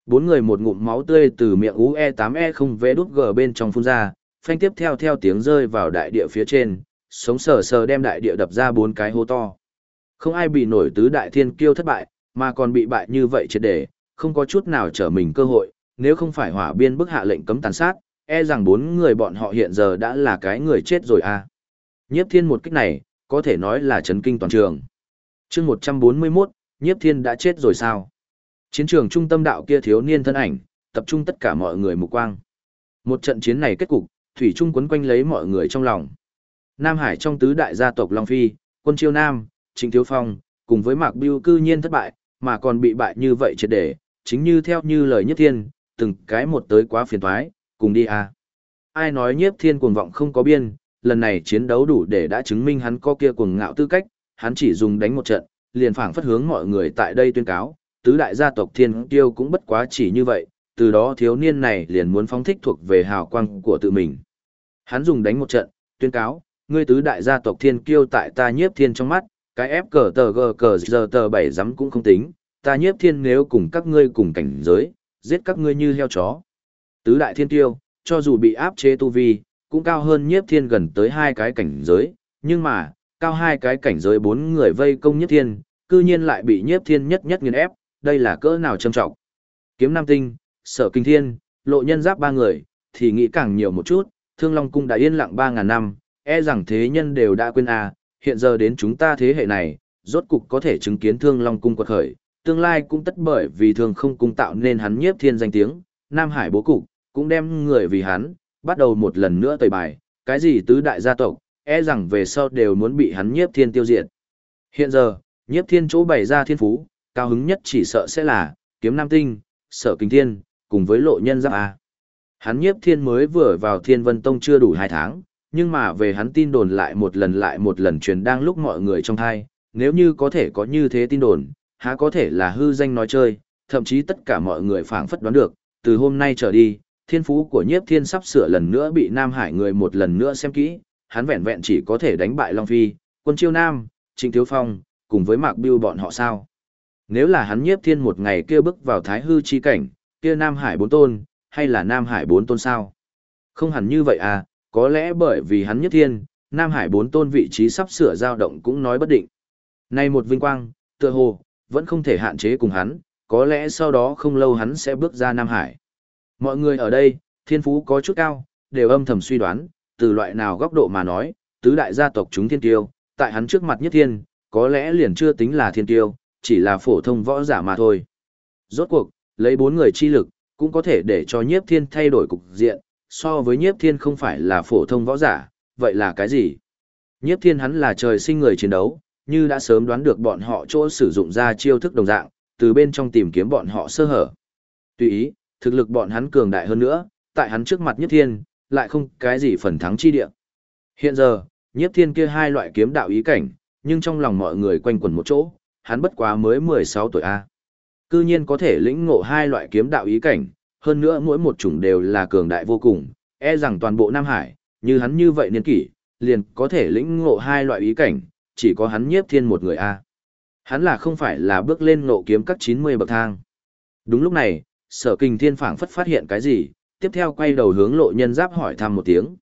Speaker 1: Bốn người một ngụm máu tươi từ miệng UE8E0V đút G bên trong phun ra, phanh tiếp theo tiếng rơi vào đại địa phía trên, sống sờ sờ đem đại địa đập ra bốn cái hố to. Không ai bị nổi tứ đại thiên kiêu thất bại, mà còn bị bại như vậy triệt để, không có chút nào trở mình cơ hội, nếu không phải hỏa biên bức hạ lệnh cấm tàn sát, e rằng bốn người bọn họ hiện giờ đã là cái người chết rồi à. Nhiếp Thiên một kích này, có thể nói là chấn kinh toàn trường. Chương 141, Nhiếp Thiên đã chết rồi sao? Chiến trường trung tâm đạo kia thiếu niên thân ảnh, tập trung tất cả mọi người mục quang. Một trận chiến này kết cục, thủy chung quấn quanh lấy mọi người trong lòng. Nam Hải trong tứ đại gia tộc Long Phi, Quân Chiêu Nam, Trịnh Thiếu Phong, cùng với Mạc Bưu cư nhiên thất bại, mà còn bị bại như vậy triệt để, chính như theo như lời Nhiếp Thiên, từng cái một tới quá phiền toái, cùng đi à. Ai nói Nhiếp Thiên cuồng vọng không có biên, lần này chiến đấu đủ để đã chứng minh hắn có kia cuồng ngạo tư cách, hắn chỉ dùng đánh một trận, liền phảng phất hướng mọi người tại đây tuyên cáo, tứ đại gia tộc Thiên Kiêu cũng bất quá chỉ như vậy, từ đó thiếu niên này liền muốn phóng thích thuộc về hào quang của tự mình. Hắn dùng đánh một trận, tuyên cáo, ngươi tứ đại gia tộc Thiên Kiêu tại ta Nhiếp Thiên trong mắt, cái ép cờ tờ gờ cờ giờ tờ 7 giấm cũng không tính, ta Nhiếp Thiên nếu cùng các ngươi cùng cảnh giới, giết các ngươi như heo chó. Tứ đại Thiên Kiêu, cho dù bị áp chế tu vi, cũng cao hơn Nhiếp Thiên gần tới hai cái cảnh giới, nhưng mà, cao hai cái cảnh giới bốn người vây công Nhiếp Thiên, cư nhiên lại bị Nhiếp Thiên nhất nghiền ép, đây là cỡ nào trầm trọng. Kiếm Nam Tinh, Sở Kinh Thiên, Lộ Nhân Giáp ba người, thì nghĩ càng nhiều một chút, Thương Long Cung đã yên lặng 3.000 năm, e rằng thế nhân đều đã quên à, hiện giờ đến chúng ta thế hệ này, rốt cục có thể chứng kiến Thương Long Cung quật khởi, tương lai cũng tất bởi vì Thương Không Cung tạo nên hắn Nhiếp Thiên danh tiếng, Nam Hải bố cục, cũng đem người vì hắn, bắt đầu một lần nữa tẩy bài, cái gì tứ đại gia tộc, e rằng về sau đều muốn bị hắn Nhiếp Thiên tiêu diệt. Hiện giờ, Nhiếp Thiên chỗ bày ra thiên phú, cao hứng nhất chỉ sợ sẽ là Kiếm Nam Tinh, Sở Kinh Thiên, cùng với Lộ Nhân Giáp A. Hắn Nhiếp Thiên mới vừa vào Thiên Vân Tông chưa đủ 2 tháng, nhưng mà về hắn tin đồn lại một lần truyền đang lúc mọi người trong thai, nếu như có thể có như thế tin đồn, há có thể là hư danh nói chơi, thậm chí tất cả mọi người phảng phất đoán được, từ hôm nay trở đi, thiên phú của Nhiếp Thiên sắp sửa lần nữa bị Nam Hải người một lần nữa xem kỹ, hắn vẹn vẹn chỉ có thể đánh bại Long Phi, Quân Chiêu Nam, Trịnh Thiếu Phong, cùng với Mạc Bưu bọn họ sao. Nếu là hắn Nhiếp Thiên một ngày kia bước vào thái hư chi cảnh, kia Nam Hải 4 tôn, hay là Nam Hải 4 tôn sao? Không hẳn như vậy à, có lẽ bởi vì hắn Nhiếp Thiên, Nam Hải 4 tôn vị trí sắp sửa dao động cũng nói bất định. Nay một vinh quang, tựa hồ, vẫn không thể hạn chế cùng hắn, có lẽ sau đó không lâu hắn sẽ bước ra Nam Hải. Mọi người ở đây, thiên phú có chút cao, đều âm thầm suy đoán, từ loại nào góc độ mà nói, tứ đại gia tộc chúng thiên tiêu, tại hắn trước mặt Nhiếp Thiên, có lẽ liền chưa tính là thiên tiêu, chỉ là phổ thông võ giả mà thôi. Rốt cuộc, lấy 4 người chi lực, cũng có thể để cho Nhiếp Thiên thay đổi cục diện, so với Nhiếp Thiên không phải là phổ thông võ giả, vậy là cái gì? Nhiếp Thiên hắn là trời sinh người chiến đấu, như đã sớm đoán được bọn họ chỗ sử dụng ra chiêu thức đồng dạng, từ bên trong tìm kiếm bọn họ sơ hở. Tùy ý, thực lực bọn hắn cường đại hơn nữa, tại hắn trước mặt Nhiếp Thiên, lại không cái gì phần thắng chi địa. Hiện giờ, Nhiếp Thiên kia hai loại kiếm đạo ý cảnh, nhưng trong lòng mọi người quanh quẩn một chỗ, hắn bất quá mới 16 tuổi a. Cư nhiên có thể lĩnh ngộ hai loại kiếm đạo ý cảnh, hơn nữa mỗi một chủng đều là cường đại vô cùng, e rằng toàn bộ Nam Hải, như hắn như vậy niên kỷ, liền có thể lĩnh ngộ hai loại ý cảnh, chỉ có hắn Nhiếp Thiên một người a. Hắn là không phải là bước lên ngộ kiếm các 90 bậc thang. Đúng lúc này, Sở Kình Thiên phảng phất phát hiện cái gì, tiếp theo quay đầu hướng Lộ Nhân Giáp hỏi thăm một tiếng.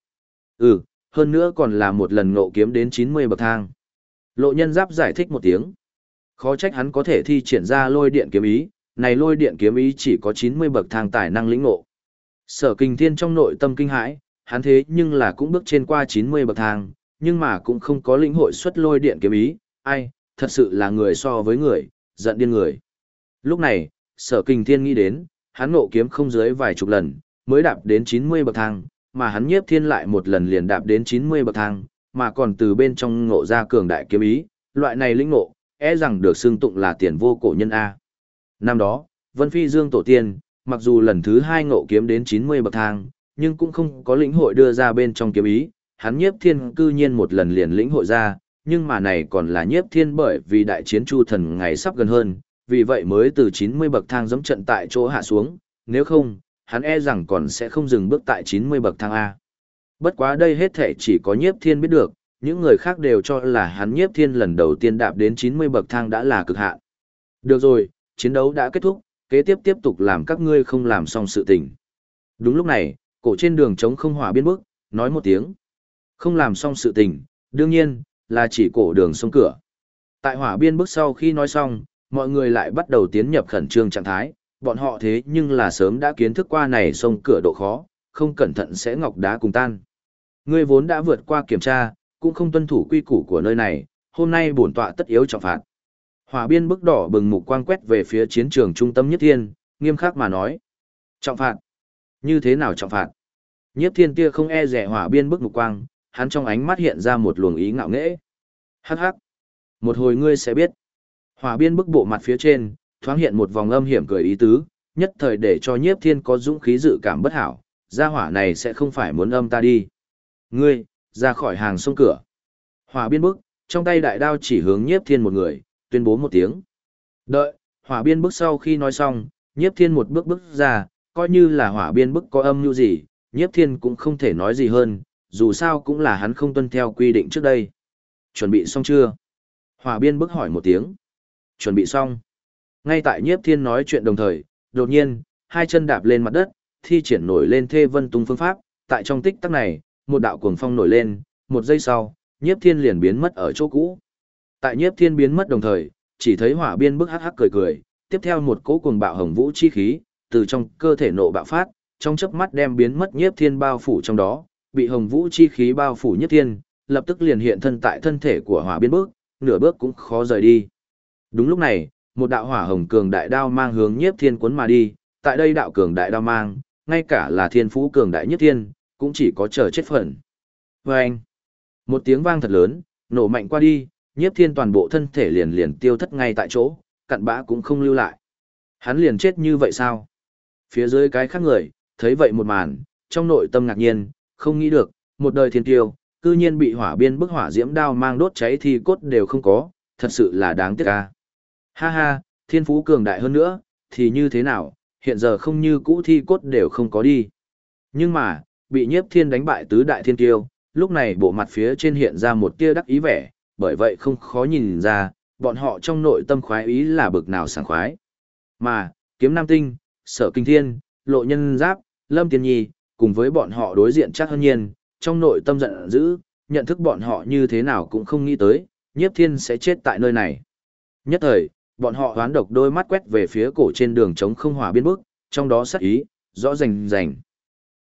Speaker 1: Hơn nữa còn là một lần ngộ kiếm đến 90 bậc thang. Lộ Nhân Giáp giải thích một tiếng. Khó trách hắn có thể thi triển ra lôi điện kiếm ý, này lôi điện kiếm ý chỉ có 90 bậc thang tài năng lĩnh ngộ. Sở Kình Thiên trong nội tâm kinh hãi, hắn thế nhưng là cũng bước trên qua 90 bậc thang, nhưng mà cũng không có lĩnh hội xuất lôi điện kiếm ý, ai, thật sự là người so với người, giận điên người. Lúc này, Sở Kình Thiên nghĩ đến, hắn ngộ kiếm không dưới vài chục lần, mới đạp đến 90 bậc thang, mà hắn Nhiếp Thiên lại một lần liền đạp đến 90 bậc thang, mà còn từ bên trong ngộ ra cường đại kiếm ý, loại này lĩnh ngộ, e rằng được xưng tụng là tiền vô cổ nhân A. Năm đó, Vân Phi Dương Tổ Tiên, mặc dù lần thứ 2 ngộ kiếm đến 90 bậc thang, nhưng cũng không có lĩnh hội đưa ra bên trong kiếm ý, hắn Nhiếp Thiên cư nhiên một lần liền lĩnh hội ra, nhưng mà này còn là Nhiếp Thiên bởi vì đại chiến Chu Thần ngày sắp gần hơn, vì vậy mới từ 90 bậc thang giẫm trận tại chỗ hạ xuống, nếu không, hắn e rằng còn sẽ không dừng bước tại 90 bậc thang A. Bất quá đây hết thể chỉ có Nhiếp Thiên biết được, những người khác đều cho là hắn Nhiếp Thiên lần đầu tiên đạp đến 90 bậc thang đã là cực hạn. Được rồi, chiến đấu đã kết thúc, kế tiếp tục làm các ngươi không làm xong sự tình. Đúng lúc này, cổ trên đường trống không hỏa biên bức, nói một tiếng. Không làm xong sự tình, đương nhiên, là chỉ cổ đường sông cửa. Tại hỏa biên bức sau khi nói xong, mọi người lại bắt đầu tiến nhập khẩn trương trạng thái, bọn họ thế nhưng là sớm đã kiến thức qua này sông cửa độ khó, không cẩn thận sẽ ngọc đá cùng tan. Ngươi vốn đã vượt qua kiểm tra, cũng không tuân thủ quy củ của nơi này, hôm nay bổn tọa tất yếu trọng phạt. Hỏa biên bức đỏ bừng mục quang quét về phía chiến trường trung tâm Nhiếp Thiên, nghiêm khắc mà nói. Trọng phạt? Như thế nào trọng phạt? Nhiếp Thiên tia không e rẻ hỏa biên bức mục quang, hắn trong ánh mắt hiện ra một luồng ý ngạo nghễ. Hắc hắc. Một hồi ngươi sẽ biết. Hỏa biên bức bộ mặt phía trên, thoáng hiện một vòng âm hiểm cười ý tứ, nhất thời để cho Nhiếp Thiên có dũng khí dự cảm bất hảo, gia hỏa này sẽ không phải muốn âm ta đi. Ngươi, ra khỏi hàng sông cửa. Hỏa biên bức, trong tay đại đao chỉ hướng Nhiếp Thiên một người, tuyên bố một tiếng. Đợi, hỏa biên bức sau khi nói xong, Nhiếp Thiên một bước bước ra, coi như là hỏa biên bức có âm mưu gì, Nhiếp Thiên cũng không thể nói gì hơn, dù sao cũng là hắn không tuân theo quy định trước đây. Chuẩn bị xong chưa? Hỏa biên bức hỏi một tiếng. Chuẩn bị xong. Ngay tại Nhiếp Thiên nói chuyện đồng thời, đột nhiên, hai chân đạp lên mặt đất, thi triển nổi lên thê vân tung phương pháp, tại trong tích tắc này, một đạo cuồng phong nổi lên, một giây sau, Nhiếp Thiên liền biến mất ở chỗ cũ. Tại Nhiếp Thiên biến mất đồng thời, chỉ thấy hỏa biên bức hắc hắc cười cười, tiếp theo một cỗ cuồng bạo hồng vũ chi khí, từ trong cơ thể nộ bạo phát, trong chớp mắt đem biến mất Nhiếp Thiên bao phủ trong đó, bị hồng vũ chi khí bao phủ Nhiếp Thiên, lập tức liền hiện thân tại thân thể của hỏa biên bức, nửa bước cũng khó rời đi. Đúng lúc này, một đạo hỏa hồng cường đại đao mang hướng Nhiếp Thiên cuốn mà đi, tại đây đạo cường đại đao mang, ngay cả là thiên phú cường đại Nhiếp Thiên, cũng chỉ có chờ chết phần. Vâng! Một tiếng vang thật lớn, nổ mạnh qua đi, Nhiếp Thiên toàn bộ thân thể liền tiêu thất ngay tại chỗ, cặn bã cũng không lưu lại. Hắn liền chết như vậy sao? Phía dưới cái khác người, thấy vậy một màn, trong nội tâm ngạc nhiên, không nghĩ được, một đời thiên tiêu, cư nhiên bị hỏa biên bức hỏa diễm đao mang đốt cháy thì cốt đều không có, thật sự là đáng tiếc ca. Ha ha, thiên phú cường đại hơn nữa, thì như thế nào, hiện giờ không như cũ thi cốt đều không có đi. Nhưng mà, bị Nhiếp Thiên đánh bại tứ đại thiên tiêu, lúc này bộ mặt phía trên hiện ra một tia đắc ý vẻ, bởi vậy không khó nhìn ra, bọn họ trong nội tâm khoái ý là bực nào sảng khoái. Mà, Kiếm Nam Tinh, Sở Kinh Thiên, Lộ Nhân Giáp, Lâm Tiên Nhi, cùng với bọn họ đối diện chắc hơn nhiên, trong nội tâm giận dữ, nhận thức bọn họ như thế nào cũng không nghĩ tới, Nhiếp Thiên sẽ chết tại nơi này. Nhất thời, bọn họ hoán độc đôi mắt quét về phía cổ trên đường trống không hỏa biên bức, trong đó sát ý, rõ rành rành.